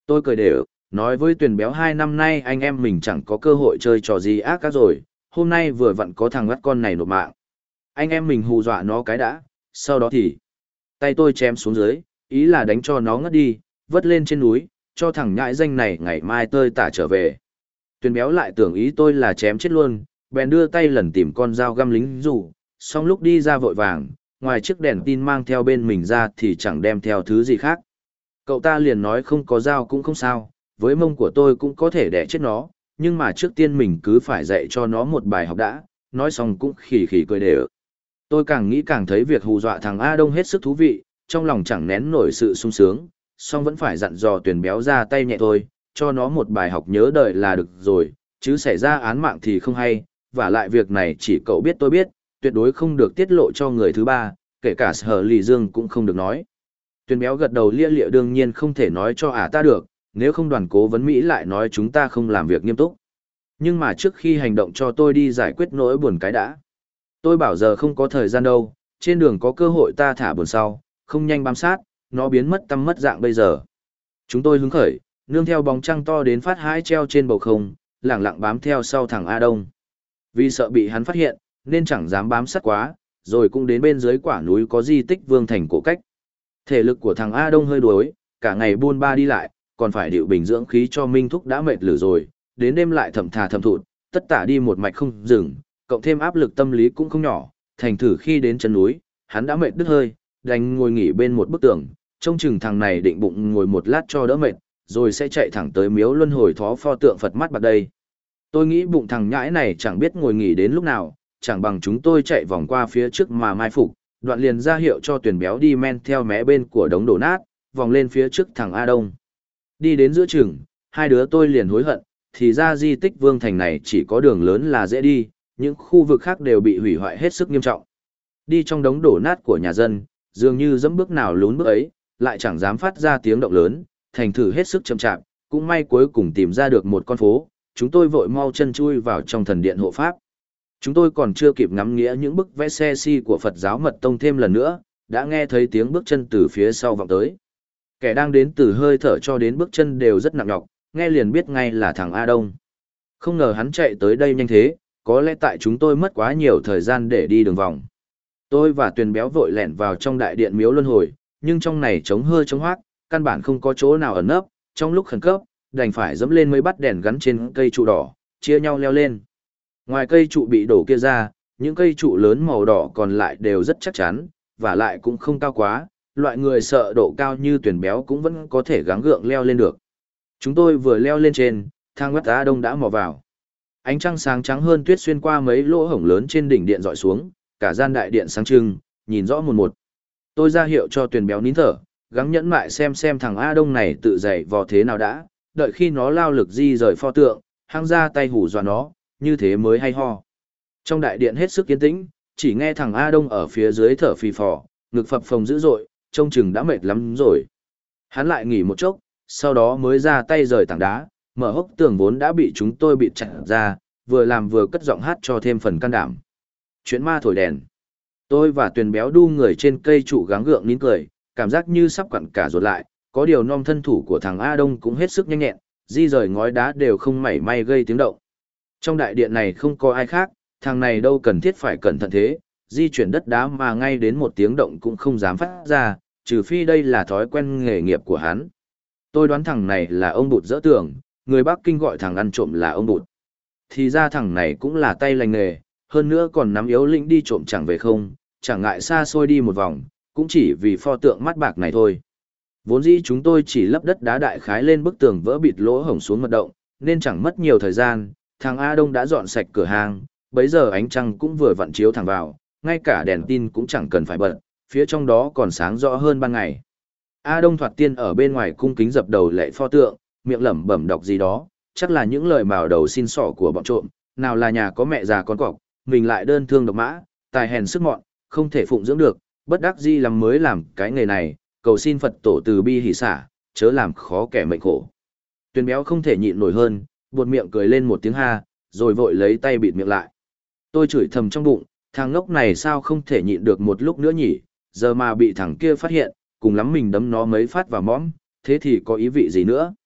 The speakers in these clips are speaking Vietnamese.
Tôi cười đều, nói với Tuyền Béo 2 năm nay anh em mình chẳng có cơ hội chơi trò gì ác các rồi, hôm nay vừa vặn có thằng ngắt con này nộp mạng. Anh em mình hù dọa nó cái đã, sau đó thì tay tôi chém xuống dưới, ý là đánh cho nó ngất đi, vất lên trên núi, cho thằng nhãi danh này ngày mai tơi tả trở về. Tuyền Béo lại tưởng ý tôi là chém chết luôn, bèn đưa tay lần tìm con dao găm lính rủ, xong lúc đi ra vội vàng, ngoài chiếc đèn tin mang theo bên mình ra thì chẳng đem theo thứ gì khác. Cậu ta liền nói không có dao cũng không sao, với mông của tôi cũng có thể đẻ chết nó, nhưng mà trước tiên mình cứ phải dạy cho nó một bài học đã, nói xong cũng khì khì cười đều. Tôi càng nghĩ càng thấy việc hù dọa thằng A Đông hết sức thú vị, trong lòng chẳng nén nổi sự sung sướng, song vẫn phải dặn dò Tuyền Béo ra tay nhẹ thôi, cho nó một bài học nhớ đời là được rồi, chứ xảy ra án mạng thì không hay, và lại việc này chỉ cậu biết tôi biết, tuyệt đối không được tiết lộ cho người thứ ba, kể cả Sở Lì Dương cũng không được nói. Tuyền Béo gật đầu lia lịa đương nhiên không thể nói cho ta được, nếu không đoàn cố vấn Mỹ lại nói chúng ta không làm việc nghiêm túc. Nhưng mà trước khi hành động cho tôi đi giải quyết nỗi buồn cái đã. Tôi bảo giờ không có thời gian đâu, trên đường có cơ hội ta thả buồn sau, không nhanh bám sát, nó biến mất tăm mất dạng bây giờ. Chúng tôi hứng khởi, nương theo bóng trăng to đến phát hãi treo trên bầu không, lẳng lặng bám theo sau thằng A Đông. Vì sợ bị hắn phát hiện, nên chẳng dám bám sát quá, rồi cũng đến bên dưới quả núi có di tích Vương Thành cổ cách. Thể lực của thằng A Đông hơi đuối, cả ngày buôn ba đi lại, còn phải điệu bình dưỡng khí cho Minh Thúc đã mệt lử rồi, đến đêm lại thầm thà thầm thụt, tất tả đi một mạch không dừng, cộng thêm áp lực tâm lý cũng không nhỏ, thành thử khi đến chân núi, hắn đã mệt đứt hơi, đành ngồi nghỉ bên một bức tường, trông chừng thằng này định bụng ngồi một lát cho đỡ mệt, rồi sẽ chạy thẳng tới miếu luân hồi thó pho tượng Phật mắt bạc đây. Tôi nghĩ bụng thằng nhãi này chẳng biết ngồi nghỉ đến lúc nào, chẳng bằng chúng tôi chạy vòng qua phía trước mà mai phục, đoạn liền ra hiệu cho Tuyền Béo đi men theo mé bên của đống đổ nát, vòng lên phía trước thằng A Đông. Đi đến giữa chừng, hai đứa tôi liền hối hận, thì ra di tích Vương Thành này chỉ có đường lớn là dễ đi, những khu vực khác đều bị hủy hoại hết sức nghiêm trọng. Đi trong đống đổ nát của nhà dân, dường như dẫm bước nào lún bước ấy, lại chẳng dám phát ra tiếng động lớn, thành thử hết sức chậm chạp, cũng may cuối cùng tìm ra được một con phố, chúng tôi vội mau chân chui vào trong thần điện hộ pháp. Chúng tôi còn chưa kịp ngắm nghĩa những bức vẽ xe si của Phật giáo Mật Tông thêm lần nữa, đã nghe thấy tiếng bước chân từ phía sau vọng tới. Kẻ đang đến từ hơi thở cho đến bước chân đều rất nặng nhọc, nghe liền biết ngay là thằng A Đông. Không ngờ hắn chạy tới đây nhanh thế, có lẽ tại chúng tôi mất quá nhiều thời gian để đi đường vòng. Tôi và Tuyền Béo vội lẻn vào trong đại điện miếu luân hồi, nhưng trong này trống hơi trống hoác, căn bản không có chỗ nào ẩn nấp, trong lúc khẩn cấp, đành phải dẫm lên mấy bắt đèn gắn trên cây trụ đỏ, chia nhau leo lên. Ngoài cây trụ bị đổ kia ra, những cây trụ lớn màu đỏ còn lại đều rất chắc chắn, và lại cũng không cao quá, loại người sợ độ cao như Tuyền Béo cũng vẫn có thể gắng gượng leo lên được. Chúng tôi vừa leo lên trên, thang Ngất Á Đông đã mò vào. Ánh trăng sáng trắng hơn tuyết xuyên qua mấy lỗ hổng lớn trên đỉnh điện dọi xuống, cả gian đại điện sáng trưng, nhìn rõ một một. Tôi ra hiệu cho Tuyền Béo nín thở, gắng nhẫn mại xem thằng A Đông này tự dày vò thế nào đã, đợi khi nó lao lực di rời pho tượng, hăng ra tay hù dọa nó, như thế mới hay ho. Trong đại điện hết sức yên tĩnh, chỉ nghe thằng A Đông ở phía dưới thở phì phò, ngực phập phồng dữ dội, trông chừng đã mệt lắm rồi. Hắn lại nghỉ một chốc, sau đó mới ra tay rời tảng đá, mở hốc tường vốn đã bị chúng tôi bịt chặt ra, vừa làm vừa cất giọng hát cho thêm phần can đảm. Chuyện ma thổi đèn. Tôi và Tuyền Béo đu người trên cây trụ gắng gượng nín cười, cảm giác như sắp quặn cả ruột lại, có điều non thân thủ của thằng A Đông cũng hết sức nhanh nhẹn, di rời ngói đá đều không mảy may gây tiếng động. Trong đại điện này không có ai khác, thằng này đâu cần thiết phải cẩn thận thế, di chuyển đất đá mà ngay đến một tiếng động cũng không dám phát ra, trừ phi đây là thói quen nghề nghiệp của hắn. Tôi đoán thằng này là ông bụt dỡ tường, người Bắc Kinh gọi thằng ăn trộm là ông bụt. Thì ra thằng này cũng là tay lành nghề, hơn nữa còn nắm yếu lĩnh đi trộm chẳng về không, chẳng ngại xa xôi đi một vòng, cũng chỉ vì pho tượng mắt bạc này thôi. Vốn dĩ chúng tôi chỉ lấp đất đá đại khái lên bức tường vỡ bịt lỗ hổng xuống mật động, nên chẳng mất nhiều thời gian, thằng A Đông đã dọn sạch cửa hàng, bấy giờ ánh trăng cũng vừa vặn chiếu thẳng vào, ngay cả đèn tin cũng chẳng cần phải bật, phía trong đó còn sáng rõ hơn ban ngày. A Đông thoạt tiên ở bên ngoài cung kính dập đầu lạy pho tượng, miệng lẩm bẩm đọc gì đó, chắc là những lời mào đầu xin xỏ của bọn trộm, nào là nhà có mẹ già con cọp, mình lại đơn thương độc mã, tài hèn sức mọn, không thể phụng dưỡng được, bất đắc dĩ lắm mới làm cái nghề này, cầu xin Phật tổ từ bi hỷ xả, chớ làm khó kẻ mệnh khổ. Tuyền Béo không thể nhịn nổi hơn, buột miệng cười lên một tiếng ha, rồi vội lấy tay bịt miệng lại. Tôi chửi thầm trong bụng, thằng ngốc này sao không thể nhịn được một lúc nữa nhỉ, giờ mà bị thằng kia phát hiện, cùng lắm mình đấm nó mấy phát vào mõm, thế thì có ý vị gì nữa.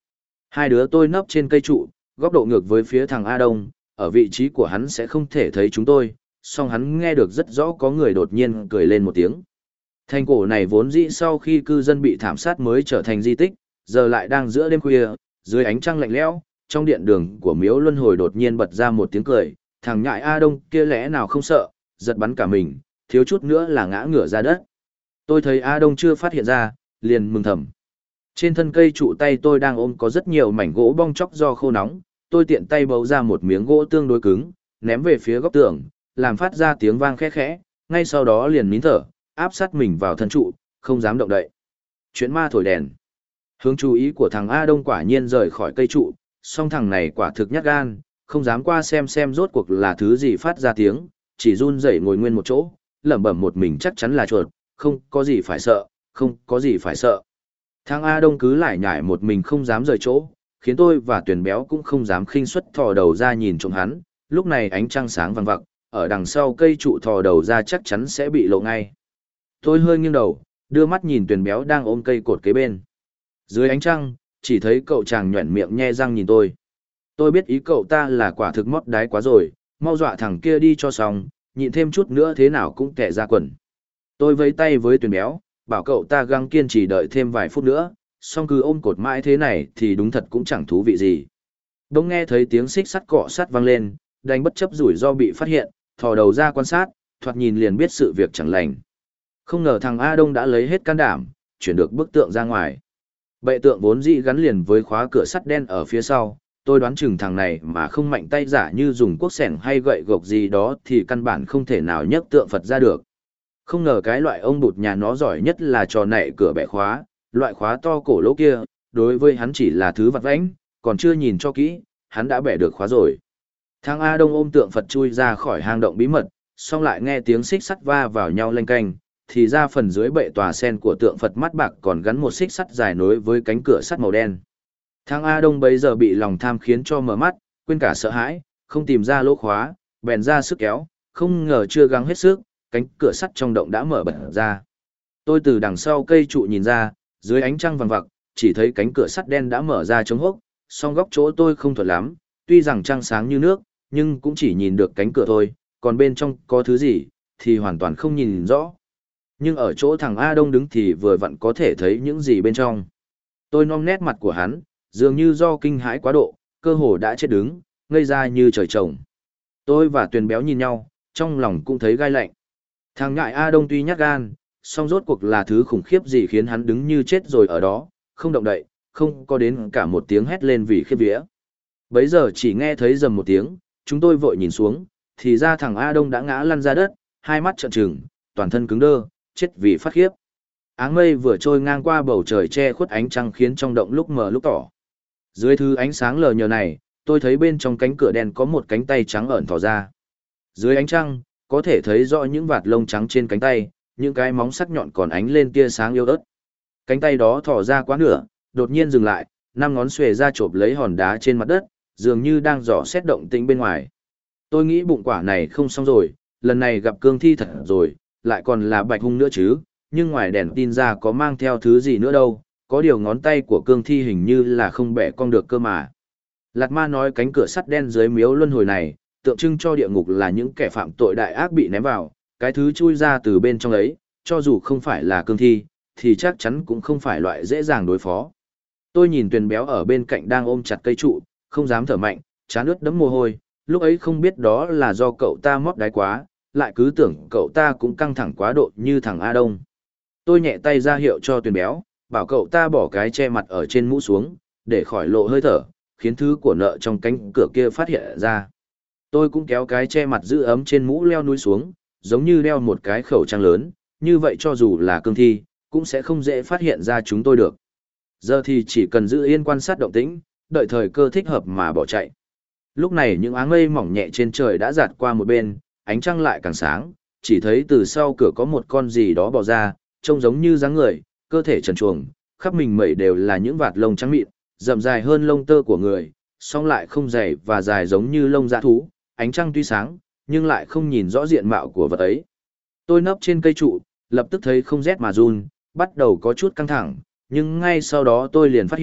Hai đứa tôi nấp trên cây trụ, góc độ ngược với phía thằng A Đông, ở vị trí của hắn sẽ không thể thấy chúng tôi, song hắn nghe được rất rõ có người đột nhiên cười lên một tiếng. Thành cổ này vốn dĩ sau khi cư dân bị thảm sát mới trở thành di tích, giờ lại đang giữa đêm khuya, dưới ánh trăng lạnh lẽo, trong điện đường của miếu luân hồi đột nhiên bật ra một tiếng cười, thằng nhãi A Đông kia lẽ nào không sợ, giật bắn cả mình, thiếu chút nữa là ngã ngửa ra đất. Tôi thấy A Đông chưa phát hiện ra, liền mừng thầm. Trên thân cây trụ tay tôi đang ôm có rất nhiều mảnh gỗ bong chóc do khô nóng, tôi tiện tay bấu ra một miếng gỗ tương đối cứng, ném về phía góc tường, làm phát ra tiếng vang khẽ khẽ, ngay sau đó liền nín thở, áp sát mình vào thân trụ, không dám động đậy. Chuyện ma thổi đèn. Hướng chú ý của thằng A Đông quả nhiên rời khỏi cây trụ, song thằng này quả thực nhát gan, không dám qua xem rốt cuộc là thứ gì phát ra tiếng, chỉ run rẩy ngồi nguyên một chỗ, lẩm bẩm một mình chắc chắn là chuột, không có gì phải sợ, không có gì phải sợ. Thằng A Đông cứ lải nhải một mình không dám rời chỗ, khiến tôi và Tuyền Béo cũng không dám khinh suất thò đầu ra nhìn trộm hắn, lúc này ánh trăng sáng vằng vặc, ở đằng sau cây trụ thò đầu ra chắc chắn sẽ bị lộ ngay. Tôi hơi nghiêng đầu, đưa mắt nhìn Tuyền Béo đang ôm cây cột kế bên. Dưới ánh trăng, chỉ thấy cậu chàng nhoẻn miệng nhe răng nhìn tôi. Tôi biết ý cậu ta là quả thực mót đái quá rồi, mau dọa thằng kia đi cho xong, nhịn thêm chút nữa thế nào cũng tẻ ra quần. Tôi vẫy tay với Tuyền Béo, bảo cậu ta gắng kiên trì đợi thêm vài phút nữa, song cứ ôm cột mãi thế này thì đúng thật cũng chẳng thú vị gì. Đông nghe thấy tiếng xích sắt cọ sắt vang lên, đành bất chấp rủi ro bị phát hiện, thò đầu ra quan sát, thoạt nhìn liền biết sự việc chẳng lành. Không ngờ thằng A Đông đã lấy hết can đảm, chuyển được bức tượng ra ngoài. Bệ tượng vốn dĩ gắn liền với khóa cửa sắt đen ở phía sau, tôi đoán chừng thằng này mà không mạnh tay giả như dùng cuốc sẻng hay gậy gộc gì đó thì căn bản không thể nào nhấc tượng Phật ra được. Không ngờ cái loại ông bụt nhà nó giỏi nhất là trò nạy cửa bẻ khóa, loại khóa to cổ lỗ kia, đối với hắn chỉ là thứ vặt vãnh, còn chưa nhìn cho kỹ, hắn đã bẻ được khóa rồi. Thằng A Đông ôm tượng Phật chui ra khỏi hang động bí mật, xong lại nghe tiếng xích sắt va vào nhau lanh canh, thì ra phần dưới bệ tòa sen của tượng Phật mắt bạc còn gắn một xích sắt dài nối với cánh cửa sắt màu đen. Thằng A Đông bấy giờ bị lòng tham khiến cho mở mắt, quên cả sợ hãi, không tìm ra lỗ khóa, bèn ra sức kéo, không ngờ chưa gắng hết sức, cánh cửa sắt trong động đã mở bật ra. Tôi từ đằng sau cây trụ nhìn ra, dưới ánh trăng vàng vặc, chỉ thấy cánh cửa sắt đen đã mở ra trống hốc, song góc chỗ tôi không thuận lắm, tuy rằng trăng sáng như nước, nhưng cũng chỉ nhìn được cánh cửa thôi, còn bên trong có thứ gì, thì hoàn toàn không nhìn rõ. Nhưng ở chỗ thằng A Đông đứng thì vừa vặn có thể thấy những gì bên trong. Tôi nom nét mặt của hắn, dường như do kinh hãi quá độ, cơ hồ đã chết đứng, ngây ra như trời trồng. Tôi và Tuyền Béo nhìn nhau, trong lòng cũng thấy gai lạnh. Thằng ngại A Đông tuy nhát gan, song rốt cuộc là thứ khủng khiếp gì khiến hắn đứng như chết rồi ở đó, không động đậy, không có đến cả một tiếng hét lên vì khiếp vía. Bấy giờ chỉ nghe thấy rầm một tiếng, chúng tôi vội nhìn xuống, thì ra thằng A Đông đã ngã lăn ra đất, hai mắt trợn trừng, toàn thân cứng đơ, chết vì phát khiếp. Áng mây vừa trôi ngang qua bầu trời che khuất ánh trăng khiến trong động lúc mờ lúc tỏ. Dưới thứ ánh sáng lờ nhờ này, tôi thấy bên trong cánh cửa đen có một cánh tay trắng ẩn thò ra. Dưới ánh trăng, có thể thấy rõ những vạt lông trắng trên cánh tay, những cái móng sắc nhọn còn ánh lên tia sáng yếu ớt. Cánh tay đó thò ra quá nửa, đột nhiên dừng lại, năm ngón xuề ra chộp lấy hòn đá trên mặt đất, dường như đang dò xét động tĩnh bên ngoài. Tôi nghĩ bụng quả này không xong rồi, lần này gặp cương thi thật rồi, lại còn là bạch hung nữa chứ, nhưng ngoài đèn tin ra có mang theo thứ gì nữa đâu, có điều ngón tay của cương thi hình như là không bẻ cong được cơ mà. Lạt Ma nói cánh cửa sắt đen dưới miếu luân hồi này, tượng trưng cho địa ngục là những kẻ phạm tội đại ác bị ném vào, cái thứ chui ra từ bên trong ấy, cho dù không phải là cương thi, thì chắc chắn cũng không phải loại dễ dàng đối phó. Tôi nhìn Tuyền Béo ở bên cạnh đang ôm chặt cây trụ, không dám thở mạnh, trán ướt đẫm mồ hôi, lúc ấy không biết đó là do cậu ta mót đái quá, lại cứ tưởng cậu ta cũng căng thẳng quá độ như thằng A Đông. Tôi nhẹ tay ra hiệu cho Tuyền Béo, bảo cậu ta bỏ cái che mặt ở trên mũ xuống, để khỏi lộ hơi thở, khiến thứ của nợ trong cánh cửa kia phát hiện ra. Tôi cũng kéo cái che mặt giữ ấm trên mũ leo núi xuống, giống như đeo một cái khẩu trang lớn, như vậy cho dù là cương thi, cũng sẽ không dễ phát hiện ra chúng tôi được. Giờ thì chỉ cần giữ yên quan sát động tĩnh, đợi thời cơ thích hợp mà bỏ chạy. Lúc này những áng mây mỏng nhẹ trên trời đã giạt qua một bên, ánh trăng lại càng sáng, chỉ thấy từ sau cửa có một con gì đó bò ra, trông giống như dáng người, cơ thể trần truồng, khắp mình mẩy đều là những vạt lông trắng mịn, rậm dài hơn lông tơ của người, song lại không dày và dài giống như lông dã thú, ánh trăng tuy sáng, nhưng lại không nhìn rõ diện mạo của vật ấy. Tôi nấp trên cây trụ, lập tức thấy không rét mà run, bắt đầu có chút căng thẳng, nhưng ngay sau đó tôi liền phát hiện,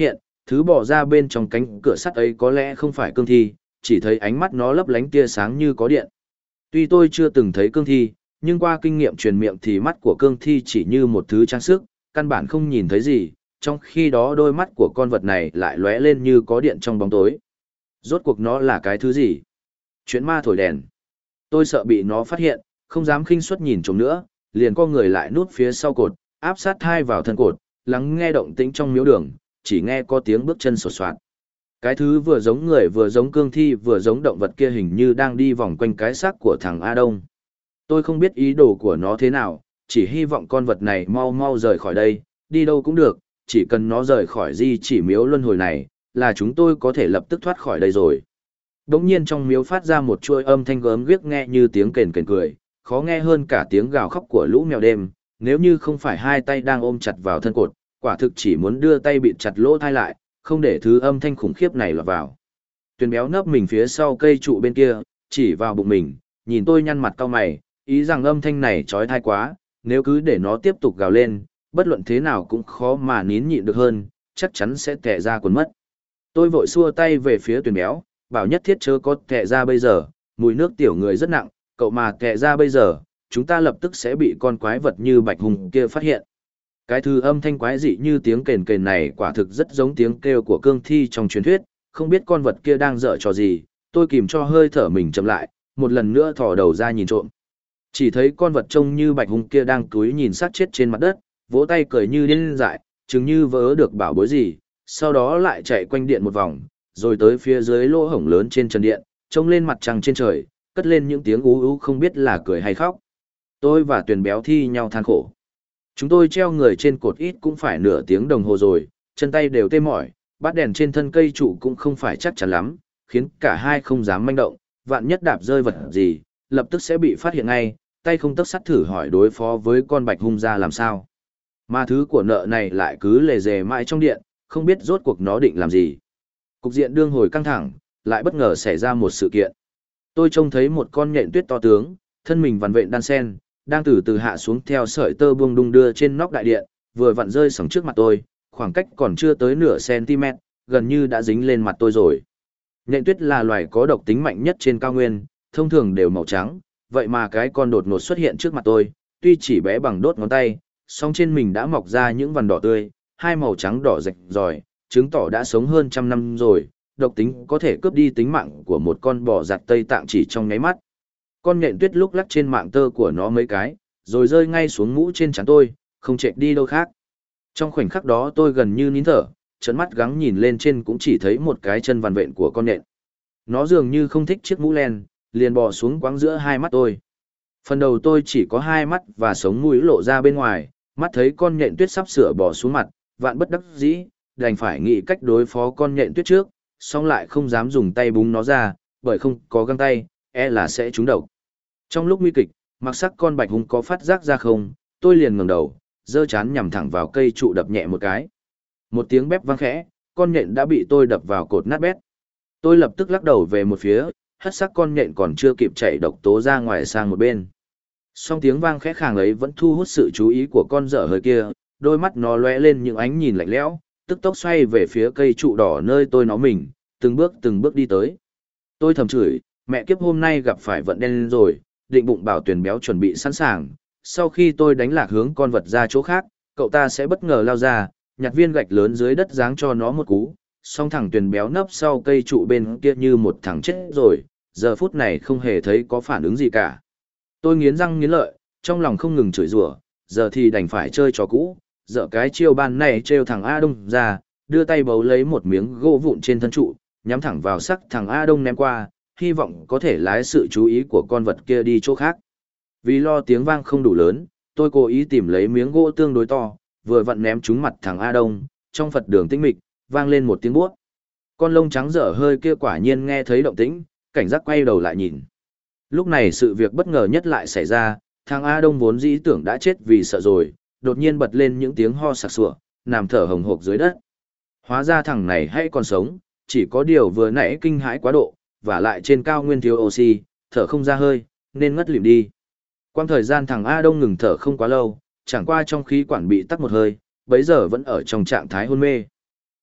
Thứ bỏ ra bên trong cánh cửa sắt ấy có lẽ không phải cương thi, chỉ thấy ánh mắt nó lấp lánh tia sáng như có điện. Tuy tôi chưa từng thấy cương thi, nhưng qua kinh nghiệm truyền miệng thì mắt của cương thi chỉ như một thứ trang sức, căn bản không nhìn thấy gì, trong khi đó đôi mắt của con vật này lại lóe lên như có điện trong bóng tối. Rốt cuộc nó là cái thứ gì? Chuyện ma thổi đèn. Tôi sợ bị nó phát hiện, không dám khinh suất nhìn trộm nữa, liền co người lại núp phía sau cột, áp sát thai vào thân cột, lắng nghe động tĩnh trong miếu đường, chỉ nghe có tiếng bước chân sột soạt. Cái thứ vừa giống người vừa giống cương thi vừa giống động vật kia hình như đang đi vòng quanh cái xác của thằng A Đông. Tôi không biết ý đồ của nó thế nào, chỉ hy vọng con vật này mau mau rời khỏi đây, đi đâu cũng được, chỉ cần nó rời khỏi di chỉ miếu luân hồi này, là chúng tôi có thể lập tức thoát khỏi đây rồi. Đống nhiên trong miếu phát ra một chuỗi âm thanh gớm ghiếc nghe như tiếng kền kền cười, khó nghe hơn cả tiếng gào khóc của lũ mèo đêm, nếu như không phải hai tay đang ôm chặt vào thân cột, quả thực chỉ muốn đưa tay bịt chặt lỗ tai lại, không để thứ âm thanh khủng khiếp này lọt vào. Tuyền béo nấp mình phía sau cây trụ bên kia, chỉ vào bụng mình, nhìn tôi nhăn mặt cau mày, ý rằng âm thanh này trói tai quá, nếu cứ để nó tiếp tục gào lên, bất luận thế nào cũng khó mà nín nhịn được hơn, chắc chắn sẽ tè ra quần mất. Tôi vội xua tay về phía Tuyền béo, bảo nhất thiết chớ có tè ra bây giờ, mùi nước tiểu người rất nặng, cậu mà tè ra bây giờ, chúng ta lập tức sẽ bị con quái vật như bạch hùng kia phát hiện. Cái thứ âm thanh quái dị như tiếng kền kền này quả thực rất giống tiếng kêu của cương thi trong truyền thuyết, không biết con vật kia đang dở trò gì, tôi kìm cho hơi thở mình chậm lại, một lần nữa thò đầu ra nhìn trộm. Chỉ thấy con vật trông như bạch hùng kia đang cúi nhìn xác chết trên mặt đất, vỗ tay cười như điên dại, chừng như vớ được bảo bối gì, sau đó lại chạy quanh điện một vòng, rồi tới phía dưới lỗ hổng lớn trên trần điện, trông lên mặt trăng trên trời, cất lên những tiếng ú ú không biết là cười hay khóc. Tôi và Tuyền béo thi nhau than khổ. Chúng tôi treo người trên cột ít cũng phải nửa tiếng đồng hồ rồi, chân tay đều tê mỏi, bát đèn trên thân cây trụ cũng không phải chắc chắn lắm, khiến cả hai không dám manh động, vạn nhất đạp rơi vật gì, lập tức sẽ bị phát hiện ngay, tay không tấc sắt thử hỏi đối phó với con bạch hung ra làm sao. Mà thứ của nợ này lại cứ lề dề mãi trong điện, không biết rốt cuộc nó định làm gì. Cục diện đương hồi căng thẳng, lại bất ngờ xảy ra một sự kiện. Tôi trông thấy một con nhện tuyết to tướng, thân mình vằn vện đan sen, đang từ từ hạ xuống theo sợi tơ buông đung đưa trên nóc đại điện, vừa vặn rơi sòng trước mặt tôi, khoảng cách còn chưa tới nửa cm, gần như đã dính lên mặt tôi rồi. Nhện tuyết là loài có độc tính mạnh nhất trên cao nguyên, thông thường đều màu trắng, vậy mà cái con đột ngột xuất hiện trước mặt tôi, tuy chỉ bé bằng đốt ngón tay, song trên mình đã mọc ra những vằn đỏ tươi, hai màu trắng đỏ rạch ròi, chứng tỏ đã sống hơn 100 năm rồi, độc tính có thể cướp đi tính mạng của một con bò giặt Tây Tạng chỉ trong nháy mắt. Con nhện tuyết lúc lắc trên mạng tơ của nó mấy cái, rồi rơi ngay xuống mũ trên trán tôi, không chệch đi đâu khác. Trong khoảnh khắc đó tôi gần như nín thở, trợn mắt gắng nhìn lên trên cũng chỉ thấy một cái chân vằn vện của con nhện. Nó dường như không thích chiếc mũ len, liền bò xuống quáng giữa hai mắt tôi. Phần đầu tôi chỉ có hai mắt và sống mũi lộ ra bên ngoài, mắt thấy con nhện tuyết sắp sửa bò xuống mặt, vạn bất đắc dĩ, đành phải nghĩ cách đối phó con nhện tuyết trước, song lại không dám dùng tay búng nó ra, bởi không có găng tay, e là sẽ trúng độc. Trong lúc nguy kịch, mặc sắc con bạch hung có phát giác ra không, tôi liền ngẩng đầu, giơ chán nhằm thẳng vào cây trụ đập nhẹ một cái. Một tiếng bép vang khẽ, con nhện đã bị tôi đập vào cột nát bét. Tôi lập tức lắc đầu về một phía, hất xác con nhện còn chưa kịp chảy độc tố ra ngoài sang một bên. Song tiếng vang khẽ khàng ấy vẫn thu hút sự chú ý của con dở hơi kia, đôi mắt nó lóe lên những ánh nhìn lạnh lẽo, tức tốc xoay về phía cây trụ đỏ nơi tôi nó mình, từng bước đi tới. Tôi thầm chửi, mẹ kiếp hôm nay gặp phải vận đen lên rồi, định bụng bảo Tuyền béo chuẩn bị sẵn sàng, sau khi tôi đánh lạc hướng con vật ra chỗ khác, cậu ta sẽ bất ngờ lao ra, nhặt viên gạch lớn dưới đất giáng cho nó một cú, song thằng Tuyền béo nấp sau cây trụ bên kia như một thằng chết rồi, giờ phút này không hề thấy có phản ứng gì cả. Tôi nghiến răng nghiến lợi, trong lòng không ngừng chửi rủa, giờ thì đành phải chơi trò cũ, dở cái chiêu ban này trêu thằng A Đông ra, đưa tay bấu lấy một miếng gỗ vụn trên thân trụ, nhắm thẳng vào sắc thằng A Đông ném qua, hy vọng có thể lái sự chú ý của con vật kia đi chỗ khác. Vì lo tiếng vang không đủ lớn, tôi cố ý tìm lấy miếng gỗ tương đối to, vừa vặn ném trúng mặt thằng A Đông, trong Phật đường tĩnh mịch, vang lên một tiếng buốt. Con lông trắng dở hơi kia quả nhiên nghe thấy động tĩnh, cảnh giác quay đầu lại nhìn. Lúc này sự việc bất ngờ nhất lại xảy ra, thằng A Đông vốn dĩ tưởng đã chết vì sợ rồi, đột nhiên bật lên những tiếng ho sặc sụa, nằm thở hồng hộc dưới đất. Hóa ra thằng này hay còn sống, chỉ có điều vừa nãy kinh hãi quá độ, và lại trên cao nguyên thiếu oxy, thở không ra hơi, nên ngất lịm đi. Quang thời gian thằng A Đông ngừng thở không quá lâu, chẳng qua trong khí quản bị tắc một hơi, bấy giờ vẫn ở trong trạng thái hôn mê.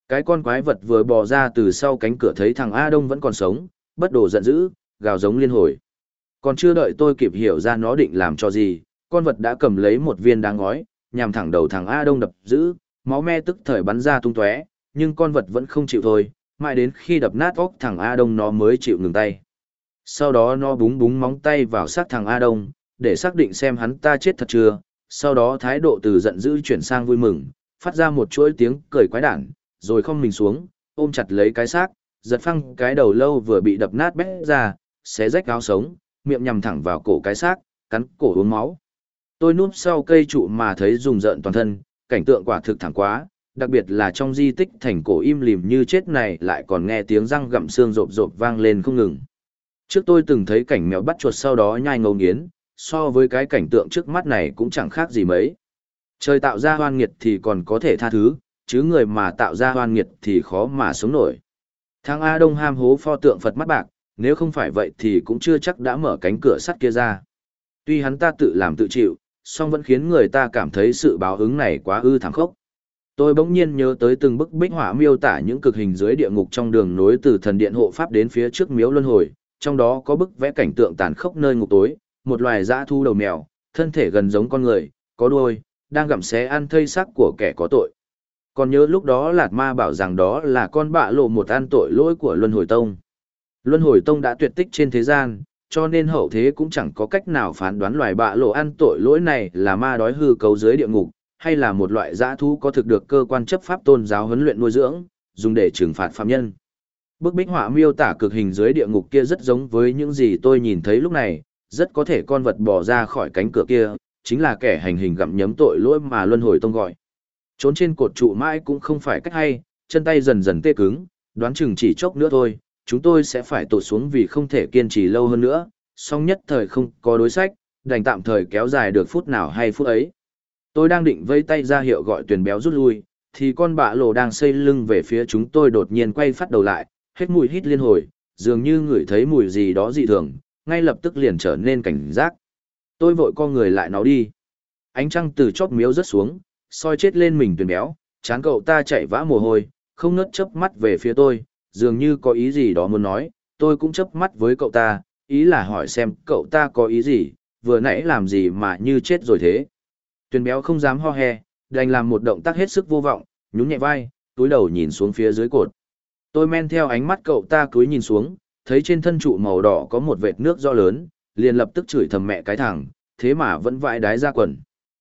Cái con quái vật vừa bò ra từ sau cánh cửa thấy thằng A Đông vẫn còn sống, bất đồ giận dữ, gào giống liên hồi. Còn chưa đợi tôi kịp hiểu ra nó định làm cho gì, con vật đã cầm lấy một viên đá ngói, nhằm thẳng đầu thằng A Đông đập dữ, máu me tức thời bắn ra tung tóe, nhưng con vật vẫn không chịu thôi, mãi đến khi đập nát óc thằng A Đông nó mới chịu ngừng tay. Sau đó nó búng búng móng tay vào xác thằng A Đông, để xác định xem hắn ta chết thật chưa, sau đó thái độ từ giận dữ chuyển sang vui mừng, phát ra một chuỗi tiếng cười quái đản, rồi không mình xuống, ôm chặt lấy cái xác, giật phăng cái đầu lâu vừa bị đập nát bét ra, xé rách áo sống, miệng nhằm thẳng vào cổ cái xác, cắn cổ uống máu. Tôi núp sau cây trụ mà thấy rùng rợn toàn thân, cảnh tượng quả thực thảm quá, đặc biệt là trong di tích thành cổ im lìm như chết này lại còn nghe tiếng răng gặm xương rộp rộp vang lên không ngừng. Trước tôi từng thấy cảnh mèo bắt chuột sau đó nhai ngấu nghiến, so với cái cảnh tượng trước mắt này cũng chẳng khác gì mấy. Trời tạo ra hoan nghiệt thì còn có thể tha thứ, chứ người mà tạo ra hoan nghiệt thì khó mà sống nổi. Thằng A Đông ham hố pho tượng Phật mắt bạc, nếu không phải vậy thì cũng chưa chắc đã mở cánh cửa sắt kia ra. Tuy hắn ta tự làm tự chịu, song vẫn khiến người ta cảm thấy sự báo ứng này quá ư thảm khốc. Tôi bỗng nhiên nhớ tới từng bức bích họa miêu tả những cực hình dưới địa ngục trong đường nối từ thần điện hộ pháp đến phía trước miếu luân hồi, trong đó có bức vẽ cảnh tượng tàn khốc nơi ngục tối, một loài dã thu đầu mèo, thân thể gần giống con người, có đuôi, đang gặm xé ăn thây xác của kẻ có tội. Còn nhớ lúc đó Lạt Ma bảo rằng đó là con bạ lộ một ăn tội lỗi của Luân Hồi Tông. Luân Hồi Tông đã tuyệt tích trên thế gian, cho nên hậu thế cũng chẳng có cách nào phán đoán loài bạ lộ ăn tội lỗi này là ma đói hư cấu dưới địa ngục, hay là một loại dã thú có thực được cơ quan chấp pháp tôn giáo huấn luyện nuôi dưỡng, dùng để trừng phạt phạm nhân. Bức bích họa miêu tả cực hình dưới địa ngục kia rất giống với những gì tôi nhìn thấy lúc này, rất có thể con vật bò ra khỏi cánh cửa kia, chính là kẻ hành hình gặm nhấm tội lỗi mà Luân Hồi Tông gọi. Trốn trên cột trụ mãi cũng không phải cách hay, chân tay dần dần tê cứng, đoán chừng chỉ chốc nữa thôi, chúng tôi sẽ phải tụt xuống vì không thể kiên trì lâu hơn nữa, song nhất thời không có đối sách, đành tạm thời kéo dài được phút nào hay phút ấy. Tôi đang định vẫy tay ra hiệu gọi Tuyền Béo rút lui, thì con bạ lộ đang xây lưng về phía chúng tôi đột nhiên quay phát đầu lại, hết mùi hít liên hồi, dường như ngửi thấy mùi gì đó dị thường, ngay lập tức liền trở nên cảnh giác. Tôi vội co người lại nó đi. Ánh trăng từ chóp miếu rớt xuống, soi chết lên mình Tuyền Béo, chán cậu ta chảy vã mồ hôi, không ngớt chớp mắt về phía tôi, dường như có ý gì đó muốn nói, tôi cũng chớp mắt với cậu ta, ý là hỏi xem cậu ta có ý gì, vừa nãy làm gì mà như chết rồi thế. Tuyền Béo không dám ho he, đành làm một động tác hết sức vô vọng, nhún nhẹ vai, túi đầu nhìn xuống phía dưới cột. Tôi men theo ánh mắt cậu ta cúi nhìn xuống, thấy trên thân trụ màu đỏ có một vệt nước do lớn, liền lập tức chửi thầm mẹ cái thằng, thế mà vẫn vãi đái ra quần.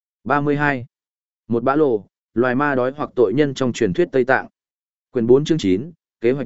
32. Một bã lộ, loài ma đói hoặc tội nhân trong truyền thuyết Tây Tạng. Quyển 4 chương 9, kế hoạch B.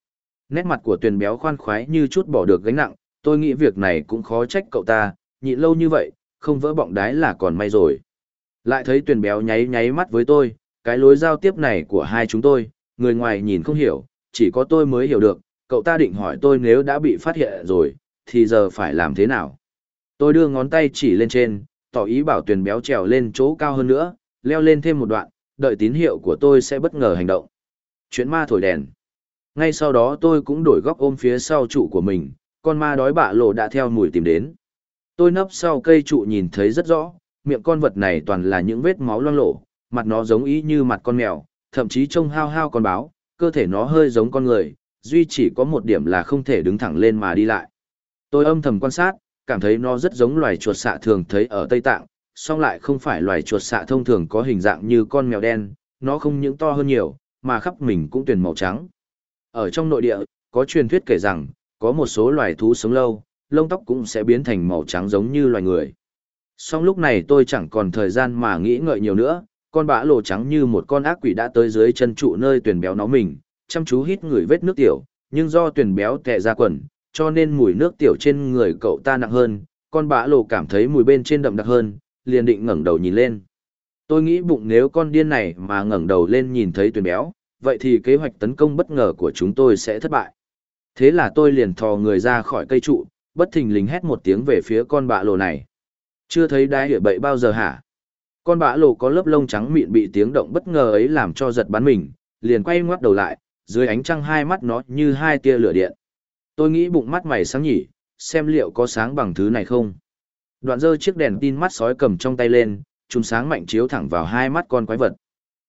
Nét mặt của Tuyền Béo khoan khoái như chút bỏ được gánh nặng, tôi nghĩ việc này cũng khó trách cậu ta, nhịn lâu như vậy, không vỡ bọng đái là còn may rồi. Lại thấy Tuyền Béo nháy nháy mắt với tôi, cái lối giao tiếp này của hai chúng tôi, người ngoài nhìn không hiểu, chỉ có tôi mới hiểu được, cậu ta định hỏi tôi nếu đã bị phát hiện rồi, thì giờ phải làm thế nào. Tôi đưa ngón tay chỉ lên trên, tỏ ý bảo Tuyền Béo trèo lên chỗ cao hơn nữa, leo lên thêm một đoạn, đợi tín hiệu của tôi sẽ bất ngờ hành động. Chuyện ma thổi đèn. Ngay sau đó tôi cũng đổi góc ôm phía sau trụ của mình, con ma đói bạ lộ đã theo mùi tìm đến. Tôi nấp sau cây trụ nhìn thấy rất rõ, miệng con vật này toàn là những vết máu loang lổ, mặt nó giống y như mặt con mèo, thậm chí trông hao hao con báo, cơ thể nó hơi giống con người, duy chỉ có một điểm là không thể đứng thẳng lên mà đi lại. Tôi âm thầm quan sát, cảm thấy nó rất giống loài chuột xạ thường thấy ở Tây Tạng, song lại không phải loài chuột xạ thông thường có hình dạng như con mèo đen, nó không những to hơn nhiều, mà khắp mình cũng tuyền màu trắng. Ở trong nội địa, có truyền thuyết kể rằng, có một số loài thú sống lâu, lông tóc cũng sẽ biến thành màu trắng giống như loài người. Song lúc này tôi chẳng còn thời gian mà nghĩ ngợi nhiều nữa, con bã lộ trắng như một con ác quỷ đã tới dưới chân trụ nơi Tuyền Béo nó mình, chăm chú hít ngửi vết nước tiểu, nhưng do Tuyền Béo tè ra quần, cho nên mùi nước tiểu trên người cậu ta nặng hơn, con bã lộ cảm thấy mùi bên trên đậm đặc hơn, liền định ngẩng đầu nhìn lên. Tôi nghĩ bụng nếu con điên này mà ngẩng đầu lên nhìn thấy Tuyền Béo, vậy thì kế hoạch tấn công bất ngờ của chúng tôi sẽ thất bại. Thế là tôi liền thò người ra khỏi cây trụ, bất thình lình hét một tiếng về phía con bạ lộ này. Chưa thấy đái địa bậy bao giờ hả? Con bạ lộ có lớp lông trắng mịn bị tiếng động bất ngờ ấy làm cho giật bắn mình, liền quay ngoắt đầu lại, dưới ánh trăng hai mắt nó như hai tia lửa điện. Tôi nghĩ bụng mắt mày sáng nhỉ, xem liệu có sáng bằng thứ này không. Đoạn giơ chiếc đèn tin mắt sói cầm trong tay lên, chùm sáng mạnh chiếu thẳng vào hai mắt con quái vật.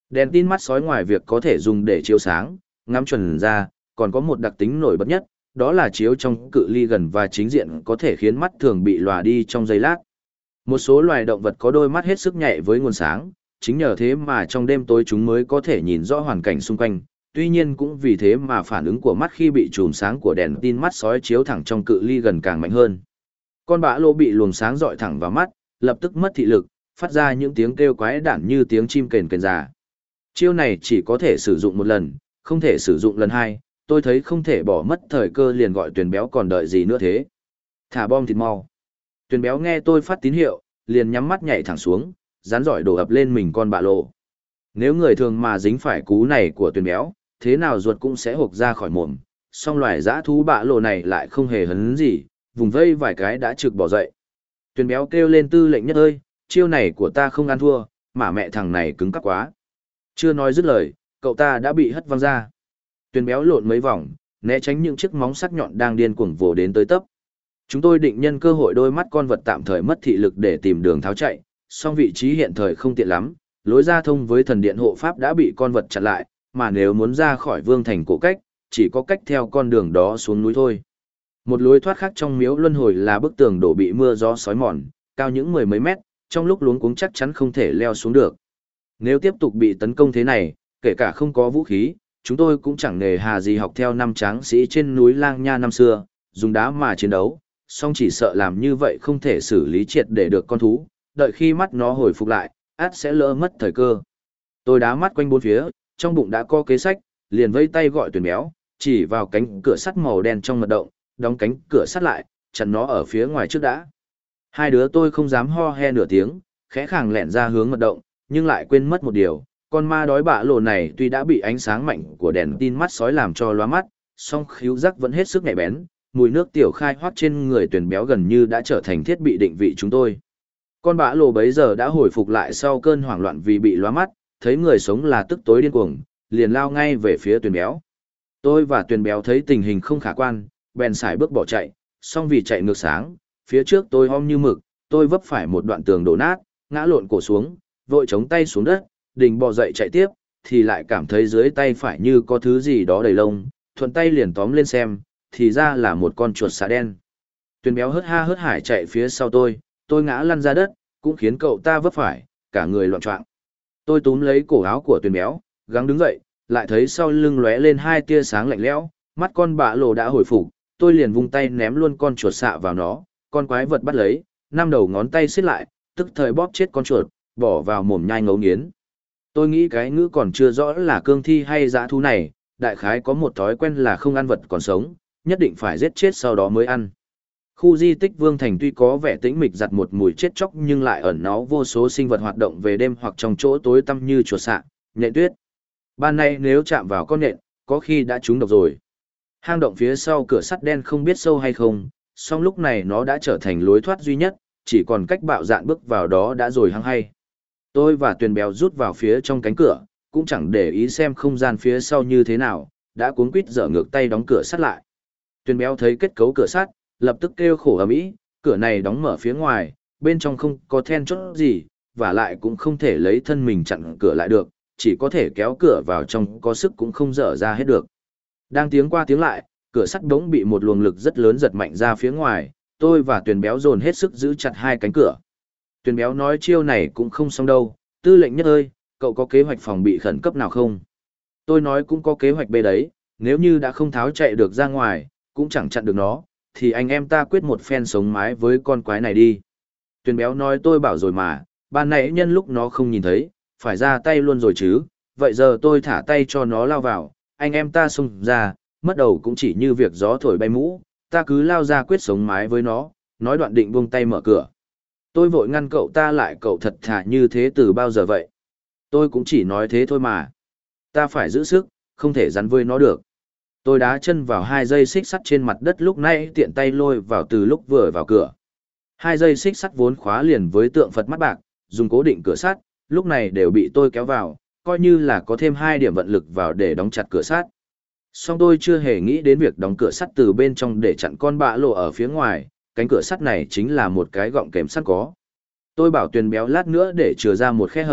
Đèn tin mắt sói ngoài việc có thể dùng để chiếu sáng, ngắm chuẩn ra, còn có một đặc tính nổi bật nhất, đó là chiếu trong cự ly gần và chính diện có thể khiến mắt thường bị lòa đi trong giây lát. Một số loài động vật có đôi mắt hết sức nhạy với nguồn sáng, chính nhờ thế mà trong đêm tối chúng mới có thể nhìn rõ hoàn cảnh xung quanh. Tuy nhiên cũng vì thế mà phản ứng của mắt khi bị chùm sáng của đèn tin mắt sói chiếu thẳng trong cự ly gần càng mạnh hơn. Con bã lô bị luồng sáng dọi thẳng vào mắt, lập tức mất thị lực, phát ra những tiếng kêu quái đản như tiếng chim kền kền già. Chiêu này chỉ có thể sử dụng một lần, không thể sử dụng lần hai. Tôi thấy không thể bỏ mất thời cơ, liền gọi Tuyền Béo còn đợi gì nữa thế. Thả bom thịt mau. Tuyền Béo nghe tôi phát tín hiệu, liền nhắm mắt nhảy thẳng xuống, rắn giỏi đổ ập lên mình con bạ lộ. Nếu người thường mà dính phải cú này của Tuyền Béo, thế nào ruột cũng sẽ hộc ra khỏi mồm. Song loài dã thú bạ lộ này lại không hề hấn gì, vùng vây vài cái đã trực bỏ dậy. Tuyền Béo kêu lên: Tư lệnh nhất ơi, chiêu này của ta không ăn thua, mà mẹ thằng này cứng cắp quá. Chưa nói dứt lời, cậu ta đã bị hất văng ra. Tuyền Béo lộn mấy vòng, né tránh những chiếc móng sắc nhọn đang điên cuồng vồ đến tới tấp. Chúng tôi định nhân cơ hội đôi mắt con vật tạm thời mất thị lực để tìm đường tháo chạy, song vị trí hiện thời không tiện lắm, lối ra thông với thần điện hộ pháp đã bị con vật chặn lại, mà nếu muốn ra khỏi vương thành cổ cách, chỉ có cách theo con đường đó xuống núi thôi. Một lối thoát khác trong miếu luân hồi là bức tường đổ bị mưa gió xói mòn, cao những mười mấy mét, trong lúc luống cuống chắc chắn không thể leo xuống được. Nếu tiếp tục bị tấn công thế này, kể cả không có vũ khí, chúng tôi cũng chẳng nề hà gì học theo năm tráng sĩ trên núi Lang Nha năm xưa, dùng đá mà chiến đấu, song chỉ sợ làm như vậy không thể xử lý triệt để được con thú, đợi khi mắt nó hồi phục lại, ắt sẽ lỡ mất thời cơ. Tôi đá mắt quanh bốn phía, trong bụng đã có kế sách, liền vây tay gọi Tuyền Béo, chỉ vào cánh cửa sắt màu đen trong mật động, đóng cánh cửa sắt lại, chặn nó ở phía ngoài trước đã. Hai đứa tôi không dám ho he nửa tiếng, khẽ khàng lẹn ra hướng mật động, nhưng lại quên mất một điều. Con ma đói bạ lộ này tuy đã bị ánh sáng mạnh của đèn tin mắt sói làm cho lóa mắt, song khứu giác vẫn hết sức nhạy bén, mùi nước tiểu khai hoác trên người Tuyền Béo gần như đã trở thành thiết bị định vị chúng tôi. Con bạ lộ bấy giờ đã hồi phục lại sau cơn hoảng loạn vì bị lóa mắt, thấy người sống là tức tối điên cuồng, liền lao ngay về phía Tuyền Béo. Tôi và Tuyền Béo thấy tình hình không khả quan, bèn sải bước bỏ chạy, song vì chạy ngược sáng, phía trước tôi om như mực, tôi vấp phải một đoạn tường đổ nát, ngã lộn cổ xuống, vội chống tay xuống đất, định bò dậy chạy tiếp, thì lại cảm thấy dưới tay phải như có thứ gì đó đầy lông, thuận tay liền tóm lên xem, thì ra là một con chuột xà đen. Tuyền Béo hớt ha hớt hải chạy phía sau tôi ngã lăn ra đất, cũng khiến cậu ta vấp phải, cả người loạn choạng. Tôi túm lấy cổ áo của Tuyền Béo, gắng đứng dậy, lại thấy sau lưng lóe lên hai tia sáng lạnh lẽo, mắt con bạ lộ đã hồi phục, tôi liền vung tay ném luôn con chuột xạ vào nó, con quái vật bắt lấy, năm đầu ngón tay xiết lại, tức thời bóp chết con chuột, bỏ vào mồm nhai ngấu nghiến. Tôi nghĩ cái ngữ còn chưa rõ là cương thi hay dã thú này, đại khái có một thói quen là không ăn vật còn sống, nhất định phải giết chết sau đó mới ăn. Khu di tích Vương Thành tuy có vẻ tĩnh mịch giặt một mùi chết chóc nhưng lại ẩn náu vô số sinh vật hoạt động về đêm hoặc trong chỗ tối tăm như chuột xạ, nhện tuyết. Ban nay nếu chạm vào con nhện, có khi đã trúng độc rồi. Hang động phía sau cửa sắt đen không biết sâu hay không, song lúc này nó đã trở thành lối thoát duy nhất, chỉ còn cách bạo dạn bước vào đó đã rồi hăng hay. Tôi và Tuyền Béo rút vào phía trong cánh cửa, cũng chẳng để ý xem không gian phía sau như thế nào, đã cuống quýt dở ngược tay đóng cửa sắt lại. Tuyền Béo thấy kết cấu cửa sắt, lập tức kêu khổ ầm ĩ, cửa này đóng mở phía ngoài, bên trong không có then chốt gì, và lại cũng không thể lấy thân mình chặn cửa lại được, chỉ có thể kéo cửa vào trong có sức cũng không dở ra hết được. Đang tiếng qua tiếng lại, cửa sắt bỗng bị một luồng lực rất lớn giật mạnh ra phía ngoài, tôi và Tuyền Béo dồn hết sức giữ chặt hai cánh cửa. Tuyền Béo nói chiêu này cũng không xong đâu, Tư lệnh nhất ơi, cậu có kế hoạch phòng bị khẩn cấp nào không? Tôi nói cũng có kế hoạch B đấy, nếu như đã không tháo chạy được ra ngoài, cũng chẳng chặn được nó, thì anh em ta quyết một phen sống mái với con quái này đi. Tuyền Béo nói tôi bảo rồi mà, ban nãy nhân lúc nó không nhìn thấy, phải ra tay luôn rồi chứ, vậy giờ tôi thả tay cho nó lao vào, anh em ta xông ra, mất đầu cũng chỉ như việc gió thổi bay mũ, ta cứ lao ra quyết sống mái với nó, nói đoạn định buông tay mở cửa. Tôi vội ngăn cậu ta lại, cậu thật thà như thế từ bao giờ vậy? Tôi cũng chỉ nói thế thôi mà. Ta phải giữ sức, không thể rắn với nó được. Tôi đá chân vào hai dây xích sắt trên mặt đất lúc nãy tiện tay lôi vào từ lúc vừa vào cửa. Hai dây xích sắt vốn khóa liền với tượng Phật mắt bạc, dùng cố định cửa sắt, lúc này đều bị tôi kéo vào, coi như là có thêm 2 điểm vận lực vào để đóng chặt cửa sắt. Song tôi chưa hề nghĩ đến việc đóng cửa sắt từ bên trong để chặn con bạ lộ ở phía ngoài, cánh cửa sắt này chính là một cái gọng kềm sắt có. Tôi bảo Tuyền Béo lát nữa để chừa ra một khe hở,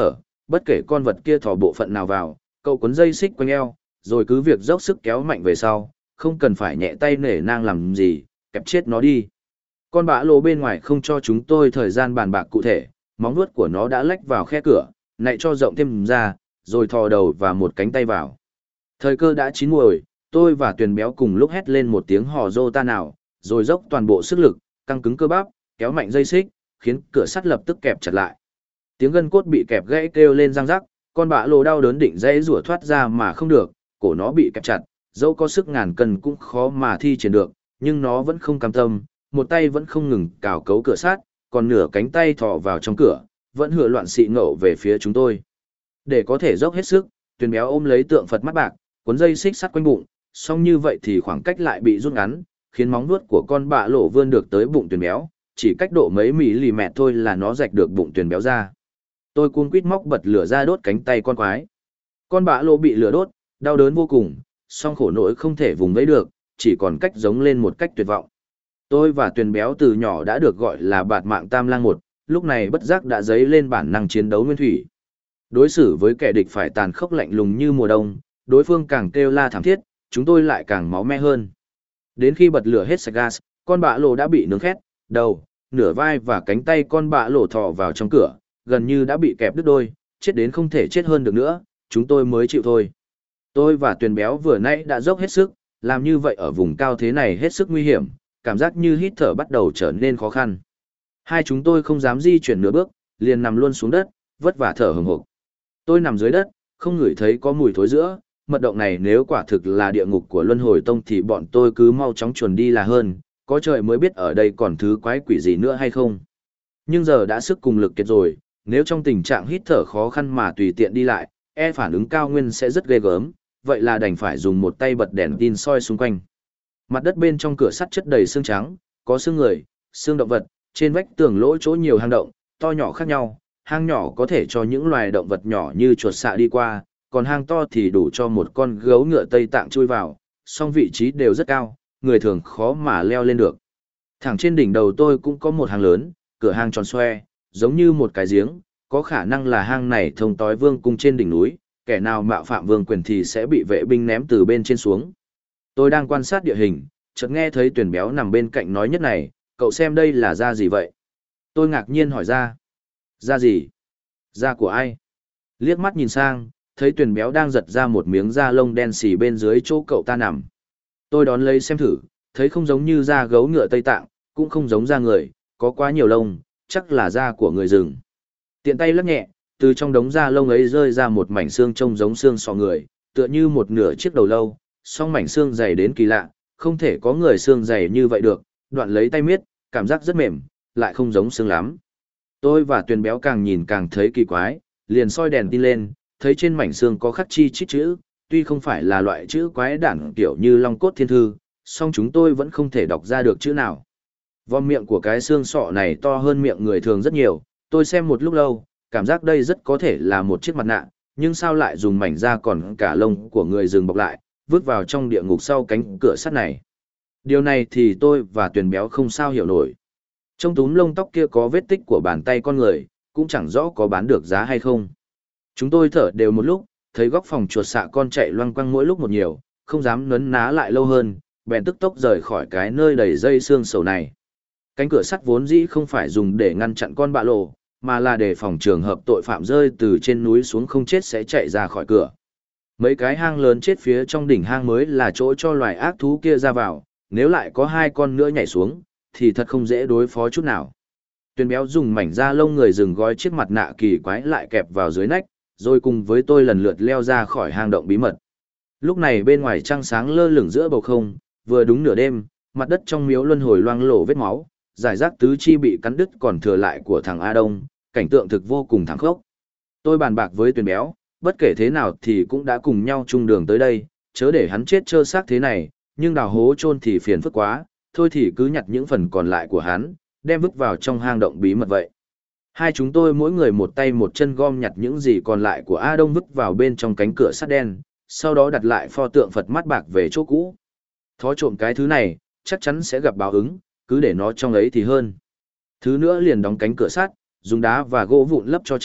bất kể con vật kia thò bộ phận nào vào, cậu cuốn dây xích quanh eo, rồi cứ việc dốc sức kéo mạnh về sau, không cần phải nhẹ tay nể nang làm gì, kẹp chết nó đi. Con bã lô bên ngoài không cho chúng tôi thời gian bàn bạc cụ thể, móng vuốt của nó đã lách vào khe cửa, nạy cho rộng thêm ra, rồi thò đầu và một cánh tay vào. Thời cơ đã chín muồi, tôi và Tuyền Béo cùng lúc hét lên một tiếng hò rô ta nào, rồi dốc toàn bộ sức lực, căng cứng cơ bắp, kéo mạnh dây xích, khiến cửa sắt lập tức kẹp chặt lại. Tiếng gân cốt bị kẹp gãy kêu lên răng rắc, con bã lô đau đớn định dãy rủa thoát ra mà không được, cổ nó bị kẹp chặt, dẫu có sức ngàn cân cũng khó mà thi triển được, nhưng nó vẫn không cam tâm, một tay vẫn không ngừng cào cấu cửa sắt, còn nửa cánh tay thò vào trong cửa, vẫn hựa loạn xị ngậu về phía chúng tôi. Để có thể dốc hết sức, Tuyền Béo ôm lấy tượng Phật mắt bạc, cuốn dây xích sắt quanh bụng, song như vậy thì khoảng cách lại bị rút ngắn, khiến móng vuốt của con bạ lỗ vươn được tới bụng Tuyền Béo, chỉ cách độ mấy mm thôi là nó rạch được bụng Tuyền Béo ra. Tôi cuống quýt móc bật lửa ra đốt cánh tay con quái. Con bạ lỗ bị lửa đốt, đau đớn vô cùng, song khổ nỗi không thể vùng vẫy được, chỉ còn cách giống lên một cách tuyệt vọng. Tôi và Tuyền Béo từ nhỏ đã được gọi là bạt mạng tam lang một, lúc này bất giác đã dấy lên bản năng chiến đấu nguyên thủy. Đối xử với kẻ địch phải tàn khốc lạnh lùng như mùa đông, đối phương càng kêu la thảm thiết, chúng tôi lại càng máu me hơn. Đến khi bật lửa hết sạch gas, con bạ lỗ đã bị nướng khét, đầu, nửa vai và cánh tay con bạ lỗ thò vào trong cửa, gần như đã bị kẹp đứt đôi, chết đến không thể chết hơn được nữa, chúng tôi mới chịu thôi. Tôi và Tuyền Béo vừa nãy đã dốc hết sức, làm như vậy ở vùng cao thế này hết sức nguy hiểm, cảm giác như hít thở bắt đầu trở nên khó khăn. Hai chúng tôi không dám di chuyển nửa bước, liền nằm luôn xuống đất, vất vả thở hừng hực. Tôi nằm dưới đất, không ngửi thấy có mùi thối giữa, mật động này nếu quả thực là địa ngục của Luân Hồi Tông thì bọn tôi cứ mau chóng chuồn đi là hơn, có trời mới biết ở đây còn thứ quái quỷ gì nữa hay không. Nhưng giờ đã sức cùng lực kiệt rồi, nếu trong tình trạng hít thở khó khăn mà tùy tiện đi lại, phản ứng cao nguyên sẽ rất ghê gớm, vậy là đành phải dùng một tay bật đèn tin soi xung quanh. Mặt đất bên trong cửa sắt chất đầy xương trắng, có xương người, xương động vật, trên vách tường lỗ chỗ nhiều hang động, to nhỏ khác nhau, hang nhỏ có thể cho những loài động vật nhỏ như chuột xạ đi qua, còn hang to thì đủ cho một con gấu ngựa Tây Tạng chui vào, song vị trí đều rất cao, người thường khó mà leo lên được. Thẳng trên đỉnh đầu tôi cũng có một hang lớn, cửa hang tròn xoe, giống như một cái giếng, có khả năng là hang này thông tới vương cung trên đỉnh núi, kẻ nào mạo phạm vương quyền thì sẽ bị vệ binh ném từ bên trên xuống. Tôi đang quan sát địa hình, chợt nghe thấy Tuyền Béo nằm bên cạnh nói nhất này, cậu xem đây là da gì vậy? Tôi ngạc nhiên hỏi ra. Da gì? Da của ai? Liếc mắt nhìn sang, thấy Tuyền Béo đang giật ra một miếng da lông đen xì bên dưới chỗ cậu ta nằm. Tôi đón lấy xem thử, thấy không giống như da gấu ngựa Tây Tạng, cũng không giống da người, có quá nhiều lông, chắc là da của người rừng. Tiện tay lắc nhẹ, từ trong đống da lông ấy rơi ra một mảnh xương trông giống xương sọ người, tựa như một nửa chiếc đầu lâu, song mảnh xương dày đến kỳ lạ, không thể có người xương dày như vậy được, đoạn lấy tay miết, cảm giác rất mềm, lại không giống xương lắm. Tôi và Tuyền Béo càng nhìn càng thấy kỳ quái, liền soi đèn tin lên, thấy trên mảnh xương có khắc chi chít chữ, tuy không phải là loại chữ quái đản kiểu như Long Cốt Thiên Thư, song chúng tôi vẫn không thể đọc ra được chữ nào. Vòm miệng của cái xương sọ này to hơn miệng người thường rất nhiều, tôi xem một lúc lâu, cảm giác đây rất có thể là một chiếc mặt nạ, nhưng sao lại dùng mảnh da còn cả lông của người rừng bọc lại, vứt vào trong địa ngục sau cánh cửa sắt này. Điều này thì tôi và Tuyền Béo không sao hiểu nổi. Trong túm lông tóc kia có vết tích của bàn tay con người, cũng chẳng rõ có bán được giá hay không. Chúng tôi thở đều một lúc, thấy góc phòng chuột xạ con chạy loanh quanh mỗi lúc một nhiều, không dám nấn ná lại lâu hơn, bèn tức tốc rời khỏi cái nơi đầy dây xương sầu này. Cánh cửa sắt vốn dĩ không phải dùng để ngăn chặn con bạ lộ, mà là để phòng trường hợp tội phạm rơi từ trên núi xuống không chết sẽ chạy ra khỏi cửa. Mấy cái hang lớn chết phía trong đỉnh hang mới là chỗ cho loài ác thú kia ra vào, nếu lại có hai con nữa nhảy xuống, thì thật không dễ đối phó chút nào. Tuyền Béo dùng mảnh da lông người rừng gói chiếc mặt nạ kỳ quái lại kẹp vào dưới nách, rồi cùng với tôi lần lượt leo ra khỏi hang động bí mật. Lúc này bên ngoài trăng sáng lơ lửng giữa bầu không, vừa đúng nửa đêm, mặt đất trong miếu luân hồi loang lổ vết máu, giải rác tứ chi bị cắn đứt còn thừa lại của thằng A Đông, cảnh tượng thực vô cùng thảm khốc. Tôi bàn bạc với Tuyền Béo, bất kể thế nào thì cũng đã cùng nhau chung đường tới đây, chớ để hắn chết trơ xác thế này, nhưng đào hố chôn thì phiền phức quá, thôi thì cứ nhặt những phần còn lại của hắn, đem vứt vào trong hang động bí mật vậy. Hai chúng tôi mỗi người một tay một chân gom nhặt những gì còn lại của A Đông vứt vào bên trong cánh cửa sắt đen, sau đó đặt lại pho tượng Phật mắt bạc về chỗ cũ. Thó trộm cái thứ này, chắc chắn sẽ gặp báo ứng, cứ để nó trong ấy thì hơn. Thứ nữa liền đóng cánh cửa sắt, dùng đá và gỗ vụn lấp cho chặt,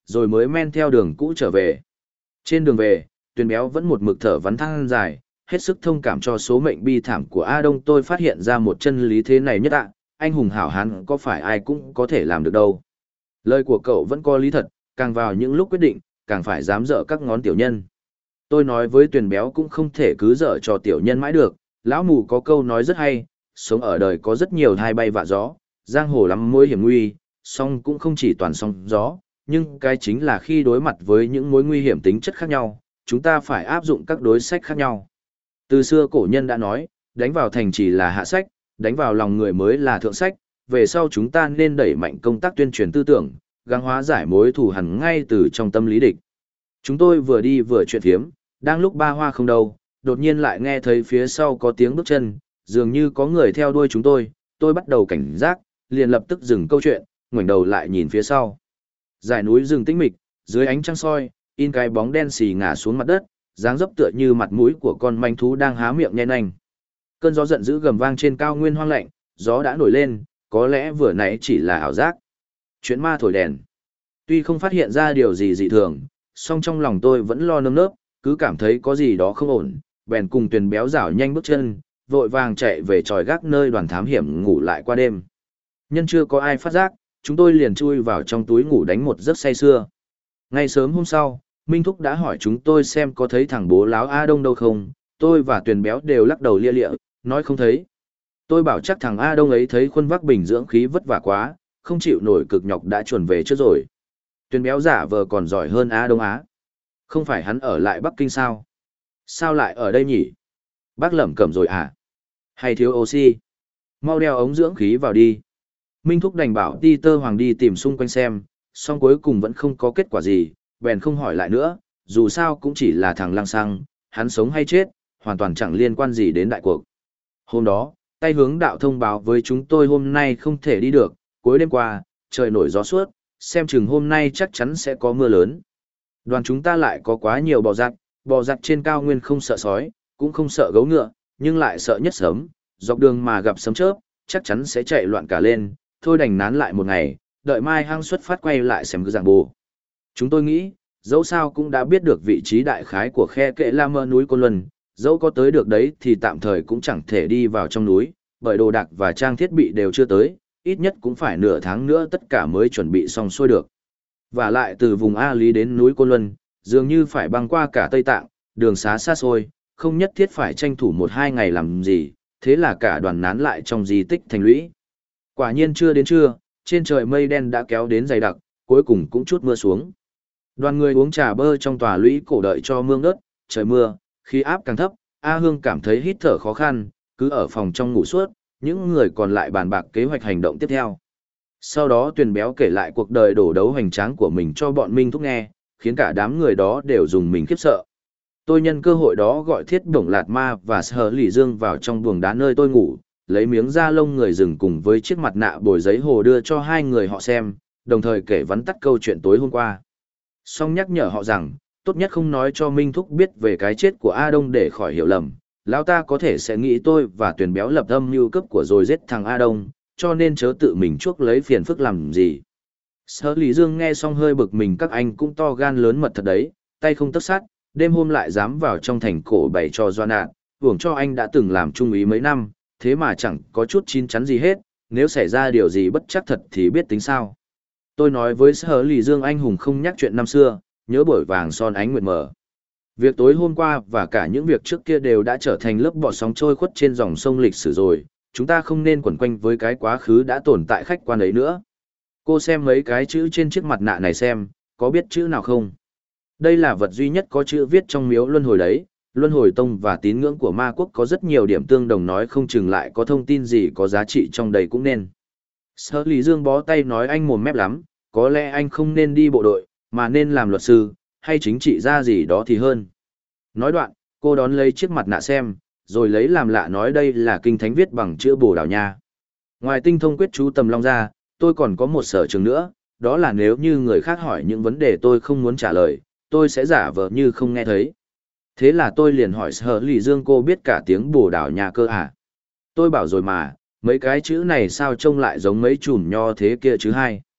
rồi mới men theo đường cũ trở về. Trên đường về, Tuyền Béo vẫn một mực thở vắn than dài, hết sức thông cảm cho số mệnh bi thảm của A Đông. Tôi phát hiện ra một chân lý thế này nhất ạ, anh hùng hảo hán có phải ai cũng có thể làm được đâu. Lời của cậu vẫn có lý thật, càng vào những lúc quyết định, càng phải dám dở các ngón tiểu nhân. Tôi nói với Tuyền Béo cũng không thể cứ dở cho tiểu nhân mãi được, lão mù có câu nói rất hay, sống ở đời có rất nhiều thai bay vạ gió, giang hồ lắm mối hiểm nguy, song cũng không chỉ toàn sóng gió, nhưng cái chính là khi đối mặt với những mối nguy hiểm tính chất khác nhau, chúng ta phải áp dụng các đối sách khác nhau. Từ xưa cổ nhân đã nói, đánh vào thành chỉ là hạ sách, đánh vào lòng người mới là thượng sách, về sau chúng ta nên đẩy mạnh công tác tuyên truyền tư tưởng, gắng hóa giải mối thù hằn ngay từ trong tâm lý địch. Chúng tôi vừa đi vừa chuyện thiếm, đang lúc ba hoa không đâu, đột nhiên lại nghe thấy phía sau có tiếng bước chân, dường như có người theo đuôi chúng tôi bắt đầu cảnh giác, liền lập tức dừng câu chuyện, ngoảnh đầu lại nhìn phía sau. Dải núi rừng tĩnh mịch, dưới ánh trăng soi, in cái bóng đen xì ngả xuống mặt đất, dáng dấp tựa như mặt mũi của con manh thú đang há miệng nhen nanh. Cơn gió giận dữ gầm vang trên cao nguyên hoang lạnh, gió đã nổi lên, có lẽ vừa nãy chỉ là ảo giác. Chuyện ma thổi đèn. Tuy không phát hiện ra điều gì dị thường, song trong lòng tôi vẫn lo nơm nớp, cứ cảm thấy có gì đó không ổn, bèn cùng Tuyền Béo rảo nhanh bước chân, vội vàng chạy về tròi gác nơi đoàn thám hiểm ngủ lại qua đêm. Nhân chưa có ai phát giác, chúng tôi liền chui vào trong túi ngủ đánh một giấc say sưa. Ngay sớm hôm sau, Minh Thúc đã hỏi chúng tôi xem có thấy thằng bố láo A Đông đâu không, tôi và Tuyền Béo đều lắc đầu lia lịa, nói không thấy. Tôi bảo chắc thằng A Đông ấy thấy khuôn vác bình dưỡng khí vất vả quá, không chịu nổi cực nhọc đã chuẩn về trước rồi. Tuyền Béo giả vờ còn giỏi hơn A Đông á. Không phải hắn ở lại Bắc Kinh sao? Sao lại ở đây nhỉ? Bác lẩm cẩm rồi à? Hay thiếu oxy? Mau đeo ống dưỡng khí vào đi. Minh Thúc đành bảo Peter Hoàng đi tìm xung quanh xem, song cuối cùng vẫn không có kết quả gì, bèn không hỏi lại nữa, dù sao cũng chỉ là thằng lăng xăng, hắn sống hay chết, hoàn toàn chẳng liên quan gì đến đại cuộc. Hôm đó, tay hướng đạo thông báo với chúng tôi hôm nay không thể đi được, cuối đêm qua, trời nổi gió suốt, xem chừng hôm nay chắc chắn sẽ có mưa lớn. Đoàn chúng ta lại có quá nhiều bò giặc trên cao nguyên không sợ sói, cũng không sợ gấu ngựa, nhưng lại sợ nhất sớm, dọc đường mà gặp sấm chớp, chắc chắn sẽ chạy loạn cả lên, thôi đành nán lại một ngày, đợi mai hang xuất phát quay lại xem cái dạng bồ. Chúng tôi nghĩ, dẫu sao cũng đã biết được vị trí đại khái của khe kệ La Mơ núi Côn Luân, dẫu có tới được đấy thì tạm thời cũng chẳng thể đi vào trong núi, bởi đồ đạc và trang thiết bị đều chưa tới, ít nhất cũng phải nửa tháng nữa tất cả mới chuẩn bị xong xuôi được. Và lại từ vùng A Lý đến núi Côn Luân, dường như phải băng qua cả Tây Tạng, đường xá xa xôi, không nhất thiết phải tranh thủ 1-2 ngày làm gì, thế là cả đoàn nán lại trong di tích thành lũy. Quả nhiên chưa đến trưa, trên trời mây đen đã kéo đến dày đặc, cuối cùng cũng chút mưa xuống. Đoàn người uống trà bơ trong tòa lũy cổ đợi cho mưa ngớt, trời mưa, khí áp càng thấp, A Hương cảm thấy hít thở khó khăn, cứ ở phòng trong ngủ suốt, những người còn lại bàn bạc kế hoạch hành động tiếp theo. Sau đó Tuyền Béo kể lại cuộc đời đổ đấu hoành tráng của mình cho bọn Minh Thúc nghe, khiến cả đám người đó đều dùng mình khiếp sợ. Tôi nhân cơ hội đó gọi Thiết Bổng Lạt Ma và Sở Lỷ Dương vào trong buồng đá nơi tôi ngủ, lấy miếng da lông người rừng cùng với chiếc mặt nạ bồi giấy hồ đưa cho hai người họ xem, đồng thời kể vắn tắt câu chuyện tối hôm qua. Song nhắc nhở họ rằng, tốt nhất không nói cho Minh Thúc biết về cái chết của A Đông để khỏi hiểu lầm. Lão ta có thể sẽ nghĩ tôi và Tuyền Béo lập âm mưu cướp của rồi giết thằng A Đông, cho nên chớ tự mình chuốc lấy phiền phức làm gì. Sở Lý Dương nghe xong hơi bực mình, các anh cũng to gan lớn mật thật đấy, tay không tấc sắt, đêm hôm lại dám vào trong thành cổ bày cho doa nạn, hưởng cho anh đã từng làm trung úy mấy năm, thế mà chẳng có chút chín chắn gì hết, nếu xảy ra điều gì bất chắc thật thì biết tính sao. Tôi nói với Sở Lý Dương anh hùng không nhắc chuyện năm xưa, nhớ buổi vàng son ánh nguyệt mờ. Việc tối hôm qua và cả những việc trước kia đều đã trở thành lớp bọt sóng trôi khuất trên dòng sông lịch sử rồi, chúng ta không nên quẩn quanh với cái quá khứ đã tồn tại khách quan ấy nữa. Cô xem mấy cái chữ trên chiếc mặt nạ này xem, có biết chữ nào không? Đây là vật duy nhất có chữ viết trong miếu luân hồi đấy, luân hồi tông và tín ngưỡng của ma quốc có rất nhiều điểm tương đồng, nói không chừng lại có thông tin gì có giá trị trong đây cũng nên. Sở Lý Dương bó tay nói anh mồm mép lắm, có lẽ anh không nên đi bộ đội, mà nên làm luật sư, hay chính trị gia gì đó thì hơn. Nói đoạn, cô đón lấy chiếc mặt nạ xem, rồi lấy làm lạ nói đây là kinh thánh viết bằng chữ Bồ Đào Nha. Ngoài tinh thông quyết chú tầm long ra, tôi còn có một sở trường nữa, đó là nếu như người khác hỏi những vấn đề tôi không muốn trả lời, tôi sẽ giả vờ như không nghe thấy. Thế là tôi liền hỏi Sở Lý Dương cô biết cả tiếng Bồ Đào Nha cơ à? Tôi bảo rồi mà, mấy cái chữ này sao trông lại giống mấy chùm nho thế kia chứ hay.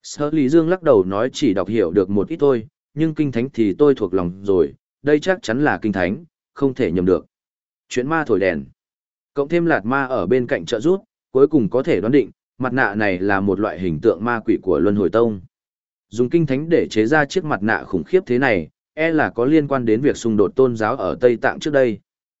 Sở Lý Dương lắc đầu nói chỉ đọc hiểu được một ít thôi, nhưng kinh thánh thì tôi thuộc lòng rồi, đây chắc chắn là kinh thánh, không thể nhầm được. Chuyện ma thổi đèn. Cộng thêm lạt ma ở bên cạnh trợ giúp, cuối cùng có thể đoán định, mặt nạ này là một loại hình tượng ma quỷ của Luân Hồi Tông. Dùng kinh thánh để chế ra chiếc mặt nạ khủng khiếp thế này, là có liên quan đến việc xung đột tôn giáo ở Tây Tạng trước đây.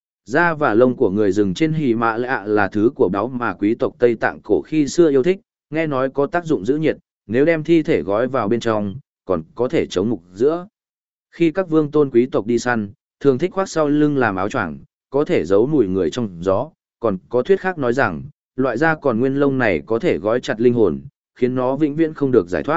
Da và lông của người rừng trên Hì Mã Lạ là thứ của báu mà quý tộc Tây Tạng cổ khi xưa yêu thích, nghe nói có tác dụng giữ nhiệt, nếu đem thi thể gói vào bên trong, còn có thể chống ngục giữa. Khi các vương tôn quý tộc đi săn, thường thích khoác sau lưng làm áo choàng, có thể giấu mùi người trong gió, còn có thuyết khác nói rằng, loại da còn nguyên lông này có thể gói chặt linh hồn, khiến nó vĩnh viễn không được giải thoát.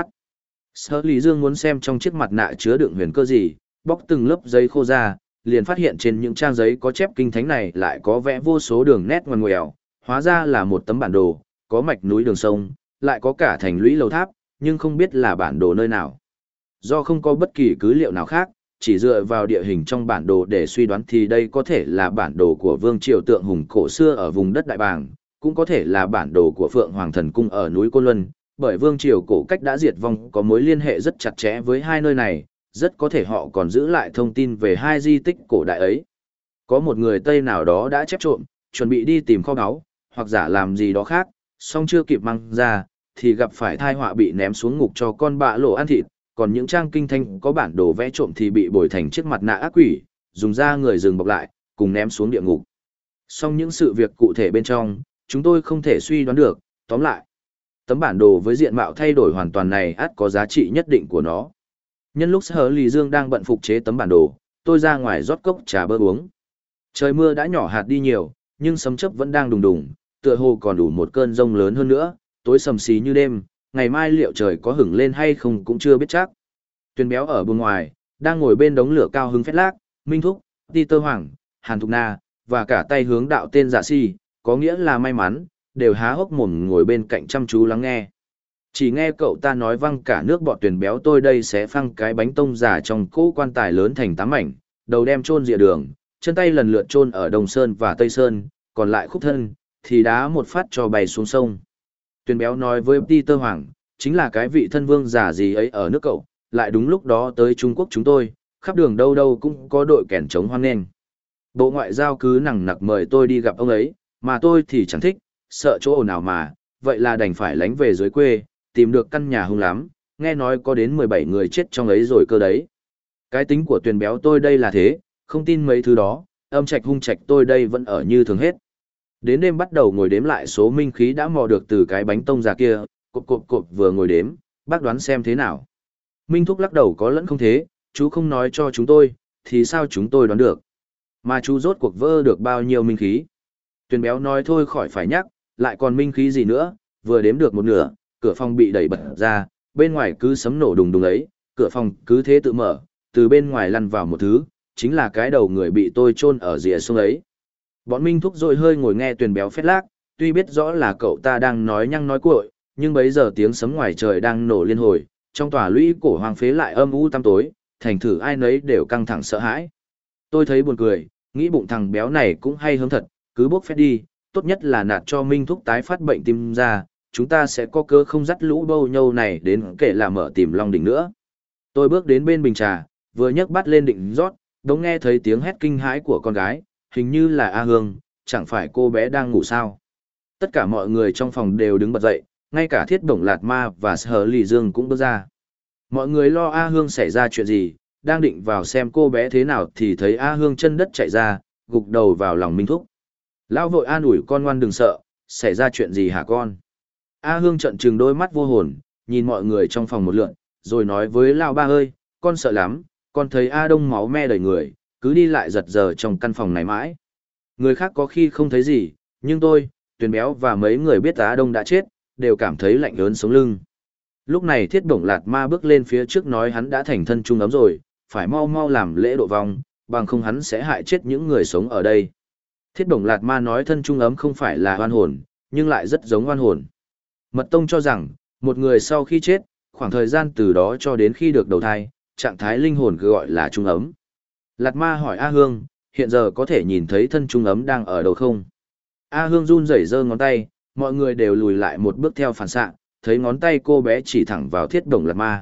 Sở Lý Dương muốn xem trong chiếc mặt nạ chứa đựng huyền cơ gì, bóc từng lớp giấy khô ra, liền phát hiện trên những trang giấy có chép kinh thánh này lại có vẽ vô số đường nét ngoằn ngoèo, hóa ra là một tấm bản đồ, có mạch núi đường sông, lại có cả thành lũy lầu tháp, nhưng không biết là bản đồ nơi nào. Do không có bất kỳ cứ liệu nào khác, chỉ dựa vào địa hình trong bản đồ để suy đoán thì đây có thể là bản đồ của vương triều tượng hùng cổ xưa ở vùng đất Đại Bàng, cũng có thể là bản đồ của Phượng Hoàng Thần Cung ở núi Côn Luân, bởi vương triều cổ cách đã diệt vong có mối liên hệ rất chặt chẽ với hai nơi này, rất có thể họ còn giữ lại thông tin về hai di tích cổ đại ấy. Có một người Tây nào đó đã chép trộm, chuẩn bị đi tìm kho báu, hoặc giả làm gì đó khác, song chưa kịp mang ra, thì gặp phải tai họa bị ném xuống ngục cho con bạ lộ ăn thịt, còn những trang kinh thanh có bản đồ vẽ trộm thì bị bồi thành chiếc mặt nạ ác quỷ, dùng da người rừng bọc lại, cùng ném xuống địa ngục. Song những sự việc cụ thể bên trong, chúng tôi không thể suy đoán được, tóm lại. Tấm bản đồ với diện mạo thay đổi hoàn toàn này ắt có giá trị nhất định của nó. Nhân lúc Sở Lý Dương đang bận phục chế tấm bản đồ, tôi ra ngoài rót cốc trà bơ uống. Trời mưa đã nhỏ hạt đi nhiều, nhưng sấm chớp vẫn đang đùng đùng, tựa hồ còn đủ một cơn rông lớn hơn nữa, tối sầm xí như đêm, ngày mai liệu trời có hửng lên hay không cũng chưa biết chắc. Tuyền Béo ở bên ngoài, đang ngồi bên đống lửa cao hứng phét lác, Minh Thúc, Tơ Hoàng, Hàn Thục Na, và cả tay hướng đạo tên Dạ Si, có nghĩa là may mắn, đều há hốc mồm ngồi bên cạnh chăm chú lắng nghe. Chỉ nghe cậu ta nói văng cả nước bọt. Tuyền Béo tôi đây sẽ phăng cái bánh tông giả trong cỗ quan tài lớn thành 8 mảnh, đầu đem chôn rìa đường, chân tay lần lượt chôn ở Đông Sơn và Tây Sơn, còn lại khúc thân, thì đá một phát cho bay xuống sông. Tuyền Béo nói với Tơ Hoàng, chính là cái vị thân vương giả gì ấy ở nước cậu, lại đúng lúc đó tới Trung Quốc chúng tôi, khắp đường đâu đâu cũng có đội kẻn chống hoan nghênh. Bộ Ngoại giao cứ nằng nặc mời tôi đi gặp ông ấy, mà tôi thì chẳng thích, sợ chỗ ồn ào mà, vậy là đành phải lánh về dưới quê, tìm được căn nhà hung lắm, nghe nói có đến 17 người chết trong ấy rồi cơ đấy. Cái tính của Tuyền Béo tôi đây là thế, không tin mấy thứ đó, âm trạch hung trạch tôi đây vẫn ở như thường hết. Đến đêm bắt đầu ngồi đếm lại số minh khí đã mò được từ cái bánh tông già kia, cộp vừa ngồi đếm, bác đoán xem thế nào. Minh Thúc lắc đầu có lẫn không thế, chú không nói cho chúng tôi, thì sao chúng tôi đoán được. Mà chú rốt cuộc vơ được bao nhiêu minh khí. Tuyền Béo nói thôi khỏi phải nhắc, lại còn minh khí gì nữa, vừa đếm được một nửa, cửa phòng bị đẩy bật ra, bên ngoài cứ sấm nổ đùng đùng ấy, cửa phòng cứ thế tự mở, từ bên ngoài lăn vào một thứ, chính là cái đầu người bị tôi chôn ở rìa sông ấy. Bọn Minh Thúc rồi hơi ngồi nghe Tuyền Béo phét lác, tuy biết rõ là cậu ta đang nói nhăng nói cuội, nhưng bấy giờ tiếng sấm ngoài trời đang nổ liên hồi, trong tòa lũy cổ hoang phế lại âm u tăm tối, thành thử ai nấy đều căng thẳng sợ hãi. Tôi thấy buồn cười, nghĩ bụng thằng béo này cũng hay hớm thật, cứ bốc phét đi, tốt nhất là nạt cho Minh Thúc tái phát bệnh tim ra, chúng ta sẽ có cơ không dắt lũ bâu nhâu này đến kể là mở tìm Long Đỉnh nữa. Tôi bước đến bên bình trà, vừa nhấc bát lên định rót, đống nghe thấy tiếng hét kinh hãi của con gái, hình như là A Hương, chẳng phải cô bé đang ngủ sao. Tất cả mọi người trong phòng đều đứng bật dậy, ngay cả Thiết Bổng Lạt Ma và Sở Lý Dương cũng bước ra. Mọi người lo A Hương xảy ra chuyện gì, đang định vào xem cô bé thế nào thì thấy A Hương chân đất chạy ra, gục đầu vào lòng Minh Thúc. Lão vội an ủi con ngoan đừng sợ, xảy ra chuyện gì hả con? A Hương trợn trừng đôi mắt vô hồn, nhìn mọi người trong phòng một lượt, rồi nói với Lão ba ơi, con sợ lắm, con thấy A Đông máu me đầy người, cứ đi lại giật giờ trong căn phòng này mãi. Người khác có khi không thấy gì, nhưng tôi, Tuyền Béo và mấy người biết A Đông đã chết, đều cảm thấy lạnh ớn sống lưng. Lúc này Thiết Bổng Lạt Ma bước lên phía trước nói hắn đã thành thân trung ấm rồi, phải mau mau làm lễ độ vong, bằng không hắn sẽ hại chết những người sống ở đây. Thiết Bổng Lạt Ma nói thân trung ấm không phải là oan hồn, nhưng lại rất giống oan hồn. Mật tông cho rằng, một người sau khi chết, khoảng thời gian từ đó cho đến khi được đầu thai, trạng thái linh hồn gọi là trung ấm. Lạt Ma hỏi A Hương, hiện giờ có thể nhìn thấy thân trung ấm đang ở đâu không? A Hương run rẩy giơ ngón tay, mọi người đều lùi lại một bước theo phản xạ, thấy ngón tay cô bé chỉ thẳng vào thiết bổng lạt ma.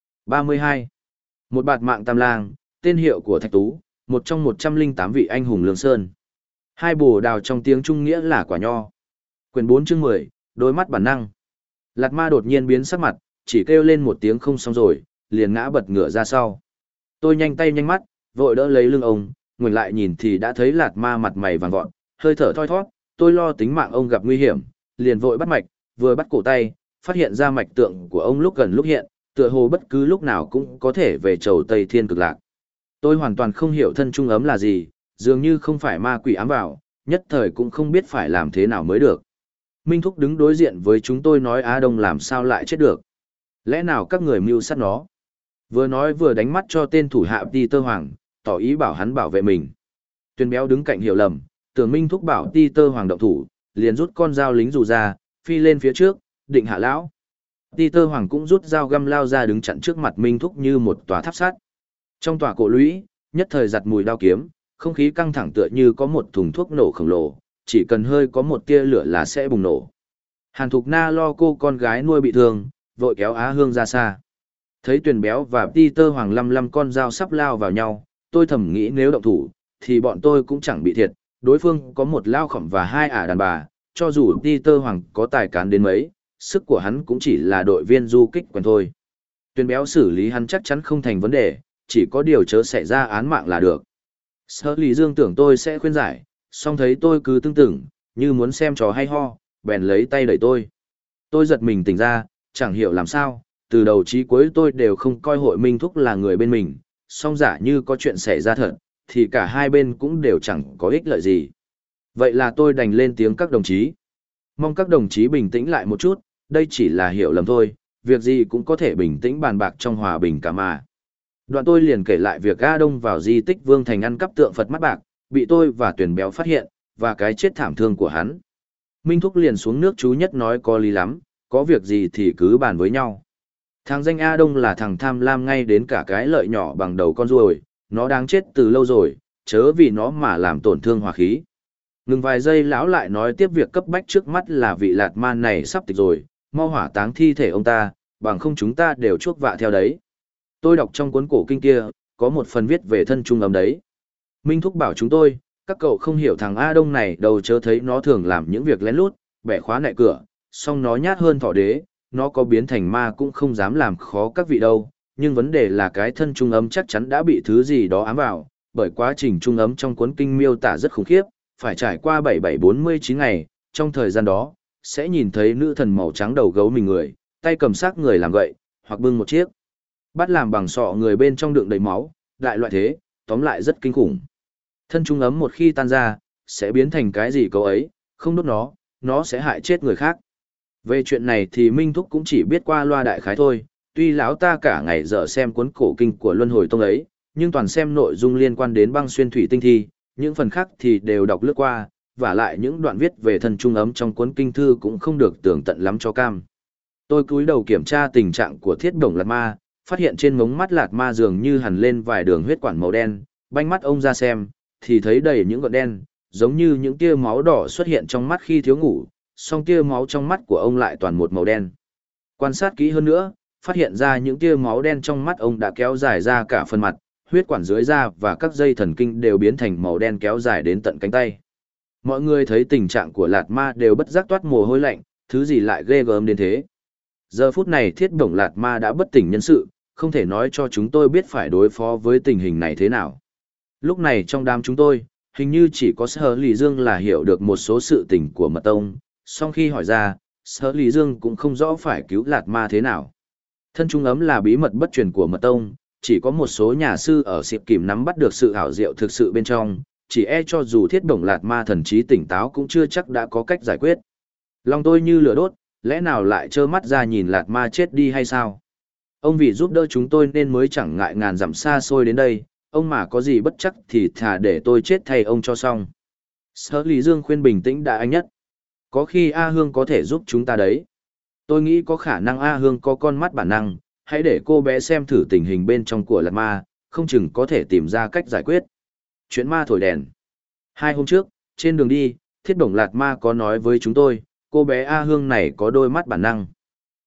32. Một bạt mạng tam lang, tên hiệu của Thạch Tú, một trong 108 vị anh hùng Lương Sơn. Hai bồ đào trong tiếng Trung nghĩa là quả nho. Quyển 4 chương 10, đôi mắt bản năng. Lạt ma đột nhiên biến sắc mặt, chỉ kêu lên một tiếng không xong rồi, liền ngã bật ngửa ra sau. Tôi nhanh tay nhanh mắt, vội đỡ lấy lưng ông, ngoảnh lại nhìn thì đã thấy lạt ma mặt mày vàng vọt, hơi thở thoi thoát, tôi lo tính mạng ông gặp nguy hiểm, liền vội bắt mạch, vừa bắt cổ tay, phát hiện ra mạch tượng của ông lúc gần lúc hiện, tựa hồ bất cứ lúc nào cũng có thể về chầu Tây Thiên Cực Lạc. Tôi hoàn toàn không hiểu thân trung ấm là gì, dường như không phải ma quỷ ám vào, nhất thời cũng không biết phải làm thế nào mới được. Minh Thúc đứng đối diện với chúng tôi nói Á Đông làm sao lại chết được. Lẽ nào các người mưu sát nó? Vừa nói vừa đánh mắt cho tên thủ hạ Peter Hoàng, tỏ ý bảo hắn bảo vệ mình. Tuyền Béo đứng cạnh hiểu lầm, tưởng Minh Thúc bảo Peter Hoàng động thủ, liền rút con dao lính dù ra, phi lên phía trước, định hạ lão. Peter Hoàng cũng rút dao găm lao ra đứng chặn trước mặt Minh Thúc như một tòa tháp sắt. Trong tòa cổ lũy, nhất thời giặt mùi đao kiếm, không khí căng thẳng tựa như có một thùng thuốc nổ khổng lồ, chỉ cần hơi có một tia lửa là sẽ bùng nổ. Hàn Thục Na lo cô con gái nuôi bị thương, vội kéo Á Hương ra xa. Thấy Tuyền Béo và Peter Hoàng lăm con dao sắp lao vào nhau, tôi thầm nghĩ nếu động thủ, thì bọn tôi cũng chẳng bị thiệt, đối phương có một lao khổng và hai ả đàn bà, cho dù Peter Hoàng có tài cán đến mấy, sức của hắn cũng chỉ là đội viên du kích quen thôi. Tuyền Béo xử lý hắn chắc chắn không thành vấn đề, chỉ có điều chớ xảy ra án mạng là được. Sở Lý Dương tưởng tôi sẽ khuyên giải, song thấy tôi cứ tưng tửng, như muốn xem trò hay ho, bèn lấy tay đẩy tôi. Tôi giật mình tỉnh ra, chẳng hiểu làm sao, từ đầu chí cuối tôi đều không coi Hội Minh Thúc là người bên mình, song giả như có chuyện xảy ra thật, thì cả hai bên cũng đều chẳng có ích lợi gì. Vậy là tôi đành lên tiếng các đồng chí. Mong các đồng chí bình tĩnh lại một chút, đây chỉ là hiểu lầm thôi, việc gì cũng có thể bình tĩnh bàn bạc trong hòa bình cả mà. Đoạn tôi liền kể lại việc A Đông vào di tích Vương Thành ăn cắp tượng Phật mắt bạc, bị tôi và Tuyền Béo phát hiện, và cái chết thảm thương của hắn. Minh Thúc liền xuống nước chú nhất nói có lý lắm, có việc gì thì cứ bàn với nhau. Thằng danh A Đông là thằng tham lam ngay đến cả cái lợi nhỏ bằng đầu con ruồi, nó đáng chết từ lâu rồi, chớ vì nó mà làm tổn thương hòa khí. Ngừng vài giây lão lại nói tiếp việc cấp bách trước mắt là vị lạt man này sắp tịch rồi, mau hỏa táng thi thể ông ta, bằng không chúng ta đều chuốc vạ theo đấy. Tôi đọc trong cuốn cổ kinh kia, có một phần viết về thân trung ấm đấy. Minh Thúc bảo chúng tôi, các cậu không hiểu thằng A Đông này đâu chớ thấy nó thường làm những việc lén lút, bẻ khóa nại cửa, song nó nhát hơn thỏ đế, nó có biến thành ma cũng không dám làm khó các vị đâu, nhưng vấn đề là cái thân trung ấm chắc chắn đã bị thứ gì đó ám vào, bởi quá trình trung ấm trong cuốn kinh miêu tả rất khủng khiếp, phải trải qua 7749 ngày, trong thời gian đó, sẽ nhìn thấy nữ thần màu trắng đầu gấu mình người, tay cầm xác người làm gậy, hoặc bưng một chiếc bát làm bằng sọ người bên trong đựng đầy máu, đại loại thế, tóm lại rất kinh khủng. Thân trung ấm một khi tan ra, sẽ biến thành cái gì cậu ấy, không đốt nó sẽ hại chết người khác. Về chuyện này thì Minh Thúc cũng chỉ biết qua loa đại khái thôi, tuy lão ta cả ngày dở xem cuốn cổ kinh của Luân Hồi Tông ấy, nhưng toàn xem nội dung liên quan đến băng xuyên thủy tinh thi, những phần khác thì đều đọc lướt qua, và lại những đoạn viết về thân trung ấm trong cuốn kinh thư cũng không được tường tận lắm cho cam. Tôi cúi đầu kiểm tra tình trạng của thiết đồng lạt ma, phát hiện trên mống mắt lạt ma dường như hằn lên vài đường huyết quản màu đen, banh mắt ông ra xem, thì thấy đầy những gợn đen, giống như những tia máu đỏ xuất hiện trong mắt khi thiếu ngủ, song tia máu trong mắt của ông lại toàn một màu đen. Quan sát kỹ hơn nữa, phát hiện ra những tia máu đen trong mắt ông đã kéo dài ra cả phần mặt, huyết quản dưới da và các dây thần kinh đều biến thành màu đen kéo dài đến tận cánh tay. Mọi người thấy tình trạng của lạt ma đều bất giác toát mồ hôi lạnh, thứ gì lại ghê gớm đến thế. Giờ phút này thiết bổng lạt ma đã bất tỉnh nhân sự, không thể nói cho chúng tôi biết phải đối phó với tình hình này thế nào. Lúc này trong đám chúng tôi, hình như chỉ có Sở Lý Dương là hiểu được một số sự tình của mật tông, song khi hỏi ra, Sở Lý Dương cũng không rõ phải cứu lạt ma thế nào. Thân trung ấm là bí mật bất truyền của mật tông, chỉ có một số nhà sư ở Siệp Kìm nắm bắt được sự ảo diệu thực sự bên trong, chỉ e cho dù thiết bổng lạt ma thần trí tỉnh táo cũng chưa chắc đã có cách giải quyết. Lòng tôi như lửa đốt, lẽ nào lại trơ mắt ra nhìn lạt ma chết đi hay sao? Ông vì giúp đỡ chúng tôi nên mới chẳng ngại ngàn dặm xa xôi đến đây, ông mà có gì bất chắc thì thà để tôi chết thay ông cho xong. Sở Lý Dương khuyên bình tĩnh đã anh nhất. Có khi A Hương có thể giúp chúng ta đấy. Tôi nghĩ có khả năng A Hương có con mắt bản năng, hãy để cô bé xem thử tình hình bên trong của lạt ma, không chừng có thể tìm ra cách giải quyết. Chuyện ma thổi đèn. 2 hôm trước, trên đường đi, thiết bổng lạt ma có nói với chúng tôi, cô bé A Hương này có đôi mắt bản năng.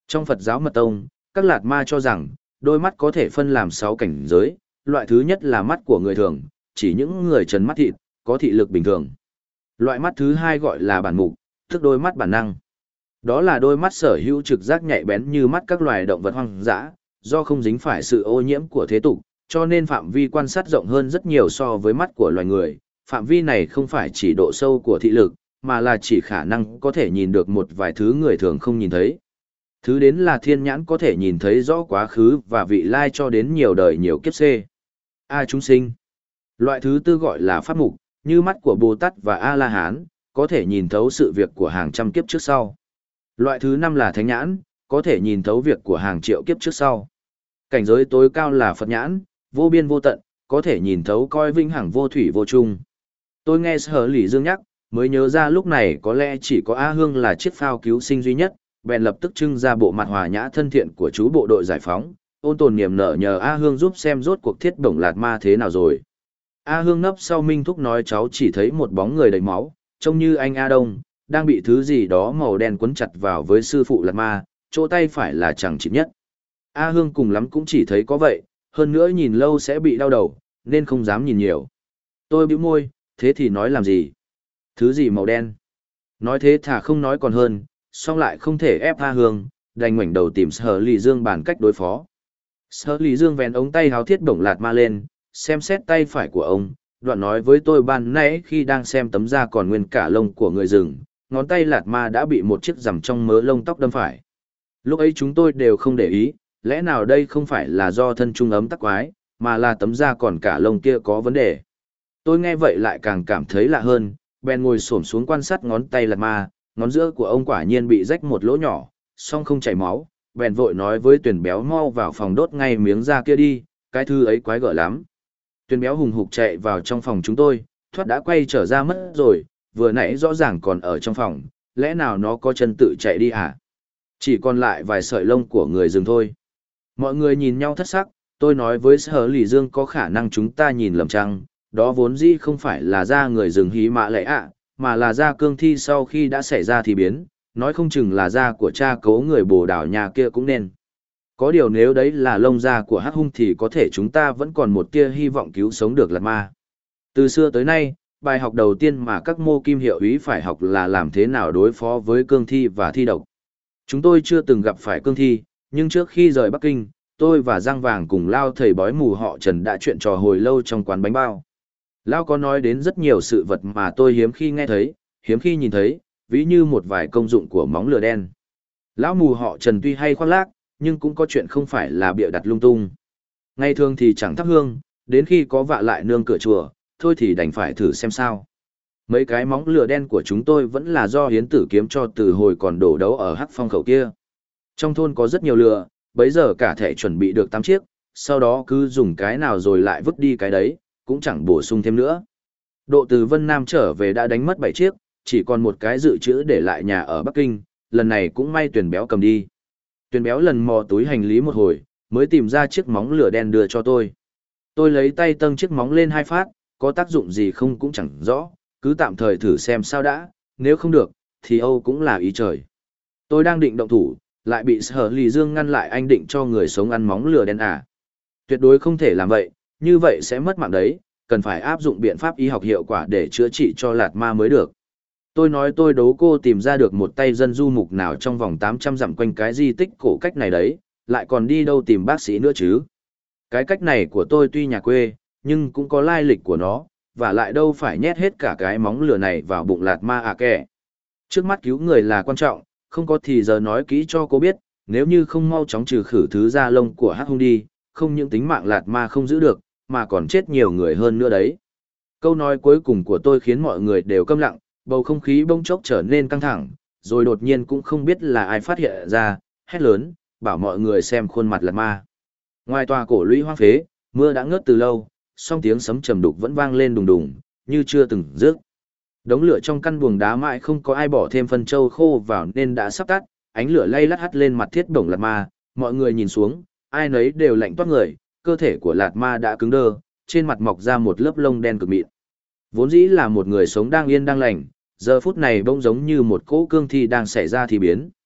Trong Phật giáo Mật Tông, các Lạt Ma cho rằng, đôi mắt có thể phân làm 6 cảnh giới, loại thứ nhất là mắt của người thường, chỉ những người trần mắt thịt, có thị lực bình thường. Loại mắt thứ hai gọi là bản mục, tức đôi mắt bản năng. Đó là đôi mắt sở hữu trực giác nhạy bén như mắt các loài động vật hoang dã, do không dính phải sự ô nhiễm của thế tục, cho nên phạm vi quan sát rộng hơn rất nhiều so với mắt của loài người. Phạm vi này không phải chỉ độ sâu của thị lực, mà là chỉ khả năng có thể nhìn được một vài thứ người thường không nhìn thấy. Thứ đến là thiên nhãn có thể nhìn thấy rõ quá khứ và vị lai cho đến nhiều đời nhiều kiếp xê. Chúng sinh. Loại thứ tư gọi là pháp mục, như mắt của Bồ Tát và A-la-hán, có thể nhìn thấu sự việc của hàng trăm kiếp trước sau. Loại thứ năm là thánh nhãn, có thể nhìn thấu việc của hàng triệu kiếp trước sau. Cảnh giới tối cao là Phật nhãn, vô biên vô tận, có thể nhìn thấu coi vĩnh hằng vô thủy vô chung. Tôi nghe Sở Lỷ Dương nhắc, mới nhớ ra lúc này có lẽ chỉ có A Hương là chiếc phao cứu sinh duy nhất, bèn lập tức trưng ra bộ mặt hòa nhã thân thiện của chú bộ đội giải phóng, ôn tồn niềm nở nhờ A Hương giúp xem rốt cuộc thiết bổng Lạt Ma thế nào rồi. A Hương nấp sau Minh Thúc nói cháu chỉ thấy một bóng người đầy máu, trông như anh A Đông, đang bị thứ gì đó màu đen quấn chặt vào với sư phụ Lạt Ma, chỗ tay phải là chẳng chịt nhất. A Hương cùng lắm cũng chỉ thấy có vậy, hơn nữa nhìn lâu sẽ bị đau đầu, nên không dám nhìn nhiều. Tôi bĩu môi, thế thì nói làm gì? Thứ gì màu đen? Nói thế thà không nói còn hơn, song lại không thể ép A Hương, đành ngoảnh đầu tìm Sở Lỷ Dương bàn cách đối phó. Sở Lỷ Dương vén ống tay háo thiết bổng Lạt Ma lên, xem xét tay phải của ông, đoạn nói với tôi ban nãy khi đang xem tấm da còn nguyên cả lông của người rừng, ngón tay Lạt Ma đã bị một chiếc rằm trong mớ lông tóc đâm phải. Lúc ấy chúng tôi đều không để ý, lẽ nào đây không phải là do thân trung ấm tắc quái, mà là tấm da còn cả lông kia có vấn đề. Tôi nghe vậy lại càng cảm thấy lạ hơn, bèn ngồi xổm xuống quan sát ngón tay Lạt Ma, ngón giữa của ông quả nhiên bị rách một lỗ nhỏ, song không chảy máu, bèn vội nói với Tuyền Béo mau vào phòng đốt ngay miếng da kia đi, cái thư ấy quái gở lắm. Tuyền Béo hùng hục chạy vào trong phòng chúng tôi, thoát đã quay trở ra mất rồi, vừa nãy rõ ràng còn ở trong phòng, lẽ nào nó có chân tự chạy đi à? Chỉ còn lại vài sợi lông của người rừng thôi. Mọi người nhìn nhau thất sắc, tôi nói với Sở Lỷ Dương có khả năng chúng ta nhìn lầm chăng, đó vốn dĩ không phải là da người rừng hí mạ lệ ạ, mà là da cương thi sau khi đã xảy ra thì biến, nói không chừng là da của cha cố người Bồ Đào nhà kia cũng nên. Có điều nếu đấy là lông da của hắc hung thì có thể chúng ta vẫn còn một tia hy vọng cứu sống được Lạt Ma. Từ xưa tới nay, bài học đầu tiên mà các mô kim hiệu úy phải học là làm thế nào đối phó với cương thi và thi độc. Chúng tôi chưa từng gặp phải cương thi, nhưng trước khi rời Bắc Kinh, tôi và Giang Vàng cùng Lao thầy bói mù họ Trần đã chuyện trò hồi lâu trong quán bánh bao. Lao có nói đến rất nhiều sự vật mà tôi hiếm khi nghe thấy, hiếm khi nhìn thấy, ví như một vài công dụng của móng lửa đen. Lão mù họ Trần tuy hay khoác lác, nhưng cũng có chuyện không phải là bịa đặt lung tung. Ngày thường thì chẳng thắp hương, đến khi có vạ lại nương cửa chùa, thôi thì đành phải thử xem sao. Mấy cái móng lửa đen của chúng tôi vẫn là do hiến tử kiếm cho từ hồi còn đổ đấu ở Hắc Phong khẩu kia. Trong thôn có rất nhiều lửa, bấy giờ cả thể chuẩn bị được 8 chiếc, sau đó cứ dùng cái nào rồi lại vứt đi cái đấy, cũng chẳng bổ sung thêm nữa. Độ từ Vân Nam trở về đã đánh mất 7 chiếc, chỉ còn một cái dự trữ để lại nhà ở Bắc Kinh, lần này cũng may Tuyền Béo cầm đi. Tuyền Béo lần mò túi hành lý một hồi, mới tìm ra chiếc móng lửa đen đưa cho tôi. Tôi lấy tay tâng chiếc móng lên 2 phát, có tác dụng gì không cũng chẳng rõ, cứ tạm thời thử xem sao đã, nếu không được, thì Âu cũng là ý trời. Tôi đang định động thủ, lại bị Sở Lỷ Dương ngăn lại. Anh định cho người sống ăn móng lửa đen à? Tuyệt đối không thể làm vậy, như vậy sẽ mất mạng đấy, cần phải áp dụng biện pháp y học hiệu quả để chữa trị cho Lạt Ma mới được. Tôi nói tôi đố cô tìm ra được một tay dân du mục nào trong vòng 800 dặm quanh cái di tích cổ cách này đấy, lại còn đi đâu tìm bác sĩ nữa chứ. Cái cách này của tôi tuy nhà quê, nhưng cũng có lai lịch của nó, và lại đâu phải nhét hết cả cái móng lửa này vào bụng Lạt Ma à kẻ. Trước mắt cứu người là quan trọng, không có thì giờ nói kỹ cho cô biết, nếu như không mau chóng trừ khử thứ da lông của hắc hung đi, không những tính mạng Lạt Ma không giữ được, mà còn chết nhiều người hơn nữa đấy. Câu nói cuối cùng của tôi khiến mọi người đều câm lặng, bầu không khí bỗng chốc trở nên căng thẳng, rồi đột nhiên cũng không biết là ai phát hiện ra, hét lớn, bảo mọi người xem khuôn mặt Lạt Ma. Ngoài tòa cổ lũy hoang phế, mưa đã ngớt từ lâu, song tiếng sấm trầm đục vẫn vang lên đùng đùng, như chưa từng dứt. Đống lửa trong căn buồng đá mãi không có ai bỏ thêm phân trâu khô vào nên đã sắp tắt, ánh lửa lay lắt hắt lên mặt thiết bổng Lạt Ma, mọi người nhìn xuống, ai nấy đều lạnh toát người, cơ thể của Lạt Ma đã cứng đơ, trên mặt mọc ra một lớp lông đen cực mịn. Vốn dĩ là một người sống đang yên đang lành, giờ phút này bỗng giống như một cỗ cương thi đang xảy ra thì biến.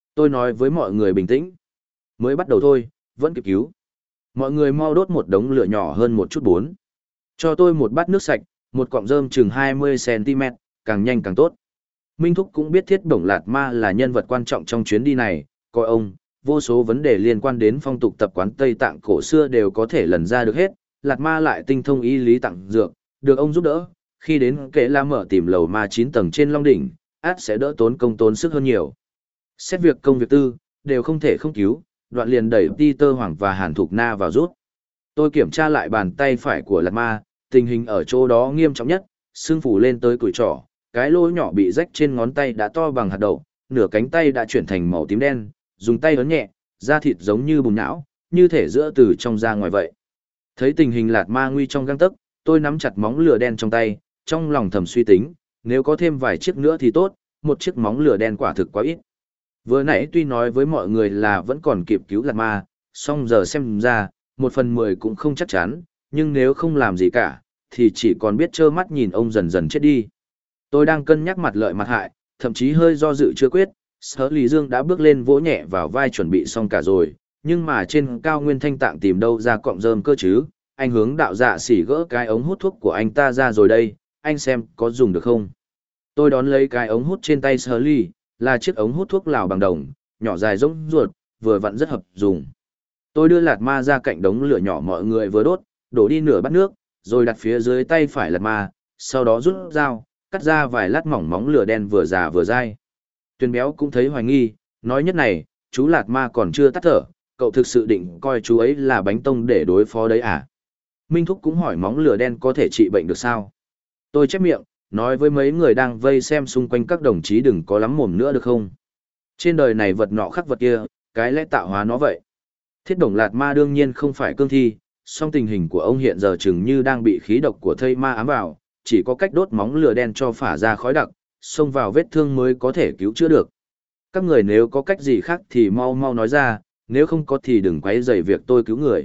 Tôi nói với mọi người bình tĩnh. Mới bắt đầu thôi, vẫn kịp cứu. Mọi người mau đốt một đống lửa nhỏ hơn một chút bốn. Cho tôi một bát nước sạch, một cọng rơm chừng 20 cm, càng nhanh càng tốt. Minh Thúc cũng biết Thiết Bổng Lạt Ma là nhân vật quan trọng trong chuyến đi này, coi ông, vô số vấn đề liên quan đến phong tục tập quán Tây Tạng cổ xưa đều có thể lần ra được hết, Lạt Ma lại tinh thông y lý tặng dược, được ông giúp đỡ, khi đến Kệ La Mở tìm lầu ma 9 tầng trên Long Đỉnh, át sẽ đỡ tốn công tốn sức hơn nhiều. Xét việc công việc tư, đều không thể không cứu, đoạn liền đẩy Peter Hoàng và Hàn Thục Na vào rút. Tôi kiểm tra lại bàn tay phải của Lạt Ma, tình hình ở chỗ đó nghiêm trọng nhất, xương phủ lên tới cùi trỏ, cái lỗ nhỏ bị rách trên ngón tay đã to bằng hạt đậu, nửa cánh tay đã chuyển thành màu tím đen, dùng tay ấn nhẹ, da thịt giống như bùn não, như thể giữa từ trong ra ngoài vậy. Thấy tình hình Lạt Ma nguy trong gang tấc, tôi nắm chặt móng lửa đen trong tay, trong lòng thầm suy tính, nếu có thêm vài chiếc nữa thì tốt, một chiếc móng lửa đen quả thực quá ít. Vừa nãy tuy nói với mọi người là vẫn còn kịp cứu Lạt Ma, song giờ xem ra, 1/10 cũng không chắc chắn, nhưng nếu không làm gì cả, thì chỉ còn biết trơ mắt nhìn ông dần dần chết đi. Tôi đang cân nhắc mặt lợi mặt hại, thậm chí hơi do dự chưa quyết, Sở Lý Dương đã bước lên vỗ nhẹ vào vai chuẩn bị xong cả rồi, nhưng mà trên cao nguyên thanh tạng tìm đâu ra cọng rơm cơ chứ, anh hướng đạo dạ xỉ gỡ cái ống hút thuốc của anh ta ra rồi đây, anh xem có dùng được không. Tôi đón lấy cái ống hút trên tay Sở Lý, là chiếc ống hút thuốc lào bằng đồng, nhỏ dài giống ruột, vừa vặn rất hợp dùng. Tôi đưa Lạt Ma ra cạnh đống lửa nhỏ mọi người vừa đốt, đổ đi nửa bát nước, rồi đặt phía dưới tay phải Lạt Ma, sau đó rút dao, cắt ra vài lát mỏng móng lửa đen vừa già vừa dai. Tuyền Béo cũng thấy hoài nghi, nói nhất này, chú Lạt Ma còn chưa tắt thở, cậu thực sự định coi chú ấy là bánh tông để đối phó đấy à? Minh Thúc cũng hỏi móng lửa đen có thể trị bệnh được sao? Tôi chép miệng, nói với mấy người đang vây xem xung quanh các đồng chí đừng có lắm mồm nữa được không? Trên đời này vật nọ khắc vật kia, cái lẽ tạo hóa nó vậy. Thiết Bổng Lạt Ma đương nhiên không phải cương thi, song tình hình của ông hiện giờ chừng như đang bị khí độc của thây ma ám vào, chỉ có cách đốt móng lửa đen cho phả ra khói đặc, xông vào vết thương mới có thể cứu chữa được. Các người nếu có cách gì khác thì mau mau nói ra, nếu không có thì đừng quấy rầy việc tôi cứu người.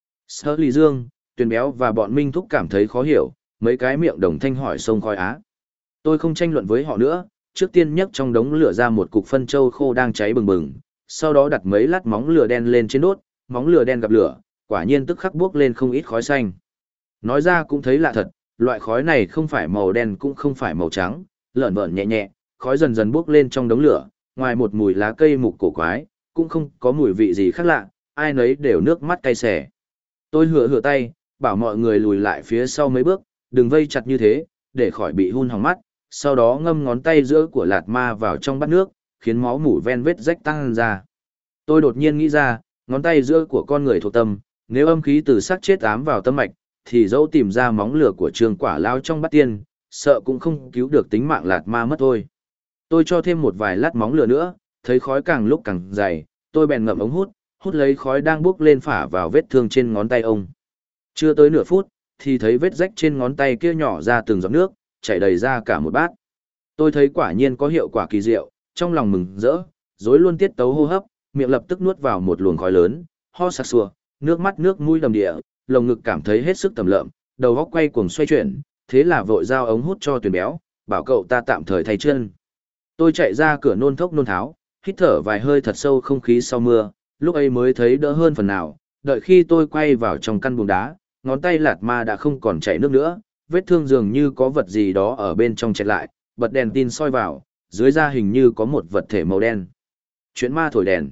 Sở Lý Dương, Tuyền Béo và bọn Minh Thúc cảm thấy khó hiểu, mấy cái miệng đồng thanh hỏi sông khói á. Tôi không tranh luận với họ nữa, trước tiên nhấc trong đống lửa ra một cục phân châu khô đang cháy bừng bừng, sau đó đặt mấy lát móng lửa đen lên trên đốt, móng lửa đen gặp lửa, quả nhiên tức khắc buốc lên không ít khói xanh. Nói ra cũng thấy lạ thật, loại khói này không phải màu đen cũng không phải màu trắng, lởn vởn nhẹ nhẹ, khói dần dần bốc lên trong đống lửa, ngoài một mùi lá cây mục cổ quái, cũng không có mùi vị gì khác lạ, ai nấy đều nước mắt cay xè. Tôi hửa tay, bảo mọi người lùi lại phía sau mấy bước, đừng vây chặt như thế, để khỏi bị hun hỏng mắt, sau đó ngâm ngón tay giữa của Lạt Ma vào trong bát nước, khiến máu mủ ven vết rách tăng ra. Tôi đột nhiên nghĩ ra, ngón tay giữa của con người thuộc tâm, nếu âm khí từ xác chết ám vào tâm mạch, thì dẫu tìm ra móng lửa của Trường Quả Lao trong bát tiên, sợ cũng không cứu được tính mạng Lạt Ma mất thôi. Tôi cho thêm một vài lát móng lửa nữa, thấy khói càng lúc càng dày, tôi bèn ngậm ống hút, hút lấy khói đang bốc lên phả vào vết thương trên ngón tay ông. Chưa tới nửa phút, thì thấy vết rách trên ngón tay kia nhỏ ra từng giọt nước, chảy đầy ra cả một bát. Tôi thấy quả nhiên có hiệu quả kỳ diệu, trong lòng mừng rỡ, rối luôn tiết tấu hô hấp, miệng lập tức nuốt vào một luồng khói lớn, ho sặc sụa, nước mắt nước mũi đầm đìa, lồng ngực cảm thấy hết sức tầm lợm, đầu óc quay cuồng xoay chuyển, thế là vội giao ống hút cho Tuyền Béo, bảo cậu ta tạm thời thay chân. Tôi chạy ra cửa nôn thốc nôn tháo, hít thở vài hơi thật sâu không khí sau mưa, lúc ấy mới thấy đỡ hơn phần nào, đợi khi tôi quay vào trong căn buồng đá, ngón tay Lạt Ma đã không còn chảy nước nữa, vết thương dường như có vật gì đó ở bên trong chẹt lại, bật đèn tin soi vào, dưới da hình như có một vật thể màu đen. Chuyện ma thổi đèn.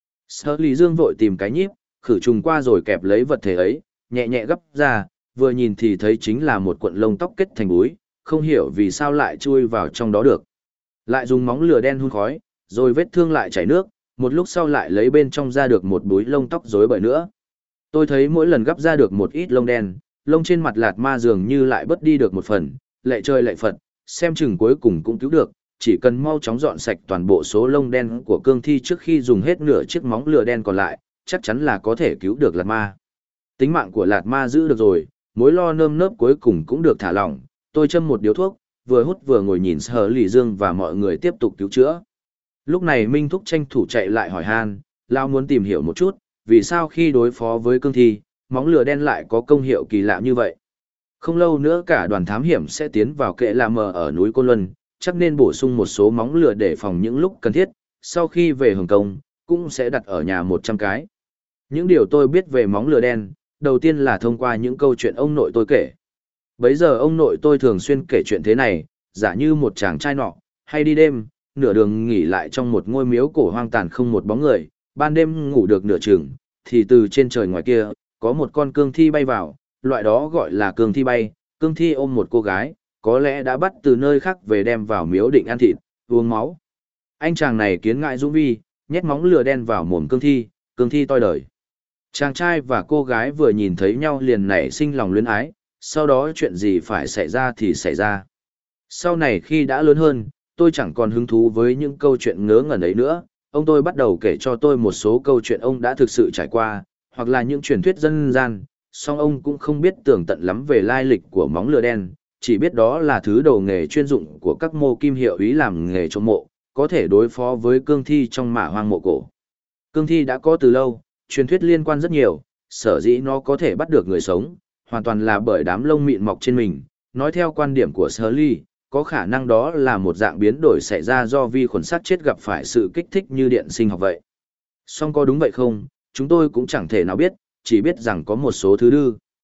Sở Lý Dương vội tìm cái nhíp, khử trùng qua rồi kẹp lấy vật thể ấy, nhẹ nhẹ gấp ra, vừa nhìn thì thấy chính là một cuộn lông tóc kết thành búi, không hiểu vì sao lại chui vào trong đó được. Lại dùng móng lửa đen hun khói, rồi vết thương lại chảy nước, một lúc sau lại lấy bên trong ra được một búi lông tóc rối bời nữa. Tôi thấy mỗi lần gấp ra được một ít lông đen, lông trên mặt Lạt Ma dường như lại bớt đi được một phần, lạy trời lạy Phật, xem chừng cuối cùng cũng cứu được, chỉ cần mau chóng dọn sạch toàn bộ số lông đen của cương thi trước khi dùng hết nửa chiếc móng lửa đen còn lại, chắc chắn là có thể cứu được Lạt Ma. Tính mạng của Lạt Ma giữ được rồi, mối lo nơm nớp cuối cùng cũng được thả lỏng, tôi châm một điếu thuốc, vừa hút vừa ngồi nhìn Sở Lý Dương và mọi người tiếp tục cứu chữa. Lúc này Minh Thúc tranh thủ chạy lại hỏi han, Lao muốn tìm hiểu một chút, vì sao khi đối phó với cương thi, móng lửa đen lại có công hiệu kỳ lạ như vậy. Không lâu nữa cả đoàn thám hiểm sẽ tiến vào Kệ La Mờ ở núi Côn Luân, chắc nên bổ sung một số móng lửa để phòng những lúc cần thiết, sau khi về Hồng Kông, cũng sẽ đặt ở nhà 100 cái. Những điều tôi biết về móng lừa đen, đầu tiên là thông qua những câu chuyện ông nội tôi kể. Bấy giờ ông nội tôi thường xuyên kể chuyện thế này, giả như một chàng trai nọ, hay đi đêm, nửa đường nghỉ lại trong một ngôi miếu cổ hoang tàn không một bóng người, ban đêm ngủ được nửa chừng, thì từ trên trời ngoài kia, có một con cương thi bay vào, loại đó gọi là cương thi bay, cương thi ôm một cô gái, có lẽ đã bắt từ nơi khác về đem vào miếu định ăn thịt, uống máu. Anh chàng này kiến ngại dũng vi, nhét móng lừa đen vào mồm cương thi toi đời. Chàng trai và cô gái vừa nhìn thấy nhau liền nảy sinh lòng luyến ái, sau đó chuyện gì phải xảy ra thì xảy ra. Sau này khi đã lớn hơn, tôi chẳng còn hứng thú với những câu chuyện ngớ ngẩn ấy nữa, ông tôi bắt đầu kể cho tôi một số câu chuyện ông đã thực sự trải qua, hoặc là những truyền thuyết dân gian, song ông cũng không biết tường tận lắm về lai lịch của móng lừa đen, chỉ biết đó là thứ đồ nghề chuyên dụng của các mô kim hiệu úy làm nghề trộm mộ, có thể đối phó với cương thi trong mả hoang mộ cổ. Cương thi đã có từ lâu, truyền thuyết liên quan rất nhiều, sở dĩ nó có thể bắt được người sống, hoàn toàn là bởi đám lông mịn mọc trên mình. Nói theo quan điểm của Shirley, có khả năng đó là một dạng biến đổi xảy ra do vi khuẩn sát chết gặp phải sự kích thích như điện sinh học vậy. Song có đúng vậy không, chúng tôi cũng chẳng thể nào biết, chỉ biết rằng có một số thứ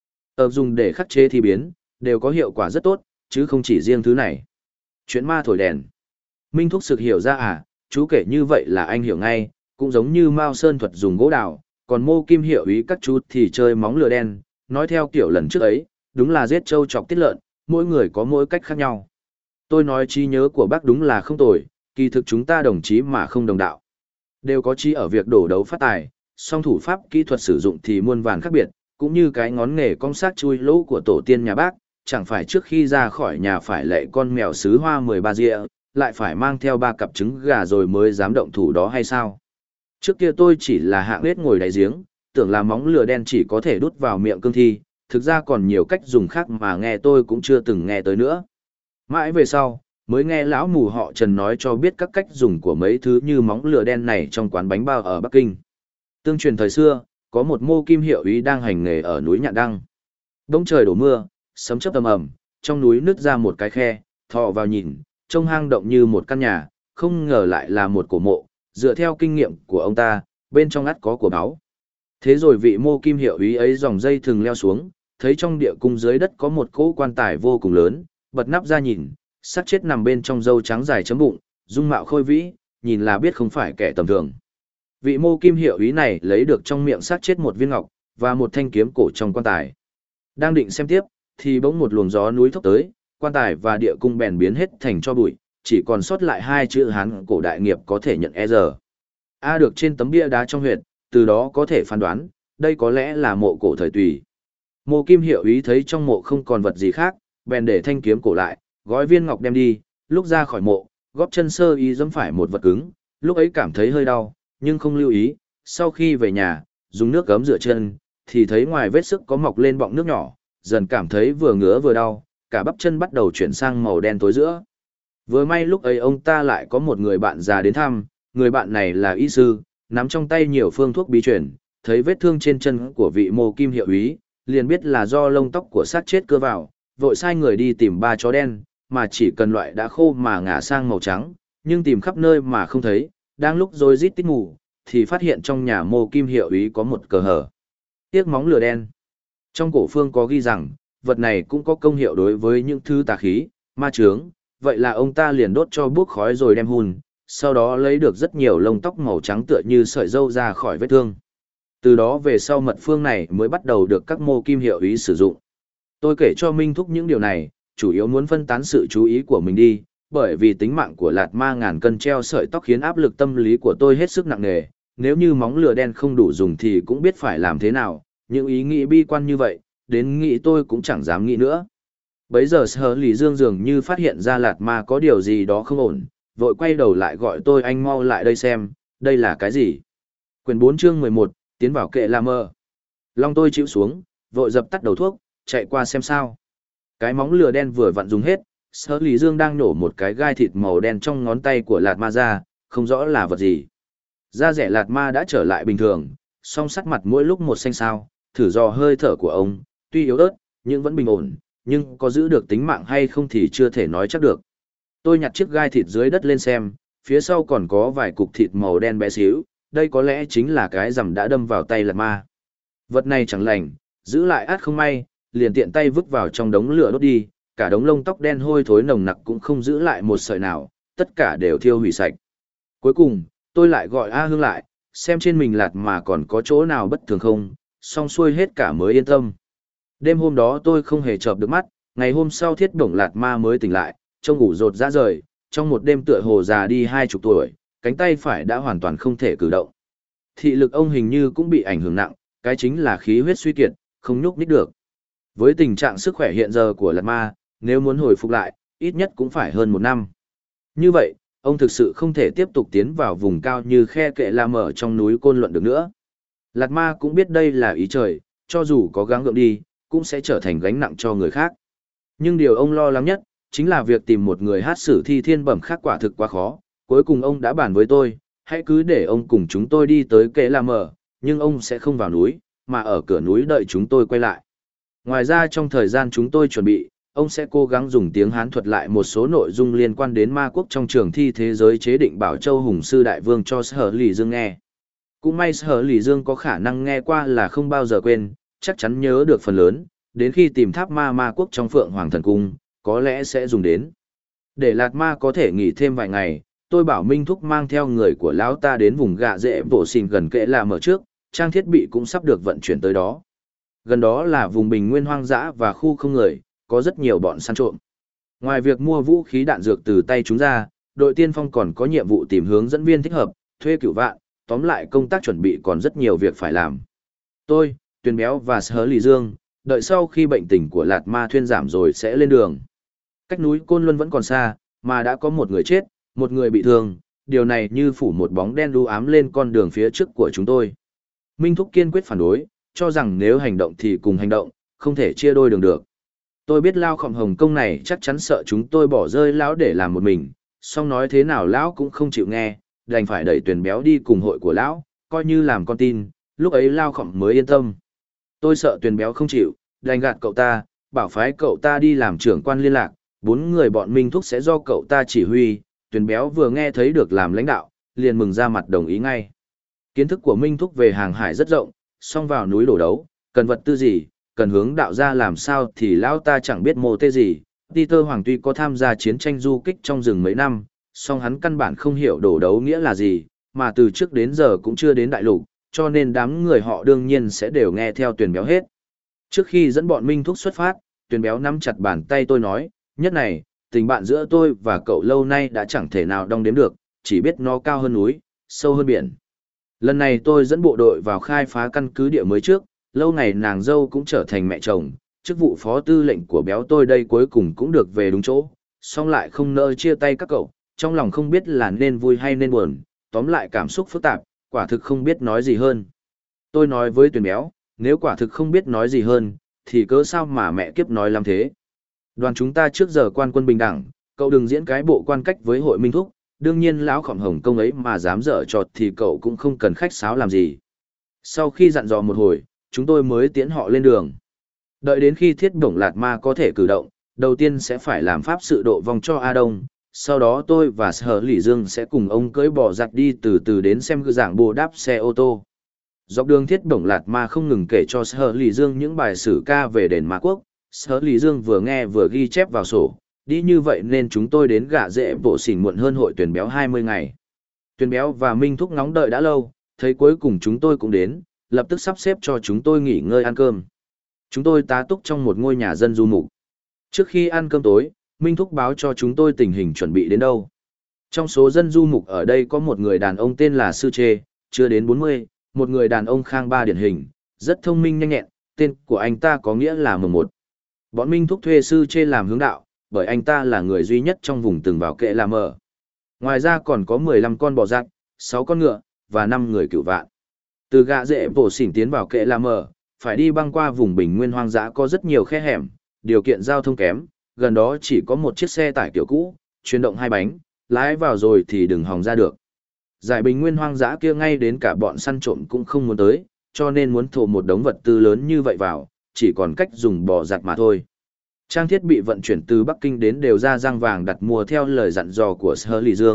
dùng để khắc chế thi biến, đều có hiệu quả rất tốt, chứ không chỉ riêng thứ này. Chuyện ma thổi đèn. Minh Thúc sực hiểu ra à, chú kể như vậy là anh hiểu ngay, cũng giống như Mao Sơn thuật dùng gỗ đào, còn mô kim hiệu ý các chú thì chơi móng lửa đen, nói theo kiểu lần trước ấy, đúng là giết trâu chọc tiết lợn, mỗi người có mỗi cách khác nhau. Tôi nói trí nhớ của bác đúng là không tồi, kỳ thực chúng ta đồng chí mà không đồng đạo. Đều có trí ở việc đổ đấu phát tài, song thủ pháp kỹ thuật sử dụng thì muôn vàn khác biệt, cũng như cái ngón nghề cong xác chui lỗ của tổ tiên nhà bác, chẳng phải trước khi ra khỏi nhà phải lệ con mèo sứ hoa 13 rịa, lại phải mang theo 3 cặp trứng gà rồi mới dám động thủ đó hay sao? Trước kia tôi chỉ là hạng nết ngồi đáy giếng, tưởng là móng lửa đen chỉ có thể đút vào miệng cương thi, thực ra còn nhiều cách dùng khác mà nghe tôi cũng chưa từng nghe tới nữa. Mãi về sau, mới nghe lão mù họ Trần nói cho biết các cách dùng của mấy thứ như móng lửa đen này trong quán bánh bao ở Bắc Kinh. Tương truyền thời xưa, có một mô kim hiệu úy đang hành nghề ở núi Nhạn Đăng. Đông trời đổ mưa, sấm chớp ầm ầm, trong núi nứt ra một cái khe, thò vào nhìn, trông hang động như một căn nhà, không ngờ lại là một cổ mộ, dựa theo kinh nghiệm của ông ta, bên trong ắt có của báu. Thế rồi vị mô kim hiệu úy ấy dòng dây thừng leo xuống, thấy trong địa cung dưới đất có một cỗ quan tài vô cùng lớn, bật nắp ra nhìn, xác chết nằm bên trong râu trắng dài chấm bụng, dung mạo khôi vĩ, nhìn là biết không phải kẻ tầm thường. Vị mô kim hiệu úy này lấy được trong miệng xác chết một viên ngọc, và một thanh kiếm cổ trong quan tài. Đang định xem tiếp, thì bỗng một luồng gió núi thốc tới, quan tài và địa cung bèn biến hết thành tro bụi, chỉ còn sót lại 2 chữ Hán cổ đại nghiệp có thể nhận E.R. A được trên tấm bia đá trong huyệt, từ đó có thể phán đoán, đây có lẽ là mộ cổ thời Tùy. Mộ kim hiệu úy thấy trong mộ không còn vật gì khác, bèn để thanh kiếm cổ lại, gói viên ngọc đem đi, lúc ra khỏi mộ, góp chân sơ ý giẫm phải một vật cứng, lúc ấy cảm thấy hơi đau, nhưng không lưu ý, sau khi về nhà, dùng nước gấm rửa chân, thì thấy ngoài vết sức có mọc lên bọng nước nhỏ, dần cảm thấy vừa ngứa vừa đau, cả bắp chân bắt đầu chuyển sang màu đen tối giữa. Vừa may lúc ấy ông ta lại có một người bạn già đến thăm, người bạn này là y sư, nắm trong tay nhiều phương thuốc bí truyền, thấy vết thương trên chân của vị mô kim hiệu úy, liền biết là do lông tóc của xác chết cưa vào, vội sai người đi tìm 3 chó đen, mà chỉ cần loại đã khô mà ngả sang màu trắng, nhưng tìm khắp nơi mà không thấy, đang lúc rối rít tít mù, thì phát hiện trong nhà mô kim hiệu úy có một cờ hở. Tiếc móng lửa đen. Trong cổ phương có ghi rằng, vật này cũng có công hiệu đối với những thứ tà khí, ma chướng, vậy là ông ta liền đốt cho bốc khói rồi đem hun, sau đó lấy được rất nhiều lông tóc màu trắng tựa như sợi râu ra khỏi vết thương. Từ đó về sau mật phương này mới bắt đầu được các mô kim hiệu úy sử dụng. Tôi kể cho Minh Thúc những điều này, chủ yếu muốn phân tán sự chú ý của mình đi, bởi vì tính mạng của Lạt Ma ngàn cân treo sợi tóc khiến áp lực tâm lý của tôi hết sức nặng nề, nếu như móng lửa đen không đủ dùng thì cũng biết phải làm thế nào, những ý nghĩ bi quan như vậy, đến nghĩ tôi cũng chẳng dám nghĩ nữa. Bấy giờ Sở Lý Dương dường như phát hiện ra Lạt Ma có điều gì đó không ổn, vội quay đầu lại gọi tôi anh mau lại đây xem, đây là cái gì? Quyển 4 chương 11, tiến vào kệ la mơ. Long tôi chịu xuống, vội dập tắt đầu thuốc, chạy qua xem sao. Cái móng lửa đen vừa vặn dùng hết, Sở Lý Dương đang nổ một cái gai thịt màu đen trong ngón tay của Lạt Ma ra, không rõ là vật gì. Da rẻ Lạt Ma đã trở lại bình thường, song sắc mặt mỗi lúc một xanh xao, thử dò hơi thở của ông, tuy yếu ớt, nhưng vẫn bình ổn, nhưng có giữ được tính mạng hay không thì chưa thể nói chắc được. Tôi nhặt chiếc gai thịt dưới đất lên xem, phía sau còn có vài cục thịt màu đen bé xíu, đây có lẽ chính là cái rằm đã đâm vào tay Lạt Ma. Vật này chẳng lành, giữ lại át không may, liền tiện tay vứt vào trong đống lửa đốt đi, cả đống lông tóc đen hôi thối nồng nặc cũng không giữ lại một sợi nào, tất cả đều thiêu hủy sạch. Cuối cùng, tôi lại gọi A Hương lại, xem trên mình Lạt Ma còn có chỗ nào bất thường không, xong xuôi hết cả mới yên tâm. Đêm hôm đó tôi không hề chợp được mắt, ngày hôm sau Thiết Bổng Lạt Ma mới tỉnh lại, trông ngủ rột rã rời, trong một đêm tựa hồ già đi 20 tuổi, cánh tay phải đã hoàn toàn không thể cử động. Thị lực ông hình như cũng bị ảnh hưởng nặng, cái chính là khí huyết suy kiệt, không nhúc nhích được. Với tình trạng sức khỏe hiện giờ của Lạt Ma, nếu muốn hồi phục lại, ít nhất cũng phải hơn 1 năm. Như vậy, ông thực sự không thể tiếp tục tiến vào vùng cao như khe kệ la mở trong núi Côn Luận được nữa. Lạt Ma cũng biết đây là ý trời, cho dù có gắng gượng đi, cũng sẽ trở thành gánh nặng cho người khác. Nhưng điều ông lo lắng nhất, chính là việc tìm một người hát sử thi thiên bẩm khác quả thực quá khó. Cuối cùng ông đã bàn với tôi, hãy cứ để ông cùng chúng tôi đi tới kệ la mở, nhưng ông sẽ không vào núi, mà ở cửa núi đợi chúng tôi quay lại. Ngoài ra trong thời gian chúng tôi chuẩn bị, ông sẽ cố gắng dùng tiếng Hán thuật lại một số nội dung liên quan đến ma quốc trong trường thi thế giới chế định Bảo Châu Hùng Sư Đại Vương cho Sở Lì Dương nghe. Cũng may Sở Lì Dương có khả năng nghe qua là không bao giờ quên, chắc chắn nhớ được phần lớn, đến khi tìm tháp ma quốc trong Phượng Hoàng Thần Cung, có lẽ sẽ dùng đến. Để Lạt Ma có thể nghỉ thêm vài ngày, tôi bảo Minh Thúc mang theo người của lão ta đến vùng gạ rễ bộ xìn gần kệ là mở trước, trang thiết bị cũng sắp được vận chuyển tới đó. Gần đó là vùng bình nguyên hoang dã và khu không người, có rất nhiều bọn săn trộm. Ngoài việc mua vũ khí đạn dược từ tay chúng ra, đội tiên phong còn có nhiệm vụ tìm hướng dẫn viên thích hợp, thuê cửu vạn, tóm lại công tác chuẩn bị còn rất nhiều việc phải làm. Tôi, Tuyền Béo và Sở Lì Dương, đợi sau khi bệnh tình của Lạt Ma thuyên giảm rồi sẽ lên đường. Cách núi Côn Luân vẫn còn xa, mà đã có một người chết, một người bị thương, điều này như phủ một bóng đen u ám lên con đường phía trước của chúng tôi. Minh Thúc kiên quyết phản đối, cho rằng nếu hành động thì cùng hành động, không thể chia đôi đường được. Tôi biết Lao Khổng Hồng Công này chắc chắn sợ chúng tôi bỏ rơi lão để làm một mình, song nói thế nào lão cũng không chịu nghe, đành phải đẩy Tuyền Béo đi cùng hội của lão, coi như làm con tin, lúc ấy Lao Khổng mới yên tâm. Tôi sợ Tuyền Béo không chịu, đành gạt cậu ta, bảo phái cậu ta đi làm trưởng quan liên lạc, 4 người bọn Minh Thúc sẽ do cậu ta chỉ huy. Tuyền Béo vừa nghe thấy được làm lãnh đạo, liền mừng ra mặt đồng ý ngay. Kiến thức của Minh Thúc về hàng hải rất rộng, song vào núi đổ đấu, cần vật tư gì, cần hướng đạo ra làm sao thì lão ta chẳng biết mô tê gì. Peter Hoàng tuy có tham gia chiến tranh du kích trong rừng mấy năm, song hắn căn bản không hiểu đổ đấu nghĩa là gì, mà từ trước đến giờ cũng chưa đến đại lục, cho nên đám người họ đương nhiên sẽ đều nghe theo Tuyền Béo hết. Trước khi dẫn bọn Minh Thúc xuất phát, Tuyền Béo nắm chặt bàn tay tôi nói, nhất này, tình bạn giữa tôi và cậu lâu nay đã chẳng thể nào đong đếm được, chỉ biết nó cao hơn núi, sâu hơn biển. Lần này tôi dẫn bộ đội vào khai phá căn cứ địa mới trước, lâu ngày nàng dâu cũng trở thành mẹ chồng, chức vụ phó tư lệnh của Béo tôi đây cuối cùng cũng được về đúng chỗ, song lại không nỡ chia tay các cậu, trong lòng không biết là nên vui hay nên buồn, tóm lại cảm xúc phức tạp, quả thực không biết nói gì hơn. Tôi nói với Tuyền Béo, nếu quả thực không biết nói gì hơn, thì cớ sao mà mẹ kiếp nói làm thế. Đoàn chúng ta trước giờ quan quân bình đẳng, cậu đừng diễn cái bộ quan cách với hội Minh Thúc, đương nhiên lão Khổng Hồng Công ấy mà dám dở trọt thì cậu cũng không cần khách sáo làm gì. Sau khi dặn dò một hồi, chúng tôi mới tiễn họ lên đường. Đợi đến khi Thiết Bổng Lạt Ma có thể cử động, đầu tiên sẽ phải làm pháp sự độ vòng cho A Đông, sau đó tôi và Sở Lỷ Dương sẽ cùng ông cưỡi bò giặc đi từ từ đến xem giảng bồ đáp xe ô tô. Dọc đường Thiết Bổng Lạt Ma không ngừng kể cho Sở Lỷ Dương những bài sử ca về đền Ma Quốc. Sở Lý Dương vừa nghe vừa ghi chép vào sổ, đi như vậy nên chúng tôi đến gạ rễ bộ xỉn muộn hơn hội Tuyền Béo 20 ngày. Tuyền Béo và Minh Thúc ngóng đợi đã lâu, thấy cuối cùng chúng tôi cũng đến, lập tức sắp xếp cho chúng tôi nghỉ ngơi ăn cơm. Chúng tôi tá túc trong một ngôi nhà dân du mục. Trước khi ăn cơm tối, Minh Thúc báo cho chúng tôi tình hình chuẩn bị đến đâu. Trong số dân du mục ở đây có một người đàn ông tên là Sư Chê, chưa đến 40, một người đàn ông khang ba điển hình, rất thông minh nhanh nhẹn, tên của anh ta có nghĩa là mồng một. Bọn Minh Thúc thuê Sư Chê làm hướng đạo, bởi anh ta là người duy nhất trong vùng từng vào kệ làm ở. Ngoài ra còn có 15 con bò giặc, 6 con ngựa, và 5 người cựu vạn. Từ gạ rễ bổ xỉn tiến vào kệ làm ở, phải đi băng qua vùng bình nguyên hoang dã có rất nhiều khe hẻm, điều kiện giao thông kém, gần đó chỉ có một chiếc xe tải kiểu cũ, chuyển động 2 bánh, lái vào rồi thì đừng hòng ra được. Giải bình nguyên hoang dã kia ngay đến cả bọn săn trộm cũng không muốn tới, cho nên muốn thổ một đống vật tư lớn như vậy vào, chỉ còn cách dùng bò giặt mà thôi. Trang thiết bị vận chuyển từ Bắc Kinh đến đều ra răng vàng đặt mua theo lời dặn dò của Sở Lỷ Dương,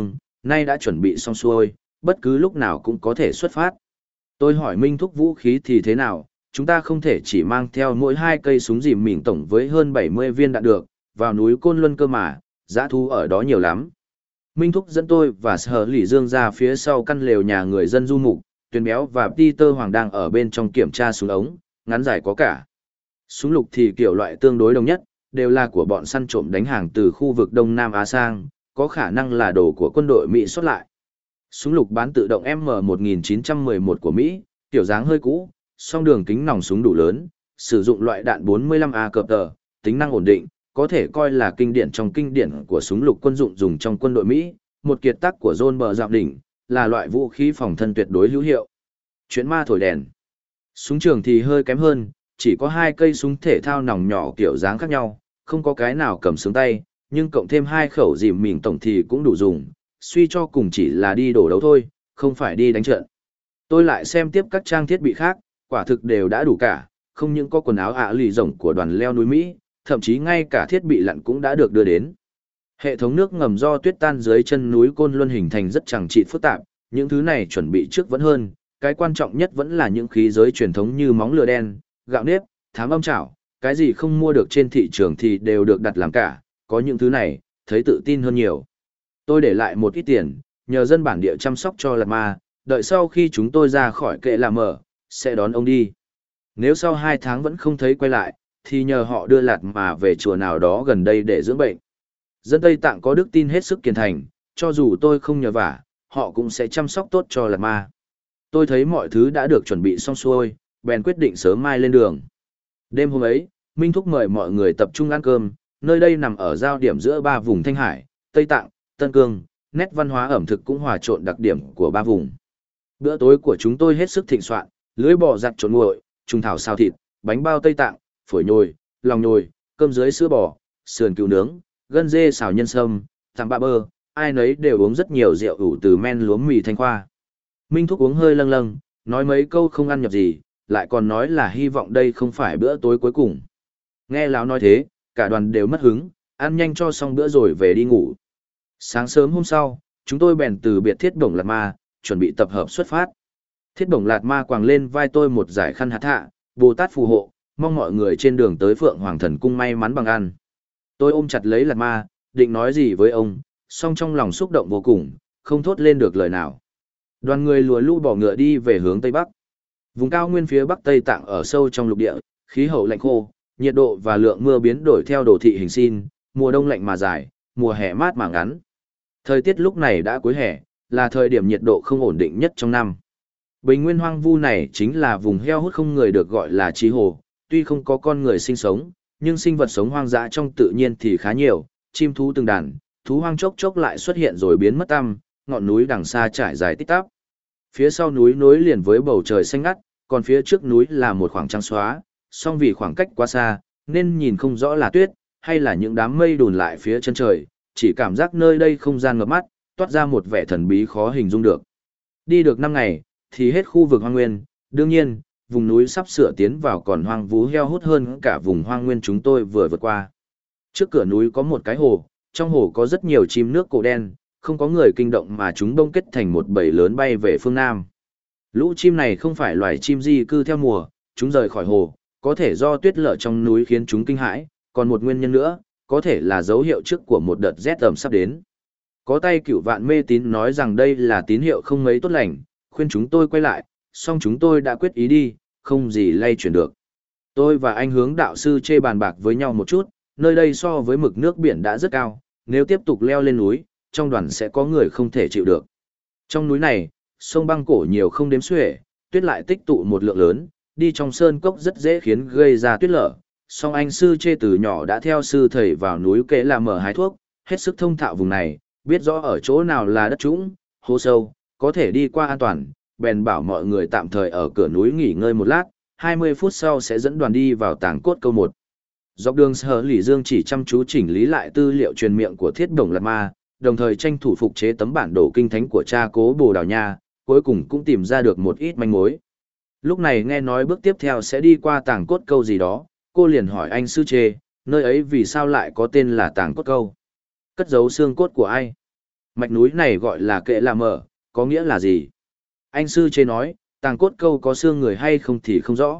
nay đã chuẩn bị xong xuôi, bất cứ lúc nào cũng có thể xuất phát. Tôi hỏi Minh Thúc vũ khí thì thế nào, chúng ta không thể chỉ mang theo mỗi 2 cây súng dìm mìn tổng với hơn 70 viên đạn được, vào núi Côn Luân cơ mà, dã thú ở đó nhiều lắm. Minh Thúc dẫn tôi và Sở Lỷ Dương ra phía sau căn lều nhà người dân du mục, Tuyền Béo và Peter Hoàng đang ở bên trong kiểm tra súng ống, ngắn dài có cả. Súng lục thì kiểu loại tương đối đồng nhất, đều là của bọn săn trộm đánh hàng từ khu vực Đông Nam Á sang, có khả năng là đồ của quân đội Mỹ xuất lại. Súng lục bán tự động M1911 của Mỹ, kiểu dáng hơi cũ, song đường kính nòng súng đủ lớn, sử dụng loại đạn 45A cập tờ, tính năng ổn định, có thể coi là kinh điển trong kinh điển của súng lục quân dụng dùng trong quân đội Mỹ, một kiệt tác của John Bờ Dạo Đỉnh, là loại vũ khí phòng thân tuyệt đối hữu hiệu. Chuyện ma thổi đèn. Súng trường thì hơi kém hơn, chỉ có 2 cây súng thể thao nòng nhỏ kiểu dáng khác nhau, không có cái nào cầm sướng tay, nhưng cộng thêm 2 khẩu dìm mìn tổng thì cũng đủ dùng, suy cho cùng chỉ là đi đổ đấu thôi, không phải đi đánh trận. Tôi lại xem tiếp các trang thiết bị khác, quả thực đều đã đủ cả, không những có quần áo lì rồng của đoàn leo núi Mỹ, thậm chí ngay cả thiết bị lặn cũng đã được đưa đến. Hệ thống nước ngầm do tuyết tan dưới chân núi Côn Luân hình thành rất chẳng trị phức tạp, những thứ này chuẩn bị trước vẫn hơn, cái quan trọng nhất vẫn là những khí giới truyền thống như móng lửa đen, gạo nếp, thám âm chảo, cái gì không mua được trên thị trường thì đều được đặt làm cả, có những thứ này, thấy tự tin hơn nhiều. Tôi để lại một ít tiền, nhờ dân bản địa chăm sóc cho Lạt Ma, đợi sau khi chúng tôi ra khỏi kệ làm mở, sẽ đón ông đi. Nếu sau 2 tháng vẫn không thấy quay lại, thì nhờ họ đưa Lạt Ma về chùa nào đó gần đây để dưỡng bệnh. Dân Tây Tạng có đức tin hết sức kiên thành, cho dù tôi không nhờ vả, họ cũng sẽ chăm sóc tốt cho Lạt Ma. Tôi thấy mọi thứ đã được chuẩn bị xong xuôi, bèn quyết định sớm mai lên đường. Đêm hôm ấy, Minh Thúc mời mọi người tập trung ăn cơm, nơi đây nằm ở giao điểm giữa 3 vùng Thanh Hải, Tây Tạng, Tân Cương, nét văn hóa ẩm thực cũng hòa trộn đặc điểm của 3 vùng. Bữa tối của chúng tôi hết sức thịnh soạn, lưỡi bò giặt trộn nguội, trùng thảo xào thịt, bánh bao Tây Tạng, phổi nhồi, lòng nhồi, cơm dưới sữa bò, sườn cừu nướng, gân dê xào nhân sâm, tặng bạ bơ, ai nấy đều uống rất nhiều rượu ủ từ men lúa mì Thanh Khoa. Minh Thúc uống hơi lâng lâng, nói mấy câu không ăn nhập gì, lại còn nói là hy vọng đây không phải bữa tối cuối cùng. Nghe lão nói thế, cả đoàn đều mất hứng, ăn nhanh cho xong bữa rồi về đi ngủ. Sáng sớm hôm sau, chúng tôi bèn từ biệt Thiết Bổng Lạt Ma, chuẩn bị tập hợp xuất phát. Thiết Bổng Lạt Ma quàng lên vai tôi một dải khăn hạt hạ, Bồ Tát phù hộ, mong mọi người trên đường tới Phượng Hoàng Thần Cung may mắn bằng ăn. Tôi ôm chặt lấy Lạt Ma, định nói gì với ông, song trong lòng xúc động vô cùng, không thốt lên được lời nào. Đoàn người lùa lũ bỏ ngựa đi về hướng Tây Bắc. Vùng cao nguyên phía Bắc Tây Tạng ở sâu trong lục địa, khí hậu lạnh khô, nhiệt độ và lượng mưa biến đổi theo đồ thị hình sin, mùa đông lạnh mà dài, mùa hè mát mà ngắn. Thời tiết lúc này đã cuối hè, là thời điểm nhiệt độ không ổn định nhất trong năm. Bình nguyên hoang vu này chính là vùng heo hút không người được gọi là Chí Hồ, tuy không có con người sinh sống, nhưng sinh vật sống hoang dã trong tự nhiên thì khá nhiều, chim thú từng đàn, thú hoang chốc chốc lại xuất hiện rồi biến mất tăm, ngọn núi đằng xa trải dài tích tắp. Phía sau núi nối liền với bầu trời xanh ngắt, còn phía trước núi là một khoảng trắng xóa, song vì khoảng cách quá xa, nên nhìn không rõ là tuyết, hay là những đám mây đùn lại phía chân trời, chỉ cảm giác nơi đây không gian ngập mắt, toát ra một vẻ thần bí khó hình dung được. Đi được 5 ngày, thì hết khu vực hoang nguyên, đương nhiên, vùng núi sắp sửa tiến vào còn hoang vú heo hút hơn cả vùng hoang nguyên chúng tôi vừa vượt qua. Trước cửa núi có một cái hồ, trong hồ có rất nhiều chim nước cổ đen, không có người kinh động mà chúng đông kết thành một bầy lớn bay về phương Nam. Lũ chim này không phải loài chim di cư theo mùa, chúng rời khỏi hồ, có thể do tuyết lở trong núi khiến chúng kinh hãi, còn một nguyên nhân nữa, có thể là dấu hiệu trước của một đợt rét ẩm sắp đến. Có tay cửu vạn mê tín nói rằng đây là tín hiệu không mấy tốt lành, khuyên chúng tôi quay lại, song chúng tôi đã quyết ý đi, không gì lay chuyển được. Tôi và anh Hướng đạo sư chê bàn bạc với nhau một chút, nơi đây so với mực nước biển đã rất cao, nếu tiếp tục leo lên núi, trong đoàn sẽ có người không thể chịu được. Trong núi này, sông băng cổ nhiều không đếm xuể, tuyết lại tích tụ một lượng lớn, đi trong sơn cốc rất dễ khiến gây ra tuyết lở. Song anh sư chê từ nhỏ đã theo sư thầy vào núi kể là mở hái thuốc, hết sức thông thạo vùng này, biết rõ ở chỗ nào là đất trũng, hố sâu, có thể đi qua an toàn, bèn bảo mọi người tạm thời ở cửa núi nghỉ ngơi một lát, 20 phút sau sẽ dẫn đoàn đi vào tàng cốt câu 1. Dọc đường Sở Lỷ Dương chỉ chăm chú chỉnh lý lại tư liệu truyền miệng của Thiết Bổng Lạt Ma, đồng thời tranh thủ phục chế tấm bản đồ kinh thánh của cha cố Bồ Đào Nha, cuối cùng cũng tìm ra được một ít manh mối. Lúc này nghe nói bước tiếp theo sẽ đi qua tàng cốt câu gì đó, cô liền hỏi anh sư chê, nơi ấy vì sao lại có tên là tàng cốt câu? Cất giấu xương cốt của ai? Mạch núi này gọi là kệ là mở, có nghĩa là gì? Anh sư chê nói, tàng cốt câu có xương người hay không thì không rõ.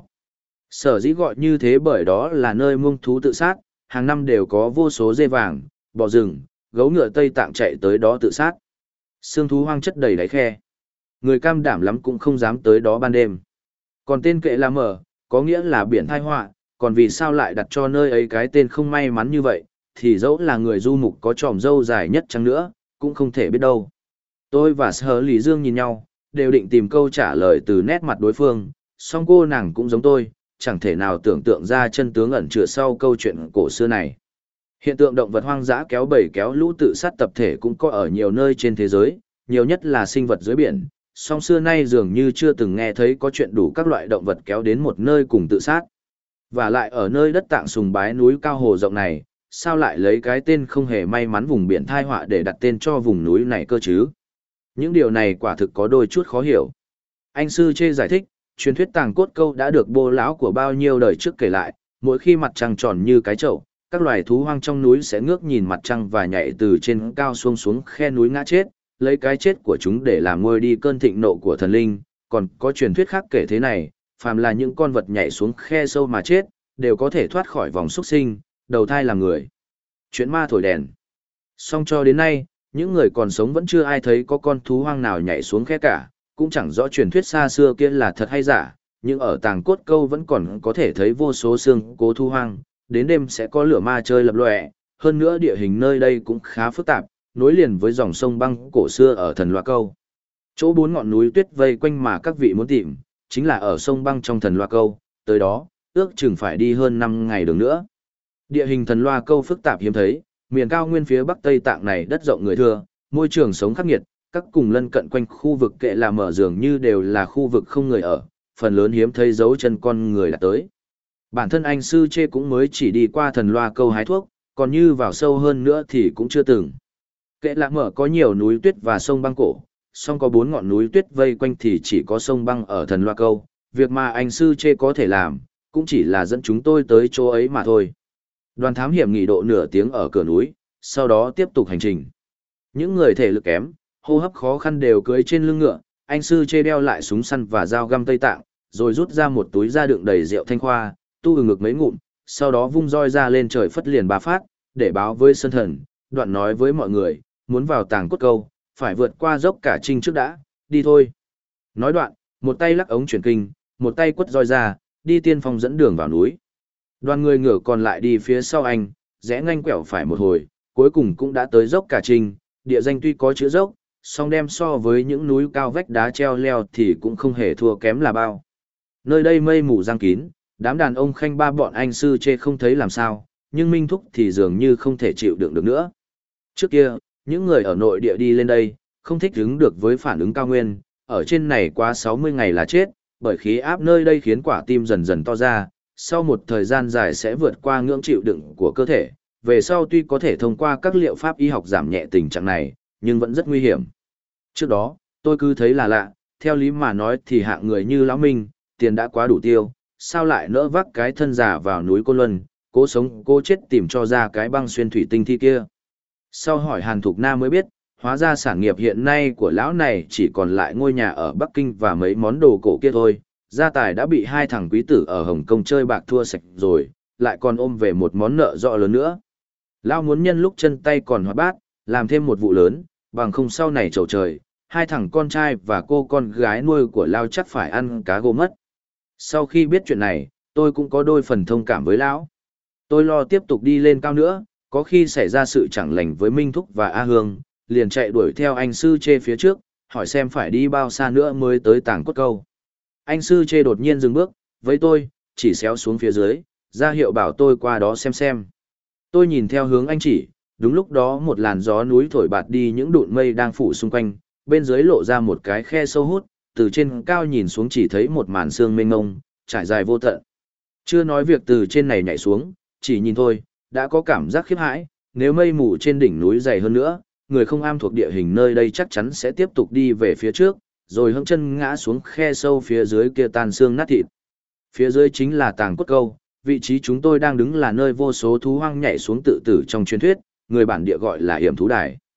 Sở dĩ gọi như thế bởi đó là nơi muông thú tự sát, hàng năm đều có vô số dê vàng, bò rừng, gấu ngựa Tây Tạng chạy tới đó tự sát. Xương thú hoang chất đầy đáy khe. Người cam đảm lắm cũng không dám tới đó ban đêm. Còn tên kệ là mở, có nghĩa là biển thai họa, còn vì sao lại đặt cho nơi ấy cái tên không may mắn như vậy, thì dẫu là người du mục có tròm râu dài nhất chăng nữa, cũng không thể biết đâu. Tôi và Sở Lý Dương nhìn nhau, đều định tìm câu trả lời từ nét mặt đối phương, song cô nàng cũng giống tôi, chẳng thể nào tưởng tượng ra chân tướng ẩn chứa sau câu chuyện cổ xưa này. Hiện tượng động vật hoang dã kéo bầy kéo lũ tự sát tập thể cũng có ở nhiều nơi trên thế giới, nhiều nhất là sinh vật dưới biển, song xưa nay dường như chưa từng nghe thấy có chuyện đủ các loại động vật kéo đến một nơi cùng tự sát. Và lại ở nơi đất Tạng sùng bái núi cao hồ rộng này, sao lại lấy cái tên không hề may mắn vùng biển thai họa để đặt tên cho vùng núi này cơ chứ? Những điều này quả thực có đôi chút khó hiểu. Anh sư chê giải thích, truyền thuyết tàng cốt câu đã được bô lão của bao nhiêu đời trước kể lại, mỗi khi mặt trăng tròn như cái chậu, các loài thú hoang trong núi sẽ ngước nhìn mặt trăng và nhảy từ trên cao xuống khe núi ngã chết, lấy cái chết của chúng để làm ngôi đi cơn thịnh nộ của thần linh. Còn có truyền thuyết khác kể thế này, phàm là những con vật nhảy xuống khe sâu mà chết, đều có thể thoát khỏi vòng xuất sinh, đầu thai làm người. Chuyện ma thổi đèn. Song cho đến nay, những người còn sống vẫn chưa ai thấy có con thú hoang nào nhảy xuống khe cả, cũng chẳng rõ truyền thuyết xa xưa kia là thật hay giả, nhưng ở tàng cốt câu vẫn còn có thể thấy vô số xương cố thú hoang, đến đêm sẽ có lửa ma chơi lập lòe, hơn nữa địa hình nơi đây cũng khá phức tạp, nối liền với dòng sông băng cổ xưa ở Thần Loa Câu. Chỗ 4 ngọn núi tuyết vây quanh mà các vị muốn tìm, chính là ở sông băng trong Thần Loa Câu, tới đó, ước chừng phải đi hơn 5 ngày đường nữa. Địa hình Thần Loa Câu phức tạp hiếm thấy, miền cao nguyên phía Bắc Tây Tạng này đất rộng người thưa, môi trường sống khắc nghiệt, các cùng lân cận quanh khu vực kệ là mở dường như đều là khu vực không người ở, phần lớn hiếm thấy dấu chân con người đã tới. Bản thân anh sư chê cũng mới chỉ đi qua Thần Loa Câu hái thuốc, còn như vào sâu hơn nữa thì cũng chưa từng. Kệ là mở có nhiều núi tuyết và sông băng cổ, song có 4 ngọn núi tuyết vây quanh thì chỉ có sông băng ở Thần Loa Câu, việc mà anh sư chê có thể làm, cũng chỉ là dẫn chúng tôi tới chỗ ấy mà thôi. Đoàn thám hiểm nghỉ độ nửa tiếng ở cửa núi, sau đó tiếp tục hành trình. Những người thể lực kém, hô hấp khó khăn đều cưỡi trên lưng ngựa, anh sư chê đeo lại súng săn và dao găm Tây Tạng, rồi rút ra một túi da đựng đầy rượu thanh khoa, tu ngực mấy ngụm, sau đó vung roi ra lên trời phất liền 3 phát, để báo với Sơn Thần, đoạn nói với mọi người, muốn vào tàng cốt câu, phải vượt qua dốc cả trinh trước đã, đi thôi. Nói đoạn, một tay lắc ống chuyển kinh, một tay quất roi ra, đi tiên phong dẫn đường vào núi. Đoàn người ngựa còn lại đi phía sau anh, rẽ nhanh quẹo phải một hồi, cuối cùng cũng đã tới dốc cả trinh, địa danh tuy có chữ dốc, song đem so với những núi cao vách đá treo leo thì cũng không hề thua kém là bao. Nơi đây mây mù giăng kín, đám đàn ông khanh ba bọn anh sư chê không thấy làm sao, nhưng Minh Thúc thì dường như không thể chịu đựng được nữa. Trước kia, những người ở nội địa đi lên đây, không thích ứng được với phản ứng cao nguyên, ở trên này quá 60 ngày là chết, bởi khí áp nơi đây khiến quả tim dần dần to ra, sau một thời gian dài sẽ vượt qua ngưỡng chịu đựng của cơ thể, về sau tuy có thể thông qua các liệu pháp y học giảm nhẹ tình trạng này, nhưng vẫn rất nguy hiểm. Trước đó, tôi cứ thấy là lạ, theo lý mà nói thì hạng người như Lão Minh, tiền đã quá đủ tiêu, sao lại nỡ vác cái thân già vào núi Côn Luân, cố sống cố chết tìm cho ra cái băng xuyên thủy tinh thi kia. Sau hỏi Hàn Thục Na mới biết, hóa ra sản nghiệp hiện nay của lão này chỉ còn lại ngôi nhà ở Bắc Kinh và mấy món đồ cổ kia thôi, gia tài đã bị 2 thằng quý tử ở Hồng Kông chơi bạc thua sạch rồi, lại còn ôm về một món nợ rõ lớn nữa. Lão muốn nhân lúc chân tay còn hoạt bát, làm thêm một vụ lớn, bằng không sau này trầu trời, 2 thằng con trai và cô con gái nuôi của Lão chắc phải ăn cá gô mất. Sau khi biết chuyện này, tôi cũng có đôi phần thông cảm với lão. Tôi lo tiếp tục đi lên cao nữa, có khi xảy ra sự chẳng lành với Minh Thúc và A Hương, liền chạy đuổi theo anh sư chê phía trước, hỏi xem phải đi bao xa nữa mới tới tàng cốt câu. Anh sư chê đột nhiên dừng bước, với tôi, chỉ xéo xuống phía dưới, ra hiệu bảo tôi qua đó xem. Tôi nhìn theo hướng anh chỉ, đúng lúc đó một làn gió núi thổi bạt đi những đụn mây đang phủ xung quanh, bên dưới lộ ra một cái khe sâu hút, từ trên cao nhìn xuống chỉ thấy một màn sương mênh mông, trải dài vô tận. Chưa nói việc từ trên này nhảy xuống, chỉ nhìn thôi, đã có cảm giác khiếp hãi, nếu mây mù trên đỉnh núi dày hơn nữa, người không am thuộc địa hình nơi đây chắc chắn sẽ tiếp tục đi về phía trước, rồi hững chân ngã xuống khe sâu phía dưới kia tan xương nát thịt. Phía dưới chính là tàng cốt câu, vị trí chúng tôi đang đứng là nơi vô số thú hoang nhảy xuống tự tử trong truyền thuyết, người bản địa gọi là hiểm thú đài.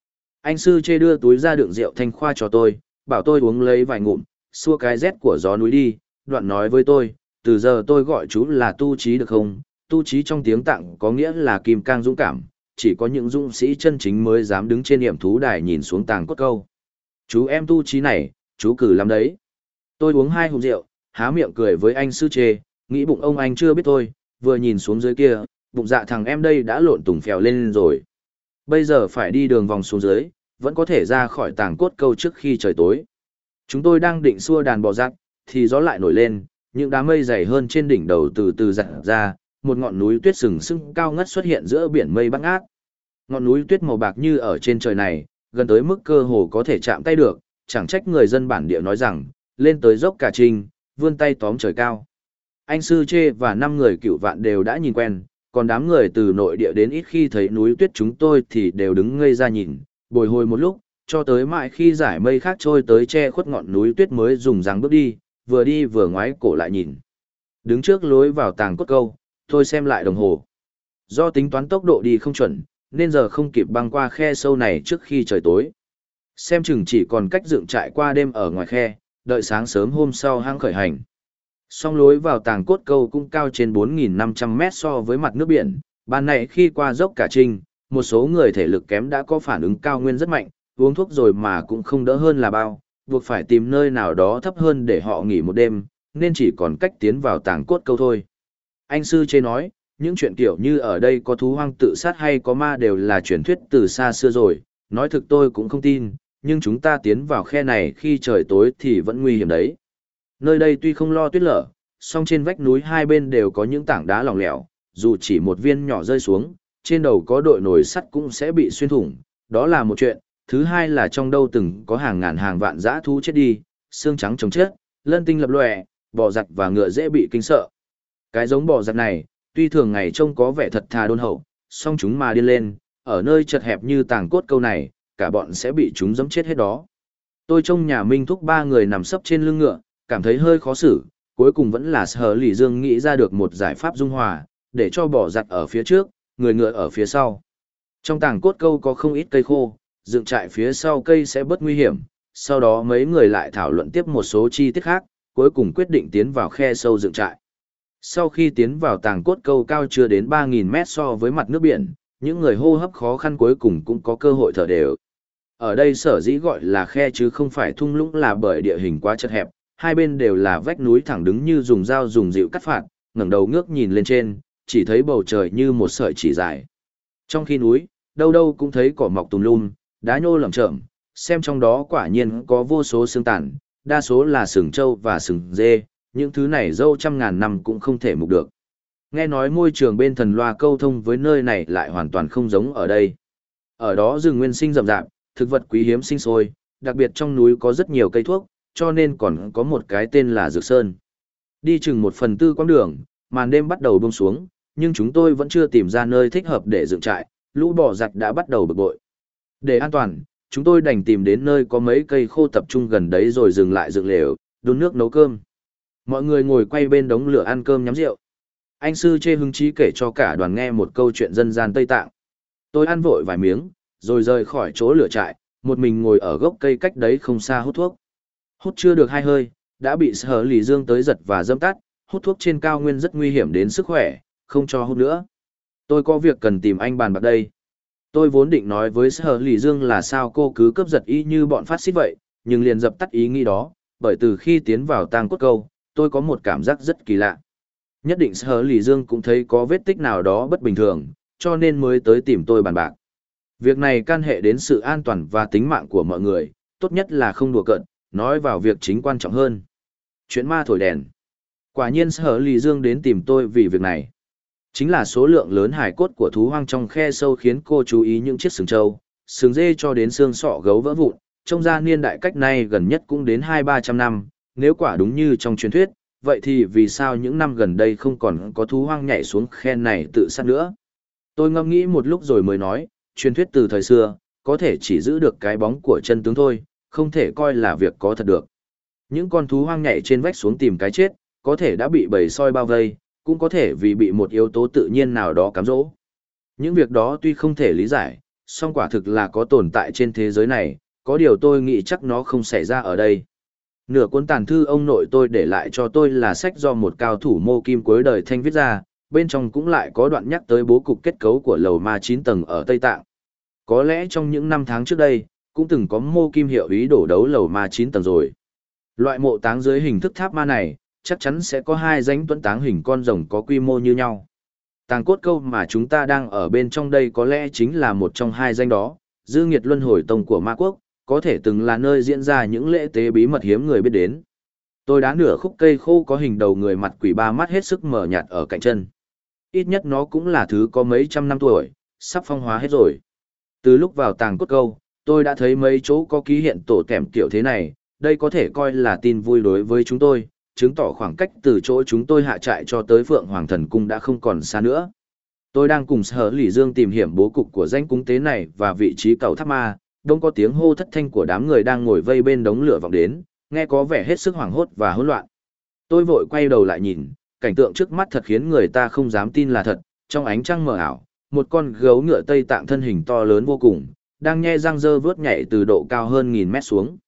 Anh sư chê đưa túi ra đựng rượu thanh khoa cho tôi, bảo tôi uống lấy vài ngụm, xua cái rét của gió núi đi, đoạn nói với tôi, từ giờ tôi gọi chú là Tu Chí được không? Tu Chí trong tiếng Tạng có nghĩa là kim cang dũng cảm, chỉ có những dũng sĩ chân chính mới dám đứng trên hiểm thú đài nhìn xuống tàng cốt câu. Chú em Tu Chí này, chú cử lắm đấy. Tôi uống 2 hụm rượu, há miệng cười với anh sư chê, nghĩ bụng ông anh chưa biết tôi, vừa nhìn xuống dưới kia, bụng dạ thằng em đây đã lộn tùng phèo lên rồi. Bây giờ phải đi đường vòng xuống dưới, vẫn có thể ra khỏi tàng cốt câu trước khi trời tối. Chúng tôi đang định xua đàn bò giặc, thì gió lại nổi lên, những đám mây dày hơn trên đỉnh đầu từ từ giật ra, một ngọn núi tuyết sừng sững cao ngất xuất hiện giữa biển mây bát ngát. Ngọn núi tuyết màu bạc như ở trên trời này, gần tới mức cơ hồ có thể chạm tay được, chẳng trách người dân bản địa nói rằng, lên tới dốc Cả Trinh, vươn tay tóm trời cao. Anh Sư Chê và 5 người Cựu Vạn đều đã nhìn quen, còn đám người từ nội địa đến ít khi thấy núi tuyết chúng tôi thì đều đứng ngây ra nhìn, bồi hồi một lúc, cho tới mãi khi giải mây khác trôi tới che khuất ngọn núi tuyết mới dùng dáng bước đi vừa ngoái cổ lại nhìn. Đứng trước lối vào tàng cốt câu, tôi xem lại đồng hồ. Do tính toán tốc độ đi không chuẩn, nên giờ không kịp băng qua khe sâu này trước khi trời tối. Xem chừng chỉ còn cách dựng trại qua đêm ở ngoài khe, đợi sáng sớm hôm sau hãng khởi hành. Song lối vào tàng cốt câu cũng cao trên 4.500 mét so với mặt nước biển. Ban này khi qua dốc Cả Trinh, một số người thể lực kém đã có phản ứng cao nguyên rất mạnh, uống thuốc rồi mà cũng không đỡ hơn là bao, buộc phải tìm nơi nào đó thấp hơn để họ nghỉ một đêm, nên chỉ còn cách tiến vào tàng cốt câu thôi. Anh Sư Chê nói, những chuyện kiểu như ở đây có thú hoang tự sát hay có ma đều là truyền thuyết từ xa xưa rồi, nói thực tôi cũng không tin, nhưng chúng ta tiến vào khe này khi trời tối thì vẫn nguy hiểm đấy. Nơi đây tuy không lo tuyết lở, song trên vách núi hai bên đều có những tảng đá lỏng lẻo, dù chỉ một viên nhỏ rơi xuống, trên đầu có đội nồi sắt cũng sẽ bị xuyên thủng, đó là một chuyện. Thứ hai là trong đâu từng có hàng ngàn hàng vạn dã thú chết đi, xương trắng chồng chết, lân tinh lập lòe, bò giặc và ngựa dễ bị kinh sợ. Cái giống bò giặc này, tuy thường ngày trông có vẻ thật thà đôn hậu, song chúng mà điên lên, ở nơi chật hẹp như tàng cốt câu này, cả bọn sẽ bị chúng giẫm chết hết đó. Tôi trông nhà Minh Thúc 3 người nằm sấp trên lưng ngựa, cảm thấy hơi khó xử, cuối cùng vẫn là Sở Lỷ Dương nghĩ ra được một giải pháp dung hòa, để cho bò giặc ở phía trước, người ngựa ở phía sau. Trong tàng cốt câu có không ít cây khô, dựng trại phía sau cây sẽ bớt nguy hiểm, sau đó mấy người lại thảo luận tiếp một số chi tiết khác, cuối cùng quyết định tiến vào khe sâu dựng trại. Sau khi tiến vào tàng cốt câu cao chưa đến 3.000 mét so với mặt nước biển, những người hô hấp khó khăn cuối cùng cũng có cơ hội thở đều. Ở đây sở dĩ gọi là khe chứ không phải thung lũng là bởi địa hình quá chật hẹp, hai bên đều là vách núi thẳng đứng như dùng dao dùng dịu cắt phạt, ngẩng đầu ngước nhìn lên trên, chỉ thấy bầu trời như một sợi chỉ dài. Trong khi núi, đâu đâu cũng thấy cỏ mọc tùm lum, đá nhô lởm chởm, xem trong đó quả nhiên có vô số xương tàn, đa số là sừng trâu và sừng dê, những thứ này dâu trăm ngàn năm cũng không thể mục được. Nghe nói môi trường bên Thần Loa câu thông với nơi này lại hoàn toàn không giống ở đây. Ở đó rừng nguyên sinh rậm rạp, thực vật quý hiếm sinh sôi, đặc biệt trong núi có rất nhiều cây thuốc, cho nên còn có một cái tên là Dược Sơn. Đi chừng 1/4 quãng đường, màn đêm bắt đầu buông xuống, nhưng chúng tôi vẫn chưa tìm ra nơi thích hợp để dựng trại, lũ bò giặc đã bắt đầu bực bội. Để an toàn, chúng tôi đành tìm đến nơi có mấy cây khô tập trung gần đấy rồi dừng lại dựng lều, đun nước nấu cơm. Mọi người ngồi quay bên đống lửa ăn cơm nhắm rượu. Anh Sư Chê hứng chí kể cho cả đoàn nghe một câu chuyện dân gian Tây Tạng. Tôi ăn vội vài miếng, rồi rời khỏi chỗ lửa trại, một mình ngồi ở gốc cây cách đấy không xa hút thuốc. Hút chưa được 2 hơi, đã bị Sở Lỷ Dương tới giật và dâm tắt, hút thuốc trên cao nguyên rất nguy hiểm đến sức khỏe, không cho hút nữa. Tôi có việc cần tìm anh bàn bạc đây. Tôi vốn định nói với Sở Lỷ Dương là sao cô cứ cướp giật y như bọn phát xít vậy, nhưng liền dập tắt ý nghĩ đó, bởi từ khi tiến vào tang cốt câu, tôi có một cảm giác rất kỳ lạ. Nhất định Sở Lỷ Dương cũng thấy có vết tích nào đó bất bình thường, cho nên mới tới tìm tôi bàn bạc. Việc này can hệ đến sự an toàn và tính mạng của mọi người, tốt nhất là không đùa cợt, nói vào việc chính quan trọng hơn. Chuyện ma thổi đèn. Quả nhiên Sở Lỷ Dương đến tìm tôi vì việc này. Chính là số lượng lớn hài cốt của thú hoang trong khe sâu khiến cô chú ý những chiếc sừng trâu, sừng dê cho đến xương sọ gấu vỡ vụn, trông ra niên đại cách này gần nhất cũng đến 200-300 năm, nếu quả đúng như trong truyền thuyết, vậy thì vì sao những năm gần đây không còn có thú hoang nhảy xuống khe này tự sát nữa? Tôi ngẫm nghĩ một lúc rồi mới nói, truyền thuyết từ thời xưa, có thể chỉ giữ được cái bóng của chân tướng thôi, không thể coi là việc có thật được. Những con thú hoang nhảy trên vách xuống tìm cái chết, có thể đã bị bầy soi bao vây, cũng có thể vì bị một yếu tố tự nhiên nào đó cám dỗ. Những việc đó tuy không thể lý giải, song quả thực là có tồn tại trên thế giới này, có điều tôi nghĩ chắc nó không xảy ra ở đây. Nửa cuốn tàn thư ông nội tôi để lại cho tôi là sách do một cao thủ mô kim cuối đời Thanh viết ra, bên trong cũng lại có đoạn nhắc tới bố cục kết cấu của lầu ma 9 tầng ở Tây Tạng. Có lẽ trong những năm tháng trước đây, cũng từng có mô kim hiệu ý đổ đấu lầu ma 9 tầng rồi. Loại mộ táng dưới hình thức tháp ma này, chắc chắn sẽ có hai rãnh tuẫn táng hình con rồng có quy mô như nhau. Tàng cốt câu mà chúng ta đang ở bên trong đây có lẽ chính là một trong hai danh đó, Dư Nghiệt Luân Hồi Tông của Ma Quốc, có thể từng là nơi diễn ra những lễ tế bí mật hiếm người biết đến. Tôi đá nửa khúc cây khô có hình đầu người mặt quỷ ba mắt hết sức mờ nhạt ở cạnh chân. Ít nhất nó cũng là thứ có mấy trăm năm tuổi, sắp phong hóa hết rồi. Từ lúc vào tàng cốt câu, tôi đã thấy mấy chỗ có ký hiện tổ tẻm kiểu thế này, đây có thể coi là tin vui đối với chúng tôi, chứng tỏ khoảng cách từ chỗ chúng tôi hạ trại cho tới Phượng Hoàng Thần Cung đã không còn xa nữa. Tôi đang cùng Sở Lỷ Dương tìm hiểu bố cục của danh cung tế này và vị trí cầu tháp ma, đông có tiếng hô thất thanh của đám người đang ngồi vây bên đống lửa vọng đến, nghe có vẻ hết sức hoảng hốt và hỗn loạn. Tôi vội quay đầu lại nhìn, cảnh tượng trước mắt thật khiến người ta không dám tin là thật, trong ánh trăng mờ ảo, một con gấu ngựa Tây Tạng thân hình to lớn vô cùng, đang nhe răng rơ vướt nhảy từ độ cao hơn 1000 mét xuống.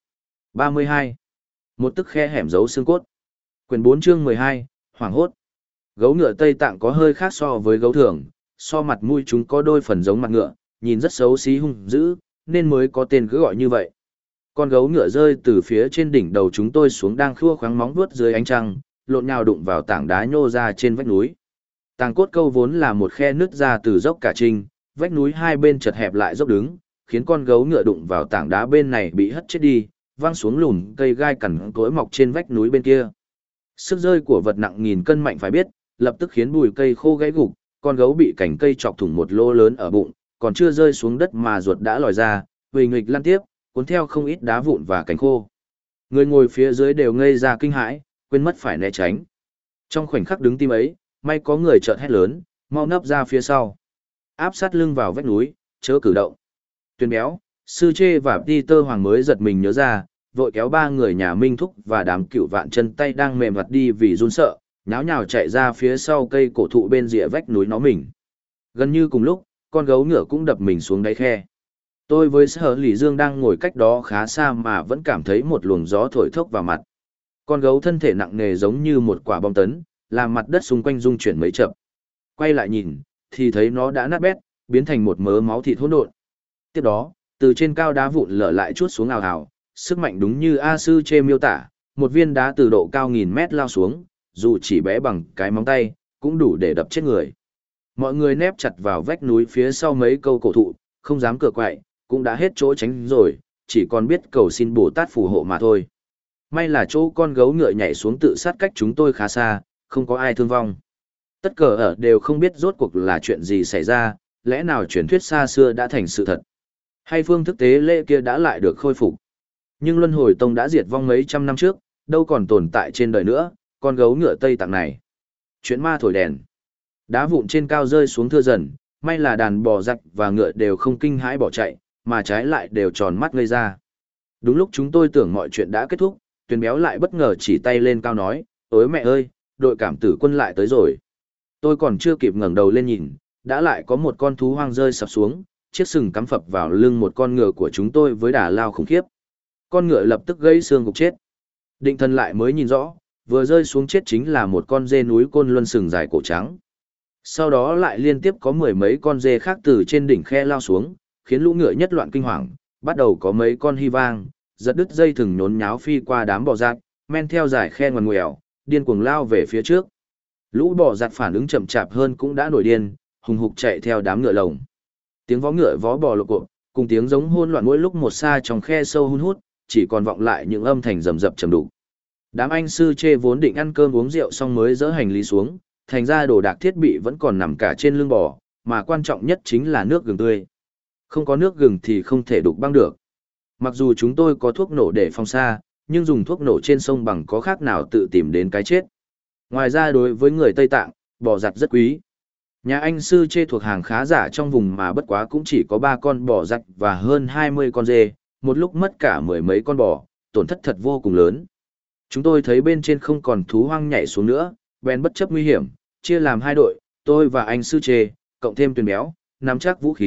32. Một tức khe hẻm giấu xương cốt. Quyển 4 chương 12, hoảng hốt. Gấu ngựa Tây Tạng có hơi khác so với gấu thường, so mặt mũi chúng có đôi phần giống mặt ngựa, nhìn rất xấu xí hung dữ, nên mới có tên cứ gọi như vậy. Con gấu ngựa rơi từ phía trên đỉnh đầu chúng tôi xuống đang khua khoáng móng vuốt dưới ánh trăng, lộn nhào đụng vào tảng đá nhô ra trên vách núi. Tàng cốt câu vốn là một khe nứt ra từ dốc cả trinh, vách núi hai bên chật hẹp lại dốc đứng, khiến con gấu ngựa đụng vào tảng đá bên này bị hất chết đi, văng xuống lùn cây gai cằn cỗi mọc trên vách núi bên kia. Sức rơi của vật nặng 1000 cân mạnh phải biết, lập tức khiến bùi cây khô gãy gục, con gấu bị cành cây chọc thủng một lỗ lớn ở bụng, còn chưa rơi xuống đất mà ruột đã lòi ra, vì nghịch lăn tiếp, cuốn theo không ít đá vụn và cành khô. Người ngồi phía dưới đều ngây ra kinh hãi, quên mất phải né tránh. Trong khoảnh khắc đứng tim ấy, may có người chợt hét lớn, mau nấp ra phía sau. Áp sát lưng vào vách núi, chớ cử động. Tuyền Béo, Sư Chê và Peter Hoàng mới giật mình nhớ ra, vội kéo ba người nhà Minh Thúc và đám cựu vạn chân tay đang mềm mặt đi vì run sợ, nháo nhào chạy ra phía sau cây cổ thụ bên rìa vách núi nó mình. Gần như cùng lúc, con gấu ngựa cũng đập mình xuống đáy khe. Tôi với Sở Lỷ Dương đang ngồi cách đó khá xa mà vẫn cảm thấy một luồng gió thổi thốc vào mặt. Con gấu thân thể nặng nề giống như một quả bom tấn, làm mặt đất xung quanh rung chuyển mấy chập. Quay lại nhìn, thì thấy nó đã nát bét, biến thành một mớ máu thịt hỗn độn. Tiếp đó, từ trên cao đá vụn lở lại chuốt xuống ào ào, sức mạnh đúng như A Sư Chê miêu tả, một viên đá từ độ cao 1000 mét lao xuống, dù chỉ bé bằng cái móng tay, cũng đủ để đập chết người. Mọi người nép chặt vào vách núi phía sau mấy câu cổ thụ, không dám cựa quậy, cũng đã hết chỗ tránh rồi, chỉ còn biết cầu xin Bồ Tát phù hộ mà thôi. May là chỗ con gấu ngựa nhảy xuống tự sát cách chúng tôi khá xa, không có ai thương vong. Tất cả ở đều không biết rốt cuộc là chuyện gì xảy ra, lẽ nào truyền thuyết xa xưa đã thành sự thật, hay phương thức tế lễ kia đã lại được khôi phục. Nhưng Luân Hồi Tông đã diệt vong mấy trăm năm trước, đâu còn tồn tại trên đời nữa, con gấu ngựa Tây Tạng này. Chuyện ma thổi đèn. Đá vụn trên cao rơi xuống thưa dần, may là đàn bò giặc và ngựa đều không kinh hãi bỏ chạy, mà trái lại đều tròn mắt ngây ra. Đúng lúc chúng tôi tưởng mọi chuyện đã kết thúc, Tuyền Béo lại bất ngờ chỉ tay lên cao nói, ôi mẹ ơi, đội cảm tử quân lại tới rồi. Tôi còn chưa kịp ngẩng đầu lên nhìn, đã lại có một con thú hoang rơi sập xuống, chiếc sừng cắm phập vào lưng một con ngựa của chúng tôi với đà lao khủng khiếp. Con ngựa lập tức gãy xương gục chết. Định thần lại mới nhìn rõ, vừa rơi xuống chết chính là một con dê núi Côn Luân sừng dài cổ trắng. Sau đó lại liên tiếp có mười mấy con dê khác từ trên đỉnh khe lao xuống, khiến lũ ngựa nhất loạn kinh hoàng, bắt đầu có mấy con hy vang, giật đứt dây thừng nhốn nháo phi qua đám bò giặc, men theo dải khe ngoằn ngoèo, điên cuồng lao về phía trước. Lũ bò giặc phản ứng chậm chạp hơn cũng đã nổi điên, hùng hục chạy theo đám ngựa lồng. Tiếng vó ngựa vó bò lộp cộp, cùng tiếng giống hỗn loạn mỗi lúc một xa trong khe sâu hun hút, chỉ còn vọng lại những âm thanh rầm rập trầm đục. Đám anh Sư Chê vốn định ăn cơm uống rượu xong mới dỡ hành lý xuống, thành ra đồ đạc thiết bị vẫn còn nằm cả trên lưng bò, mà quan trọng nhất chính là nước gừng tươi. Không có nước gừng thì không thể đục băng được. Mặc dù chúng tôi có thuốc nổ để phòng xa, nhưng dùng thuốc nổ trên sông bằng có khác nào tự tìm đến cái chết. Ngoài ra đối với người Tây Tạng, bò giặt rất quý. Nhà anh Sư Chê thuộc hàng khá giả trong vùng mà bất quá cũng chỉ có 3 con bò giặt và hơn 20 con dê, một lúc mất cả mười mấy con bò, tổn thất thật vô cùng lớn. Chúng tôi thấy bên trên không còn thú hoang nhảy xuống nữa, bèn bất chấp nguy hiểm, chia làm 2 đội, tôi và anh Sư Chê, cộng thêm Tuyền Béo, nắm chắc vũ khí,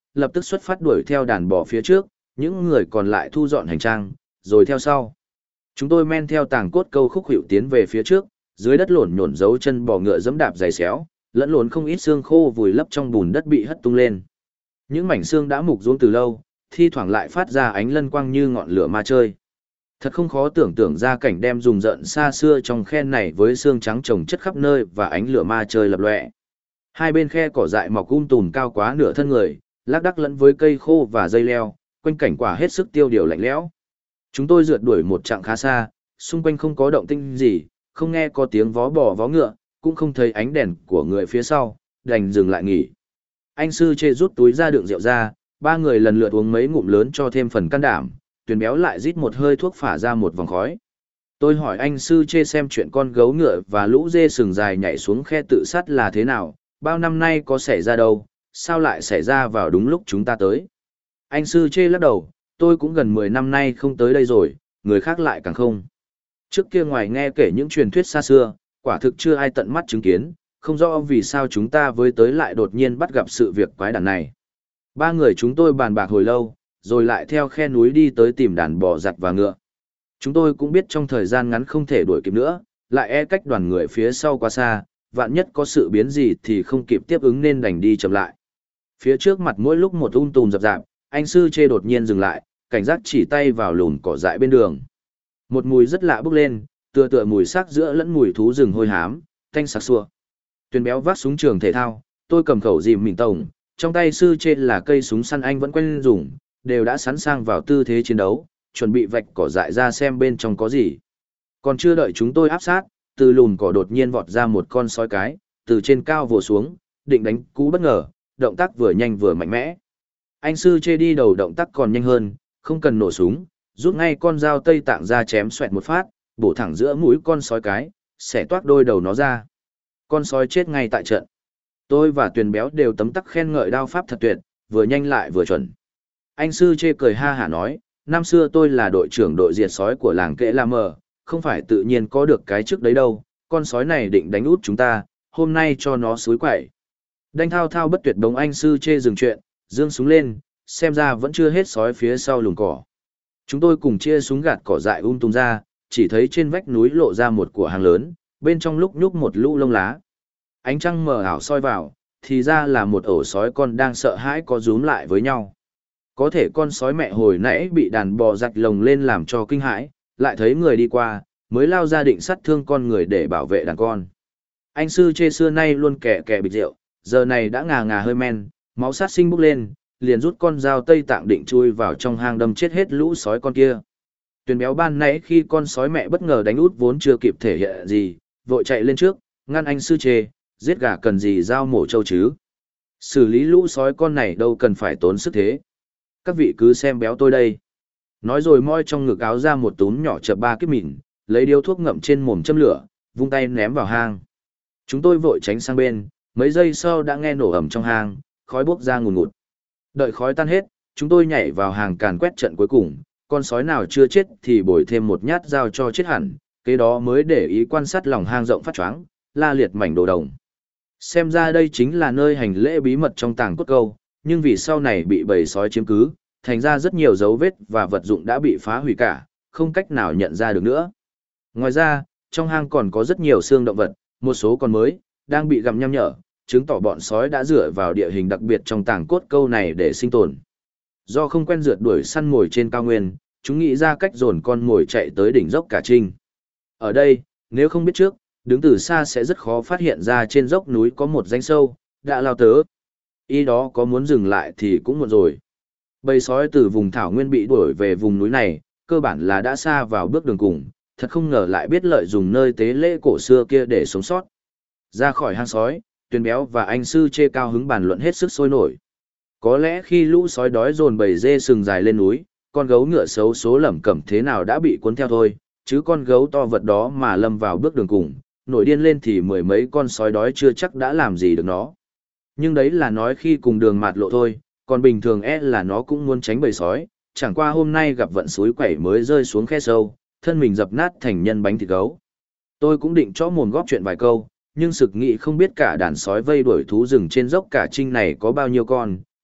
lập tức xuất phát đuổi theo đàn bò phía trước, những người còn lại thu dọn hành trang, rồi theo sau. Chúng tôi men theo tàng cốt câu khúc hiệu tiến về phía trước, dưới đất lổn nhổn dấu chân bò ngựa dẫm đạp dày xéo, lẫn lộn không ít xương khô vùi lấp trong bùn đất bị hất tung lên. Những mảnh xương đã mục ruỗng từ lâu, thi thoảng lại phát ra ánh lân quang như ngọn lửa ma chơi. Thật không khó tưởng tượng ra cảnh đem rùng rợn xa xưa trong khe này với xương trắng trồng chất khắp nơi và ánh lửa ma chơi lập lòe. Hai bên khe cỏ dại mọc tùm cao quá nửa thân người, lác đác lẫn với cây khô và dây leo, quanh cảnh quả hết sức tiêu điều lạnh lẽo. Chúng tôi rượt đuổi một chặng khá xa, xung quanh không có động tĩnh gì, không nghe có tiếng vó bò vó ngựa, cũng không thấy ánh đèn của người phía sau, đành dừng lại nghỉ. Anh sư chê rút túi ra đựng rượu ra, ba người lần lượt uống mấy ngụm lớn cho thêm phần can đảm, Tuyền Béo lại rít một hơi thuốc phả ra một vòng khói. Tôi hỏi anh sư chê xem chuyện con gấu ngựa và lũ dê sừng dài nhảy xuống khe tự sát là thế nào, bao năm nay có xảy ra đâu, sao lại xảy ra vào đúng lúc chúng ta tới. Anh sư chê lắc đầu, tôi cũng gần 10 năm nay không tới đây rồi, người khác lại càng không. Trước kia ngoài nghe kể những truyền thuyết xa xưa, quả thực chưa ai tận mắt chứng kiến, không rõ vì sao chúng ta với tới lại đột nhiên bắt gặp sự việc quái đản này. Ba người chúng tôi bàn bạc hồi lâu, rồi lại theo khe núi đi tới tìm đàn bò giặt và ngựa. Chúng tôi cũng biết trong thời gian ngắn không thể đuổi kịp nữa, lại e cách đoàn người phía sau quá xa, vạn nhất có sự biến gì thì không kịp tiếp ứng nên đành đi chậm lại. Phía trước mặt mỗi lúc một tùm rập rạp, anh sư chê đột nhiên dừng lại, cảnh giác chỉ tay vào lùn cỏ dại bên đường. Một mùi rất lạ bốc lên, tựa mùi xác giữa lẫn mùi thú rừng hôi hám, tanh sặc sủa. Tuyền Béo vác súng trường thể thao, tôi cầm khẩu dìm mình tổng, trong tay sư chê là cây súng săn anh vẫn quen dùng, đều đã sẵn sàng vào tư thế chiến đấu, chuẩn bị vạch cỏ dại ra xem bên trong có gì. Còn chưa đợi chúng tôi áp sát, từ lùn cỏ đột nhiên vọt ra một con sói cái, từ trên cao vồ xuống, định đánh cú bất ngờ, động tác vừa nhanh vừa mạnh mẽ. Anh sư chê đi đầu động tác còn nhanh hơn, không cần nổ súng, rút ngay con dao Tây Tạng ra chém xoẹt một phát, bổ thẳng giữa mũi con sói cái, xẻ toác đôi đầu nó ra. Con sói chết ngay tại trận. Tôi và Tuyền Béo đều tấm tắc khen ngợi đao pháp thật tuyệt, vừa nhanh lại vừa chuẩn. Anh sư chê cười ha hả nói, năm xưa tôi là đội trưởng đội diệt sói của làng Kệ La Mờ, không phải tự nhiên có được cái chức đấy đâu, con sói này định đánh út chúng ta, hôm nay cho nó xúi quẩy. Đanh thao thao bất tuyệt bỗng anh sư chê dừng chuyện, giương súng lên, xem ra vẫn chưa hết sói phía sau lùm cỏ. Chúng tôi cùng chia súng gạt cỏ dại tung ra, chỉ thấy trên vách núi lộ ra một của hàng lớn, bên trong lúc nhúc một lũ lông lá. Ánh trăng mờ ảo soi vào, thì ra là một ổ sói con đang sợ hãi có rúm lại với nhau. Có thể con sói mẹ hồi nãy bị đàn bò rạch lồng lên làm cho kinh hãi, lại thấy người đi qua, mới lao ra định sát thương con người để bảo vệ đàn con. Anh sư chê xưa nay luôn kẻ bịch rượu, giờ này đã ngà ngà hơi men, máu sát sinh bốc lên, liền rút con dao Tây Tạng định chui vào trong hang đâm chết hết lũ sói con kia. Tuyền Béo ban nãy khi con sói mẹ bất ngờ đánh út vốn chưa kịp thể hiện gì, vội chạy lên trước, ngăn anh sư chê, giết gà cần gì dao mổ trâu chứ. Xử lý lũ sói con này đâu cần phải tốn sức thế. Các vị cứ xem Béo tôi đây. Nói rồi moi trong ngực áo ra một túm nhỏ chập 3 kiếp mìn, lấy điếu thuốc ngậm trên mồm châm lửa, vung tay ném vào hang. Chúng tôi vội tránh sang bên, mấy giây sau đã nghe nổ ầm trong hang, khói bốc ra ngùn ngụt. Đợi khói tan hết, chúng tôi nhảy vào hàng càn quét trận cuối cùng, con sói nào chưa chết thì bồi thêm một nhát dao cho chết hẳn, kế đó mới để ý quan sát lòng hang rộng phát choáng, la liệt mảnh đồ đồng. Xem ra đây chính là nơi hành lễ bí mật trong tàng cốt câu, nhưng vì sau này bị bầy sói chiếm cứ, thành ra rất nhiều dấu vết và vật dụng đã bị phá hủy cả, không cách nào nhận ra được nữa. Ngoài ra, trong hang còn có rất nhiều xương động vật, một số còn mới, đang bị gặm nham nhở, chứng tỏ bọn sói đã dựa vào địa hình đặc biệt trong tàng cốt câu này để sinh tồn. Do không quen rượt đuổi săn mồi trên cao nguyên, chúng nghĩ ra cách dồn con mồi chạy tới đỉnh dốc Cả Trinh. Ở đây, nếu không biết trước, đứng từ xa sẽ rất khó phát hiện ra trên dốc núi có một rãnh sâu, đã lao tớ. Ý đó có muốn dừng lại thì cũng muộn rồi. Bầy sói từ vùng thảo nguyên bị đuổi về vùng núi này, cơ bản là đã xa vào bước đường cùng, thật không ngờ lại biết lợi dụng nơi tế lễ cổ xưa kia để sống sót. Ra khỏi hang sói, Tuyền Béo và anh sư chê cao hứng bàn luận hết sức sôi nổi. Có lẽ khi lũ sói đói dồn bầy dê sừng dài lên núi, con gấu ngựa xấu số lẩm cẩm thế nào đã bị cuốn theo thôi, chứ con gấu to vật đó mà lâm vào bước đường cùng, nổi điên lên thì mười mấy con sói đói chưa chắc đã làm gì được nó. Nhưng đấy là nói khi cùng đường mạt lộ thôi, còn bình thường là nó cũng muốn tránh bầy sói, chẳng qua hôm nay gặp vận suối quẩy mới rơi xuống khe sâu, thân mình dập nát thành nhân bánh thịt gấu. Tôi cũng định cho mồm góp chuyện vài câu, nhưng sực nghĩ không biết cả đàn sói vây đuổi thú rừng trên dốc Cả Trinh này có bao nhiêu con,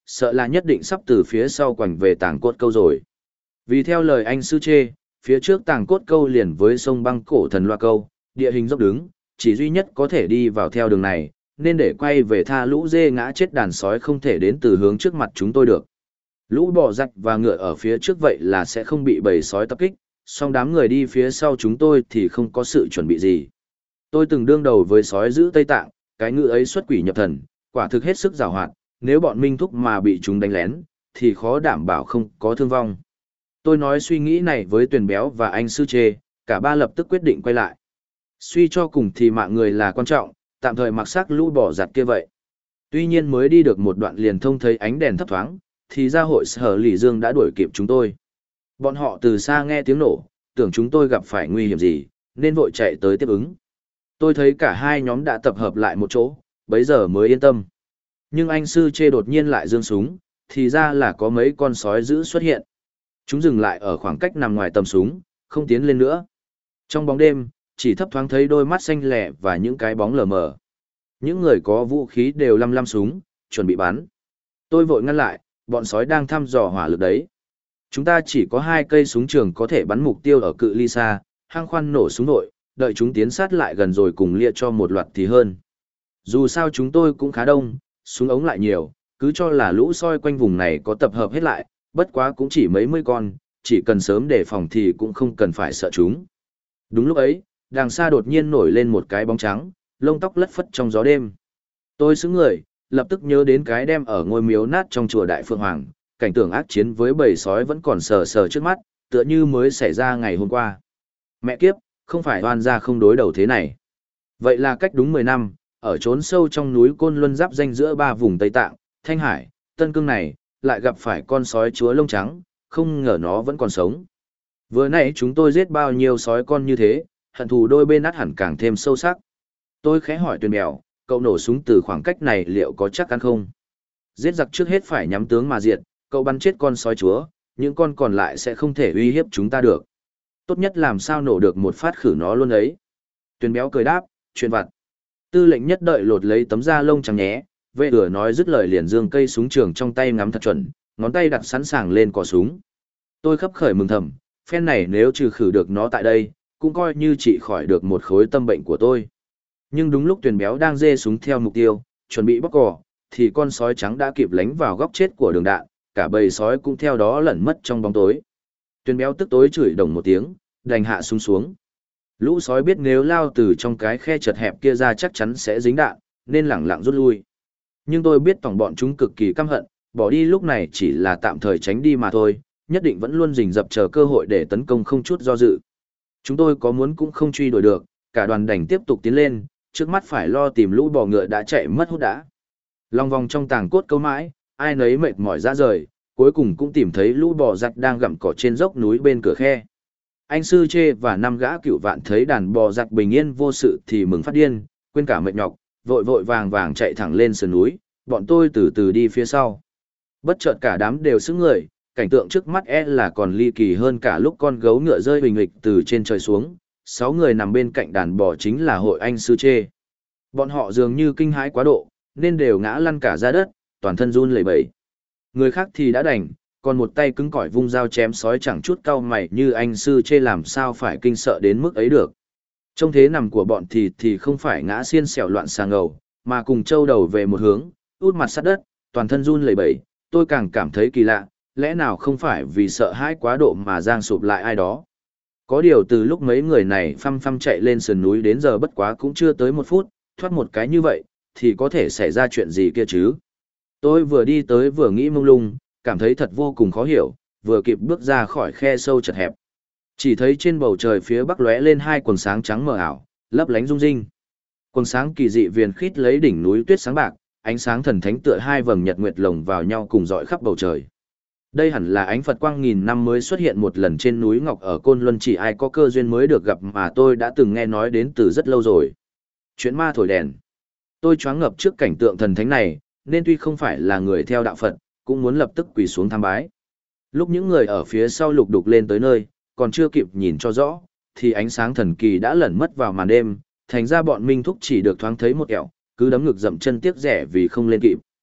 sợ là nhất định sắp từ phía sau quảnh về tàng cốt câu rồi. Vì theo lời anh sư chê, phía trước tàng cốt câu liền với sông băng cổ thần loa câu, địa hình dốc đứng, chỉ duy nhất có thể đi vào theo đường này, nên để quay về tha lũ dê ngã chết đàn sói không thể đến từ hướng trước mặt chúng tôi được. Lũ bò giặc và ngựa ở phía trước vậy là sẽ không bị bầy sói tập kích, song đám người đi phía sau chúng tôi thì không có sự chuẩn bị gì. Tôi từng đương đầu với sói giữ Tây Tạng, cái ngựa ấy xuất quỷ nhập thần, quả thực hết sức giàu hoạt, nếu bọn Minh Thúc mà bị chúng đánh lén, thì khó đảm bảo không có thương vong. Tôi nói suy nghĩ này với Tuyền Béo và anh Sư Chê, cả ba lập tức quyết định quay lại. Suy cho cùng thì mạng người là quan trọng, tạm thời mặc xác lũ bò giặt kia vậy. Tuy nhiên mới đi được một đoạn liền thông thấy ánh đèn thấp thoáng, thì ra hội Sở Lỷ Dương đã đuổi kịp chúng tôi. Bọn họ từ xa nghe tiếng nổ, tưởng chúng tôi gặp phải nguy hiểm gì, nên vội chạy tới tiếp ứng. Tôi thấy cả hai nhóm đã tập hợp lại một chỗ, bấy giờ mới yên tâm. Nhưng anh Sư Chê đột nhiên lại giương súng, thì ra là có mấy con sói dữ xuất hiện. Chúng dừng lại ở khoảng cách nằm ngoài tầm súng, không tiến lên nữa. Trong bóng đêm, chỉ thấp thoáng thấy đôi mắt xanh lẻ và những cái bóng lờ mờ. Những người có vũ khí đều lăm lăm súng, chuẩn bị bắn. Tôi vội ngăn lại, bọn sói đang thăm dò hỏa lực đấy. Chúng ta chỉ có 2 cây súng trường có thể bắn mục tiêu ở cự ly xa, hăng khoan nổ súng nội, đợi chúng tiến sát lại gần rồi cùng lia cho một loạt thì hơn. Dù sao chúng tôi cũng khá đông, súng ống lại nhiều, cứ cho là lũ sói quanh vùng này có tập hợp hết lại, bất quá cũng chỉ mấy mươi con, chỉ cần sớm đề phòng thì cũng không cần phải sợ chúng. Đúng lúc ấy, đằng xa đột nhiên nổi lên một cái bóng trắng, lông tóc lất phất trong gió đêm. Tôi sững người, lập tức nhớ đến cái đem ở ngôi miếu nát trong chùa Đại Phượng Hoàng, cảnh tượng ác chiến với bầy sói vẫn còn sờ sờ trước mắt, tựa như mới xảy ra ngày hôm qua. Mẹ kiếp, không phải oan gia không đối đầu thế này. Vậy là cách đúng 10 năm, ở chốn sâu trong núi Côn Luân giáp danh giữa 3 vùng Tây Tạng, Thanh Hải, Tân Cương này, lại gặp phải con sói chúa lông trắng, không ngờ nó vẫn còn sống. Vừa nãy chúng tôi giết bao nhiêu sói con như thế, hận thù đôi bên át hẳn càng thêm sâu sắc. Tôi khẽ hỏi Tuyền Bèo, cậu nổ súng từ khoảng cách này liệu có chắc ăn không? Giết giặc trước hết phải nhắm tướng mà diệt, cậu bắn chết con sói chúa, những con còn lại sẽ không thể uy hiếp chúng ta được. Tốt nhất làm sao nổ được một phát khử nó luôn ấy. Tuyền Béo cười đáp, chuyện vặt. Tư lệnh nhất đợi lột lấy tấm da lông trắng nhé, vệ vừa nói dứt lời liền giương cây súng trường trong tay ngắm thật chuẩn, ngón tay đặt sẵn sàng lên cò súng. Tôi khấp khởi mừng thầm, phen này nếu trừ khử được nó tại đây, cũng coi như trị khỏi được một khối tâm bệnh của tôi. Nhưng đúng lúc Tuyền Béo đang dê súng theo mục tiêu, chuẩn bị bóc cò, thì con sói trắng đã kịp lánh vào góc chết của đường đạn, cả bầy sói cũng theo đó lẩn mất trong bóng tối. Tuyền Béo tức tối chửi đồng một tiếng, đành hạ súng xuống. Lũ sói biết nếu lao từ trong cái khe chật hẹp kia ra chắc chắn sẽ dính đạn, nên lẳng lặng rút lui. Nhưng tôi biết tổng bọn chúng cực kỳ căm hận, bỏ đi lúc này chỉ là tạm thời tránh đi mà thôi, nhất định vẫn luôn rình rập chờ cơ hội để tấn công không chút do dự. Chúng tôi có muốn cũng không truy đuổi được, cả đoàn đành tiếp tục tiến lên, trước mắt phải lo tìm lũ bò ngựa đã chạy mất hút đã. Long vòng trong tàng cốt câu mãi, ai nấy mệt mỏi ra rời, cuối cùng cũng tìm thấy lũ bò giặc đang gặm cỏ trên dốc núi bên cửa khe. Anh Sư Chê và 5 gã cựu vạn thấy đàn bò giặc bình yên vô sự thì mừng phát điên, quên cả mệt nhọc, vội vội vàng vàng chạy thẳng lên sườn núi, bọn tôi từ từ đi phía sau. Bất chợt cả đám đều sững người, cảnh tượng trước mắt là còn ly kỳ hơn cả lúc con gấu ngựa rơi bình lịch từ trên trời xuống, 6 người nằm bên cạnh đàn bò chính là hội anh Sư Chê. Bọn họ dường như kinh hãi quá độ, nên đều ngã lăn cả ra đất, toàn thân run lẩy bẩy. Người khác thì đã đành, còn một tay cứng cỏi vung dao chém sói chẳng chút cau mày như anh Sư Chê làm sao phải kinh sợ đến mức ấy được. Trong thế nằm của bọn thì không phải ngã xiên xẻo loạn xà ngầu, mà cùng trâu đầu về một hướng, út mặt sát đất, toàn thân run lẩy bẩy. Tôi càng cảm thấy kỳ lạ, lẽ nào không phải vì sợ hãi quá độ mà giang sụp lại ai đó. Có điều từ lúc mấy người này phăm phăm chạy lên sườn núi đến giờ bất quá cũng chưa tới 1 phút, thoát một cái như vậy, thì có thể xảy ra chuyện gì kia chứ. Tôi vừa đi tới vừa nghĩ mông lung, cảm thấy thật vô cùng khó hiểu, vừa kịp bước ra khỏi khe sâu chật hẹp. Chỉ thấy trên bầu trời phía bắc lóe lên 2 quầng sáng trắng mờ ảo, lấp lánh rung rinh. Quầng sáng kỳ dị viền khít lấy đỉnh núi tuyết sáng bạc, ánh sáng thần thánh tựa 2 vầng nhật nguyệt lồng vào nhau cùng rọi khắp bầu trời. Đây hẳn là ánh Phật quang nghìn năm mới xuất hiện một lần trên núi Ngọc ở Côn Luân, chỉ ai có cơ duyên mới được gặp mà tôi đã từng nghe nói đến từ rất lâu rồi. Chuyện ma thổi đèn. Tôi choáng ngợp trước cảnh tượng thần thánh này, nên tuy không phải là người theo đạo Phật, cũng muốn lập tức quỳ xuống tham bái. Lúc những người ở phía sau lục đục lên tới nơi, còn chưa kịp nhìn cho rõ, thì ánh sáng thần kỳ đã lẩn mất vào màn đêm, thành ra bọn Minh Thúc chỉ được thoáng thấy một kẹo, cứ đấm ngực dậm chân tiếc rẻ vì không lên kịp.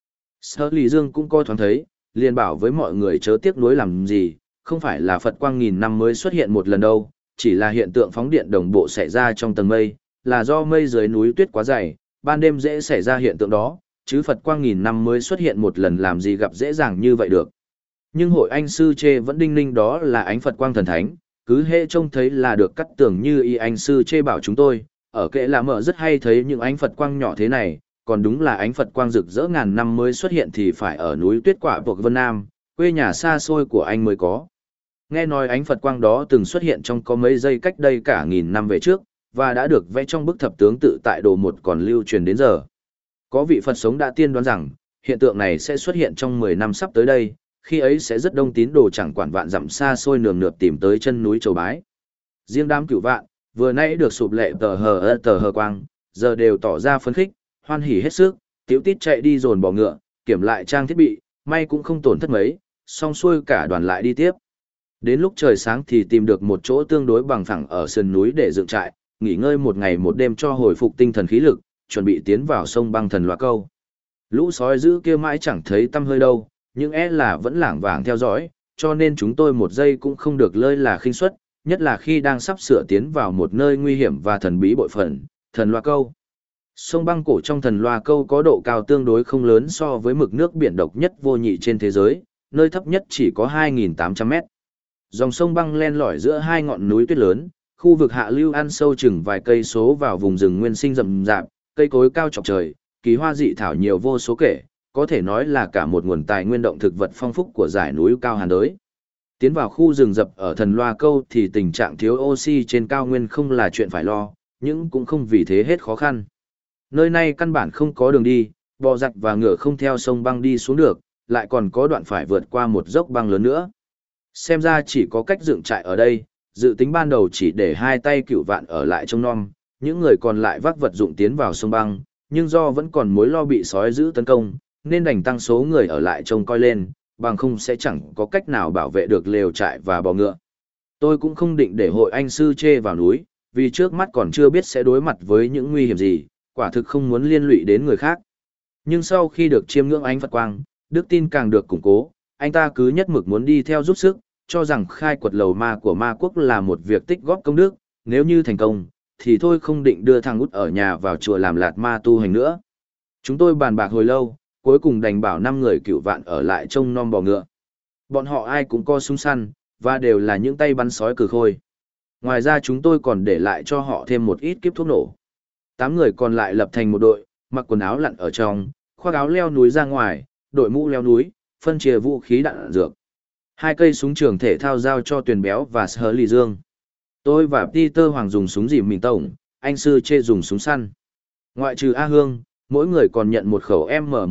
Sở Lý Dương cũng coi thoáng thấy, liền bảo với mọi người chớ tiếc nuối làm gì, không phải là Phật quang nghìn năm mới xuất hiện một lần đâu, chỉ là hiện tượng phóng điện đồng bộ xảy ra trong tầng mây, là do mây dưới núi tuyết quá dày, ban đêm dễ xảy ra hiện tượng đó, chứ Phật quang nghìn năm mới xuất hiện một lần làm gì gặp dễ dàng như vậy được. Nhưng hội anh sư chê vẫn đinh ninh đó là ánh Phật quang thần thánh, cứ hễ trông thấy là được cắt tưởng như y anh sư chê bảo chúng tôi, ở kệ là mở rất hay thấy những ánh Phật quang nhỏ thế này, còn đúng là ánh Phật quang rực rỡ ngàn năm mới xuất hiện thì phải ở núi tuyết quả thuộc Vân Nam, quê nhà xa xôi của anh mới có. Nghe nói ánh Phật quang đó từng xuất hiện trong có mấy giây cách đây cả nghìn năm về trước, và đã được vẽ trong bức thập tướng tự tại đồ một còn lưu truyền đến giờ. Có vị Phật sống đã tiên đoán rằng, hiện tượng này sẽ xuất hiện trong 10 năm sắp tới đây, khi ấy sẽ rất đông tín đồ chẳng quản vạn dặm xa xôi nườm nượp tìm tới chân núi Chầu Bái. Riêng đám Cửu Vạn, vừa nãy được sụp lệ tờ hờ quang, giờ đều tỏ ra phấn khích, hoan hỉ hết sức, tiếu tít chạy đi dồn bò ngựa, kiểm lại trang thiết bị, may cũng không tổn thất mấy, xong xuôi cả đoàn lại đi tiếp. Đến lúc trời sáng thì tìm được một chỗ tương đối bằng phẳng ở sườn núi để dựng trại, nghỉ ngơi một ngày một đêm cho hồi phục tinh thần khí lực, chuẩn bị tiến vào sông băng thần loa câu. Lũ sói dữ kia mãi chẳng thấy tăm hơi đâu, nhưng là vẫn lảng vảng theo dõi, cho nên chúng tôi một giây cũng không được lơi là khinh suất, nhất là khi đang sắp sửa tiến vào một nơi nguy hiểm và thần bí bội phần, thần loa câu. Sông băng cổ trong thần loa câu có độ cao tương đối không lớn so với mực nước biển độc nhất vô nhị trên thế giới, nơi thấp nhất chỉ có 2.800 mét. Dòng sông băng len lỏi giữa hai ngọn núi tuyết lớn, khu vực hạ lưu ăn sâu chừng vài cây số vào vùng rừng nguyên sinh rậm rạp, cây cối cao chọc trời, kỳ hoa dị thảo nhiều vô số kể, có thể nói là cả một nguồn tài nguyên động thực vật phong phú của dải núi cao Hàn Đới. Tiến vào khu rừng rậm ở thần loa câu thì tình trạng thiếu oxy trên cao nguyên không là chuyện phải lo, nhưng cũng không vì thế hết khó khăn. Nơi này căn bản không có đường đi, bò giặc và ngựa không theo sông băng đi xuống được, lại còn có đoạn phải vượt qua một dốc băng lớn nữa. Xem ra chỉ có cách dựng trại ở đây, dự tính ban đầu chỉ để hai tay Cửu Vạn ở lại trông nom, những người còn lại vác vật dụng tiến vào sông băng, nhưng do vẫn còn mối lo bị sói dữ tấn công, nên đành tăng số người ở lại trông coi lên, bằng không sẽ chẳng có cách nào bảo vệ được lều trại và bò ngựa. Tôi cũng không định để hội anh sư chê vào núi, vì trước mắt còn chưa biết sẽ đối mặt với những nguy hiểm gì, quả thực không muốn liên lụy đến người khác. Nhưng sau khi được chiêm ngưỡng ánh Phật quang, đức tin càng được củng cố, anh ta cứ nhất mực muốn đi theo giúp sức, cho rằng khai quật lầu ma của ma quốc là một việc tích góp công đức, nếu như thành công, thì thôi không định đưa thằng út ở nhà vào chùa làm lạt ma tu hành nữa. Chúng tôi bàn bạc hồi lâu, cuối cùng đành bảo 5 người Cửu Vạn ở lại trông nom bò ngựa. Bọn họ ai cũng có súng săn, và đều là những tay bắn sói cừ khôi. Ngoài ra chúng tôi còn để lại cho họ thêm một ít kiếp thuốc nổ. 8 người còn lại lập thành một đội, mặc quần áo lặn ở trong, khoác áo leo núi ra ngoài, đội mũ leo núi, phân chia vũ khí đạn dược. 2 cây súng trường thể thao giao cho Tuyền Béo và Sở Lý Dương. Tôi và Peter Hoàng dùng súng dìm mình tổng, anh sư chê dùng súng săn. Ngoại trừ A Hương, mỗi người còn nhận một khẩu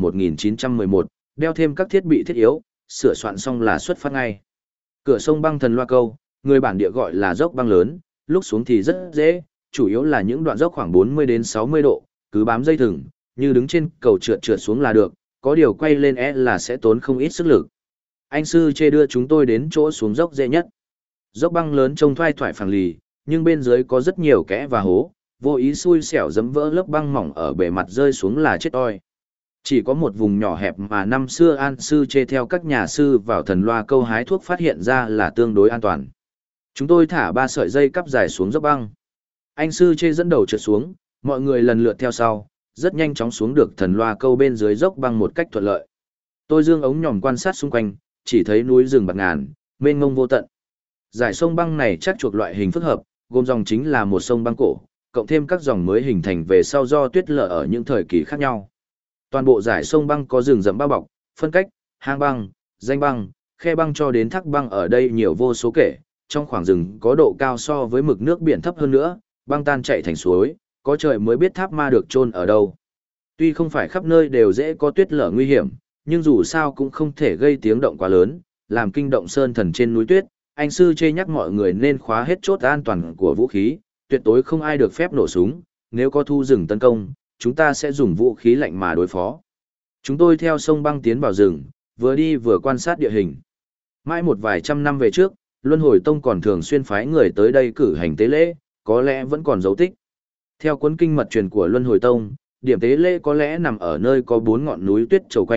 M1911, đeo thêm các thiết bị thiết yếu, sửa soạn xong là xuất phát ngay. Cửa sông băng thần loa câu, người bản địa gọi là dốc băng lớn, lúc xuống thì rất dễ, chủ yếu là những đoạn dốc khoảng 40 đến 60 độ, cứ bám dây thừng, như đứng trên cầu trượt xuống là được, có điều quay lên là sẽ tốn không ít sức lực. Anh sư chê đưa chúng tôi đến chỗ xuống dốc dễ nhất. Dốc băng lớn trông thoai thoải phẳng lì, nhưng bên dưới có rất nhiều kẽ và hố, vô ý xui xẻo giẫm vỡ lớp băng mỏng ở bề mặt rơi xuống là chết oi. Chỉ có một vùng nhỏ hẹp mà năm xưa an sư chê theo các nhà sư vào thần loa câu hái thuốc phát hiện ra là tương đối an toàn. Chúng tôi thả 3 sợi dây cắp dài xuống dốc băng. Anh sư chê dẫn đầu trượt xuống, mọi người lần lượt theo sau, rất nhanh chóng xuống được thần loa câu bên dưới dốc băng một cách thuận lợi. Tôi dương ống nhòm quan sát xung quanh, chỉ thấy núi rừng bạt ngàn, mênh mông vô tận. Dải sông băng này chắc chuộc loại hình phức hợp, gồm dòng chính là một sông băng cổ, cộng thêm các dòng mới hình thành về sau do tuyết lở ở những thời kỳ khác nhau. Toàn bộ dải sông băng có rừng rậm bao bọc, phân cách, hang băng, danh băng, khe băng cho đến thác băng ở đây nhiều vô số kể, trong khoảng rừng có độ cao so với mực nước biển thấp hơn nữa, băng tan chảy thành suối, có trời mới biết tháp ma được chôn ở đâu. Tuy không phải khắp nơi đều dễ có tuyết lở nguy hiểm, nhưng dù sao cũng không thể gây tiếng động quá lớn, làm kinh động sơn thần trên núi tuyết. Anh sư chê nhắc mọi người nên khóa hết chốt an toàn của vũ khí, tuyệt đối không ai được phép nổ súng, nếu có thu rừng tấn công, chúng ta sẽ dùng vũ khí lạnh mà đối phó. Chúng tôi theo sông băng tiến vào rừng, vừa đi vừa quan sát địa hình. Mãi một vài trăm năm về trước, Luân Hồi Tông còn thường xuyên phái người tới đây cử hành tế lễ, có lẽ vẫn còn dấu tích. Theo cuốn kinh mật truyền của Luân Hồi Tông, điểm tế lễ có lẽ nằm ở nơi có 4 ngọn núi tuyết trầu quanh,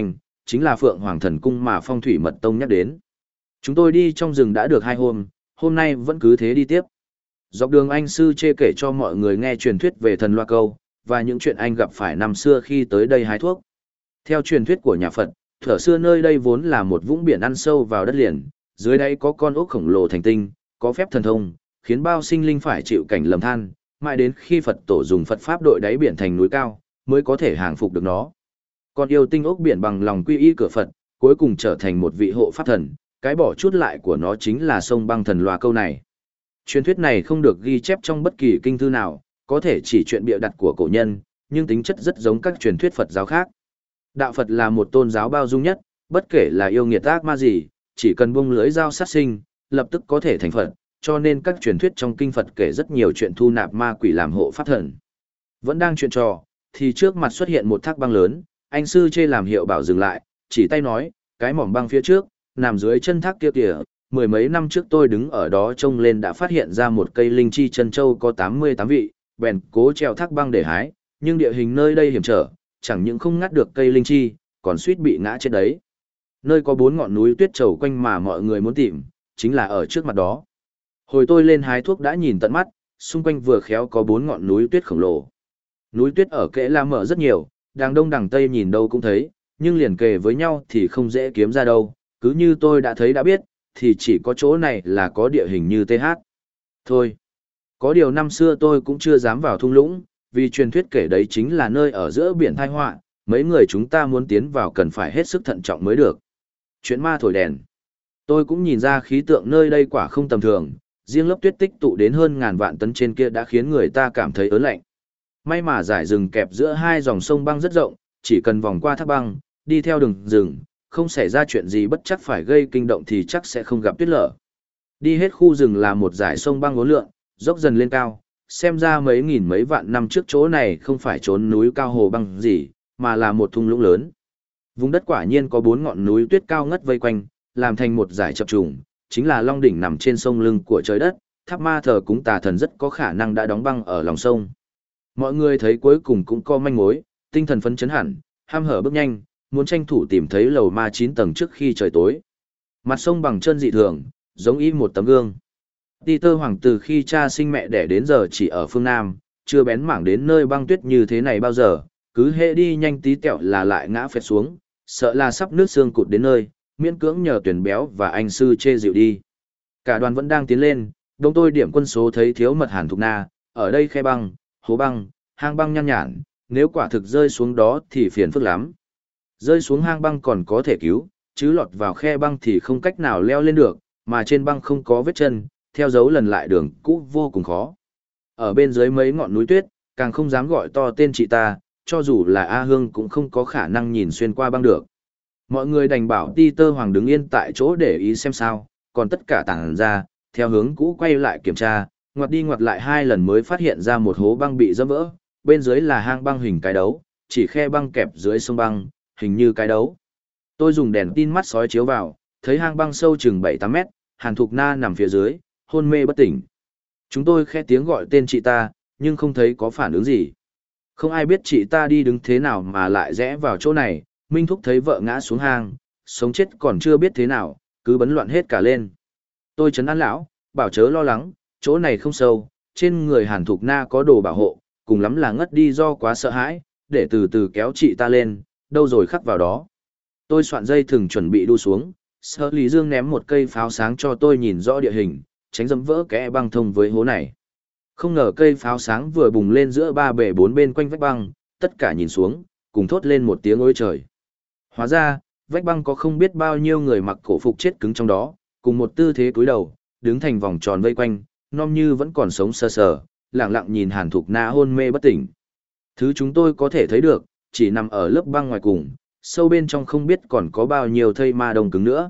chính là Phượng Hoàng Thần Cung mà Phong Thủy Mật Tông nhắc đến. Chúng tôi đi trong rừng đã được 2 hôm, hôm nay vẫn cứ thế đi tiếp. Dọc đường anh sư chê kể cho mọi người nghe truyền thuyết về thần Loa Câu, và những chuyện anh gặp phải năm xưa khi tới đây hái thuốc. Theo truyền thuyết của nhà Phật, thuở xưa nơi đây vốn là một vũng biển ăn sâu vào đất liền, dưới đây có con ốc khổng lồ thành tinh, có phép thần thông, khiến bao sinh linh phải chịu cảnh lầm than, mãi đến khi Phật tổ dùng Phật pháp đội đáy biển thành núi cao, mới có thể hàng phục được nó. Còn yêu tinh ốc biển bằng lòng quy y cửa Phật, cuối cùng trở thành một vị hộ pháp thần, cái bỏ chút lại của nó chính là sông băng thần Loa Câu này. Truyền thuyết này không được ghi chép trong bất kỳ kinh thư nào, có thể chỉ chuyện bịa đặt của cổ nhân, nhưng tính chất rất giống các truyền thuyết Phật giáo khác. Đạo Phật là một tôn giáo bao dung nhất, bất kể là yêu nghiệt ác ma gì, chỉ cần buông lưới dao sát sinh, lập tức có thể thành Phật, cho nên các truyền thuyết trong kinh Phật kể rất nhiều chuyện thu nạp ma quỷ làm hộ pháp thần. Vẫn đang chuyện trò, thì trước mặt xuất hiện một thác băng lớn, anh sư chê làm hiệu bảo dừng lại, chỉ tay nói, cái mỏm băng phía trước, nằm dưới chân thác kia kìa, 10 mấy năm trước tôi đứng ở đó trông lên đã phát hiện ra một cây linh chi chân châu có 88 vị, bèn cố trèo thác băng để hái, nhưng địa hình nơi đây hiểm trở, chẳng những không ngắt được cây linh chi, còn suýt bị ngã chết đấy. Nơi có 4 ngọn núi tuyết trầu quanh mà mọi người muốn tìm, chính là ở trước mặt đó. Hồi tôi lên hái thuốc đã nhìn tận mắt, xung quanh vừa khéo có 4 ngọn núi tuyết khổng lồ. Núi tuyết ở Kễ La Mở rất nhiều, đằng đông đằng tây nhìn đâu cũng thấy, nhưng liền kề với nhau thì không dễ kiếm ra đâu, cứ như tôi đã thấy đã biết, thì chỉ có chỗ này là có địa hình như TH. Thôi, có điều năm xưa tôi cũng chưa dám vào thung lũng, vì truyền thuyết kể đấy chính là nơi ở giữa biển tai họa, mấy người chúng ta muốn tiến vào cần phải hết sức thận trọng mới được. Chuyện ma thổi đèn. Tôi cũng nhìn ra khí tượng nơi đây quả không tầm thường, riêng lớp tuyết tích tụ đến hơn ngàn vạn tấn trên kia đã khiến người ta cảm thấy ớn lạnh. May mà dải rừng kẹp giữa hai dòng sông băng rất rộng, chỉ cần vòng qua thác băng, đi theo đường rừng, không xảy ra chuyện gì bất chắc phải gây kinh động thì chắc sẽ không gặp tuyết lở. Đi hết khu rừng là một dải sông băng uốn lượn, dốc dần lên cao, xem ra mấy nghìn mấy vạn năm trước chỗ này không phải trốn núi cao hồ băng gì, mà là một thung lũng lớn. Vùng đất quả nhiên có 4 ngọn núi tuyết cao ngất vây quanh, làm thành một dải chập trùng, chính là Long đỉnh nằm trên sông lưng của trời đất, tháp ma thờ cúng tà thần rất có khả năng đã đóng băng ở lòng sông. Mọi người thấy cuối cùng cũng có manh mối, tinh thần phấn chấn hẳn, ham hở bước nhanh, muốn tranh thủ tìm thấy lầu ma 9 tầng trước khi trời tối. Mặt sông bằng chân dị thường, giống y một tấm gương. Peter Hoàng từ khi cha sinh mẹ đẻ đến giờ chỉ ở phương Nam, chưa bén mảng đến nơi băng tuyết như thế này bao giờ, cứ hễ đi nhanh tí tẹo là lại ngã phẹt xuống, sợ là sắp nước xương cụt đến nơi, miễn cưỡng nhờ tuyển béo và anh sư chê dịu đi. Cả đoàn vẫn đang tiến lên, đông tôi điểm quân số thấy thiếu mật Hàn Thục Na, ở đây khe băng, hố băng, hang băng nhan nhản, nếu quả thực rơi xuống đó thì phiền phức lắm. Rơi xuống hang băng còn có thể cứu, chứ lọt vào khe băng thì không cách nào leo lên được, mà trên băng không có vết chân, theo dấu lần lại đường cũ vô cùng khó. Ở bên dưới mấy ngọn núi tuyết, càng không dám gọi to tên chị ta, cho dù là A Hương cũng không có khả năng nhìn xuyên qua băng được. Mọi người đành bảo Peter Hoàng đứng yên tại chỗ để ý xem sao, còn tất cả tản ra, theo hướng cũ quay lại kiểm tra, ngoặt đi ngoặt lại 2 lần mới phát hiện ra một hố băng bị dẫm vỡ, bên dưới là hang băng hình cái đấu, chỉ khe băng kẹp dưới sông băng, hình như cái đấu. Tôi dùng đèn tin mắt sói chiếu vào, thấy hang băng sâu chừng 7-8 mét, Hàn Thục Na nằm phía dưới, hôn mê bất tỉnh. Chúng tôi khẽ tiếng gọi tên chị ta, nhưng không thấy có phản ứng gì. Không ai biết chị ta đi đứng thế nào mà lại rẽ vào chỗ này, Minh Thúc thấy vợ ngã xuống hang, sống chết còn chưa biết thế nào, cứ bấn loạn hết cả lên. Tôi trấn an lão, bảo chớ lo lắng, chỗ này không sâu, trên người Hàn Thục Na có đồ bảo hộ, cùng lắm là ngất đi do quá sợ hãi, để từ từ kéo chị ta lên, đâu rồi khắc vào đó. Tôi soạn dây thừng chuẩn bị đu xuống, Sở Lý Dương ném một cây pháo sáng cho tôi nhìn rõ địa hình, tránh dẫm vỡ kẽ băng thông với hố này. Không ngờ cây pháo sáng vừa bùng lên giữa 3 bể 4 bên quanh vách băng, tất cả nhìn xuống, cùng thốt lên một tiếng ôi trời. Hóa ra, vách băng có không biết bao nhiêu người mặc cổ phục chết cứng trong đó, cùng một tư thế cúi đầu, đứng thành vòng tròn vây quanh, nom như vẫn còn sống sờ sờ, lặng lặng nhìn Hàn Thục Na hôn mê bất tỉnh. Thứ chúng tôi có thể thấy được, chỉ nằm ở lớp băng ngoài cùng, sâu bên trong không biết còn có bao nhiêu thây ma đông cứng nữa.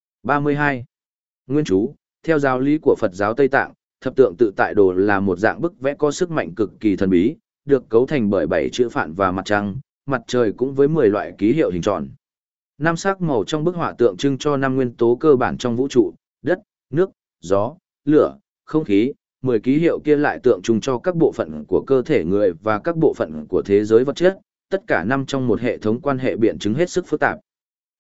32. Nguyên chú, theo giáo lý của Phật giáo Tây Tạng, thập tượng tự tại đồ là một dạng bức vẽ có sức mạnh cực kỳ thần bí, được cấu thành bởi 7 chữ phạn và mặt trăng, mặt trời cũng với 10 loại ký hiệu hình tròn. 5 sắc màu trong bức họa tượng trưng cho 5 nguyên tố cơ bản trong vũ trụ, đất, nước, gió, lửa, không khí. 10 ký hiệu kia lại tượng trưng cho các bộ phận của cơ thể người và các bộ phận của thế giới vật chất, tất cả 5 trong một hệ thống quan hệ biện chứng hết sức phức tạp.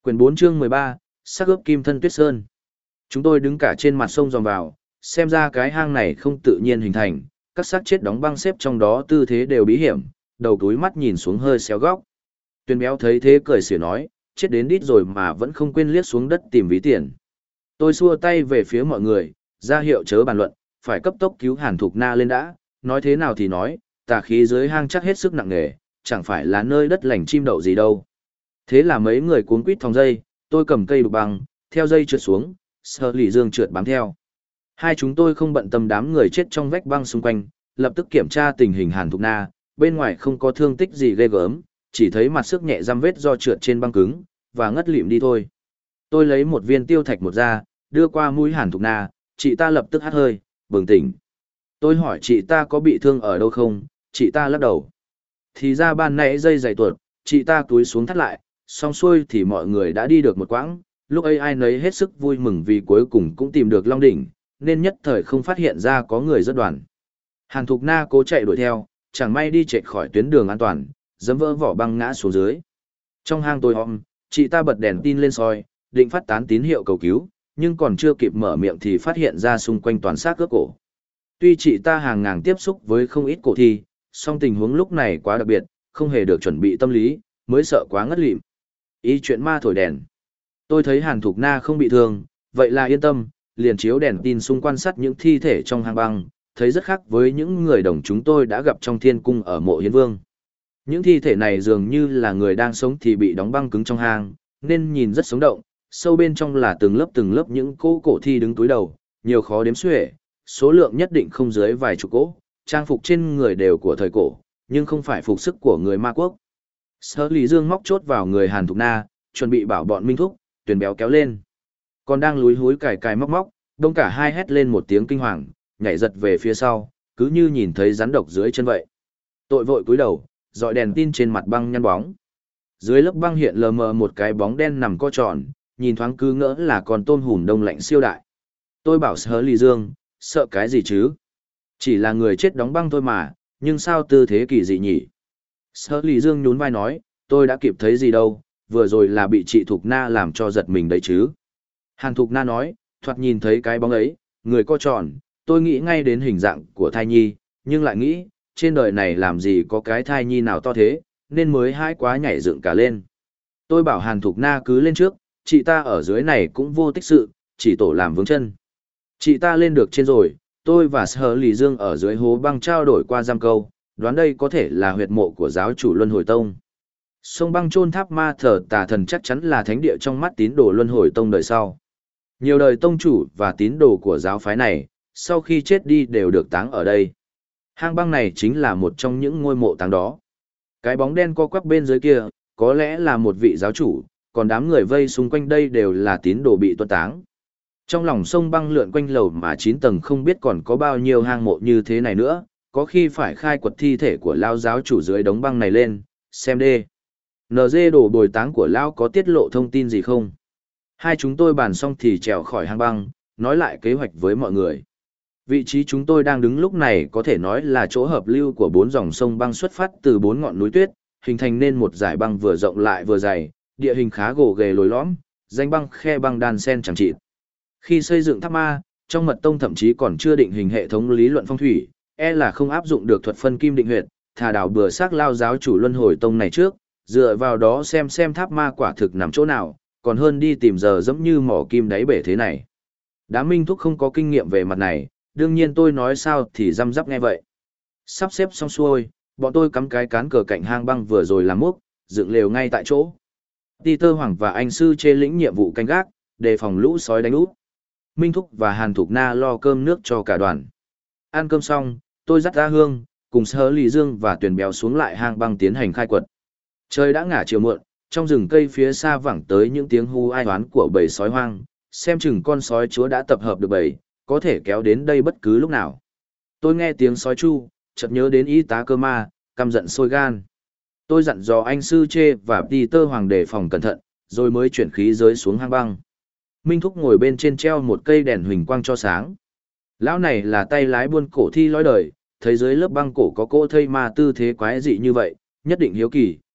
Quyển 4 chương 13, xác ướp kim thân tuyết sơn. Chúng tôi đứng cả trên mặt sông dòng vào, xem ra cái hang này không tự nhiên hình thành, các xác chết đóng băng xếp trong đó tư thế đều bí hiểm, đầu túi mắt nhìn xuống hơi xéo góc. Tuyền béo thấy thế cười xỉa nói, chết đến đít rồi mà vẫn không quên liếc xuống đất tìm ví tiền. Tôi xua tay về phía mọi người, ra hiệu chớ bàn luận, phải cấp tốc cứu Hàn Thục Na lên đã, nói thế nào thì nói, tà khí dưới hang chắc hết sức nặng nề, chẳng phải là nơi đất lành chim đậu gì đâu. Thế là mấy người cuốn quýt thòng dây, tôi cầm cây đục băng, theo dây trượt xuống, Sở Lỷ Dương trượt bám theo. Hai chúng tôi không bận tâm đám người chết trong vách băng xung quanh, lập tức kiểm tra tình hình Hàn Thục Na, bên ngoài không có thương tích gì ghê gớm, chỉ thấy mặt sức nhẹ răm vết do trượt trên băng cứng, và ngất lịm đi thôi. Tôi lấy một viên tiêu thạch một ra, đưa qua mũi Hàn Thục Na, chị ta lập tức hắt hơi, bừng tỉnh. Tôi hỏi chị ta có bị thương ở đâu không, chị ta lắc đầu. Thì ra ban nãy dây dày tuột, chị ta túi xuống thắt lại, xong xuôi thì mọi người đã đi được một quãng, lúc ấy ai nấy hết sức vui mừng vì cuối cùng cũng tìm được Long Đỉnh, nên nhất thời không phát hiện ra có người rất đoàn. Hàn Thục Na cố chạy đuổi theo, chẳng may đi chạy khỏi tuyến đường an toàn, dẫm vỡ vỏ băng ngã xuống dưới. Trong hang tối om, chị ta bật đèn tin lên soi, định phát tán tín hiệu cầu cứu, nhưng còn chưa kịp mở miệng thì phát hiện ra xung quanh toàn xác cướp cổ. Tuy chị ta hàng ngàn tiếp xúc với không ít cổ thi, song tình huống lúc này quá đặc biệt, không hề được chuẩn bị tâm lý, mới sợ quá ngất lịm. Ý chuyện ma thổi đèn. Tôi thấy Hàn Thục Na không bị thương, vậy là yên tâm, liền chiếu đèn tin xung quan sát những thi thể trong hang băng, thấy rất khác với những người đồng chúng tôi đã gặp trong thiên cung ở mộ Hiến Vương. Những thi thể này dường như là người đang sống thì bị đóng băng cứng trong hang, nên nhìn rất sống động, sâu bên trong là từng lớp những cổ thi đứng túi đầu, nhiều khó đếm xuể, số lượng nhất định không dưới vài chục cỗ, trang phục trên người đều của thời cổ, nhưng không phải phục sức của người Ma Quốc. Sở Lý Dương móc chốt vào người Hàn Thục Na, chuẩn bị bảo bọn Minh Thúc, Tuyền béo kéo lên. Còn đang lúi húi cài móc, đông cả hai hét lên một tiếng kinh hoàng, nhảy giật về phía sau, cứ như nhìn thấy rắn độc dưới chân vậy. Tội vội cúi đầu, dọi đèn tin trên mặt băng nhăn bóng. Dưới lớp băng hiện lờ mờ một cái bóng đen nằm co tròn, nhìn thoáng cứ ngỡ là con tôm hùm đông lạnh siêu đại. Tôi bảo Sở Lý Dương, sợ cái gì chứ? Chỉ là người chết đóng băng thôi mà, nhưng sao tư thế kỳ dị nhỉ? Sở Lý Dương nhún vai nói, tôi đã kịp thấy gì đâu, vừa rồi là bị chị Thục Na làm cho giật mình đấy chứ. Hàn Thục Na nói, thoạt nhìn thấy cái bóng ấy, người co tròn, tôi nghĩ ngay đến hình dạng của thai nhi, nhưng lại nghĩ, trên đời này làm gì có cái thai nhi nào to thế, nên mới hãi quá nhảy dựng cả lên. Tôi bảo Hàn Thục Na cứ lên trước, chị ta ở dưới này cũng vô tích sự, chỉ tổ làm vướng chân. Chị ta lên được trên rồi, tôi và Sở Lý Dương ở dưới hố băng trao đổi qua giam câu, đoán đây có thể là huyệt mộ của giáo chủ Luân Hồi Tông. Sông băng chôn tháp ma thờ tà thần chắc chắn là thánh địa trong mắt tín đồ Luân Hồi Tông đời sau. Nhiều đời tông chủ và tín đồ của giáo phái này, sau khi chết đi đều được táng ở đây. Hang băng này chính là một trong những ngôi mộ táng đó. Cái bóng đen co quắp bên dưới kia, có lẽ là một vị giáo chủ, còn đám người vây xung quanh đây đều là tín đồ bị tuân táng. Trong lòng sông băng lượn quanh lầu mà 9 tầng không biết còn có bao nhiêu hang mộ như thế này nữa, có khi phải khai quật thi thể của lao giáo chủ dưới đống băng này lên, xem đê. NG đổ bồi táng của lao có tiết lộ thông tin gì không? Hai chúng tôi bàn xong thì trèo khỏi hang băng, nói lại kế hoạch với mọi người. Vị trí chúng tôi đang đứng lúc này có thể nói là chỗ hợp lưu của 4 dòng sông băng xuất phát từ 4 ngọn núi tuyết, hình thành nên một dải băng vừa rộng lại vừa dày, địa hình khá gồ ghề lồi lõm, danh băng khe băng đan sen chẳng chịt. Khi xây dựng tháp ma, trong mật tông thậm chí còn chưa định hình hệ thống lý luận phong thủy, là không áp dụng được thuật phân kim định huyệt, thà đào bừa xác lao giáo chủ Luân Hồi Tông này trước, dựa vào đó xem tháp ma quả thực nằm chỗ nào, còn hơn đi tìm giờ giống như mỏ kim đáy bể thế này. Đám Minh Thúc không có kinh nghiệm về mặt này, đương nhiên tôi nói sao thì răm rắp nghe vậy. Sắp xếp xong xuôi, bọn tôi cắm cái cán cờ cạnh hang băng vừa rồi làm múc, dựng lều ngay tại chỗ. Peter Hoàng và anh sư chê lĩnh nhiệm vụ canh gác, đề phòng lũ sói đánh úp. Minh Thúc và Hàn Thục Na lo cơm nước cho cả đoàn. Ăn cơm xong, tôi dắt ra Hương, cùng Sở Lý Dương và Tuyền béo xuống lại hang băng tiến hành khai quật. Trời đã ngả chiều muộn, trong rừng cây phía xa vẳng tới những tiếng hu ai oán của bầy sói hoang, xem chừng con sói chúa đã tập hợp được bầy, có thể kéo đến đây bất cứ lúc nào. Tôi nghe tiếng sói chu, chợt nhớ đến y tá cơ ma, căm giận sôi gan. Tôi dặn dò anh sư chê và Peter Hoàng đề phòng cẩn thận, rồi mới chuyển khí giới xuống hang băng. Minh Thúc ngồi bên trên treo một cây đèn huỳnh quang cho sáng. Lão này là tay lái buôn cổ thi lõi đời, thấy dưới lớp băng cổ có cỗ thây ma tư thế quái dị như vậy, nhất định hiếu kỳ,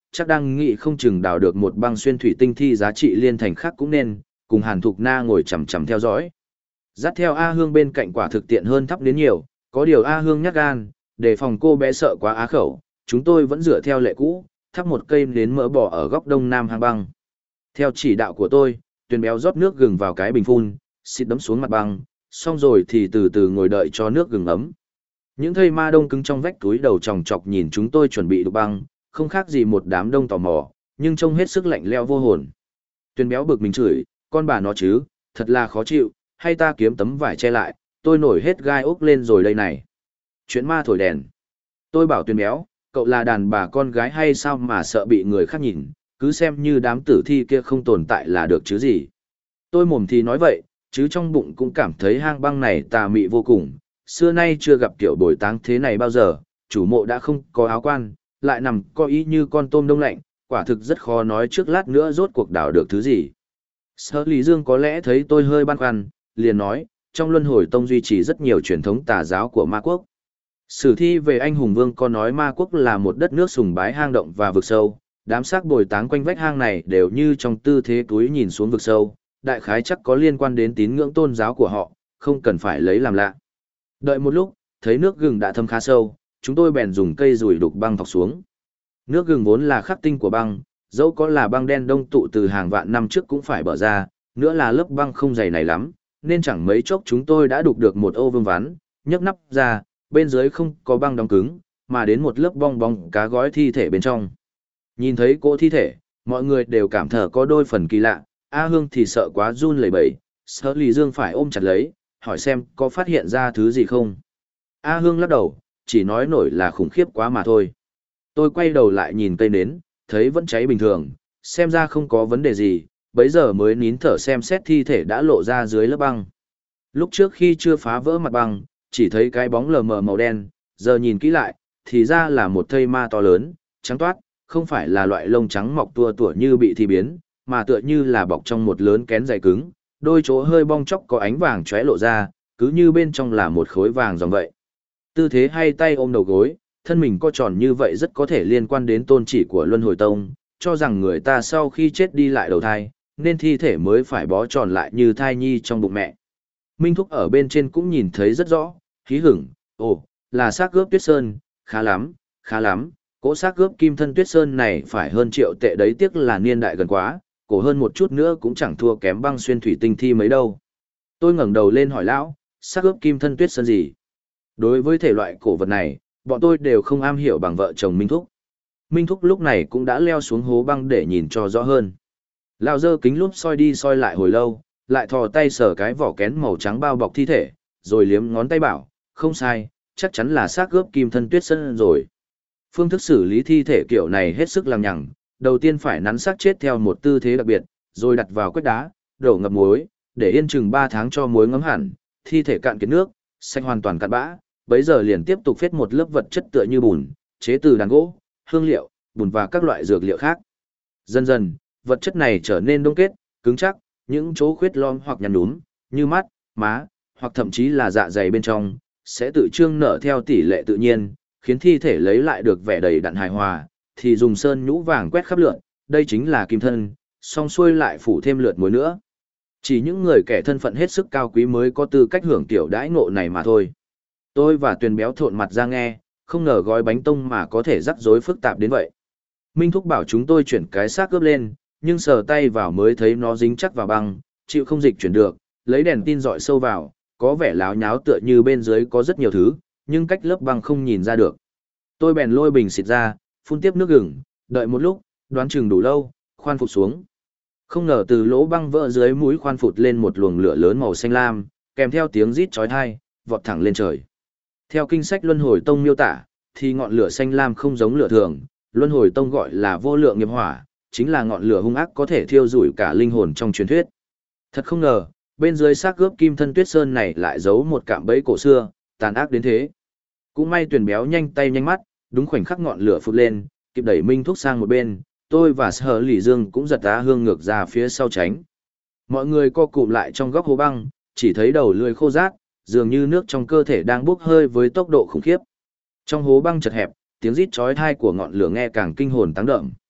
chắc đang nghĩ không chừng đào được một băng xuyên thủy tinh thi giá trị liên thành khác cũng nên, cùng Hàn Thục Na ngồi chằm chằm theo dõi. Dắt theo A Hương bên cạnh quả thực tiện hơn thắp đến nhiều, có điều A Hương nhát gan, để phòng cô bé sợ quá á khẩu, chúng tôi vẫn dựa theo lệ cũ, thắp một cây nến mỡ bò ở góc đông nam hang băng. Theo chỉ đạo của tôi, Tuyền Béo rót nước gừng vào cái bình phun, xịt đấm xuống mặt băng, xong rồi thì từ từ ngồi đợi cho nước gừng ấm. Những thây ma đông cứng trong vách túi đầu chòng chọc nhìn chúng tôi chuẩn bị đục băng, không khác gì một đám đông tò mò, nhưng trông hết sức lạnh lẽo vô hồn. Tuyền Béo bực mình chửi, con bà nó chứ, thật là khó chịu, hay ta kiếm tấm vải che lại, tôi nổi hết gai ốc lên rồi đây này. Chuyện ma thổi đèn. Tôi bảo Tuyền Béo, cậu là đàn bà con gái hay sao mà sợ bị người khác nhìn, cứ xem như đám tử thi kia không tồn tại là được chứ gì. Tôi mồm thì nói vậy, chứ trong bụng cũng cảm thấy hang băng này tà mị vô cùng, xưa nay chưa gặp kiểu bồi táng thế này bao giờ, chủ mộ đã không có áo quan, lại nằm co ý như con tôm đông lạnh, quả thực rất khó nói trước lát nữa rốt cuộc đào được thứ gì. Sở Lý Dương có lẽ thấy tôi hơi băn khoăn, liền nói, trong Luân Hồi Tông duy trì rất nhiều truyền thống tà giáo của ma quốc. Sử thi về anh hùng vương có nói ma quốc là một đất nước sùng bái hang động và vực sâu, đám xác bồi táng quanh vách hang này đều như trong tư thế túi nhìn xuống vực sâu, đại khái chắc có liên quan đến tín ngưỡng tôn giáo của họ, không cần phải lấy làm lạ. Đợi một lúc, thấy nước gừng đã thâm khá sâu, chúng tôi bèn dùng cây rùi đục băng thọc xuống. Nước gừng vốn là khắc tinh của băng, dẫu có là băng đen đông tụ từ hàng vạn năm trước cũng phải bở ra, nữa là lớp băng không dày này lắm, nên chẳng mấy chốc chúng tôi đã đục được một ô vương vắn, nhấc nắp ra, bên dưới không có băng đóng cứng, mà đến một lớp bong bóng cá gói thi thể bên trong. Nhìn thấy cỗ thi thể, mọi người đều cảm thở có đôi phần kỳ lạ, A Hương thì sợ quá run lẩy bẩy, Sở Lý Dương phải ôm chặt lấy, hỏi xem có phát hiện ra thứ gì không. A Hương lắc đầu, chỉ nói nổi là khủng khiếp quá mà thôi. Tôi quay đầu lại nhìn cây nến, thấy vẫn cháy bình thường, xem ra không có vấn đề gì, bấy giờ mới nín thở xem xét thi thể đã lộ ra dưới lớp băng. Lúc trước khi chưa phá vỡ mặt băng, chỉ thấy cái bóng lờ mờ màu đen, giờ nhìn kỹ lại, thì ra là một thây ma to lớn, trắng toát, không phải là loại lông trắng mọc tua tủa như bị thi biến, mà tựa như là bọc trong một lớn kén dày cứng, đôi chỗ hơi bong chóc có ánh vàng chóe lộ ra, cứ như bên trong là một khối vàng dòng vậy. Tư thế hay tay ôm đầu gối, thân mình co tròn như vậy rất có thể liên quan đến tôn chỉ của Luân Hồi Tông, cho rằng người ta sau khi chết đi lại đầu thai, nên thi thể mới phải bó tròn lại như thai nhi trong bụng mẹ. Minh Thúc ở bên trên cũng nhìn thấy rất rõ, hí hửng, ồ, là xác gớp tuyết sơn, khá lắm, cỗ xác gớp kim thân tuyết sơn này phải hơn triệu tệ đấy, tiếc là niên đại gần quá, cổ hơn một chút nữa cũng chẳng thua kém băng xuyên thủy tinh thi mấy đâu. Tôi ngẩng đầu lên hỏi lão, xác gớp kim thân tuyết sơn gì? Đối với thể loại cổ vật này, bọn tôi đều không am hiểu bằng vợ chồng Minh Thúc. Minh Thúc lúc này cũng đã leo xuống hố băng để nhìn cho rõ hơn. Lão giơ kính lúp soi đi soi lại hồi lâu, lại thò tay sờ cái vỏ kén màu trắng bao bọc thi thể, rồi liếm ngón tay bảo, không sai, chắc chắn là xác gớp kim thân tuyết sơn rồi. Phương thức xử lý thi thể kiểu này hết sức lằng nhằng, đầu tiên phải nắn xác chết theo một tư thế đặc biệt, rồi đặt vào quách đá, đổ ngập muối, để yên chừng 3 tháng cho muối ngấm hẳn, thi thể cạn kiệt nước, sạch hoàn toàn cạn bã, bấy giờ liền tiếp tục phết một lớp vật chất tựa như bùn, chế từ đàn gỗ, hương liệu, bùn và các loại dược liệu khác. Dần dần, vật chất này trở nên đông kết, cứng chắc, những chỗ khuyết lõm hoặc nhăn nhúm, như mắt, má, hoặc thậm chí là dạ dày bên trong, sẽ tự trương nở theo tỷ lệ tự nhiên, khiến thi thể lấy lại được vẻ đầy đặn hài hòa, thì dùng sơn nhũ vàng quét khắp lượn, đây chính là kim thân, xong xuôi lại phủ thêm lượt muối nữa. Chỉ những người kẻ thân phận hết sức cao quý mới có tư cách hưởng tiểu đãi ngộ này mà thôi. Tôi và Tuyền Béo thộn mặt ra nghe, không ngờ gói bánh tông mà có thể rắc rối phức tạp đến vậy. Minh Thúc bảo chúng tôi chuyển cái xác cướp lên, nhưng sờ tay vào mới thấy nó dính chắc vào băng, chịu không dịch chuyển được, lấy đèn tin dọi sâu vào, có vẻ láo nháo tựa như bên dưới có rất nhiều thứ, nhưng cách lớp băng không nhìn ra được. Tôi bèn lôi bình xịt ra, phun tiếp nước gừng, đợi một lúc, đoán chừng đủ lâu, khoan phụt xuống. Không ngờ từ lỗ băng vỡ dưới mũi khoan phụt lên một luồng lửa lớn màu xanh lam, kèm theo tiếng rít chói tai, vọt thẳng lên trời. Theo kinh sách Luân Hồi Tông miêu tả, thì ngọn lửa xanh lam không giống lửa thường, Luân Hồi Tông gọi là vô lượng nghiệp hỏa, chính là ngọn lửa hung ác có thể thiêu rụi cả linh hồn trong truyền thuyết. Thật không ngờ, bên dưới xác gớp kim thân tuyết sơn này lại giấu một cạm bẫy cổ xưa, tàn ác đến thế. Cũng may Tuyền Béo nhanh tay nhanh mắt, đúng khoảnh khắc ngọn lửa phụt lên, kịp đẩy Minh Thúc sang một bên, tôi và Sở Lý Dương cũng giật Á Hương ngược ra phía sau tránh. Mọi người co cụm lại trong góc hố băng, chỉ thấy đầu lưỡi khô rát, dường như nước trong cơ thể đang bốc hơi với tốc độ khủng khiếp. Trong hố băng chật hẹp, tiếng rít chói tai của ngọn lửa nghe càng kinh hồn táng đậm.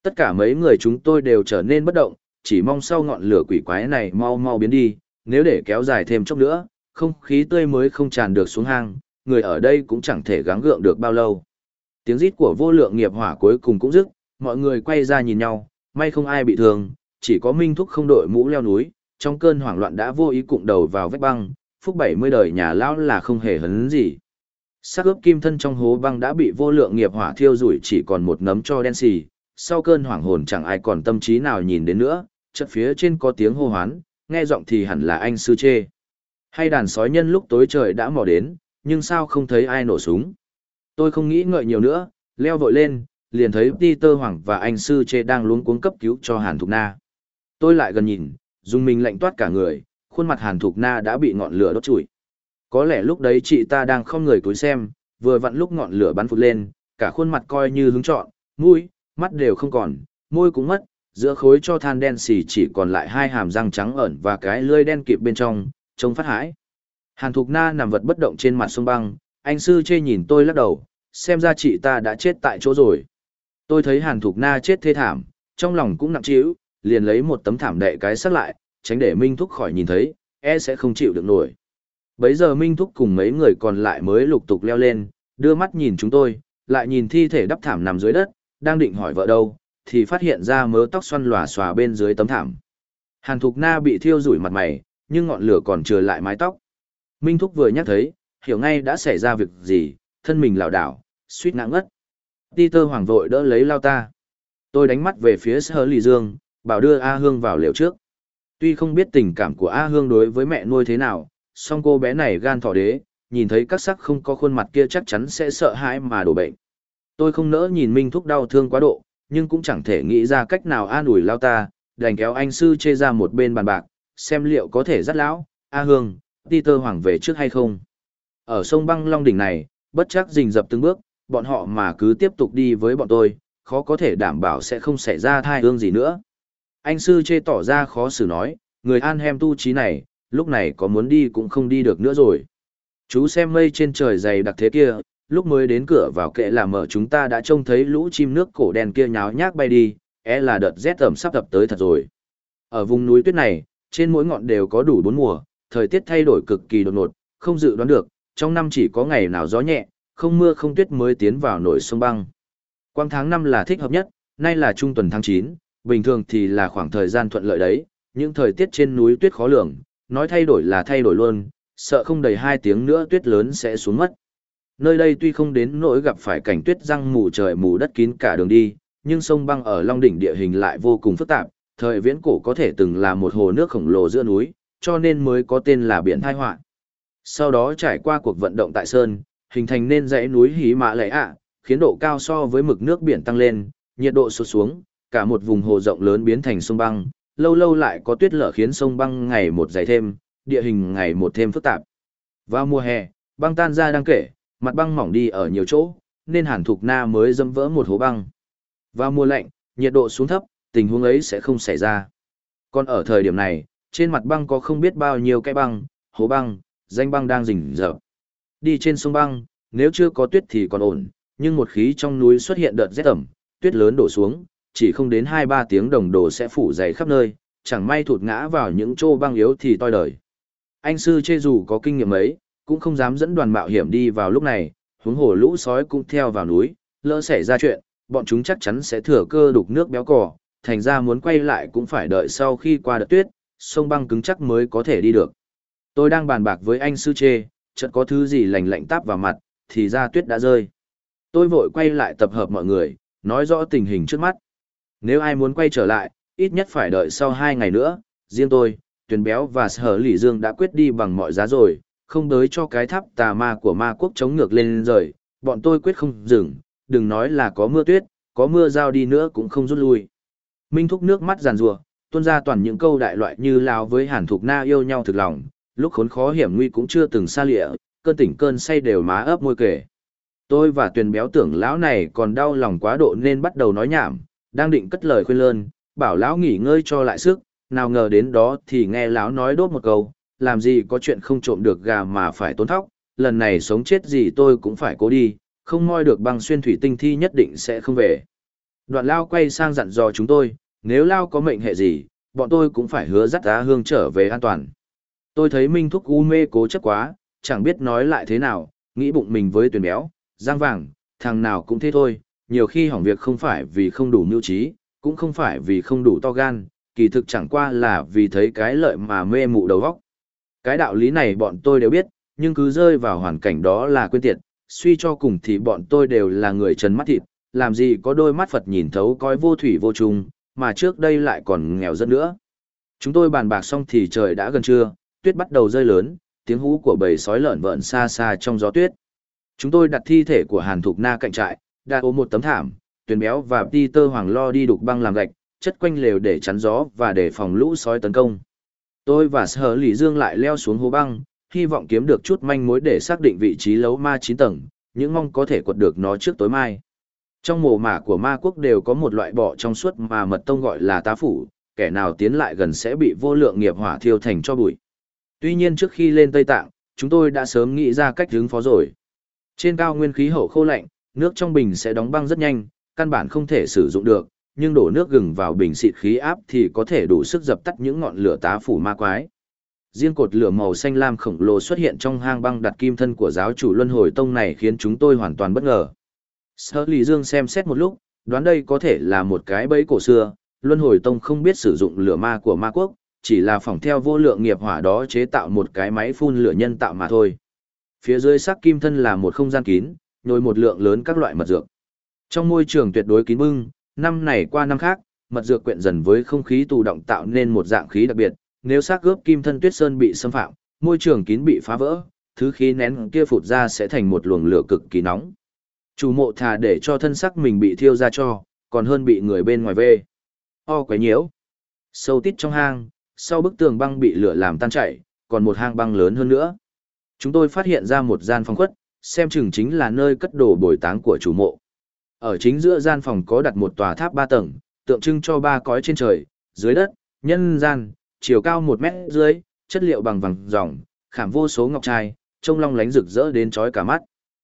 Tất cả mấy người chúng tôi đều trở nên bất động, chỉ mong sau ngọn lửa quỷ quái này mau mau biến đi, nếu để kéo dài thêm chốc nữa, không khí tươi mới không tràn được xuống hang, người ở đây cũng chẳng thể gắng gượng được bao lâu. Tiếng rít của vô lượng nghiệp hỏa cuối cùng cũng dứt, mọi người quay ra nhìn nhau, may không ai bị thương, chỉ có Minh Thúc không đội mũ leo núi, trong cơn hoảng loạn đã vô ý cụng đầu vào vách băng, phúc 70 đời nhà lão là không hề hấn gì. Xác ướp kim thân trong hố băng đã bị vô lượng nghiệp hỏa thiêu rủi chỉ còn một nấm tro đen xì, sau cơn hoảng hồn chẳng ai còn tâm trí nào nhìn đến nữa, chợt phía trên có tiếng hô hoán, nghe giọng thì hẳn là anh Sư Chê. Hay đàn sói nhân lúc tối trời đã mò đến, nhưng sao không thấy ai nổ súng. Tôi không nghĩ ngợi nhiều nữa, leo vội lên, liền thấy Peter Hoàng và anh Sư Chê đang luống cuống cấp cứu cho Hàn Thục Na. Tôi lại gần nhìn, dùng mình lạnh toát cả người, khuôn mặt Hàn Thục Na đã bị ngọn lửa đốt trụi. Có lẽ lúc đấy chị ta đang không người cúi xem, vừa vặn lúc ngọn lửa bắn phụt lên, cả khuôn mặt coi như hứng trọn, mũi, mắt đều không còn, môi cũng mất, giữa khối cho than đen xì chỉ còn lại hai hàm răng trắng ẩn và cái lưỡi đen kịt bên trong, trông phát hãi. Hàn Thục Na nằm vật bất động trên mặt sông băng, anh Sư Chê nhìn tôi lắc đầu, xem ra chị ta đã chết tại chỗ rồi. Tôi thấy Hàn Thục Na chết thê thảm, trong lòng cũng nặng trĩu, liền lấy một tấm thảm đậy cái sát lại, tránh để Minh Thúc khỏi nhìn thấy, sẽ không chịu được nổi. Bấy giờ Minh Thúc cùng mấy người còn lại mới lục tục leo lên, đưa mắt nhìn chúng tôi, lại nhìn thi thể đắp thảm nằm dưới đất, đang định hỏi vợ đâu, thì phát hiện ra mớ tóc xoăn lòa xòa bên dưới tấm thảm. Hàn Thục Na bị thiêu rủi mặt mày, nhưng ngọn lửa còn trừ lại mái tóc. Minh Thúc vừa nhắc thấy, hiểu ngay đã xảy ra việc gì, thân mình lảo đảo, suýt ngã ngất. Peter Hoàng vội đỡ lấy lao ta. Tôi đánh mắt về phía Sở Lì Dương, bảo đưa A Hương vào lều trước. Tuy không biết tình cảm của A Hương đối với mẹ nuôi thế nào, song cô bé này gan thỏ đế, nhìn thấy các sắc không có khuôn mặt kia chắc chắn sẽ sợ hãi mà đổ bệnh. Tôi không nỡ nhìn Minh Thúc đau thương quá độ, nhưng cũng chẳng thể nghĩ ra cách nào an ủi lao ta, đành kéo anh Sư Chê ra một bên bàn bạc, xem liệu có thể dắt lão, A Hương, Peter Hoàng về trước hay không. Ở sông băng Long Đỉnh này, bất chắc rình rập từng bước, bọn họ mà cứ tiếp tục đi với bọn tôi, khó có thể đảm bảo sẽ không xảy ra thai ương gì nữa. Anh Sư Chê tỏ ra khó xử nói, người An Hem tu trí này, lúc này có muốn đi cũng không đi được nữa rồi. Chú xem mây trên trời dày đặc thế kia, lúc mới đến cửa vào kệ là mở chúng ta đã trông thấy lũ chim nước cổ đen kia nháo nhác bay đi, là đợt rét ẩm sắp tập tới thật rồi. Ở vùng núi tuyết này, trên mỗi ngọn đều có đủ 4 mùa, thời tiết thay đổi cực kỳ đột ngột, không dự đoán được, trong năm chỉ có ngày nào gió nhẹ, không mưa không tuyết mới tiến vào nổi sông băng. Quang tháng 5 là thích hợp nhất, nay là trung tuần tháng 9, bình thường thì là khoảng thời gian thuận lợi đấy, những thời tiết trên núi tuyết khó lường, nói thay đổi là thay đổi luôn, sợ không đầy 2 tiếng nữa tuyết lớn sẽ xuống mất. Nơi đây tuy không đến nỗi gặp phải cảnh tuyết răng mù trời mù đất kín cả đường đi, nhưng sông băng ở Long Đỉnh địa hình lại vô cùng phức tạp, thời viễn cổ có thể từng là một hồ nước khổng lồ giữa núi, cho nên mới có tên là biển tai họa. Sau đó trải qua cuộc vận động tại Sơn, hình thành nên dãy núi Hí Mã Lệ ạ, khiến độ cao so với mực nước biển tăng lên, nhiệt độ sụt xuống, cả một vùng hồ rộng lớn biến thành sông băng, lâu lâu lại có tuyết lở khiến sông băng ngày một dày thêm, địa hình ngày một thêm phức tạp. Vào mùa hè, băng tan ra đáng kể, mặt băng mỏng đi ở nhiều chỗ, nên Hàn Thục Na mới dẫm vỡ một hố băng. Vào mùa lạnh, nhiệt độ xuống thấp, tình huống ấy sẽ không xảy ra. Còn ở thời điểm này, trên mặt băng có không biết bao nhiêu cái băng, hố băng, danh băng đang rình rập. Đi trên sông băng, nếu chưa có tuyết thì còn ổn, nhưng một khi trong núi xuất hiện đợt rét ẩm, tuyết lớn đổ xuống, chỉ không đến 2-3 tiếng đồng hồ sẽ phủ dày khắp nơi, chẳng may thụt ngã vào những chỗ băng yếu thì toi đời. Anh Sư Chê dù có kinh nghiệm ấy, cũng không dám dẫn đoàn mạo hiểm đi vào lúc này, huống hồ lũ sói cũng theo vào núi, lỡ xảy ra chuyện, bọn chúng chắc chắn sẽ thừa cơ đục nước béo cò, thành ra muốn quay lại cũng phải đợi sau khi qua đợt tuyết, sông băng cứng chắc mới có thể đi được. Tôi đang bàn bạc với anh Sư Chê, chợt có thứ gì lạnh lạnh táp vào mặt, thì ra tuyết đã rơi. Tôi vội quay lại tập hợp mọi người, nói rõ tình hình trước mắt. Nếu ai muốn quay trở lại, ít nhất phải đợi sau 2 ngày nữa, riêng tôi, Tuyền Béo và Sở Lỷ Dương đã quyết đi bằng mọi giá rồi, không đới cho cái tháp tà ma của ma quốc chống ngược lên rời, bọn tôi quyết không dừng, đừng nói là có mưa tuyết, có mưa rào đi nữa cũng không rút lui. Minh Thúc nước mắt giàn rủa, tuôn ra toàn những câu đại loại như lao với Hàn Thục Na yêu nhau thực lòng, lúc khốn khó hiểm nguy cũng chưa từng xa lịa, cơn tỉnh cơn say đều má ấp môi kể. Tôi và Tuyền Béo tưởng lão này còn đau lòng quá độ nên bắt đầu nói nhảm, đang định cất lời khuyên lơn, bảo lão nghỉ ngơi cho lại sức, nào ngờ đến đó thì nghe lão nói đốt một câu, làm gì có chuyện không trộm được gà mà phải tốn thóc, lần này sống chết gì tôi cũng phải cố đi, không moi được băng xuyên thủy tinh thi nhất định sẽ không về. Đoạn Lao quay sang dặn dò chúng tôi, nếu Lao có mệnh hệ gì, bọn tôi cũng phải hứa dắt Á Hương trở về an toàn. Tôi thấy Minh Thúc u mê cố chấp quá, chẳng biết nói lại thế nào, nghĩ bụng mình với Tuyền béo, Giang Vàng, thằng nào cũng thế thôi, nhiều khi hỏng việc không phải vì không đủ mưu trí, cũng không phải vì không đủ to gan, kỳ thực chẳng qua là vì thấy cái lợi mà mê mụ đầu óc. Cái đạo lý này bọn tôi đều biết, nhưng cứ rơi vào hoàn cảnh đó là quên tiệt, suy cho cùng thì bọn tôi đều là người trần mắt thịt, làm gì có đôi mắt Phật nhìn thấu coi vô thủy vô trùng, mà trước đây lại còn nghèo rất nữa. Chúng tôi bàn bạc xong thì trời đã gần trưa, tuyết bắt đầu rơi lớn, tiếng hú của bầy sói lợn vợn xa xa trong gió tuyết. Chúng tôi đặt thi thể của Hàn Thục Na cạnh trại, đặt ôm một tấm thảm, Tuyền béo và Peter Hoàng lo đi đục băng làm gạch, chất quanh lều để chắn gió và để phòng lũ sói tấn công. Tôi và Sở Lý Dương lại leo xuống hố băng, hy vọng kiếm được chút manh mối để xác định vị trí lấu ma 9 tầng, những mong có thể quật được nó trước tối mai. Trong mồ mả của ma quốc đều có một loại bọ trong suốt mà mật tông gọi là tá phủ, kẻ nào tiến lại gần sẽ bị vô lượng nghiệp hỏa thiêu thành cho bụi. Tuy nhiên trước khi lên Tây Tạng, chúng tôi đã sớm nghĩ ra cách ứng phó rồi. Trên cao nguyên khí hậu khô lạnh, nước trong bình sẽ đóng băng rất nhanh, căn bản không thể sử dụng được, nhưng đổ nước gừng vào bình xịt khí áp thì có thể đủ sức dập tắt những ngọn lửa tá phủ ma quái. Riêng cột lửa màu xanh lam khổng lồ xuất hiện trong hang băng đặt kim thân của giáo chủ Luân Hồi Tông này khiến chúng tôi hoàn toàn bất ngờ. Sở Lý Dương xem xét một lúc, đoán đây có thể là một cái bẫy cổ xưa, Luân Hồi Tông không biết sử dụng lửa ma của ma quốc, chỉ là phỏng theo vô lượng nghiệp hỏa đó chế tạo một cái máy phun lửa nhân tạo mà thôi. Phía dưới xác kim thân là một không gian kín, nhồi một lượng lớn các loại mật dược. Trong môi trường tuyệt đối kín bưng, năm này qua năm khác, mật dược quyện dần với không khí tù động tạo nên một dạng khí đặc biệt, nếu xác gớp kim thân Tuyết Sơn bị xâm phạm, môi trường kín bị phá vỡ, thứ khí nén kia phụt ra sẽ thành một luồng lửa cực kỳ nóng. Chủ mộ thà để cho thân xác mình bị thiêu ra cho, còn hơn bị người bên ngoài vê. Quấy nhiễu. Sâu tít trong hang, sau bức tường băng bị lửa làm tan chảy, còn một hang băng lớn hơn nữa. Chúng tôi phát hiện ra một gian phòng khuất, xem chừng chính là nơi cất đồ bồi táng của chủ mộ. Ở chính giữa gian phòng có đặt một tòa tháp 3 tầng, tượng trưng cho 3 cõi trên trời, dưới đất, nhân gian, chiều cao 1 mét dưới, chất liệu bằng vàng ròng, khảm vô số ngọc trai, trông long lánh rực rỡ đến chói cả mắt.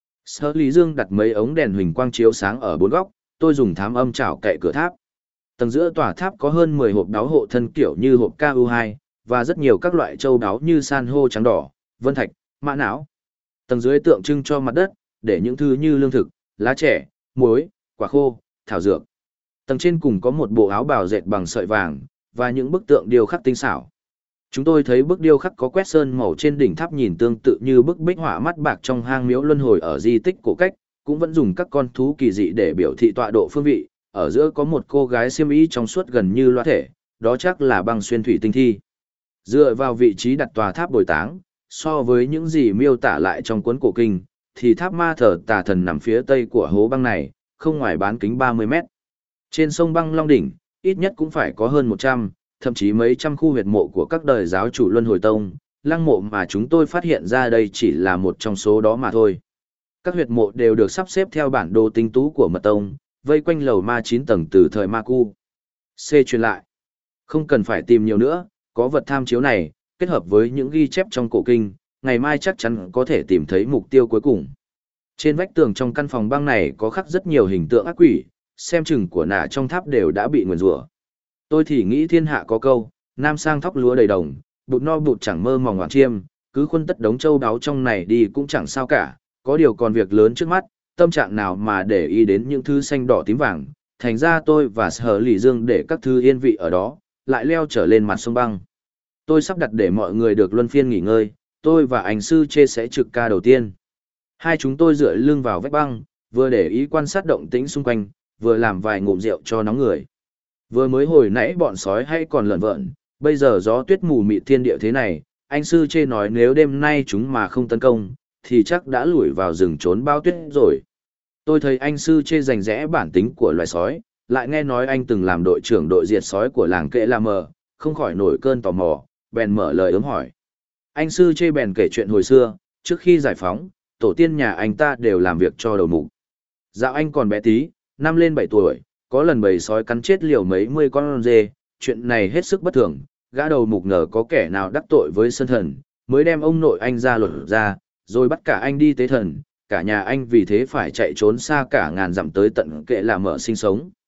Sở Lý Dương đặt mấy ống đèn huỳnh quang chiếu sáng ở 4 góc, tôi dùng thám âm chảo cậy cửa tháp. Tầng giữa tòa tháp có hơn 10 hộp đáo hộ thân kiểu như hộp KU2, và rất nhiều các loại châu đáo như san hô trắng đỏ, vân thạch, mã não. Tầng dưới tượng trưng cho mặt đất, để những thứ như lương thực, lá trẻ, muối, quả khô, thảo dược. Tầng trên cùng có một bộ áo bào dệt bằng sợi vàng, và những bức tượng điêu khắc tinh xảo. Chúng tôi thấy bức điêu khắc có quét sơn màu trên đỉnh tháp nhìn tương tự như bức bích họa mắt bạc trong hang miếu luân hồi ở di tích cổ cách, cũng vẫn dùng các con thú kỳ dị để biểu thị tọa độ phương vị. Ở giữa có một cô gái xiêm y trong suốt gần như loa thể, đó chắc là băng xuyên thủy tinh thi. Dựa vào vị trí đặt tòa tháp bồi táng, so với những gì miêu tả lại trong cuốn cổ kinh, thì tháp ma thờ tà thần nằm phía tây của hố băng này, không ngoài bán kính 30 mét. Trên sông băng Long Đỉnh, ít nhất cũng phải có hơn 100, thậm chí mấy trăm khu huyệt mộ của các đời giáo chủ Luân Hồi Tông, lăng mộ mà chúng tôi phát hiện ra đây chỉ là một trong số đó mà thôi. Các huyệt mộ đều được sắp xếp theo bản đồ tinh tú của mật tông, vây quanh lầu ma 9 tầng từ thời Ma Cu. C truyền lại. Không cần phải tìm nhiều nữa, có vật tham chiếu này, kết hợp với những ghi chép trong cổ kinh, ngày mai chắc chắn có thể tìm thấy mục tiêu cuối cùng. Trên vách tường trong căn phòng băng này có khắc rất nhiều hình tượng ác quỷ, xem chừng của nạ trong tháp đều đã bị nguyền rủa. Tôi thì nghĩ thiên hạ có câu, nam sang thóc lúa đầy đồng, bụt no bụt chẳng mơ mòng ngoạn chiêm, cứ khuân tất đống châu đáo trong này đi cũng chẳng sao cả, có điều còn việc lớn trước mắt, tâm trạng nào mà để ý đến những thứ xanh đỏ tím vàng, thành ra tôi và Sở Lý Dương để các thứ yên vị ở đó, lại leo trở lên mặt sông băng. Tôi sắp đặt để mọi người được luân phiên nghỉ ngơi, tôi và anh sư chê sẽ trực ca đầu tiên. Hai chúng tôi dựa lưng vào vách băng, vừa để ý quan sát động tĩnh xung quanh, vừa làm vài ngụm rượu cho nóng người. Vừa mới hồi nãy bọn sói hay còn lợn vợn, bây giờ gió tuyết mù mịt thiên địa thế này, anh sư chê nói nếu đêm nay chúng mà không tấn công, thì chắc đã lủi vào rừng trốn bao tuyết rồi. Tôi thấy anh sư chê rành rẽ bản tính của loài sói, lại nghe nói anh từng làm đội trưởng đội diệt sói của làng Kệ La Mờ, không khỏi nổi cơn tò mò, bèn mở lời ấm hỏi. Anh sư chê bèn kể chuyện hồi xưa, trước khi giải phóng, tổ tiên nhà anh ta đều làm việc cho đầu mục. Dạo anh còn bé tí, năm lên 7 tuổi, có lần bầy sói cắn chết liều mấy mươi con dê, chuyện này hết sức bất thường, gã đầu mục ngờ có kẻ nào đắc tội với sơn thần, mới đem ông nội anh ra luật ra, rồi bắt cả anh đi tế thần, cả nhà anh vì thế phải chạy trốn xa cả ngàn dặm tới tận Kệ La Mờ sinh sống.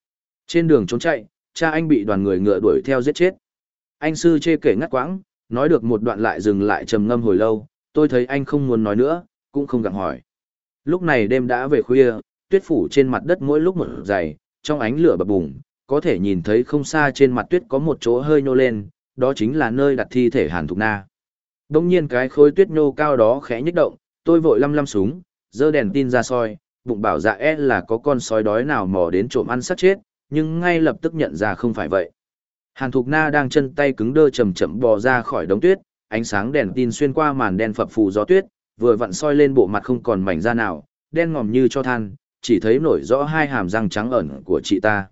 Trên đường trốn chạy, cha anh bị đoàn người ngựa đuổi theo giết chết. Anh sư chê kể ngắt quãng, nói được một đoạn lại dừng lại trầm ngâm hồi lâu, tôi thấy anh không muốn nói nữa, cũng không gặng hỏi. Lúc này đêm đã về khuya, tuyết phủ trên mặt đất mỗi lúc một dày, trong ánh lửa bập bùng, có thể nhìn thấy không xa trên mặt tuyết có một chỗ hơi nhô lên, đó chính là nơi đặt thi thể Hàn Thục Na. Đông nhiên cái khối tuyết nhô cao đó khẽ nhích động, tôi vội lăm súng, giơ đèn tin ra soi, bụng bảo dạ là có con sói đói nào mò đến trộm ăn xác chết, nhưng ngay lập tức nhận ra không phải vậy. Hàn Thục Na đang chân tay cứng đơ chậm chậm bò ra khỏi đống tuyết, ánh sáng đèn tin xuyên qua màn đen phập phù gió tuyết, vừa vặn soi lên bộ mặt không còn mảnh da nào, đen ngòm như cho than, chỉ thấy nổi rõ hai hàm răng trắng ẩn của chị ta.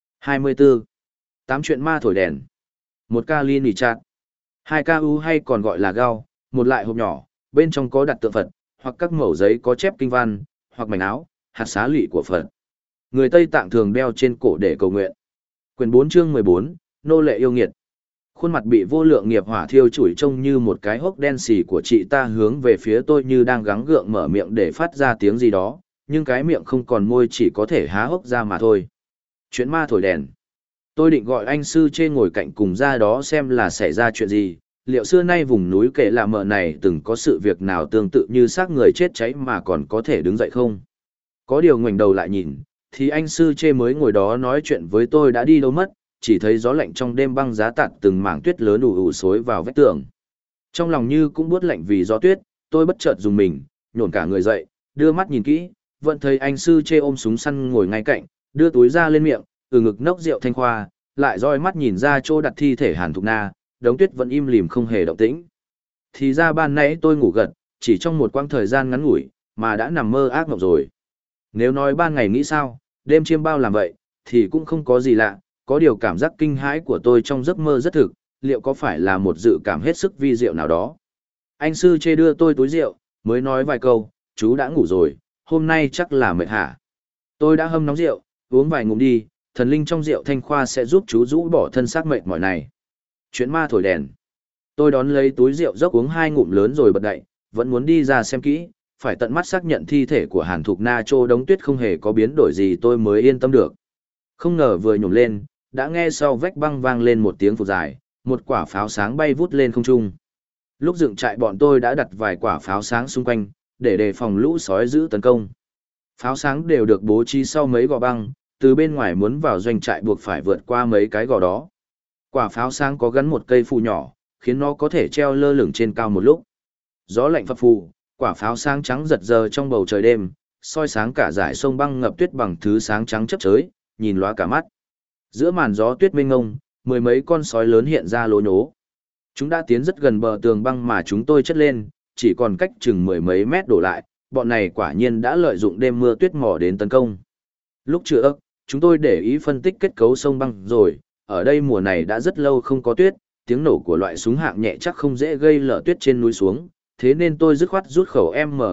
24. 8 chuyện ma thổi đèn. 1 ca ly nỉ chát. 2 ca u hay còn gọi là gao, một lại hộp nhỏ, bên trong có đặt tượng Phật, hoặc các mẩu giấy có chép kinh văn, hoặc mảnh áo, hạt xá lụy của Phật. Người Tây Tạng thường đeo trên cổ để cầu nguyện. Quyển 4 chương 14, nô lệ yêu nghiệt. Khuôn mặt bị vô lượng nghiệp hỏa thiêu chủi trông như một cái hốc đen xì của chị ta hướng về phía tôi như đang gắng gượng mở miệng để phát ra tiếng gì đó, nhưng cái miệng không còn môi chỉ có thể há hốc ra mà thôi. Chuyện ma thổi đèn. Tôi định gọi anh sư chê ngồi cạnh cùng ra đó xem là xảy ra chuyện gì, liệu xưa nay vùng núi Kệ Lạ Mờ này từng có sự việc nào tương tự như xác người chết cháy mà còn có thể đứng dậy không? Có điều ngoảnh đầu lại nhìn, thì anh sư chê mới ngồi đó nói chuyện với tôi đã đi đâu mất, chỉ thấy gió lạnh trong đêm băng giá tạt từng mảng tuyết lớn ù ù xối vào vách tường. Trong lòng như cũng buốt lạnh vì gió tuyết, tôi bất chợt dùng mình, nhổn cả người dậy, đưa mắt nhìn kỹ, vẫn thấy anh sư chê ôm súng săn ngồi ngay cạnh, đưa túi ra lên miệng, từ ngực nốc rượu thanh khoa, lại roi mắt nhìn ra chỗ đặt thi thể Hàn Thục Na, đống tuyết vẫn im lìm không hề động tĩnh. Thì ra ban nãy tôi ngủ gật, chỉ trong một quãng thời gian ngắn ngủi, mà đã nằm mơ ác mộng rồi. Nếu nói ban ngày nghĩ sao, đêm chiêm bao làm vậy, thì cũng không có gì lạ, có điều cảm giác kinh hãi của tôi trong giấc mơ rất thực, liệu có phải là một dự cảm hết sức vi diệu nào đó. Anh sư chê đưa tôi túi rượu, mới nói vài câu, chú đã ngủ rồi, hôm nay chắc là mệt hả. Tôi đã hâm nóng rượu, uống vài ngụm đi, thần linh trong rượu thanh khoa sẽ giúp chú rũ bỏ thân xác mệt mỏi này. Chuyện ma thổi đèn. Tôi đón lấy túi rượu dốc uống 2 ngụm lớn rồi bật dậy, vẫn muốn đi ra xem kỹ, phải tận mắt xác nhận thi thể của Hàn Thục Na trô đống tuyết không hề có biến đổi gì tôi mới yên tâm được. Không ngờ vừa nhổm lên, đã nghe sau vách băng vang lên một tiếng phụt dài, một quả pháo sáng bay vút lên không trung. Lúc dựng trại bọn tôi đã đặt vài quả pháo sáng xung quanh, để đề phòng lũ sói giữ tấn công. Pháo sáng đều được bố trí sau mấy gò băng, từ bên ngoài muốn vào doanh trại buộc phải vượt qua mấy cái gò đó. Quả pháo sáng có gắn một cây phù nhỏ, khiến nó có thể treo lơ lửng trên cao một lúc. Gió lạnh phập phù, quả pháo sáng trắng giật giờ trong bầu trời đêm, soi sáng cả dải sông băng ngập tuyết bằng thứ sáng trắng chớp chới, nhìn lóa cả mắt. Giữa màn gió tuyết mênh mông, 10 mấy con sói lớn hiện ra lố nhố. Chúng đã tiến rất gần bờ tường băng mà chúng tôi chất lên, chỉ còn cách chừng 10 mấy mét đổ lại, bọn này quả nhiên đã lợi dụng đêm mưa tuyết mò đến tấn công. Lúc chưa ức, chúng tôi để ý phân tích kết cấu sông băng rồi, ở đây mùa này đã rất lâu không có tuyết, tiếng nổ của loại súng hạng nhẹ chắc không dễ gây lở tuyết trên núi xuống, thế nên tôi dứt khoát rút khẩu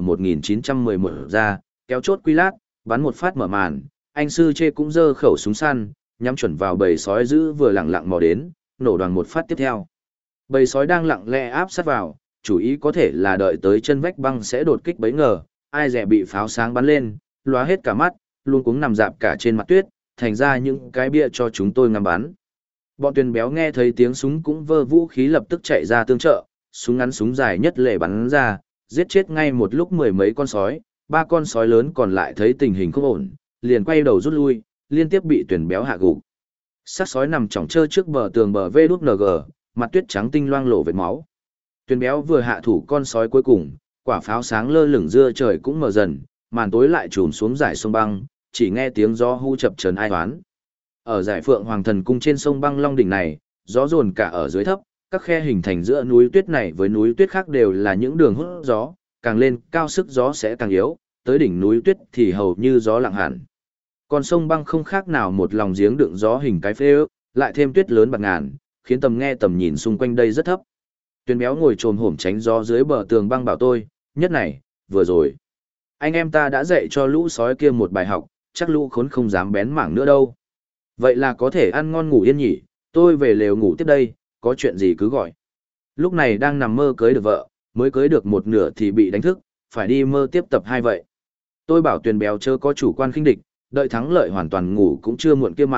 M1911 ra, kéo chốt quy lát, bắn một phát mở màn, anh sư chê cũng giơ khẩu súng săn, nhắm chuẩn vào bầy sói dữ vừa lặng lặng mò đến, nổ đoàn một phát tiếp theo. Bầy sói đang lặng lẽ áp sát vào, chủ ý có thể là đợi tới chân vách băng sẽ đột kích bấy ngờ, ai dè bị pháo sáng bắn lên, lóa hết cả mắt, luôn cuống nằm dạp cả trên mặt tuyết, thành ra những cái bia cho chúng tôi ngắm bắn. Bọn Tuyền Béo nghe thấy tiếng súng cũng vơ vũ khí lập tức chạy ra tương trợ, súng ngắn súng dài nhất lệ bắn ra, giết chết ngay một lúc 10 mấy con sói, 3 con sói lớn còn lại thấy tình hình không ổn, liền quay đầu rút lui, liên tiếp bị Tuyền Béo hạ gục. Xác sói nằm chỏng trơ trước bờ tường bờ VĐNG, mặt tuyết trắng tinh loang lổ vệt máu. Tuyền Béo vừa hạ thủ con sói cuối cùng, quả pháo sáng lơ lửng dưa trời cũng mờ dần, màn tối lại trùm xuống dải sông băng, chỉ nghe tiếng gió hu chập chờn ai oán. Ở dải Phượng Hoàng Thần Cung trên sông băng Long đỉnh này, gió dồn cả ở dưới thấp, các khe hình thành giữa núi tuyết này với núi tuyết khác đều là những đường hút gió, càng lên cao sức gió sẽ càng yếu, tới đỉnh núi tuyết thì hầu như gió lặng hẳn. Còn sông băng không khác nào một lòng giếng đựng gió hình cái phế ước, lại thêm tuyết lớn bạt ngàn, khiến tầm nghe tầm nhìn xung quanh đây rất thấp. Tuyền Béo ngồi chồm hổm tránh gió dưới bờ tường băng bảo tôi, nhất này, vừa rồi. Anh em ta đã dạy cho lũ sói kia một bài học, chắc lũ khốn không dám bén mảng nữa đâu. Vậy là có thể ăn ngon ngủ yên nhỉ, tôi về lều ngủ tiếp đây, có chuyện gì cứ gọi. Lúc này đang nằm mơ cưới được vợ, mới cưới được một nửa thì bị đánh thức, phải đi mơ tiếp tập 2 vậy. Tôi bảo Tuyền Béo chớ có chủ quan khinh địch, đợi thắng lợi hoàn toàn ngủ cũng chưa muộn kia mà,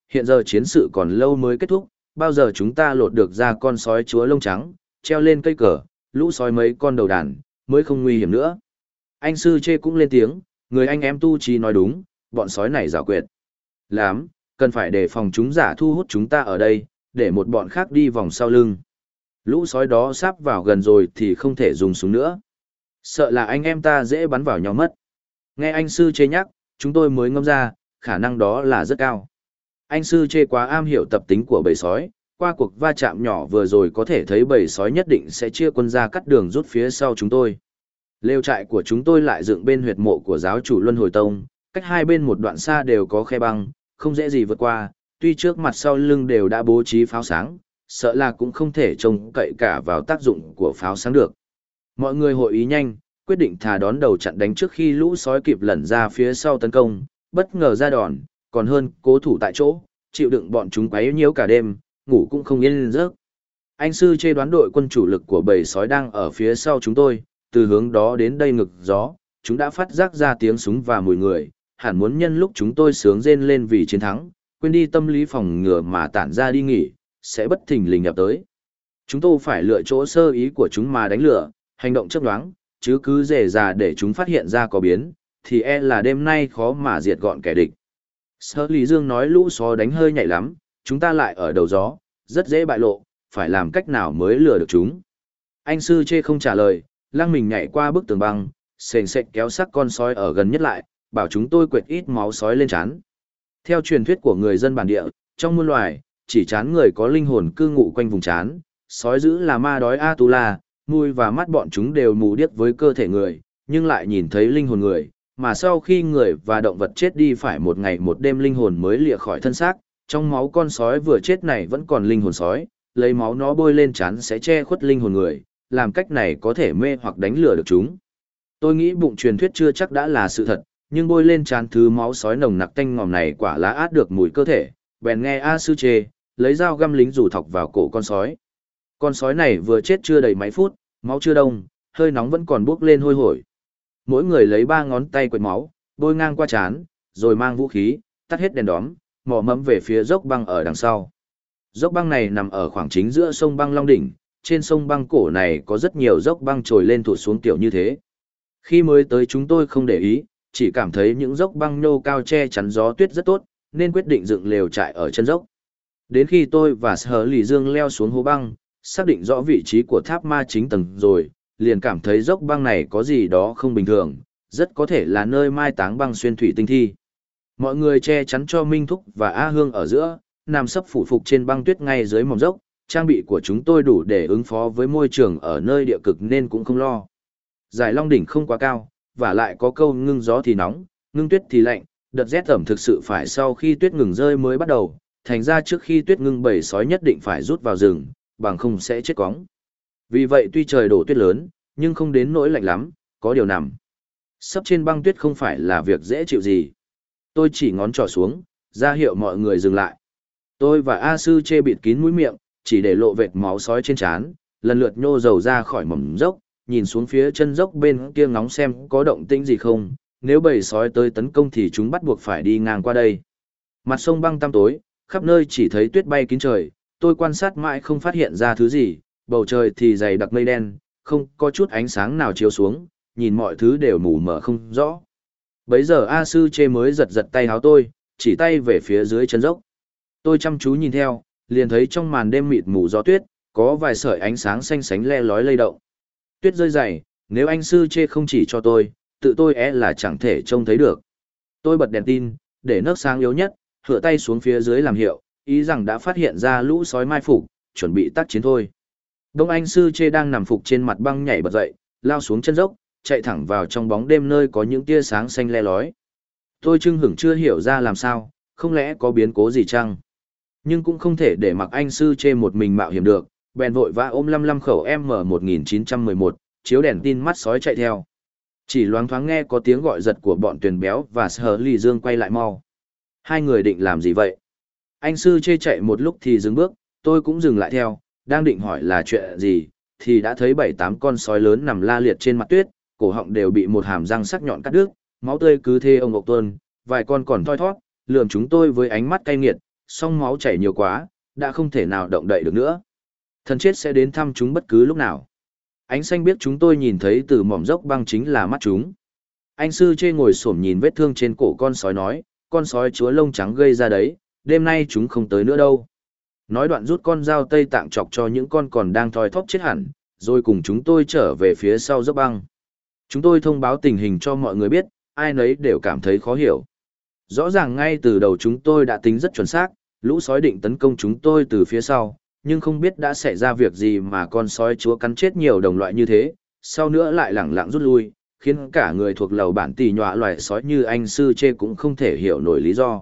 hiện giờ chiến sự còn lâu mới kết thúc, bao giờ chúng ta lột được ra con sói chúa lông trắng, treo lên cây cờ, lũ sói mấy con đầu đàn, mới không nguy hiểm nữa. Anh sư chê cũng lên tiếng, người anh em tu trí nói đúng, bọn sói này giảo quyệt lắm, cần phải đề phòng chúng giả thu hút chúng ta ở đây, để một bọn khác đi vòng sau lưng. Lũ sói đó sắp vào gần rồi thì không thể dùng súng nữa. Sợ là anh em ta dễ bắn vào nhau mất. Nghe anh sư chê nhắc, chúng tôi mới ngâm ra, khả năng đó là rất cao. Anh sư chê quá am hiểu tập tính của bầy sói, qua cuộc va chạm nhỏ vừa rồi có thể thấy bầy sói nhất định sẽ chia quân ra cắt đường rút phía sau chúng tôi. Lều trại của chúng tôi lại dựng bên huyệt mộ của giáo chủ Luân Hồi Tông, cách hai bên một đoạn xa đều có khe băng, không dễ gì vượt qua, tuy trước mặt sau lưng đều đã bố trí pháo sáng, sợ là cũng không thể trông cậy cả vào tác dụng của pháo sáng được. Mọi người hội ý nhanh, quyết định thà đón đầu chặn đánh trước khi lũ sói kịp lẩn ra phía sau tấn công, bất ngờ ra đòn, còn hơn cố thủ tại chỗ, chịu đựng bọn chúng quấy nhiễu cả đêm, ngủ cũng không yên giấc. Anh sư chê đoán đội quân chủ lực của bầy sói đang ở phía sau chúng tôi, từ hướng đó đến đây ngực gió, chúng đã phát giác ra tiếng súng và mùi người, hẳn muốn nhân lúc chúng tôi sướng rên lên vì chiến thắng, quên đi tâm lý phòng ngừa mà tản ra đi nghỉ, sẽ bất thình lình nhập tới. Chúng tôi phải lựa chỗ sơ ý của chúng mà đánh lửa, hành động chớp nhoáng, chứ cứ dè dà để chúng phát hiện ra có biến, thì e là đêm nay khó mà diệt gọn kẻ địch. Sơ Lý Dương nói lũ sói đánh hơi nhạy lắm, chúng ta lại ở đầu gió, rất dễ bại lộ, phải làm cách nào mới lừa được chúng. Anh sư chê không trả lời, lăng mình nhảy qua bức tường băng, sền sệt kéo xác con sói ở gần nhất lại, bảo chúng tôi quệt ít máu sói lên trán. Theo truyền thuyết của người dân bản địa, trong muôn loài, chỉ trán người có linh hồn cư ngụ quanh vùng trán, sói dữ là ma đói Atula, mũi và mắt bọn chúng đều mù điếc với cơ thể người, nhưng lại nhìn thấy linh hồn người, mà sau khi người và động vật chết đi phải một ngày một đêm linh hồn mới lìa khỏi thân xác, trong máu con sói vừa chết này vẫn còn linh hồn sói, lấy máu nó bôi lên trán sẽ che khuất linh hồn người, làm cách này có thể mê hoặc đánh lừa được chúng. Tôi nghĩ bụng truyền thuyết chưa chắc đã là sự thật, nhưng bôi lên trán thứ máu sói nồng nặc tanh ngòm này quả lá át được mùi cơ thể, bèn nghe A sư chê, lấy dao găm lính rủ thọc vào cổ con sói. Con sói này vừa chết chưa đầy mấy phút, máu chưa đông, hơi nóng vẫn còn bốc lên hôi hổi. Mỗi người lấy 3 ngón tay quệt máu, bôi ngang qua trán, rồi mang vũ khí, tắt hết đèn đóm, mò mẫm về phía dốc băng ở đằng sau. Dốc băng này nằm ở khoảng chính giữa sông băng Long Đỉnh, trên sông băng cổ này có rất nhiều dốc băng trồi lên thụt xuống kiểu như thế. Khi mới tới chúng tôi không để ý, chỉ cảm thấy những dốc băng nhô cao che chắn gió tuyết rất tốt, nên quyết định dựng lều trại ở chân dốc. Đến khi tôi và Sở Lì Dương leo xuống hố băng, xác định rõ vị trí của tháp ma chính tầng rồi, liền cảm thấy dốc băng này có gì đó không bình thường, rất có thể là nơi mai táng băng xuyên thủy tinh thi. Mọi người che chắn cho Minh Thúc và A Hương ở giữa, nằm sấp phủ phục trên băng tuyết ngay dưới mỏm dốc, trang bị của chúng tôi đủ để ứng phó với môi trường ở nơi địa cực nên cũng không lo. Giải Long Đỉnh không quá cao, và lại có câu ngưng gió thì nóng, ngưng tuyết thì lạnh, đợt rét ẩm thực sự phải sau khi tuyết ngừng rơi mới bắt đầu, thành ra trước khi tuyết ngưng bầy sói nhất định phải rút vào rừng, bằng không sẽ chết cóng. Vì vậy tuy trời đổ tuyết lớn, nhưng không đến nỗi lạnh lắm, có điều nằm sấp trên băng tuyết không phải là việc dễ chịu gì. Tôi chỉ ngón trỏ xuống, ra hiệu mọi người dừng lại. Tôi và A Sư chê bịt kín mũi miệng, chỉ để lộ vệt máu sói trên trán, lần lượt nhô dầu ra khỏi mỏm dốc, nhìn xuống phía chân dốc bên kia ngóng xem có động tĩnh gì không, nếu bầy sói tới tấn công thì chúng bắt buộc phải đi ngang qua đây. Mặt sông băng tăm tối, khắp nơi chỉ thấy tuyết bay kín trời, tôi quan sát mãi không phát hiện ra thứ gì, bầu trời thì dày đặc mây đen, không có chút ánh sáng nào chiếu xuống, nhìn mọi thứ đều mù mờ không rõ. Bấy giờ A Sư chê mới giật giật tay háo tôi, chỉ tay về phía dưới chân dốc. Tôi chăm chú nhìn theo, liền thấy trong màn đêm mịt mù gió tuyết, có vài sợi ánh sáng xanh sánh le lói lay động. Tuyết rơi dày, nếu anh Sư chê không chỉ cho tôi, tự tôi là chẳng thể trông thấy được. Tôi bật đèn tin, để nấc sáng yếu nhất, hựa tay xuống phía dưới làm hiệu, ý rằng đã phát hiện ra lũ sói mai phục, chuẩn bị tác chiến thôi. Đông anh Sư chê đang nằm phục trên mặt băng nhảy bật dậy, lao xuống chân dốc, chạy thẳng vào trong bóng đêm nơi có những tia sáng xanh le lói. Tôi chưng hửng chưa hiểu ra làm sao, không lẽ có biến cố gì chăng? Nhưng cũng không thể để mặc anh Sư chê một mình mạo hiểm được, bèn vội vã ôm 55 khẩu M1911, chiếu đèn tin mắt sói chạy theo. Chỉ loáng thoáng nghe có tiếng gọi giật của bọn Tuyền Béo và Sở Lì Dương quay lại mau. Hai người định làm gì vậy? Anh Sư chê chạy một lúc thì dừng bước, tôi cũng dừng lại theo, đang định hỏi là chuyện gì, thì đã thấy 7-8 con sói lớn nằm la liệt trên mặt tuyết, cổ họng đều bị một hàm răng sắc nhọn cắt đứt, máu tươi cứ thê ông ngọc tuôn, vài con còn thoi thót, lườm chúng tôi với ánh mắt cay nghiệt, song máu chảy nhiều quá, đã không thể nào động đậy được nữa. Thần chết sẽ đến thăm chúng bất cứ lúc nào. Ánh xanh biết chúng tôi nhìn thấy từ mỏm dốc băng chính là mắt chúng. Anh sư chê ngồi xổm nhìn vết thương trên cổ con sói nói, con sói chúa lông trắng gây ra đấy, đêm nay chúng không tới nữa đâu. Nói đoạn rút con dao Tây Tạng chọc cho những con còn đang thoi thóp chết hẳn, rồi cùng chúng tôi trở về phía sau dốc băng. Chúng tôi thông báo tình hình cho mọi người biết, ai nấy đều cảm thấy khó hiểu. Rõ ràng ngay từ đầu chúng tôi đã tính rất chuẩn xác, lũ sói định tấn công chúng tôi từ phía sau, nhưng không biết đã xảy ra việc gì mà con sói chúa cắn chết nhiều đồng loại như thế, sau nữa lại lẳng lặng rút lui, khiến cả người thuộc lầu bản tỉ nhọa loài sói như anh sư chê cũng không thể hiểu nổi lý do.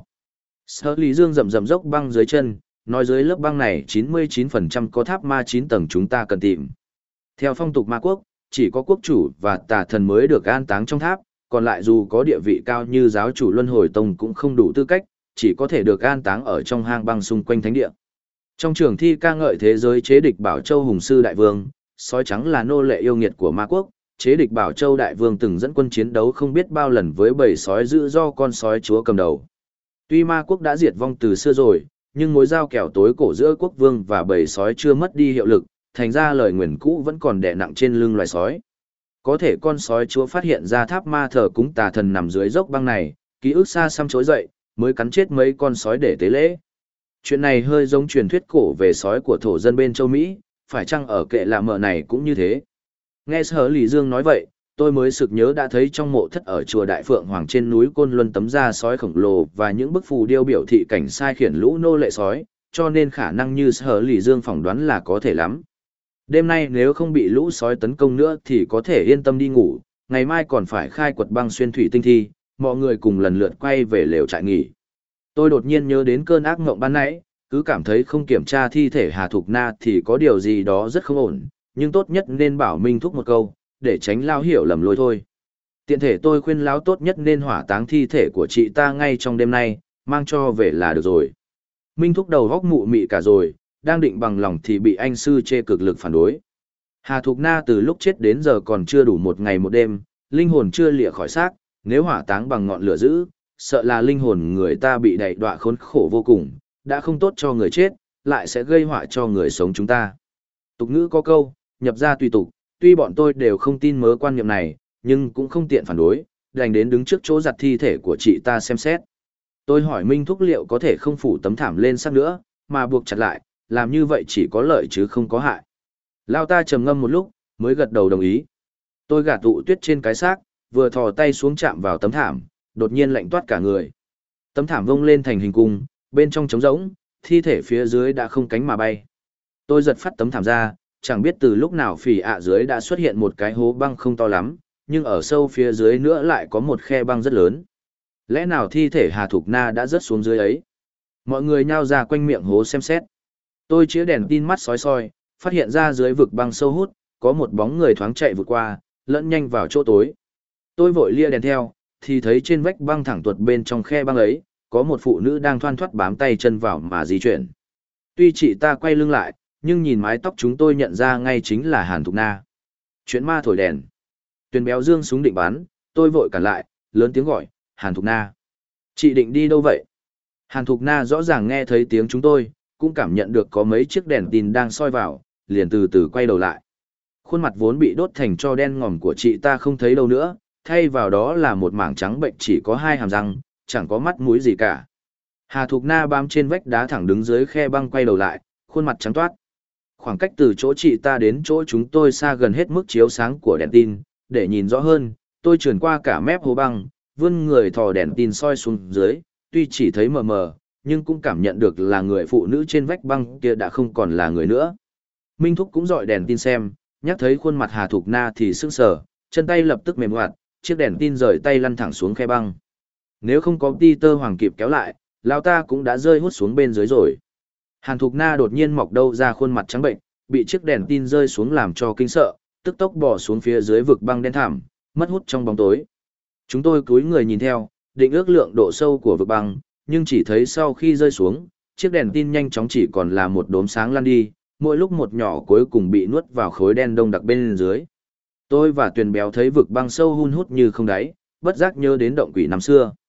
Sở Lý Dương rầm rầm dốc băng dưới chân, nói dưới lớp băng này 99% có tháp ma 9 tầng chúng ta cần tìm. Theo phong tục ma quốc, chỉ có quốc chủ và tà thần mới được an táng trong tháp, còn lại dù có địa vị cao như giáo chủ Luân Hồi Tông cũng không đủ tư cách, chỉ có thể được an táng ở trong hang băng xung quanh thánh địa. Trong trường thi ca ngợi thế giới chế địch Bảo Châu Hùng Sư Đại Vương, sói trắng là nô lệ yêu nghiệt của ma quốc, chế địch Bảo Châu Đại Vương từng dẫn quân chiến đấu không biết bao lần với bầy sói dữ do con sói chúa cầm đầu. Tuy ma quốc đã diệt vong từ xưa rồi, nhưng mối giao kèo tối cổ giữa quốc vương và bầy sói chưa mất đi hiệu lực, thành ra lời nguyền cũ vẫn còn đè nặng trên lưng loài sói. Có thể con sói chúa phát hiện ra tháp ma thờ cúng tà thần nằm dưới dốc băng này, ký ức xa xăm trỗi dậy, mới cắn chết mấy con sói để tế lễ. Chuyện này hơi giống truyền thuyết cổ về sói của thổ dân bên châu Mỹ, phải chăng ở kệ lạ mợ này cũng như thế? Nghe Sở Lý Dương nói vậy, tôi mới sực nhớ đã thấy trong mộ thất ở chùa Đại Phượng Hoàng trên núi Côn Luân tấm da sói khổng lồ và những bức phù điêu biểu thị cảnh sai khiển lũ nô lệ sói, cho nên khả năng như Sở Lý Dương phỏng đoán là có thể lắm. Đêm nay nếu không bị lũ sói tấn công nữa thì có thể yên tâm đi ngủ, ngày mai còn phải khai quật băng xuyên thủy tinh thi, mọi người cùng lần lượt quay về lều trại nghỉ. Tôi đột nhiên nhớ đến cơn ác mộng ban nãy, cứ cảm thấy không kiểm tra thi thể Hà Thục Na thì có điều gì đó rất không ổn, nhưng tốt nhất nên bảo Minh Thúc một câu, để tránh Lão hiểu lầm lôi thôi. Tiện thể tôi khuyên Lão tốt nhất nên hỏa táng thi thể của chị ta ngay trong đêm nay, mang cho về là được rồi. Minh Thúc đầu góc mụ mị cả rồi, đang định bằng lòng thì bị anh sư chê cực lực phản đối. Hà Thục Na từ lúc chết đến giờ còn chưa đủ một ngày một đêm, linh hồn chưa lìa khỏi xác, nếu hỏa táng bằng ngọn lửa dữ, sợ là linh hồn người ta bị đày đọa khốn khổ vô cùng, đã không tốt cho người chết, lại sẽ gây họa cho người sống chúng ta. Tục ngữ có câu, nhập gia tùy tục, tuy bọn tôi đều không tin mớ quan niệm này, nhưng cũng không tiện phản đối, đành đến đứng trước chỗ giặt thi thể của chị ta xem xét. Tôi hỏi Minh Thúc liệu có thể không phủ tấm thảm lên xác nữa, mà buộc chặt lại, làm như vậy chỉ có lợi chứ không có hại. Lao ta trầm ngâm một lúc, mới gật đầu đồng ý. Tôi gạt tụ tuyết trên cái xác, vừa thò tay xuống chạm vào tấm thảm, đột nhiên lạnh toát cả người. Tấm thảm vông lên thành hình cung, bên trong trống rỗng, thi thể phía dưới đã không cánh mà bay. Tôi giật phát tấm thảm ra, chẳng biết từ lúc nào phỉ ạ dưới đã xuất hiện một cái hố băng không to lắm, nhưng ở sâu phía dưới nữa lại có một khe băng rất lớn. Lẽ nào thi thể Hà Thục Na đã rớt xuống dưới ấy? Mọi người nhao ra quanh miệng hố xem xét. Tôi chĩa đèn tin mắt soi soi, phát hiện ra dưới vực băng sâu hút, có một bóng người thoáng chạy vụt qua, lẫn nhanh vào chỗ tối. Tôi vội lia đèn theo, thì thấy trên vách băng thẳng tuột bên trong khe băng ấy, có một phụ nữ đang thoăn thoắt bám tay chân vào mà di chuyển. Tuy chị ta quay lưng lại, nhưng nhìn mái tóc chúng tôi nhận ra ngay chính là Hàn Thục Na. Chuyện ma thổi đèn. Tuyền béo dương súng định bắn, tôi vội cản lại, lớn tiếng gọi, Hàn Thục Na. Chị định đi đâu vậy? Hàn Thục Na rõ ràng nghe thấy tiếng chúng tôi, cũng cảm nhận được có mấy chiếc đèn tin đang soi vào, liền từ từ quay đầu lại. Khuôn mặt vốn bị đốt thành tro đen ngòm của chị ta không thấy đâu nữa, thay vào đó là một mảng trắng bệnh chỉ có hai hàm răng, chẳng có mắt mũi gì cả. Hà Thục Na bám trên vách đá thẳng đứng dưới khe băng quay đầu lại, khuôn mặt trắng toát. Khoảng cách từ chỗ chị ta đến chỗ chúng tôi xa gần hết mức chiếu sáng của đèn tin, để nhìn rõ hơn, tôi trườn qua cả mép hố băng, vươn người thò đèn tin soi xuống dưới, tuy chỉ thấy mờ mờ, nhưng cũng cảm nhận được là người phụ nữ trên vách băng kia đã không còn là người nữa. Minh Thúc cũng dọi đèn tin xem, nhắc thấy khuôn mặt Hà Thục Na thì sững sờ, chân tay lập tức mềm ngoặt, chiếc đèn tin rời tay lăn thẳng xuống khe băng. Nếu không có Peter Hoàng kịp kéo lại, lão ta cũng đã rơi hút xuống bên dưới rồi. Hàn Thục Na đột nhiên mọc đâu ra khuôn mặt trắng bệnh, bị chiếc đèn tin rơi xuống làm cho kinh sợ, tức tốc bò xuống phía dưới vực băng đen thẳm, mất hút trong bóng tối. Chúng tôi cúi người nhìn theo, định ước lượng độ sâu của vực băng, nhưng chỉ thấy sau khi rơi xuống, chiếc đèn tin nhanh chóng chỉ còn là một đốm sáng lăn đi, mỗi lúc một nhỏ cuối cùng bị nuốt vào khối đen đông đặc bên dưới. Tôi và Tuyền béo thấy vực băng sâu hun hút như không đáy, bất giác nhớ đến động quỷ năm xưa.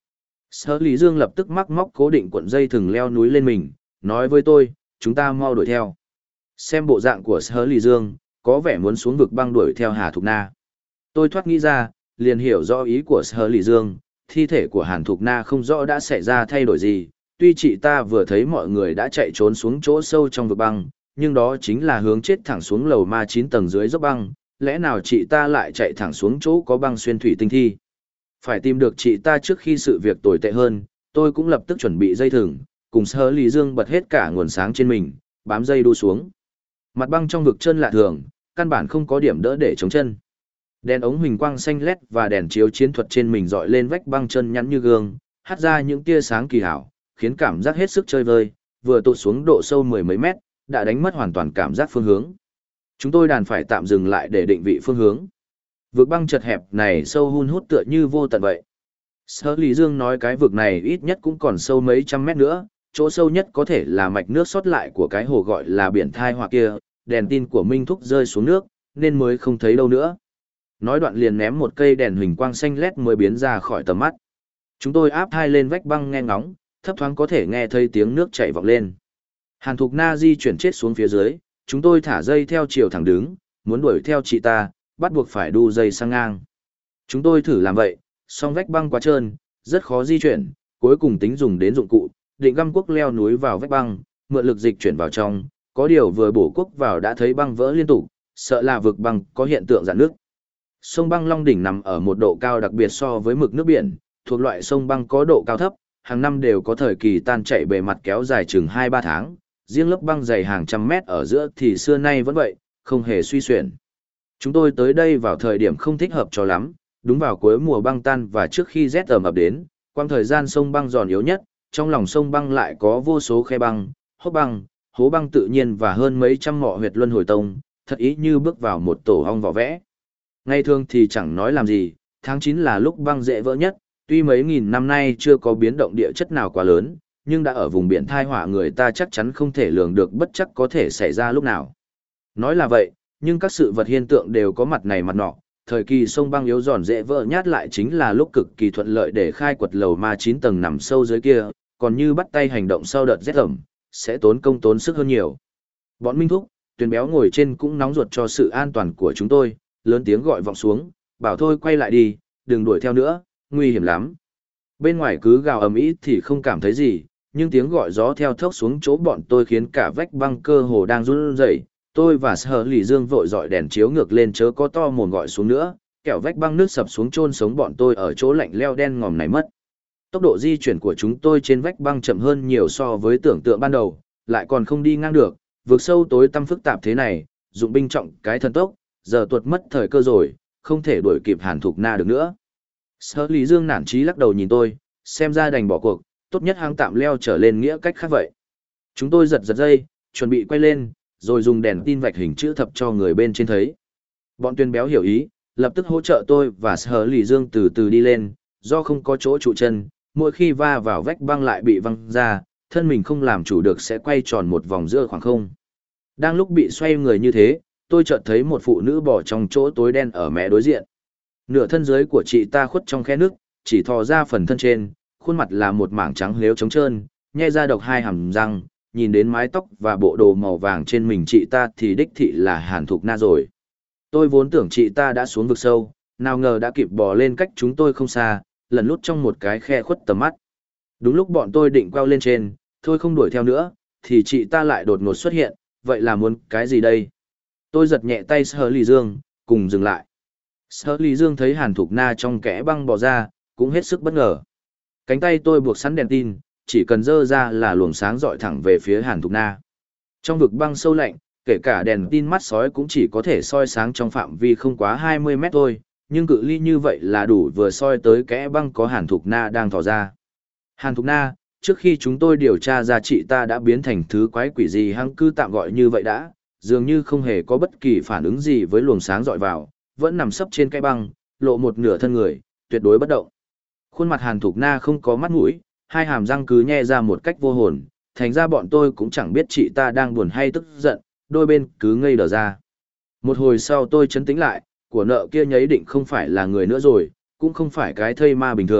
Sở Lý Dương lập tức móc móc cố định cuộn dây thừng leo núi lên mình, nói với tôi, chúng ta mau đuổi theo. Xem bộ dạng của Sở Lý Dương, có vẻ muốn xuống vực băng đuổi theo Hà Thục Na. Tôi thoát nghĩ ra, liền hiểu rõ ý của Sở Lý Dương, thi thể của Hàn Thục Na không rõ đã xảy ra thay đổi gì, tuy chị ta vừa thấy mọi người đã chạy trốn xuống chỗ sâu trong vực băng, nhưng đó chính là hướng chết thẳng xuống lầu ma 9 tầng dưới dốc băng, lẽ nào chị ta lại chạy thẳng xuống chỗ có băng xuyên thủy tinh thi. Phải tìm được chị ta trước khi sự việc tồi tệ hơn, tôi cũng lập tức chuẩn bị dây thừng, cùng Sở Lý Dương bật hết cả nguồn sáng trên mình, bám dây đu xuống. Mặt băng trong vực chân lạ thường, căn bản không có điểm đỡ để chống chân. Đèn ống huỳnh quang xanh lét và đèn chiếu chiến thuật trên mình dọi lên vách băng chân nhẵn như gương, hắt ra những tia sáng kỳ hảo, khiến cảm giác hết sức chơi vơi, vừa tụt xuống độ sâu mười mấy mét, đã đánh mất hoàn toàn cảm giác phương hướng. Chúng tôi đành phải tạm dừng lại để định vị phương hướng. Vực băng chật hẹp này sâu hun hút tựa như vô tận vậy. Sở Lý Dương nói cái vực này ít nhất cũng còn sâu mấy trăm mét nữa, chỗ sâu nhất có thể là mạch nước sót lại của cái hồ gọi là biển thai hoặc kia, đèn tin của Minh Thúc rơi xuống nước, nên mới không thấy đâu nữa. Nói đoạn liền ném một cây đèn huỳnh quang xanh lét mới biến ra khỏi tầm mắt. Chúng tôi áp thai lên vách băng nghe ngóng, thấp thoáng có thể nghe thấy tiếng nước chảy vọng lên. Hàn Thục Na di chuyển chết xuống phía dưới, chúng tôi thả dây theo chiều thẳng đứng, muốn đuổi theo chị ta, bắt buộc phải đu dây sang ngang. Chúng tôi thử làm vậy, song vách băng quá trơn, rất khó di chuyển, cuối cùng tính dùng đến dụng cụ, định găm cuốc leo núi vào vách băng, mượn lực dịch chuyển vào trong, có điều vừa bổ cuốc vào đã thấy băng vỡ liên tục, sợ là vực băng có hiện tượng rạn nước. Sông băng Long Đỉnh nằm ở một độ cao đặc biệt so với mực nước biển, thuộc loại sông băng có độ cao thấp, hàng năm đều có thời kỳ tan chảy bề mặt kéo dài chừng 2-3 tháng, riêng lớp băng dày hàng trăm mét ở giữa thì xưa nay vẫn vậy, không hề suy xuyển. Chúng tôi tới đây vào thời điểm không thích hợp cho lắm, đúng vào cuối mùa băng tan và trước khi rét ẩm ập đến, quang thời gian sông băng giòn yếu nhất, trong lòng sông băng lại có vô số khe băng, hốc băng, hố băng tự nhiên và hơn mấy trăm mỏ huyệt luân hồi tông, thật ý như bước vào một tổ ong vỏ vẽ. Ngày thường thì chẳng nói làm gì, tháng 9 là lúc băng dễ vỡ nhất, tuy mấy nghìn năm nay chưa có biến động địa chất nào quá lớn, nhưng đã ở vùng biển thai họa người ta chắc chắn không thể lường được bất chắc có thể xảy ra lúc nào. Nói là vậy, nhưng các sự vật hiện tượng đều có mặt này mặt nọ, thời kỳ sông băng yếu giòn dễ vỡ nhát lại chính là lúc cực kỳ thuận lợi để khai quật lầu ma 9 tầng nằm sâu dưới kia, còn như bắt tay hành động sau đợt rét ẩm, sẽ tốn công tốn sức hơn nhiều. Bọn Minh Thúc, Tuyền Béo ngồi trên cũng nóng ruột cho sự an toàn của chúng tôi, lớn tiếng gọi vọng xuống, bảo thôi quay lại đi, đừng đuổi theo nữa, nguy hiểm lắm. Bên ngoài cứ gào ầm ĩ thì không cảm thấy gì, nhưng tiếng gọi gió theo thốc xuống chỗ bọn tôi khiến cả vách băng cơ hồ đang run rẩy. Tôi và Sở Lý Dương vội dọi đèn chiếu ngược lên chớ có to mồm gọi xuống nữa, kẻo vách băng nước sập xuống chôn sống bọn tôi ở chỗ lạnh leo đen ngòm này mất. Tốc độ di chuyển của chúng tôi trên vách băng chậm hơn nhiều so với tưởng tượng ban đầu, lại còn không đi ngang được, vực sâu tối tăm phức tạp thế này, dụng binh trọng cái thần tốc, giờ tuột mất thời cơ rồi, không thể đuổi kịp Hàn Thục Na được nữa. Sở Lý Dương nản chí lắc đầu nhìn tôi, xem ra đành bỏ cuộc, tốt nhất hang tạm leo trở lên nghĩa cách khác vậy. Chúng tôi giật dây, chuẩn bị quay lên, rồi dùng đèn tin vạch hình chữ thập cho người bên trên thấy. Bọn Tuyền Béo hiểu ý, lập tức hỗ trợ tôi và Sở Lý Dương từ từ đi lên, do không có chỗ trụ chân, mỗi khi va vào vách băng lại bị văng ra, thân mình không làm chủ được sẽ quay tròn một vòng giữa khoảng không. Đang lúc bị xoay người như thế, tôi chợt thấy một phụ nữ bò trong chỗ tối đen ở mé đối diện. Nửa thân dưới của chị ta khuất trong khe nước, chỉ thò ra phần thân trên, khuôn mặt là một mảng trắng lếu trống trơn, nhe ra độc hai hàm răng, nhìn đến mái tóc và bộ đồ màu vàng trên mình chị ta thì đích thị là Hàn Thục Na rồi. Tôi vốn tưởng chị ta đã xuống vực sâu, nào ngờ đã kịp bò lên cách chúng tôi không xa, lẩn lút trong một cái khe khuất tầm mắt. Đúng lúc bọn tôi định queo lên trên, thôi không đuổi theo nữa, thì chị ta lại đột ngột xuất hiện, vậy là muốn cái gì đây? Tôi giật nhẹ tay Sở Lý Dương, cùng dừng lại. Sở Lý Dương thấy Hàn Thục Na trong kẽ băng bò ra, cũng hết sức bất ngờ. Cánh tay tôi buộc sẵn đèn tin, chỉ cần dơ ra là luồng sáng dọi thẳng về phía Hàn Thục Na. Trong vực băng sâu lạnh, kể cả đèn tin mắt sói cũng chỉ có thể soi sáng trong phạm vi không quá 20 mét thôi, nhưng cự ly như vậy là đủ vừa soi tới kẽ băng có Hàn Thục Na đang thò ra. Hàn Thục Na, trước khi chúng tôi điều tra ra chị ta đã biến thành thứ quái quỷ gì hăng cứ tạm gọi như vậy đã, dường như không hề có bất kỳ phản ứng gì với luồng sáng dọi vào, vẫn nằm sấp trên cái băng, lộ một nửa thân người, tuyệt đối bất động. Khuôn mặt Hàn Thục Na không có mắt mũi, hai hàm răng cứ nhe ra một cách vô hồn, thành ra bọn tôi cũng chẳng biết chị ta đang buồn hay tức giận, đôi bên cứ ngây đờ ra. Một hồi sau tôi chấn tĩnh lại, của nợ kia nhấy định không phải là người nữa rồi, cũng không phải cái thây ma bình thường,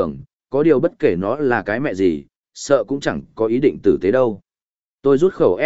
có điều bất kể nó là cái mẹ gì, sợ cũng chẳng có ý định tử tế đâu. Tôi rút khẩu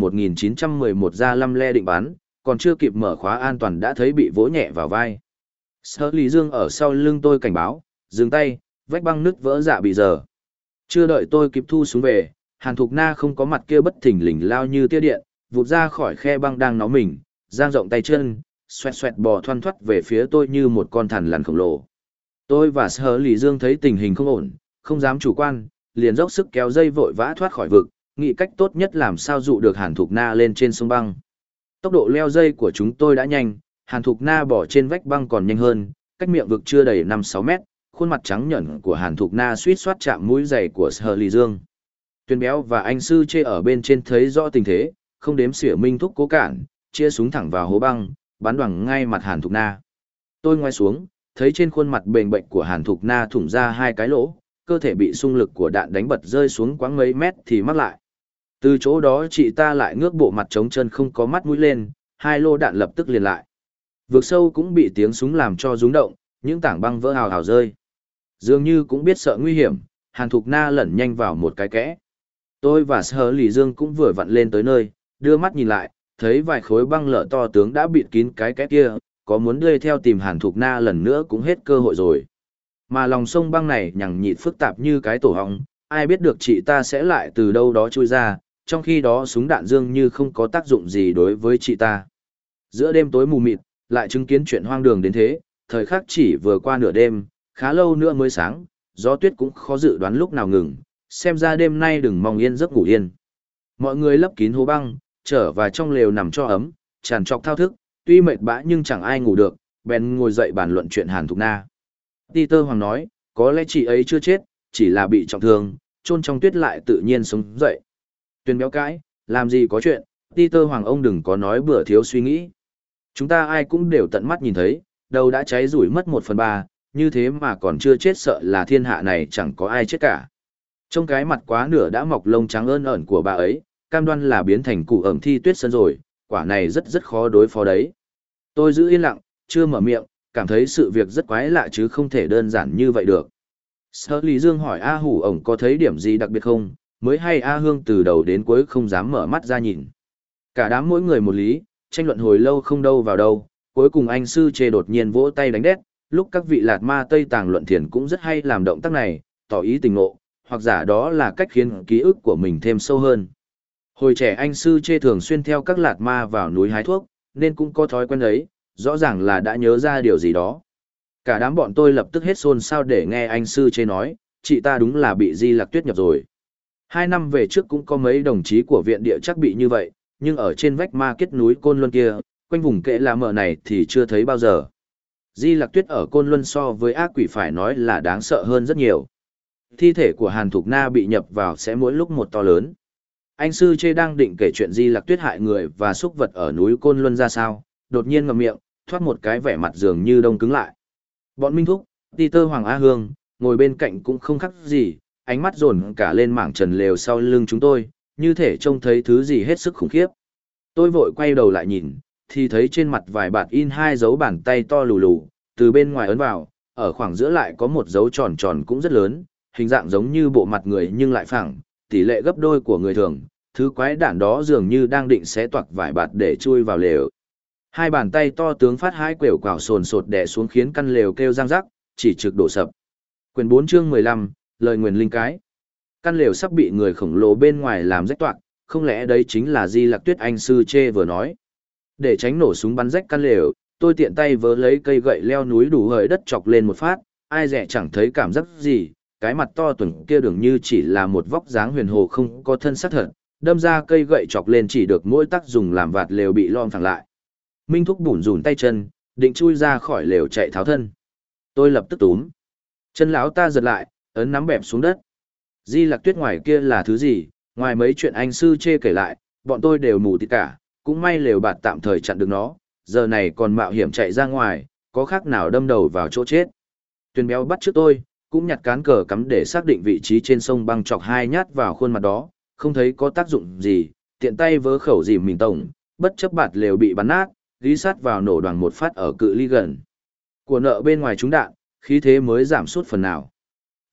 M1911 ra lăm le định bắn, còn chưa kịp mở khóa an toàn đã thấy bị vỗ nhẹ vào vai. Sở Lý Dương ở sau lưng tôi cảnh báo, dừng tay, vách băng nứt vỡ dạ bị giờ. Chưa đợi tôi kịp thu súng về, Hàn Thục Na không có mặt kia bất thình lình lao như tia điện, vụt ra khỏi khe băng đang nóng mình, giang rộng tay chân, xoẹt xoẹt bò thoăn thoắt về phía tôi như một con thằn lằn khổng lồ. Tôi và Sở Lý Dương thấy tình hình không ổn, không dám chủ quan, liền dốc sức kéo dây vội vã thoát khỏi vực, nghĩ cách tốt nhất làm sao dụ được Hàn Thục Na lên trên sông băng. Tốc độ leo dây của chúng tôi đã nhanh, Hàn Thục Na bỏ trên vách băng còn nhanh hơn, cách miệng vực chưa đầy 5-6 mét, khuôn mặt trắng nhợt của Hàn Thục Na suýt soát chạm mũi giày của Sở Lý Dương. Tuyền Béo và anh Sư Chê ở bên trên thấy rõ tình thế, không đếm xỉa Minh Thúc cố cản, chia súng thẳng vào hố băng, bắn đoằng ngay mặt Hàn Thục Na. Tôi ngoái xuống, thấy trên khuôn mặt bềnh bệch của Hàn Thục Na thủng ra hai cái lỗ, cơ thể bị xung lực của đạn đánh bật rơi xuống quãng mấy mét thì mắc lại. Từ chỗ đó chị ta lại ngước bộ mặt trống chân không có mắt mũi lên, hai lô đạn lập tức liền lại. Vực sâu cũng bị tiếng súng làm cho rung động, những tảng băng vỡ hào hào rơi. Dường như cũng biết sợ nguy hiểm, Hàn Thục Na lẩn nhanh vào một cái kẽ. Tôi và Sở Lý Dương cũng vừa vặn lên tới nơi, đưa mắt nhìn lại, thấy vài khối băng lở to tướng đã bịt kín cái kẽ kia, có muốn đưa theo tìm Hàn Thục Na lần nữa cũng hết cơ hội rồi. Mà lòng sông băng này nhằng nhịt phức tạp như cái tổ họng, ai biết được chị ta sẽ lại từ đâu đó trôi ra, trong khi đó súng đạn dường như không có tác dụng gì đối với chị ta. Giữa đêm tối mù mịt, lại chứng kiến chuyện hoang đường đến thế, thời khắc chỉ vừa qua nửa đêm, khá lâu nữa mới sáng, gió tuyết cũng khó dự đoán lúc nào ngừng, xem ra đêm nay đừng mong yên giấc ngủ yên. Mọi người lấp kín hố băng, trở vào trong lều nằm cho ấm, tràn trọc thao thức, tuy mệt bã nhưng chẳng ai ngủ được, bèn ngồi dậy bàn luận chuyện Hàn Thục Na. Peter Hoàng nói, có lẽ chị ấy chưa chết, chỉ là bị trọng thương, chôn trong tuyết lại tự nhiên sống dậy. Tuyền Béo cãi, làm gì có chuyện, Peter Hoàng ông đừng có nói bừa thiếu suy nghĩ. Chúng ta ai cũng đều tận mắt nhìn thấy, đầu đã cháy rủi mất 1/3, như thế mà còn chưa chết sợ là thiên hạ này chẳng có ai chết cả. Trong cái mặt quá nửa đã mọc lông trắng ơn ẩn của bà ấy, cam đoan là biến thành củ ẩm thi tuyết sơn rồi, quả này rất rất khó đối phó đấy. Tôi giữ yên lặng, chưa mở miệng, cảm thấy sự việc rất quái lạ chứ không thể đơn giản như vậy được. Sở Lý Dương hỏi A Hủ ổng có thấy điểm gì đặc biệt không, mới hay A Hương từ đầu đến cuối không dám mở mắt ra nhìn. Cả đám mỗi người một lý, tranh luận hồi lâu không đâu vào đâu, cuối cùng anh Sư Chê đột nhiên vỗ tay đánh đét, lúc các vị lạt ma Tây Tàng luận thiền cũng rất hay làm động tác này, tỏ ý tình ngộ, hoặc giả đó là cách khiến ký ức của mình thêm sâu hơn. Hồi trẻ anh Sư Chê thường xuyên theo các lạt ma vào núi hái thuốc, nên cũng có thói quen ấy, rõ ràng là đã nhớ ra điều gì đó. Cả đám bọn tôi lập tức hết xôn xao để nghe anh Sư Chê nói, chị ta đúng là bị Di Lạc Tuyết nhập rồi. 2 năm về trước cũng có mấy đồng chí của viện địa chắc bị như vậy, nhưng ở trên vách ma kết núi Côn Luân kia, quanh vùng kệ là mờ này thì chưa thấy bao giờ. Di Lạc Tuyết ở Côn Luân so với ác quỷ phải nói là đáng sợ hơn rất nhiều. Thi thể của Hàn Thục Na bị nhập vào sẽ mỗi lúc một to lớn. Anh Sư Chê đang định kể chuyện Di Lạc Tuyết hại người và súc vật ở núi Côn Luân ra sao, đột nhiên ngậm miệng, thoát một cái vẻ mặt dường như đông cứng lại. Bọn Minh Thúc, Peter Hoàng A Hương, ngồi bên cạnh cũng không khác gì, ánh mắt dồn cả lên mảng trần lều sau lưng chúng tôi, như thể trông thấy thứ gì hết sức khủng khiếp. Tôi vội quay đầu lại nhìn, thì thấy trên mặt vài bạt in 2 dấu bàn tay to lù lù, từ bên ngoài ấn vào, ở khoảng giữa lại có một dấu tròn tròn cũng rất lớn, hình dạng giống như bộ mặt người nhưng lại phẳng, tỷ lệ gấp đôi của người thường, thứ quái đản đó dường như đang định xé toạc vải bạt để chui vào lều. 2 bàn tay to tướng phát hai quểu quào sồn sột đè xuống khiến căn lều kêu răng rắc, chỉ trực đổ sập. Quyển 4 chương 15, lời nguyền linh cái. Căn lều sắp bị người khổng lồ bên ngoài làm rách toạc, không lẽ đấy chính là Di Lạc Tuyết anh Sư Chê vừa nói. Để tránh nổ súng bắn rách căn lều, tôi tiện tay vớ lấy cây gậy leo núi đủ hời đất chọc lên một phát, ai dè chẳng thấy cảm giác gì, cái mặt to tuần kia dường như chỉ là một vóc dáng huyền hồ không có thân xác thật, đâm ra cây gậy chọc lên chỉ được mỗi tác dùng làm vạt lều bị lom phẳng lại. Minh Thúc bủn rủn tay chân, định chui ra khỏi lều chạy tháo thân. Tôi lập tức túm. Chân lão ta giật lại, ấn nắm bẹp xuống đất. Di Lạc Tuyết ngoài kia là thứ gì, ngoài mấy chuyện anh Sư Chê kể lại, bọn tôi đều mù tịt cả, cũng may lều bạt tạm thời chặn được nó, giờ này còn mạo hiểm chạy ra ngoài, có khác nào đâm đầu vào chỗ chết. Tuyền Béo bắt trước tôi, cũng nhặt cán cờ cắm để xác định vị trí trên sông băng chọc 2 nhát vào khuôn mặt đó, không thấy có tác dụng gì, tiện tay vớ khẩu dìm mình tổng, bất chấp bạt lều bị bắn nát, ghi sát vào nổ đoàn một phát ở cự ly gần. Của nợ bên ngoài trúng đạn, khí thế mới giảm sút phần nào.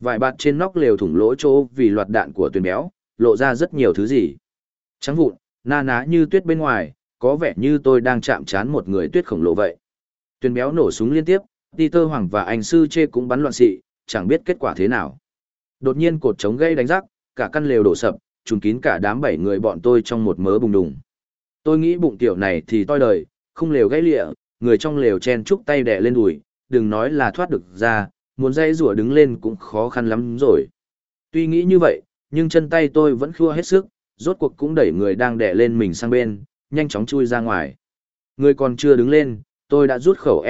Vải bạt trên nóc lều thủng lỗ chỗ vì loạt đạn của Tuyền béo, lộ ra rất nhiều thứ gì. Trắng vụn, na ná như tuyết bên ngoài, có vẻ như tôi đang chạm trán một người tuyết khổng lồ vậy. Tuyền béo nổ súng liên tiếp, Peter Hoàng và anh sư chê cũng bắn loạn xị, chẳng biết kết quả thế nào. Đột nhiên cột trống gây đánh rắc, cả căn lều đổ sập, trùn kín cả đám 7 người bọn tôi trong một mớ bùng đùng. Tôi nghĩ bụng tiểu này thì toi đời, không lều gãy lịa, người trong lều chen chúc tay đè lên đùi, đừng nói là thoát được ra, muốn dây rủa đứng lên cũng khó khăn lắm rồi. Tuy nghĩ như vậy, nhưng chân tay tôi vẫn khua hết sức, rốt cuộc cũng đẩy người đang đè lên mình sang bên, nhanh chóng chui ra ngoài. Người còn chưa đứng lên, tôi đã rút khẩu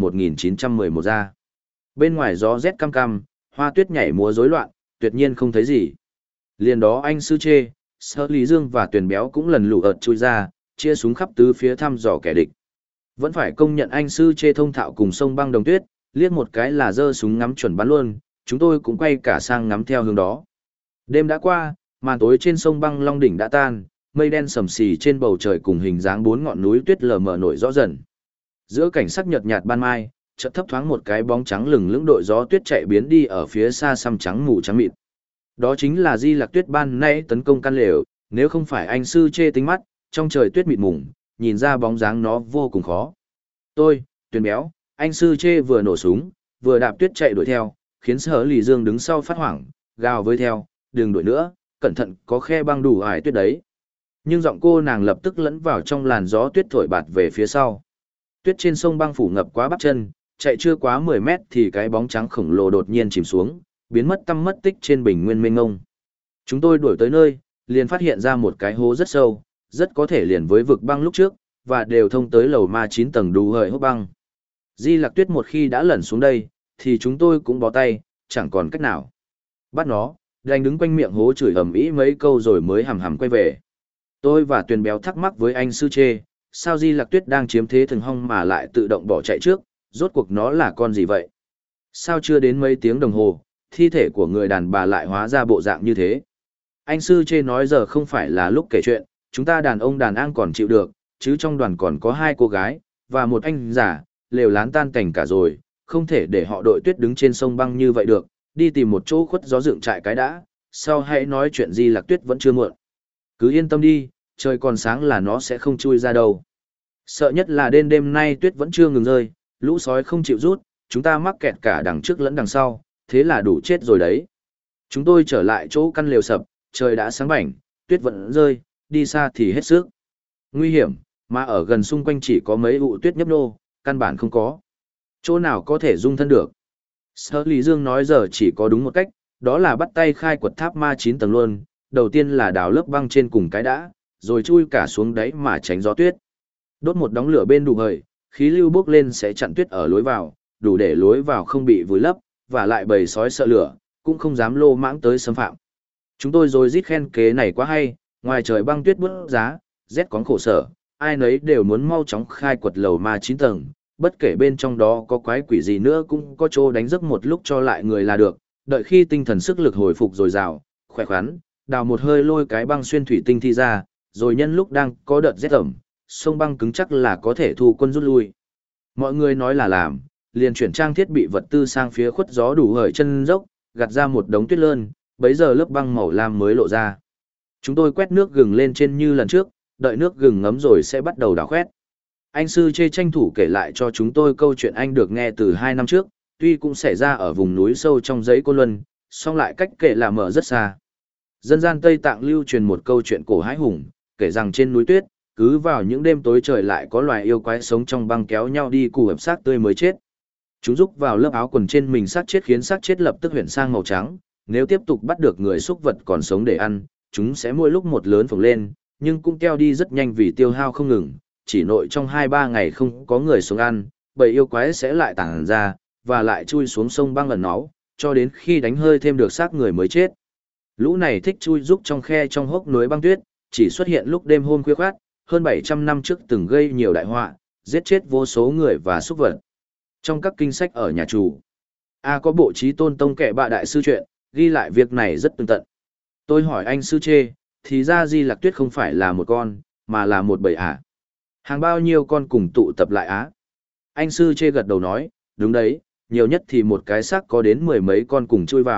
M1911 ra. Bên ngoài gió rét căm căm, hoa tuyết nhảy múa rối loạn, tuyệt nhiên không thấy gì. Liền đó anh sư chê, Sở Lý Dương và Tuyền béo cũng lần lù ợt chui ra, chia súng khắp tứ phía thăm dò kẻ địch. Vẫn phải công nhận anh sư chê thông thạo cùng sông băng đồng tuyết, liếc một cái là giơ súng ngắm chuẩn bắn luôn, chúng tôi cũng quay cả sang ngắm theo hướng đó. Đêm đã qua, màn tối trên sông băng Long Đỉnh đã tan, mây đen sầm xì trên bầu trời cùng hình dáng 4 ngọn núi tuyết lờ mờ nổi rõ dần. Giữa cảnh sắc nhợt nhạt ban mai, chợt thấp thoáng một cái bóng trắng lừng lững đội gió tuyết chạy biến đi ở phía xa xăm trắng mù trắng mịt. Đó chính là Di Lạc Tuyết ban nay tấn công căn lều, nếu không phải anh sư chê tính mắt, trong trời tuyết mịt mùng, nhìn ra bóng dáng nó vô cùng khó. Tôi, Tuyền béo, anh sư chê vừa nổ súng, vừa đạp tuyết chạy đuổi theo, khiến Sở Lý Dương đứng sau phát hoảng, gào với theo, đừng đuổi nữa, cẩn thận có khe băng đủ ải tuyết đấy. Nhưng giọng cô nàng lập tức lẫn vào trong làn gió tuyết thổi bạt về phía sau. Tuyết trên sông băng phủ ngập quá bắp chân, chạy chưa quá 10 mét thì cái bóng trắng khổng lồ đột nhiên chìm xuống, biến mất tăm mất tích trên bình nguyên mênh mông. Chúng tôi đuổi tới nơi, liền phát hiện ra một cái hố rất sâu, rất có thể liền với vực băng lúc trước, và đều thông tới lầu ma 9 tầng đủ hời hốc băng. Di Lạc Tuyết một khi đã lẩn xuống đây, thì chúng tôi cũng bó tay, chẳng còn cách nào. Bắt nó, đành đứng quanh miệng hố chửi ầm ĩ mấy câu rồi mới hầm hầm quay về. Tôi và Tuyền béo thắc mắc với anh sư chê, sao Di Lạc Tuyết đang chiếm thế thường hong mà lại tự động bỏ chạy trước, rốt cuộc nó là con gì vậy? Sao chưa đến mấy tiếng đồng hồ, thi thể của người đàn bà lại hóa ra bộ dạng như thế? Anh sư chê nói giờ không phải là lúc kể chuyện, chúng ta đàn ông đàn an còn chịu được, chứ trong đoàn còn có 2 cô gái, và một anh già, lều lán tan cảnh cả rồi, không thể để họ đội tuyết đứng trên sông băng như vậy được, đi tìm một chỗ khuất gió dựng trại cái đã, sau hãy nói chuyện Di Lạc Tuyết vẫn chưa muộn. Cứ yên tâm đi, trời còn sáng là nó sẽ không chui ra đâu. Sợ nhất là đêm nay tuyết vẫn chưa ngừng rơi, lũ sói không chịu rút, chúng ta mắc kẹt cả đằng trước lẫn đằng sau, thế là đủ chết rồi đấy. Chúng tôi trở lại chỗ căn lều sập, trời đã sáng bảnh, tuyết vẫn rơi, đi xa thì hết sức. Nguy hiểm, mà ở gần xung quanh chỉ có mấy ụ tuyết nhấp nhô, căn bản không có chỗ nào có thể dung thân được. Sở Lý Dương nói giờ chỉ có đúng một cách, đó là bắt tay khai quật tháp ma 9 tầng luôn, đầu tiên là đào lớp băng trên cùng cái đã, rồi chui cả xuống đáy mà tránh gió tuyết. Đốt một đống lửa bên đủ hời, khí lưu bốc lên sẽ chặn tuyết ở lối vào, đủ để lối vào không bị vùi lấp, và lại bầy sói sợ lửa, cũng không dám lô mãng tới xâm phạm. Chúng tôi rồi rít khen kế này quá hay, ngoài trời băng tuyết bút giá, rét cóng khổ sở, ai nấy đều muốn mau chóng khai quật lầu ma 9 tầng, bất kể bên trong đó có quái quỷ gì nữa cũng có chỗ đánh giấc một lúc cho lại người là được, đợi khi tinh thần sức lực hồi phục dồi dào, khỏe khoắn, đào một hơi lôi cái băng xuyên thủy tinh thi ra, rồi nhân lúc đang có đợt rét ẩm, sông băng cứng chắc là có thể thu quân rút lui. Mọi người nói là làm, liền chuyển trang thiết bị vật tư sang phía khuất gió đủ hởi chân dốc, gạt ra một đống tuyết lơn, bấy giờ lớp băng màu lam mới lộ ra. Chúng tôi quét nước gừng lên trên như lần trước, đợi nước gừng ngấm rồi sẽ bắt đầu đào khoét. Anh sư chê tranh thủ kể lại cho chúng tôi câu chuyện anh được nghe từ 2 năm trước, tuy cũng xảy ra ở vùng núi sâu trong giấy Côn Luân, song lại cách kể là mở rất xa. Dân gian Tây Tạng lưu truyền một câu chuyện cổ hãi hùng, kể rằng trên núi tuyết, cứ vào những đêm tối trời lại có loài yêu quái sống trong băng kéo nhau đi cù hợp xác tươi mới chết. Chúng rúc vào lớp áo quần trên mình xác chết khiến xác chết lập tức chuyển sang màu trắng, nếu tiếp tục bắt được người xúc vật còn sống để ăn, chúng sẽ mỗi lúc một lớn phồng lên, nhưng cũng keo đi rất nhanh vì tiêu hao không ngừng, chỉ nội trong 2-3 ngày không có người xuống ăn, bầy yêu quái sẽ lại tản ra, và lại chui xuống sông băng ẩn náu, cho đến khi đánh hơi thêm được xác người mới chết. Lũ này thích chui rúc trong khe trong hốc núi băng tuyết, chỉ xuất hiện lúc đêm hôm khuya khoát, hơn 700 năm trước từng gây nhiều đại họa, giết chết vô số người và súc vật. Trong các kinh sách ở nhà chủ, có bộ Chí Tôn Tông Kệ Bạ Đại Sư Truyện, ghi lại việc này rất tường tận. Tôi hỏi anh sư chê, thì ra Di Lạc Tuyết không phải là một con, mà là một bầy ả. Hàng bao nhiêu con cùng tụ tập lại á? Anh sư chê gật đầu nói, đúng đấy, nhiều nhất thì một cái xác có đến 10 mấy con cùng chui vào,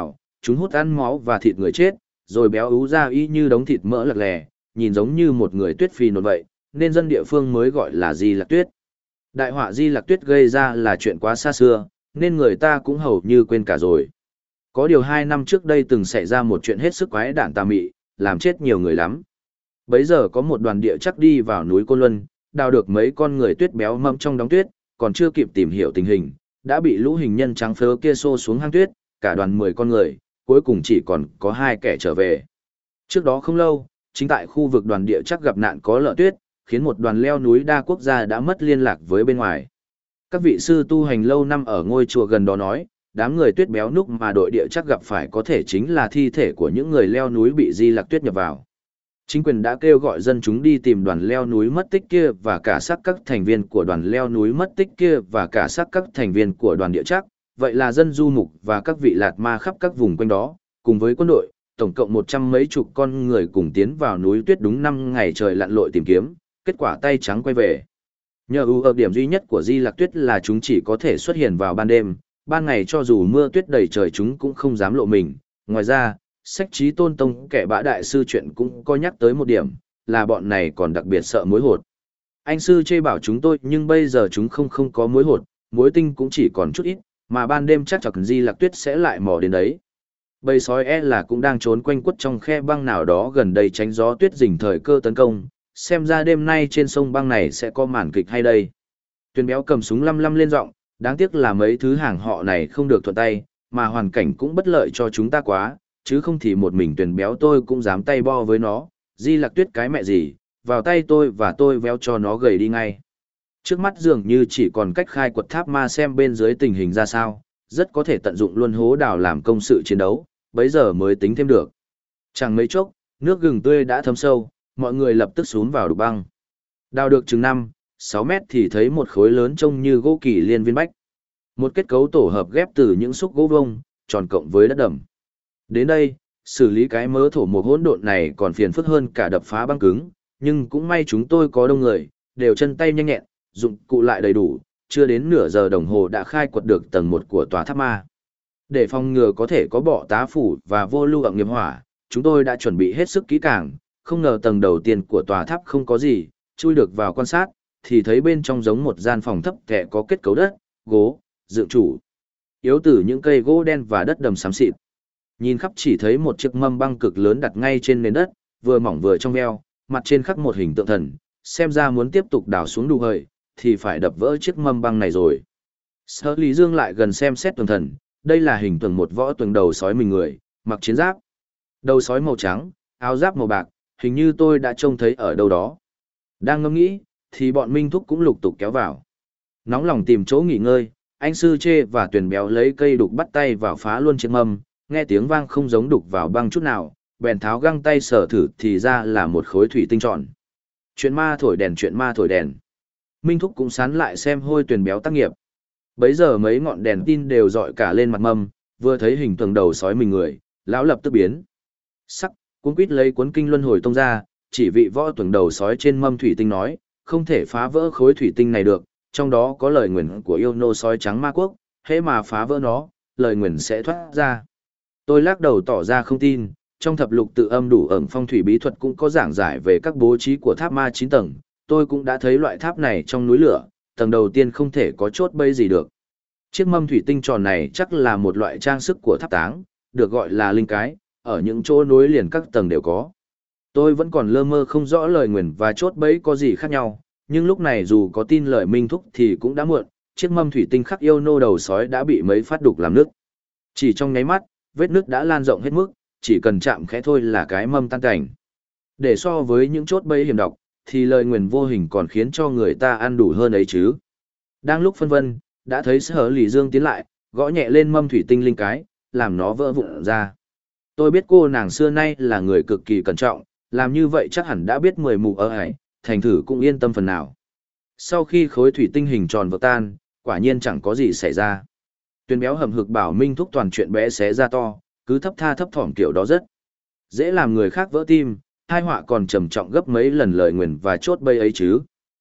chúng hút ăn máu và thịt người chết, rồi béo ú ra y như đống thịt mỡ lật lè, nhìn giống như một người tuyết phì nộn vậy, nên dân địa phương mới gọi là Di Lạc Tuyết. Đại họa Di Lạc Tuyết gây ra là chuyện quá xa xưa, nên người ta cũng hầu như quên cả rồi. Có điều 2 năm trước đây từng xảy ra một chuyện hết sức quái đản tà mị, làm chết nhiều người lắm. Bấy giờ có một đoàn địa chắc đi vào núi Côn Luân, đào được mấy con người tuyết béo mâm trong đống tuyết, còn chưa kịp tìm hiểu tình hình, đã bị lũ hình nhân trắng phớ kia xô xuống hang tuyết, cả đoàn 10 con người, cuối cùng chỉ còn có 2 kẻ trở về. Trước đó không lâu, chính tại khu vực đoàn địa chắc gặp nạn có lở tuyết, khiến một đoàn leo núi đa quốc gia đã mất liên lạc với bên ngoài. Các vị sư tu hành lâu năm ở ngôi chùa gần đó nói, đám người tuyết béo núc mà đội địa chắc gặp phải có thể chính là thi thể của những người leo núi bị Di Lạc Tuyết nhập vào. Chính quyền đã kêu gọi dân chúng đi tìm đoàn leo núi mất tích kia và cả xác các thành viên của đoàn leo núi mất tích kia và cả xác các thành viên của đoàn địa chắc. Vậy là dân du mục và các vị lạt ma khắp các vùng quanh đó, cùng với quân đội, tổng cộng 100 mấy chục con người cùng tiến vào núi tuyết đúng 5 ngày trời lặn lội tìm kiếm, kết quả tay trắng quay về. Nhờ ưu điểm duy nhất của Di Lạc Tuyết là chúng chỉ có thể xuất hiện vào ban đêm, ban ngày cho dù mưa tuyết đầy trời chúng cũng không dám lộ mình. Ngoài ra, sách Chí Tôn Tông kẻ bã đại sư chuyện cũng có nhắc tới một điểm, là bọn này còn đặc biệt sợ mối hột. Anh sư chê bảo chúng tôi nhưng bây giờ chúng không có mối hột, mối tinh cũng chỉ còn chút ít, mà ban đêm chắc chắn Di Lạc Tuyết sẽ lại mò đến đấy. Bầy sói là cũng đang trốn quanh quất trong khe băng nào đó gần đây tránh gió tuyết rình thời cơ tấn công, xem ra đêm nay trên sông băng này sẽ có màn kịch hay đây. Tuyền béo cầm súng lăm lăm lên giọng, đáng tiếc là mấy thứ hàng họ này không được thuận tay, mà hoàn cảnh cũng bất lợi cho chúng ta quá, chứ không thì một mình Tuyền béo tôi cũng dám tay bo với nó, Di Lạc Tuyết cái mẹ gì, vào tay tôi và tôi véo cho nó gầy đi ngay. Trước mắt dường như chỉ còn cách khai quật tháp ma xem bên dưới tình hình ra sao, rất có thể tận dụng luân hố đào làm công sự chiến đấu, bấy giờ mới tính thêm được. Chẳng mấy chốc, nước gừng tươi đã thấm sâu, mọi người lập tức xuống vào đục băng. Đào được chừng 5-6 mét thì thấy một khối lớn trông như gỗ kỳ liên viên bách. Một kết cấu tổ hợp ghép từ những xúc gỗ vông, tròn cộng với đất đầm. Đến đây, xử lý cái mớ thổ một hỗn độn này còn phiền phức hơn cả đập phá băng cứng, nhưng cũng may chúng tôi có đông người, đều chân tay nhanh nhẹn, dụng cụ lại đầy đủ, chưa đến nửa giờ đồng hồ đã khai quật được tầng 1 của tòa tháp ma. Để phòng ngừa có thể có bọ tá phủ và vô lưu ọng nghiệp hỏa, chúng tôi đã chuẩn bị hết sức kỹ càng, không ngờ tầng đầu tiên của tòa tháp không có gì, chui được vào quan sát, thì thấy bên trong giống một gian phòng thấp kệ có kết cấu đất, gỗ, dựng chủ. Yếu từ những cây gỗ đen và đất đầm xám xịt. Nhìn khắp chỉ thấy một chiếc mâm băng cực lớn đặt ngay trên nền đất, vừa mỏng vừa trong veo, mặt trên khắc một hình tượng thần, xem ra muốn tiếp tục đào xuống đủ hời, thì phải đập vỡ chiếc mâm băng này rồi. Sở Lý Dương lại gần xem xét tượng thần, đây là hình tượng một võ tuần đầu sói mình người, mặc chiến giáp. Đầu sói màu trắng, áo giáp màu bạc, hình như tôi đã trông thấy ở đâu đó. Đang ngẫm nghĩ, thì bọn Minh Thúc cũng lục tục kéo vào. Nóng lòng tìm chỗ nghỉ ngơi, anh Sư Chê và Tuyền Béo lấy cây đục bắt tay vào phá luôn chiếc mâm, nghe tiếng vang không giống đục vào băng chút nào, bèn tháo găng tay sờ thử thì ra là một khối thủy tinh tròn. Chuyện ma thổi đèn, chuyện ma thổi đèn. Minh Thúc cũng sán lại xem hôi Tuyền Béo tác nghiệp. Bấy giờ mấy ngọn đèn tin đều dọi cả lên mặt mâm, vừa thấy hình tượng đầu sói mình người, lão lập tức biến sắc, cuốn quýt lấy cuốn kinh luân hồi tông ra, chỉ vị võ tuần đầu sói trên mâm thủy tinh nói, không thể phá vỡ khối thủy tinh này được, trong đó có lời nguyền của yêu nô sói trắng ma quốc, hễ mà phá vỡ nó, lời nguyền sẽ thoát ra. Tôi lắc đầu tỏ ra không tin, trong thập lục tự âm đủ ẩn phong thủy bí thuật cũng có giảng giải về các bố trí của tháp ma 9 tầng, tôi cũng đã thấy loại tháp này trong núi lửa, tầng đầu tiên không thể có chốt bẫy gì được. Chiếc mâm thủy tinh tròn này chắc là một loại trang sức của tháp táng, được gọi là linh cái, ở những chỗ nối liền các tầng đều có. Tôi vẫn còn lơ mơ không rõ lời nguyền và chốt bẫy có gì khác nhau, nhưng lúc này dù có tin lời Minh Thúc thì cũng đã muộn, chiếc mâm thủy tinh khắc yêu nô đầu sói đã bị mấy phát đục làm nước. Chỉ trong nháy mắt, vết nước đã lan rộng hết mức, chỉ cần chạm khẽ thôi là cái mâm tan cảnh. Để so với những chốt bẫy hiểm độc, thì lời nguyền vô hình còn khiến cho người ta ăn đủ hơn ấy chứ. Đang lúc phân vân, đã thấy Sở Lý Dương tiến lại, gõ nhẹ lên mâm thủy tinh linh cái, làm nó vỡ vụn ra. Tôi biết cô nàng xưa nay là người cực kỳ cẩn trọng, làm như vậy chắc hẳn đã biết 10 mù ở ấy, thành thử cũng yên tâm phần nào. Sau khi khối thủy tinh hình tròn vỡ tan, quả nhiên chẳng có gì xảy ra. Tuyền Béo hầm hực bảo Minh Thúc toàn chuyện bé xé ra to, cứ thấp tha thấp thỏm kiểu đó rất dễ làm người khác vỡ tim, tai họa còn trầm trọng gấp mấy lần lời nguyền và chốt bẫy ấy chứ.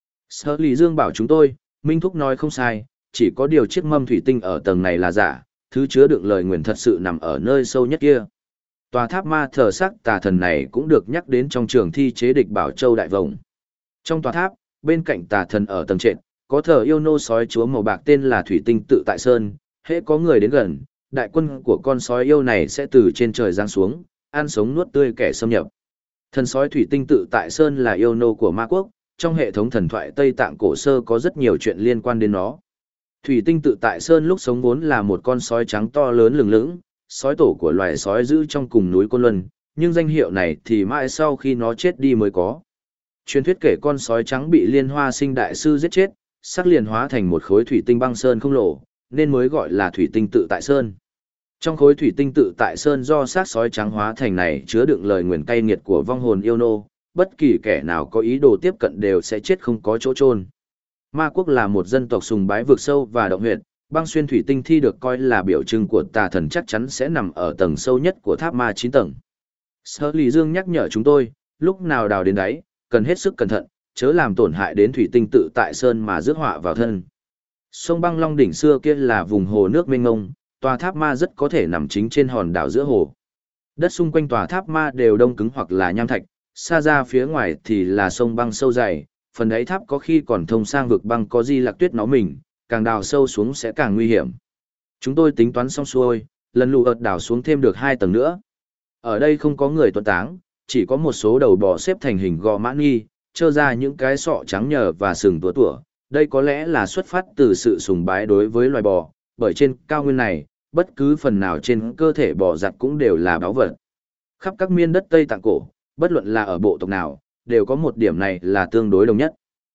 Sở Lý Dương bảo chúng tôi, Minh Thúc nói không sai, chỉ có điều chiếc mâm thủy tinh ở tầng này là giả, thứ chứa đựng lời nguyền thật sự nằm ở nơi sâu nhất kia. Tòa tháp ma thờ sắc tà thần này cũng được nhắc đến trong trường thi chế địch Bảo Châu Đại Vồng. Trong tòa tháp, bên cạnh tà thần ở tầng trệt, có thờ yêu nô sói chúa màu bạc tên là Thủy Tinh Tự Tại Sơn, hễ có người đến gần, đại quân của con sói yêu này sẽ từ trên trời giáng xuống, ăn sống nuốt tươi kẻ xâm nhập. Thần sói Thủy Tinh Tự Tại Sơn là yêu nô của ma quốc, trong hệ thống thần thoại Tây Tạng cổ sơ có rất nhiều chuyện liên quan đến nó. Thủy Tinh Tự Tại Sơn lúc sống vốn là một con sói trắng to lớn lừng lững, sói tổ của loài sói giữ trong cùng núi Côn Luân, nhưng danh hiệu này thì mãi sau khi nó chết đi mới có. Truyền thuyết kể con sói trắng bị Liên Hoa Sinh đại sư giết chết, xác liền hóa thành một khối thủy tinh băng sơn không lộ, nên mới gọi là Thủy Tinh Tự Tại Sơn. Trong khối thủy tinh tự tại sơn do xác sói trắng hóa thành này chứa đựng lời nguyền cay nghiệt của vong hồn yêu nô, bất kỳ kẻ nào có ý đồ tiếp cận đều sẽ chết không có chỗ chôn. Ma quốc là một dân tộc sùng bái vực sâu và động huyệt, băng xuyên thủy tinh thi được coi là biểu trưng của tà thần chắc chắn sẽ nằm ở tầng sâu nhất của tháp ma 9 tầng. Sở Lý Dương nhắc nhở chúng tôi, lúc nào đào đến đáy, cần hết sức cẩn thận, chớ làm tổn hại đến thủy tinh tự tại sơn mà rước họa vào thân. Sông Băng Long đỉnh xưa kia là vùng hồ nước mênh mông, tòa tháp ma rất có thể nằm chính trên hòn đảo giữa hồ. Đất xung quanh tòa tháp ma đều đông cứng hoặc là nham thạch, xa ra phía ngoài thì là sông băng sâu dày, phần đáy tháp có khi còn thông sang vực băng có di lạc tuyết nó mình, càng đào sâu xuống sẽ càng nguy hiểm. Chúng tôi tính toán xong xuôi, lần lù ợt đào xuống thêm được 2 tầng nữa. Ở đây không có người tuấn táng, chỉ có một số đầu bò xếp thành hình gò mã nghi, trơ ra những cái sọ trắng nhờ và sừng tủa tủa. Đây có lẽ là xuất phát từ sự sùng bái đối với loài bò, bởi trên cao nguyên này, bất cứ phần nào trên cơ thể bò giặt cũng đều là báu vật. Khắp các miền đất Tây Tạng cổ, bất luận là ở bộ tộc nào, đều có một điểm này là tương đối đồng nhất.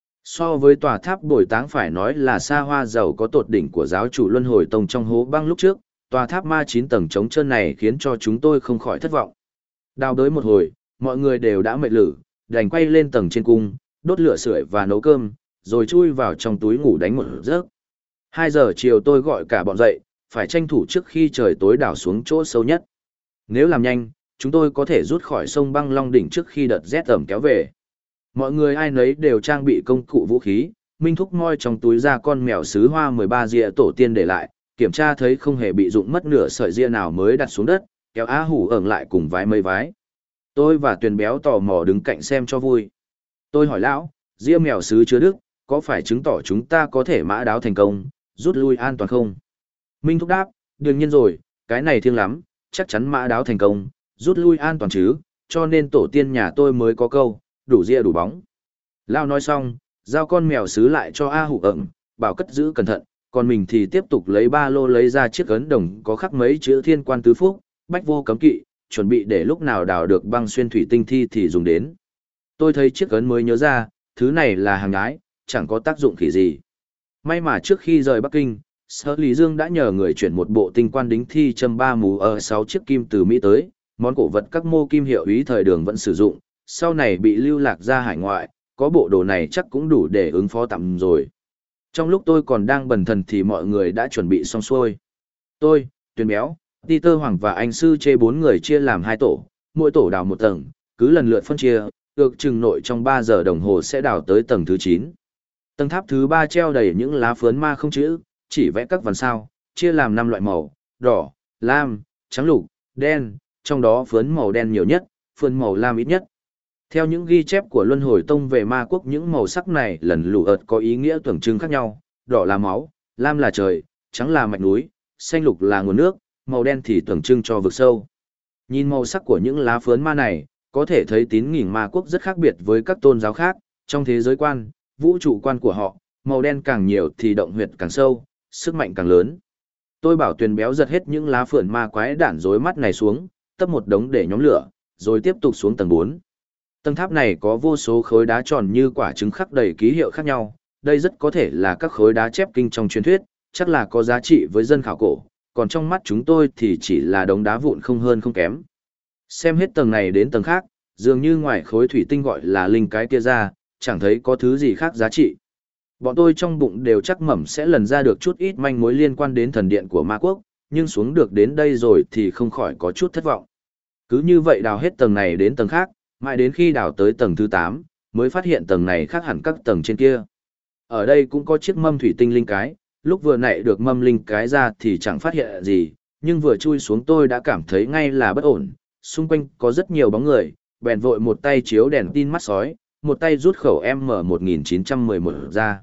So với tòa tháp bồi táng phải nói là xa hoa giàu có tột đỉnh của giáo chủ Luân Hồi Tông trong hố băng lúc trước, tòa tháp ma 9 tầng trống trơn này khiến cho chúng tôi không khỏi thất vọng. Đào đới một hồi, mọi người đều đã mệt lử, đành quay lên tầng trên cung, đốt lửa sưởi và nấu cơm, rồi chui vào trong túi ngủ đánh một giấc. 2 giờ chiều tôi gọi cả bọn dậy, phải tranh thủ trước khi trời tối đào xuống chỗ sâu nhất. Nếu làm nhanh, chúng tôi có thể rút khỏi sông Băng Long đỉnh trước khi đợt rét ẩm kéo về. Mọi người ai nấy đều trang bị công cụ vũ khí, Minh Thúc moi trong túi ra con mèo sứ hoa 13 rìa tổ tiên để lại, kiểm tra thấy không hề bị rụng mất nửa sợi ria nào mới đặt xuống đất, kéo Á Hủ ẩn lại cùng vái mấy vái. Tôi và Tuyền Béo tò mò đứng cạnh xem cho vui. Tôi hỏi lão, ria mèo sứ chứa đức, có phải chứng tỏ chúng ta có thể mã đáo thành công, rút lui an toàn không? Minh Thúc đáp, đương nhiên rồi, cái này thiêng lắm, chắc chắn mã đáo thành công, rút lui an toàn chứ, cho nên tổ tiên nhà tôi mới có câu, đủ ria đủ bóng. Lao nói xong, giao con mèo sứ lại cho A Hủ ẩn, bảo cất giữ cẩn thận, còn mình thì tiếp tục lấy ba lô lấy ra chiếc ấn đồng có khắc mấy chữ Thiên Quan Tứ Phúc, bách vô cấm kỵ, chuẩn bị để lúc nào đào được băng xuyên thủy tinh thi thì dùng đến. Tôi thấy chiếc ấn mới nhớ ra, thứ này là hàng nhái, chẳng có tác dụng khỉ gì. May mà trước khi rời Bắc Kinh, Sở Lý Dương đã nhờ người chuyển một bộ tinh quan đính thi châm 3 mù ở 6 chiếc kim từ Mỹ tới, món cổ vật các mô kim hiệu ý thời đường vẫn sử dụng, sau này bị lưu lạc ra hải ngoại, có bộ đồ này chắc cũng đủ để ứng phó tạm rồi. Trong lúc tôi còn đang bần thần thì mọi người đã chuẩn bị xong xuôi. Tôi, Tuyền Béo, Peter Hoàng và anh Sư Chê 4 người chia làm 2 tổ, mỗi tổ đào một tầng, cứ lần lượt phân chia, ước chừng nội trong 3 giờ đồng hồ sẽ đào tới tầng thứ 9. Tầng tháp thứ 3 treo đầy những lá phướn ma không chữ, chỉ vẽ các vần sao, chia làm 5 loại màu, đỏ, lam, trắng lục, đen, trong đó phướn màu đen nhiều nhất, phướn màu lam ít nhất. Theo những ghi chép của Luân Hồi Tông về ma quốc, những màu sắc này lần lù ợt có ý nghĩa tưởng trưng khác nhau, đỏ là máu, lam là trời, trắng là mạch núi, xanh lục là nguồn nước, màu đen thì tưởng trưng cho vực sâu. Nhìn màu sắc của những lá phướn ma này, có thể thấy tín ngưỡng ma quốc rất khác biệt với các tôn giáo khác, trong thế giới quan, vũ trụ quan của họ, màu đen càng nhiều thì động huyệt càng sâu, sức mạnh càng lớn. Tôi bảo Tuyền Béo giật hết những lá phởn ma quái đản rối mắt này xuống, tấp một đống để nhóm lửa, rồi tiếp tục xuống tầng 4. Tầng tháp này có vô số khối đá tròn như quả trứng khắc đầy ký hiệu khác nhau, đây rất có thể là các khối đá chép kinh trong truyền thuyết, chắc là có giá trị với dân khảo cổ, còn trong mắt chúng tôi thì chỉ là đống đá vụn không hơn không kém. Xem hết tầng này đến tầng khác, dường như ngoài khối thủy tinh gọi là linh cái kia ra, chẳng thấy có thứ gì khác giá trị. Bọn tôi trong bụng đều chắc mẩm sẽ lần ra được chút ít manh mối liên quan đến thần điện của ma quốc, nhưng xuống được đến đây rồi thì không khỏi có chút thất vọng. Cứ như vậy đào hết tầng này đến tầng khác, mãi đến khi đào tới tầng thứ 8, mới phát hiện tầng này khác hẳn các tầng trên kia. Ở đây cũng có chiếc mâm thủy tinh linh cái, lúc vừa nảy được mâm linh cái ra thì chẳng phát hiện gì, nhưng vừa chui xuống tôi đã cảm thấy ngay là bất ổn, xung quanh có rất nhiều bóng người, bèn vội một tay chiếu đèn tin mắt sói, một tay rút khẩu M1911 ra.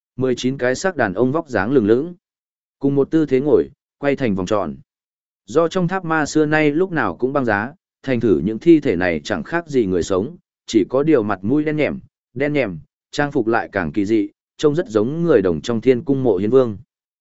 19 cái xác đàn ông vóc dáng lừng lững, cùng một tư thế ngồi, quay thành vòng tròn. Do trong tháp ma xưa nay lúc nào cũng băng giá, thành thử những thi thể này chẳng khác gì người sống, chỉ có điều mặt mũi đen nhèm, trang phục lại càng kỳ dị, trông rất giống người đồng trong thiên cung mộ hiến vương.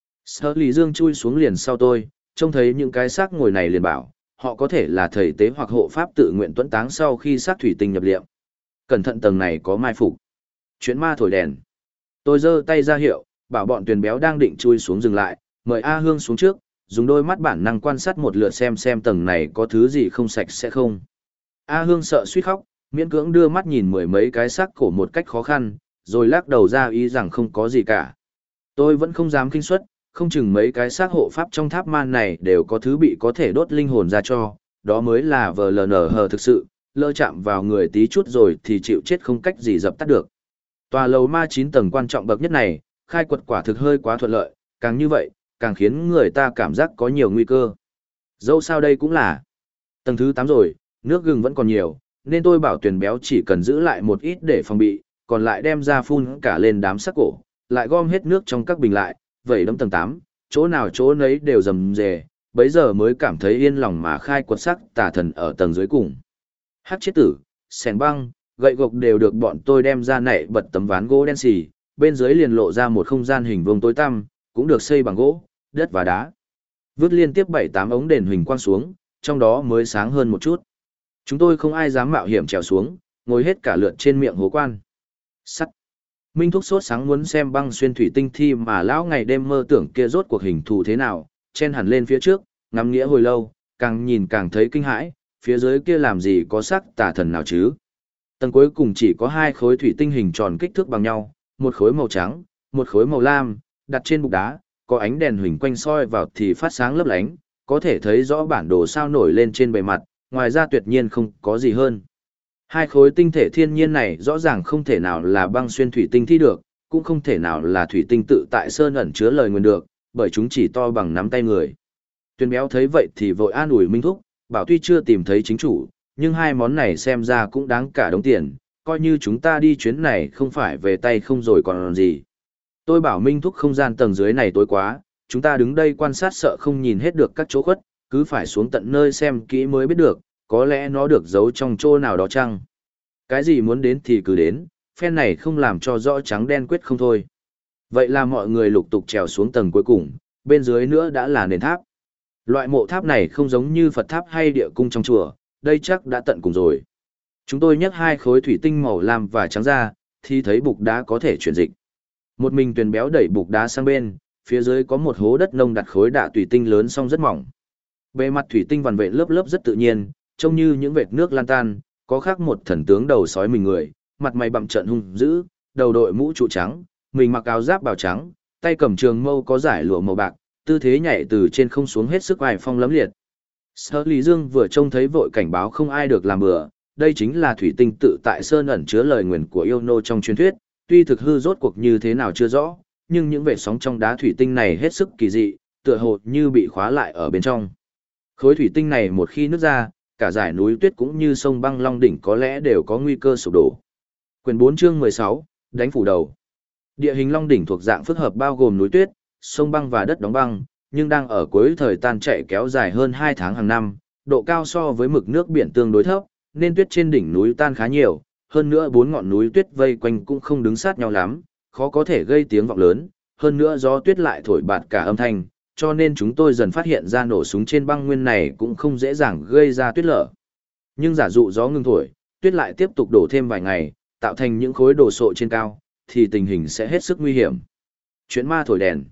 Sở Lý Dương chui xuống liền sau tôi, trông thấy những cái xác ngồi này liền bảo, họ có thể là thầy tế hoặc hộ pháp tự nguyện tuẫn táng sau khi xác thủy tinh nhập liệm. Cẩn thận tầng này có mai phục. Chuyện ma thổi đèn. Tôi giơ tay ra hiệu, bảo bọn Tuyền Béo đang định chui xuống dừng lại, mời A Hương xuống trước, dùng đôi mắt bản năng quan sát một lượt xem tầng này có thứ gì không sạch sẽ không. A Hương sợ suýt khóc, miễn cưỡng đưa mắt nhìn mười mấy cái xác cổ một cách khó khăn, rồi lắc đầu ra ý rằng không có gì cả. Tôi vẫn không dám khinh suất, không chừng mấy cái xác hộ pháp trong tháp man này đều có thứ bị có thể đốt linh hồn ra cho, đó mới là VLNH thực sự, lỡ chạm vào người tí chút rồi thì chịu chết không cách gì dập tắt được. Tòa lầu ma 9 tầng quan trọng bậc nhất này, khai quật quả thực hơi quá thuận lợi, càng như vậy, càng khiến người ta cảm giác có nhiều nguy cơ. Dẫu sao đây cũng là tầng thứ 8 rồi, nước gừng vẫn còn nhiều, nên tôi bảo Tuyền Béo chỉ cần giữ lại một ít để phòng bị, còn lại đem ra phun cả lên đám xác cổ, lại gom hết nước trong các bình lại, vẩy đấm tầng 8, chỗ nào chỗ nấy đều rầm rề, bấy giờ mới cảm thấy yên lòng mà khai quật xác tà thần ở tầng dưới cùng. Hắc chết tử, sẻng băng, gậy gộc đều được bọn tôi đem ra nảy bật tấm ván gỗ đen xì, bên dưới liền lộ ra một không gian hình vuông tối tăm, cũng được xây bằng gỗ, đất và đá. Vứt liên tiếp 7-8 ống đèn huỳnh quang xuống, trong đó mới sáng hơn một chút. Chúng tôi không ai dám mạo hiểm trèo xuống, ngồi hết cả lượt trên miệng hố quan. Sắt. Minh Thúc sốt sáng muốn xem băng xuyên thủy tinh thi mà lão ngày đêm mơ tưởng kia rốt cuộc hình thù thế nào, chen hẳn lên phía trước, ngắm nghĩa hồi lâu, càng nhìn càng thấy kinh hãi, phía dưới kia làm gì có xác tà thần nào chứ. Tầng cuối cùng chỉ có 2 khối thủy tinh hình tròn kích thước bằng nhau, một khối màu trắng, một khối màu lam, đặt trên bục đá, có ánh đèn huỳnh quanh soi vào thì phát sáng lấp lánh, có thể thấy rõ bản đồ sao nổi lên trên bề mặt, ngoài ra tuyệt nhiên không có gì hơn. 2 khối tinh thể thiên nhiên này rõ ràng không thể nào là băng xuyên thủy tinh thi được, cũng không thể nào là thủy tinh tự tại sơn ẩn chứa lời nguyền được, bởi chúng chỉ to bằng nắm tay người. Tuyền Béo thấy vậy thì vội an ủi Minh Thúc, bảo tuy chưa tìm thấy chính chủ, nhưng 2 món này xem ra cũng đáng cả đống tiền, coi như chúng ta đi chuyến này không phải về tay không rồi còn gì. Tôi bảo Minh Thúc không gian tầng dưới này tối quá, chúng ta đứng đây quan sát sợ không nhìn hết được các chỗ khuất, cứ phải xuống tận nơi xem kỹ mới biết được, có lẽ nó được giấu trong chỗ nào đó chăng. Cái gì muốn đến thì cứ đến, phen này không làm cho rõ trắng đen quyết không thôi. Vậy là mọi người lục tục trèo xuống tầng cuối cùng, bên dưới nữa đã là nền tháp. Loại mộ tháp này không giống như Phật tháp hay địa cung trong chùa, đây chắc đã tận cùng rồi. Chúng tôi nhấc 2 khối thủy tinh màu lam và trắng ra, thì thấy bục đá có thể chuyển dịch. Một mình Tuyền Béo đẩy bục đá sang bên, phía dưới có một hố đất nông đặt khối đạ thủy tinh lớn song rất mỏng. Bề mặt thủy tinh vằn vện lớp lớp rất tự nhiên, trông như những vệt nước lan tan, có khác một thần tướng đầu sói mình người, mặt mày bặm trợn hung dữ, đầu đội mũ trụ trắng, mình mặc áo giáp bào trắng, tay cầm trường mâu có dải lụa màu bạc, tư thế nhảy từ trên không xuống hết sức oai phong lẫm liệt. Sở Lý Dương vừa trông thấy vội cảnh báo không ai được làm bừa, đây chính là thủy tinh tự tại sơn ẩn chứa lời nguyền của yêu nô trong truyền thuyết, tuy thực hư rốt cuộc như thế nào chưa rõ, nhưng những vệt sóng trong đá thủy tinh này hết sức kỳ dị, tựa hồ như bị khóa lại ở bên trong. Khối thủy tinh này một khi nứt ra, cả dải núi tuyết cũng như sông băng Long Đỉnh có lẽ đều có nguy cơ sụp đổ. Quyển 4 chương 16, đánh phủ đầu. Địa hình Long Đỉnh thuộc dạng phức hợp bao gồm núi tuyết, sông băng và đất đóng băng, nhưng đang ở cuối thời tan chảy kéo dài hơn 2 tháng hàng năm, độ cao so với mực nước biển tương đối thấp, nên tuyết trên đỉnh núi tan khá nhiều, hơn nữa 4 ngọn núi tuyết vây quanh cũng không đứng sát nhau lắm, khó có thể gây tiếng vọng lớn, hơn nữa gió tuyết lại thổi bạt cả âm thanh, cho nên chúng tôi dần phát hiện ra nổ súng trên băng nguyên này cũng không dễ dàng gây ra tuyết lở. Nhưng giả dụ gió ngừng thổi, tuyết lại tiếp tục đổ thêm vài ngày, tạo thành những khối đồ sộ trên cao, thì tình hình sẽ hết sức nguy hiểm. Chuyện ma thổi đèn.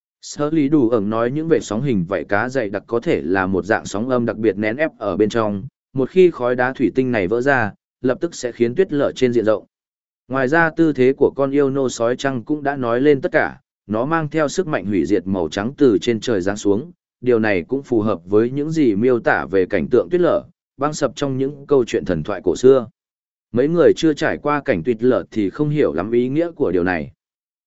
Sở Lý Đủ ẩn nói những vệt sóng hình vảy cá dày đặc có thể là một dạng sóng âm đặc biệt nén ép ở bên trong, một khi khói đá thủy tinh này vỡ ra, lập tức sẽ khiến tuyết lở trên diện rộng. Ngoài ra tư thế của con yêu nô sói trăng cũng đã nói lên tất cả, nó mang theo sức mạnh hủy diệt màu trắng từ trên trời giáng xuống, điều này cũng phù hợp với những gì miêu tả về cảnh tượng tuyết lở, băng sập trong những câu chuyện thần thoại cổ xưa. Mấy người chưa trải qua cảnh tuyết lở thì không hiểu lắm ý nghĩa của điều này.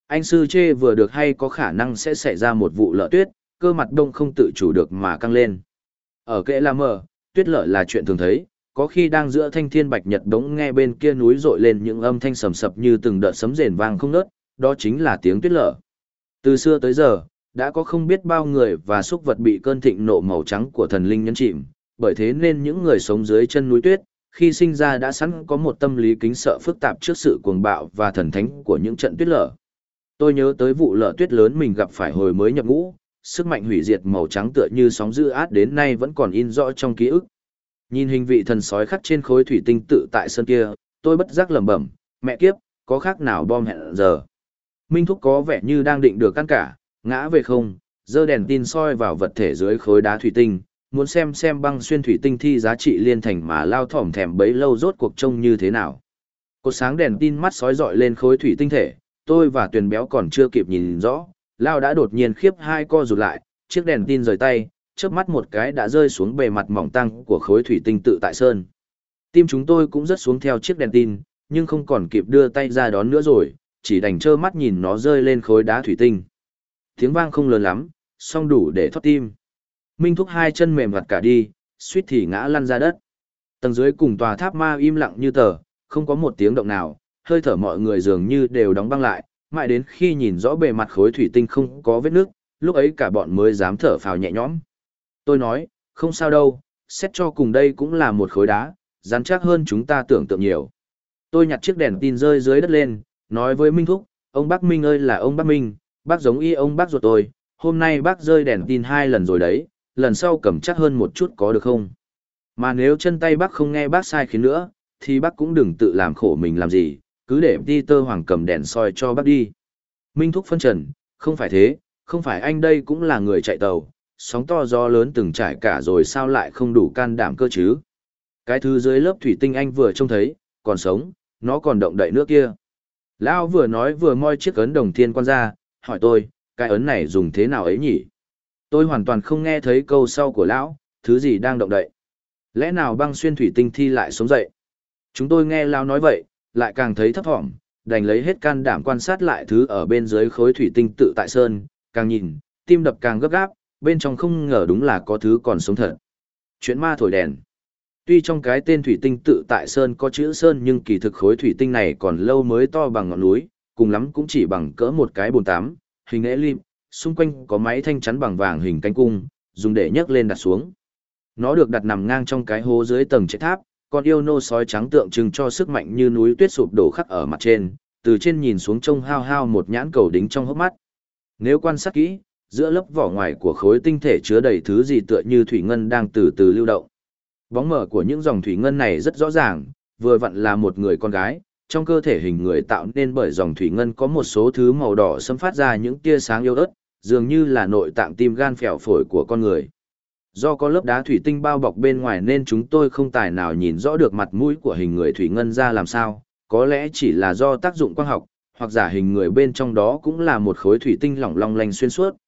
Anh sư chê vừa được hay có khả năng sẽ xảy ra một vụ lở tuyết, cơ mặt đông không tự chủ được mà căng lên. Ở kệ La Mờ, tuyết lở là chuyện thường thấy, có khi đang giữa thanh thiên bạch nhật đống nghe bên kia núi rội lên những âm thanh sầm sập như từng đợt sấm rền vang không ngớt, đó chính là tiếng tuyết lở. Từ xưa tới giờ, đã có không biết bao người và súc vật bị cơn thịnh nộ màu trắng của thần linh nhấn chìm, bởi thế nên những người sống dưới chân núi tuyết, khi sinh ra đã sẵn có một tâm lý kính sợ phức tạp trước sự cuồng bạo và thần thánh của những trận tuyết lở. Tôi nhớ tới vụ lở tuyết lớn mình gặp phải hồi mới nhập ngũ, sức mạnh hủy diệt màu trắng tựa như sóng dữ át đến nay vẫn còn in rõ trong ký ức. Nhìn hình vị thần sói khắc trên khối thủy tinh tự tại sân kia, tôi bất giác lẩm bẩm, mẹ kiếp, có khác nào bom hẹn giờ. Minh Thúc có vẻ như đang định được căn cả, ngã về không, giơ đèn tin soi vào vật thể dưới khối đá thủy tinh, muốn xem băng xuyên thủy tinh thi giá trị liên thành mà lao thỏm thèm bấy lâu rốt cuộc trông như thế nào. Cột sáng đèn tin mắt sói dọi lên khối thủy tinh thể, tôi và Tuyền Béo còn chưa kịp nhìn rõ, lao đã đột nhiên khiếp hai co rụt lại, chiếc đèn tin rời tay, chớp mắt một cái đã rơi xuống bề mặt mỏng tang của khối thủy tinh tự tại sơn. Tim chúng tôi cũng rớt xuống theo chiếc đèn tin, nhưng không còn kịp đưa tay ra đón nữa rồi, chỉ đành trơ mắt nhìn nó rơi lên khối đá thủy tinh. Tiếng vang không lớn lắm, song đủ để thoát tim. Minh Thúc hai chân mềm vặt cả đi, suýt thì ngã lăn ra đất. Tầng dưới cùng tòa tháp ma im lặng như tờ, không có một tiếng động nào, hơi thở mọi người dường như đều đóng băng lại, mãi đến khi nhìn rõ bề mặt khối thủy tinh không có vết nước, lúc ấy cả bọn mới dám thở phào nhẹ nhõm. Tôi nói, không sao đâu, xét cho cùng đây cũng là một khối đá, rắn chắc hơn chúng ta tưởng tượng nhiều. Tôi nhặt chiếc đèn tin rơi dưới đất lên, nói với Minh Thúc, ông bác Minh ơi là ông bác Minh, bác giống y ông bác ruột tôi, hôm nay bác rơi đèn tin 2 lần rồi đấy, lần sau cầm chắc hơn một chút có được không? Mà nếu chân tay bác không nghe bác sai khiến nữa, thì bác cũng đừng tự làm khổ mình làm gì, cứ để Peter Hoàng cầm đèn soi cho bác đi. Minh Thúc phân trần, không phải thế, không phải anh đây cũng là người chạy tàu, sóng to gió lớn từng trải cả rồi sao lại không đủ can đảm cơ chứ? Cái thứ dưới lớp thủy tinh anh vừa trông thấy, còn sống, nó còn động đậy nữa kia. Lão vừa nói vừa moi chiếc ấn đồng thiên quan ra, hỏi tôi, cái ấn này dùng thế nào ấy nhỉ? Tôi hoàn toàn không nghe thấy câu sau của lão, thứ gì đang động đậy? Lẽ nào băng xuyên thủy tinh thi lại sống dậy? Chúng tôi nghe lão nói vậy, lại càng thấy thấp thỏm, đành lấy hết can đảm quan sát lại thứ ở bên dưới khối thủy tinh tự tại sơn, càng nhìn, tim đập càng gấp gáp, bên trong không ngờ đúng là có thứ còn sống thật. Chuyện ma thổi đèn. Tuy trong cái tên thủy tinh tự tại sơn có chữ sơn nhưng kỳ thực khối thủy tinh này còn lâu mới to bằng ngọn núi, cùng lắm cũng chỉ bằng cỡ một cái bồn tắm, hình ellip, xung quanh có máy thanh chắn bằng vàng hình cánh cung, dùng để nhấc lên đặt xuống. Nó được đặt nằm ngang trong cái hố dưới tầng trệt tháp, con yêu nô sói trắng tượng trưng cho sức mạnh như núi tuyết sụp đổ khắc ở mặt trên, từ trên nhìn xuống trông hao hao một nhãn cầu đính trong hốc mắt. Nếu quan sát kỹ, giữa lớp vỏ ngoài của khối tinh thể chứa đầy thứ gì tựa như thủy ngân đang từ từ lưu động. Bóng mở của những dòng thủy ngân này rất rõ ràng, vừa vặn là một người con gái, trong cơ thể hình người tạo nên bởi dòng thủy ngân có một số thứ màu đỏ xâm phát ra những tia sáng yếu ớt, dường như là nội tạng tim gan phèo phổi của con người. Do có lớp đá thủy tinh bao bọc bên ngoài nên chúng tôi không tài nào nhìn rõ được mặt mũi của hình người thủy ngân ra làm sao, có lẽ chỉ là do tác dụng quang học, hoặc giả hình người bên trong đó cũng là một khối thủy tinh lỏng long lanh xuyên suốt,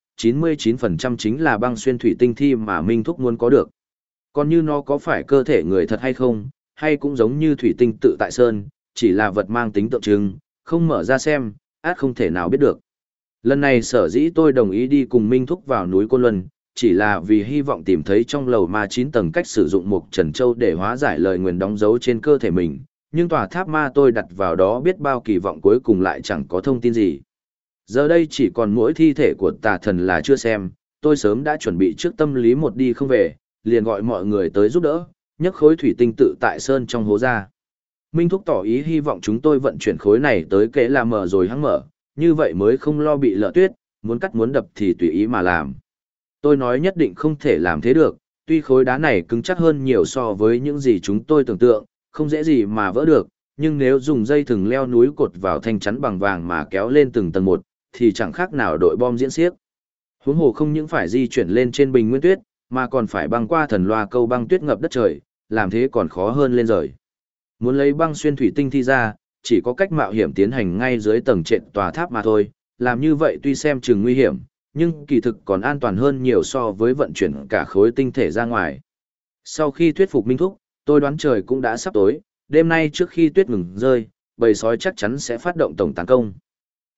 99% chính là băng xuyên thủy tinh thi mà Minh Thúc muốn có được. Còn như nó có phải cơ thể người thật hay không, hay cũng giống như thủy tinh tự tại sơn, chỉ là vật mang tính tượng trưng, không mở ra xem, át không thể nào biết được. Lần này sở dĩ tôi đồng ý đi cùng Minh Thúc vào núi Côn Luân, chỉ là vì hy vọng tìm thấy trong lầu ma 9 tầng cách sử dụng mục trần châu để hóa giải lời nguyền đóng dấu trên cơ thể mình, nhưng tòa tháp ma tôi đặt vào đó biết bao kỳ vọng cuối cùng lại chẳng có thông tin gì. Giờ đây chỉ còn mỗi thi thể của tà thần là chưa xem, tôi sớm đã chuẩn bị trước tâm lý một đi không về, liền gọi mọi người tới giúp đỡ, nhấc khối thủy tinh tự tại sơn trong hố ra. Minh Thúc tỏ ý hy vọng chúng tôi vận chuyển khối này tới kệ là mở rồi hăng mở, như vậy mới không lo bị lở tuyết, muốn cắt muốn đập thì tùy ý mà làm. Tôi nói nhất định không thể làm thế được, tuy khối đá này cứng chắc hơn nhiều so với những gì chúng tôi tưởng tượng, không dễ gì mà vỡ được, nhưng nếu dùng dây thừng leo núi cột vào thanh chắn bằng vàng mà kéo lên từng tầng một, thì chẳng khác nào đội bom diễn xiếc. Huống hồ không những phải di chuyển lên trên bình nguyên tuyết, mà còn phải băng qua thần loa câu băng tuyết ngập đất trời, làm thế còn khó hơn lên rời. Muốn lấy băng xuyên thủy tinh thi ra, chỉ có cách mạo hiểm tiến hành ngay dưới tầng trệt tòa tháp mà thôi, làm như vậy tuy xem chừng nguy hiểm, nhưng kỳ thực còn an toàn hơn nhiều so với vận chuyển cả khối tinh thể ra ngoài. Sau khi thuyết phục Minh Thúc, tôi đoán trời cũng đã sắp tối, đêm nay trước khi tuyết ngừng rơi, bầy sói chắc chắn sẽ phát động tổng tấn công.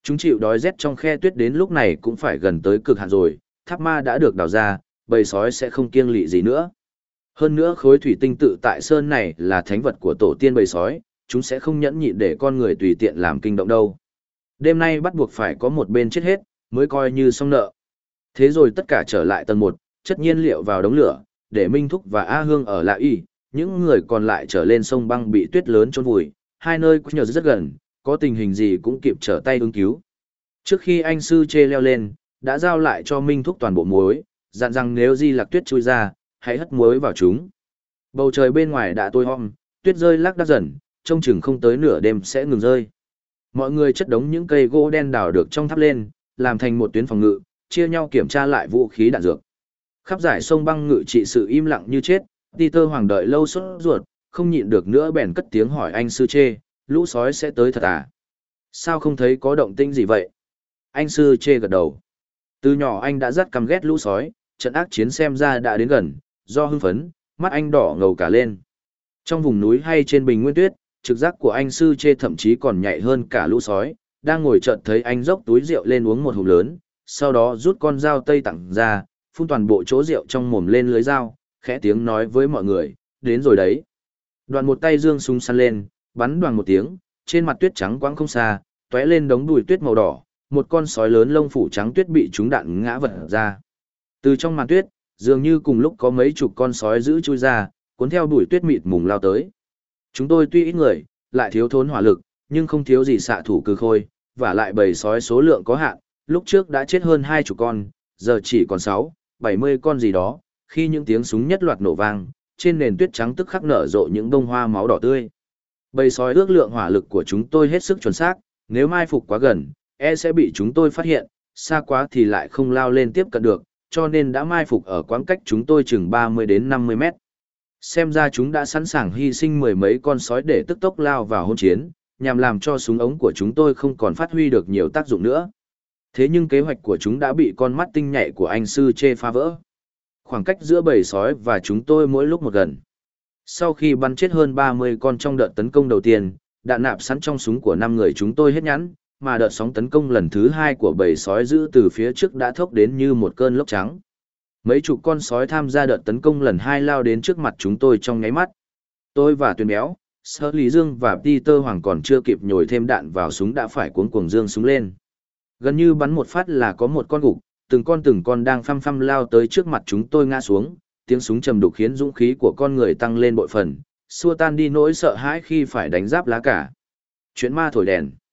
Chúng chịu đói rét trong khe tuyết đến lúc này cũng phải gần tới cực hạn rồi, tháp ma đã được đào ra, bầy sói sẽ không kiêng lỵ gì nữa. Hơn nữa khối thủy tinh tự tại sơn này là thánh vật của tổ tiên bầy sói, chúng sẽ không nhẫn nhịn để con người tùy tiện làm kinh động đâu. Đêm nay bắt buộc phải có một bên chết hết, mới coi như xong nợ. Thế rồi tất cả trở lại tầng 1, chất nhiên liệu vào đống lửa, để Minh Thúc và A Hương ở lại y, những người còn lại trở lên sông băng bị tuyết lớn chôn vùi, hai nơi cũng nhờ rất gần, có tình hình gì cũng kịp trở tay ứng cứu. Trước khi anh sư chê leo lên, đã giao lại cho Minh Thúc toàn bộ muối, dặn rằng nếu Di Lạc Tuyết chui ra, hãy hất muối vào chúng. Bầu trời bên ngoài đã tối om, tuyết rơi lác đác dần, trông chừng không tới nửa đêm sẽ ngừng rơi. Mọi người chất đống những cây gỗ đen đào được trong tháp lên, làm thành một tuyến phòng ngự, chia nhau kiểm tra lại vũ khí đạn dược. Khắp dải sông băng ngự trị sự im lặng như chết, Peter Hoàng đợi lâu sốt ruột, không nhịn được nữa bèn cất tiếng hỏi anh sư chê, lũ sói sẽ tới thật à? Sao không thấy có động tĩnh gì vậy? Anh sư chê gật đầu. Từ nhỏ anh đã rất căm ghét lũ sói, trận ác chiến xem ra đã đến gần, do hưng phấn, mắt anh đỏ ngầu cả lên. Trong vùng núi hay trên bình nguyên tuyết, trực giác của anh sư chê thậm chí còn nhạy hơn cả lũ sói, đang ngồi chợt thấy anh dốc túi rượu lên uống một hụm lớn, sau đó rút con dao tây tặng ra, phun toàn bộ chỗ rượu trong mồm lên lưới dao, khẽ tiếng nói với mọi người, đến rồi đấy. Đoàn một tay giương súng săn lên, bắn đoàn một tiếng, trên mặt tuyết trắng quãng không xa, tóe lên đống bùi tuyết màu đỏ, một con sói lớn lông phủ trắng tuyết bị trúng đạn ngã vật ra. Từ trong màn tuyết, dường như cùng lúc có mấy chục con sói dữ chui ra, cuốn theo bùi tuyết mịt mùng lao tới. Chúng tôi tuy ít người, lại thiếu thốn hỏa lực, nhưng không thiếu gì xạ thủ cừ khôi, và lại bầy sói số lượng có hạn, lúc trước đã chết hơn 20 con, giờ chỉ còn 60 con gì đó, khi những tiếng súng nhất loạt nổ vang, trên nền tuyết trắng tức khắc nở rộ những bông hoa máu đỏ tươi. Bầy sói ước lượng hỏa lực của chúng tôi hết sức chuẩn xác, nếu mai phục quá gần, sẽ bị chúng tôi phát hiện, xa quá thì lại không lao lên tiếp cận được, cho nên đã mai phục ở quãng cách chúng tôi chừng 30 đến 50 mét. Xem ra chúng đã sẵn sàng hy sinh mười mấy con sói để tức tốc lao vào hỗn chiến, nhằm làm cho súng ống của chúng tôi không còn phát huy được nhiều tác dụng nữa. Thế nhưng kế hoạch của chúng đã bị con mắt tinh nhạy của anh sư chê phá vỡ. Khoảng cách giữa bầy sói và chúng tôi mỗi lúc một gần. Sau khi bắn chết hơn 30 con trong đợt tấn công đầu tiên, đạn nạp sẵn trong súng của 5 người chúng tôi hết nhẵn, mà đợt sóng tấn công lần thứ 2 của bầy sói dữ từ phía trước đã thốc đến như một cơn lốc trắng. Mấy chục con sói tham gia đợt tấn công lần 2 lao đến trước mặt chúng tôi trong nháy mắt. Tôi và Tuyền Béo, Sơ Lý Dương và Peter Hoàng còn chưa kịp nhồi thêm đạn vào súng đã phải cuống cuồng giương súng lên. Gần như bắn một phát là có một con gục, từng con đang phăm phăm lao tới trước mặt chúng tôi ngã xuống, tiếng súng trầm đục khiến dũng khí của con người tăng lên bội phần, xua tan đi nỗi sợ hãi khi phải đánh giáp lá cả. Chuyện ma thổi đèn.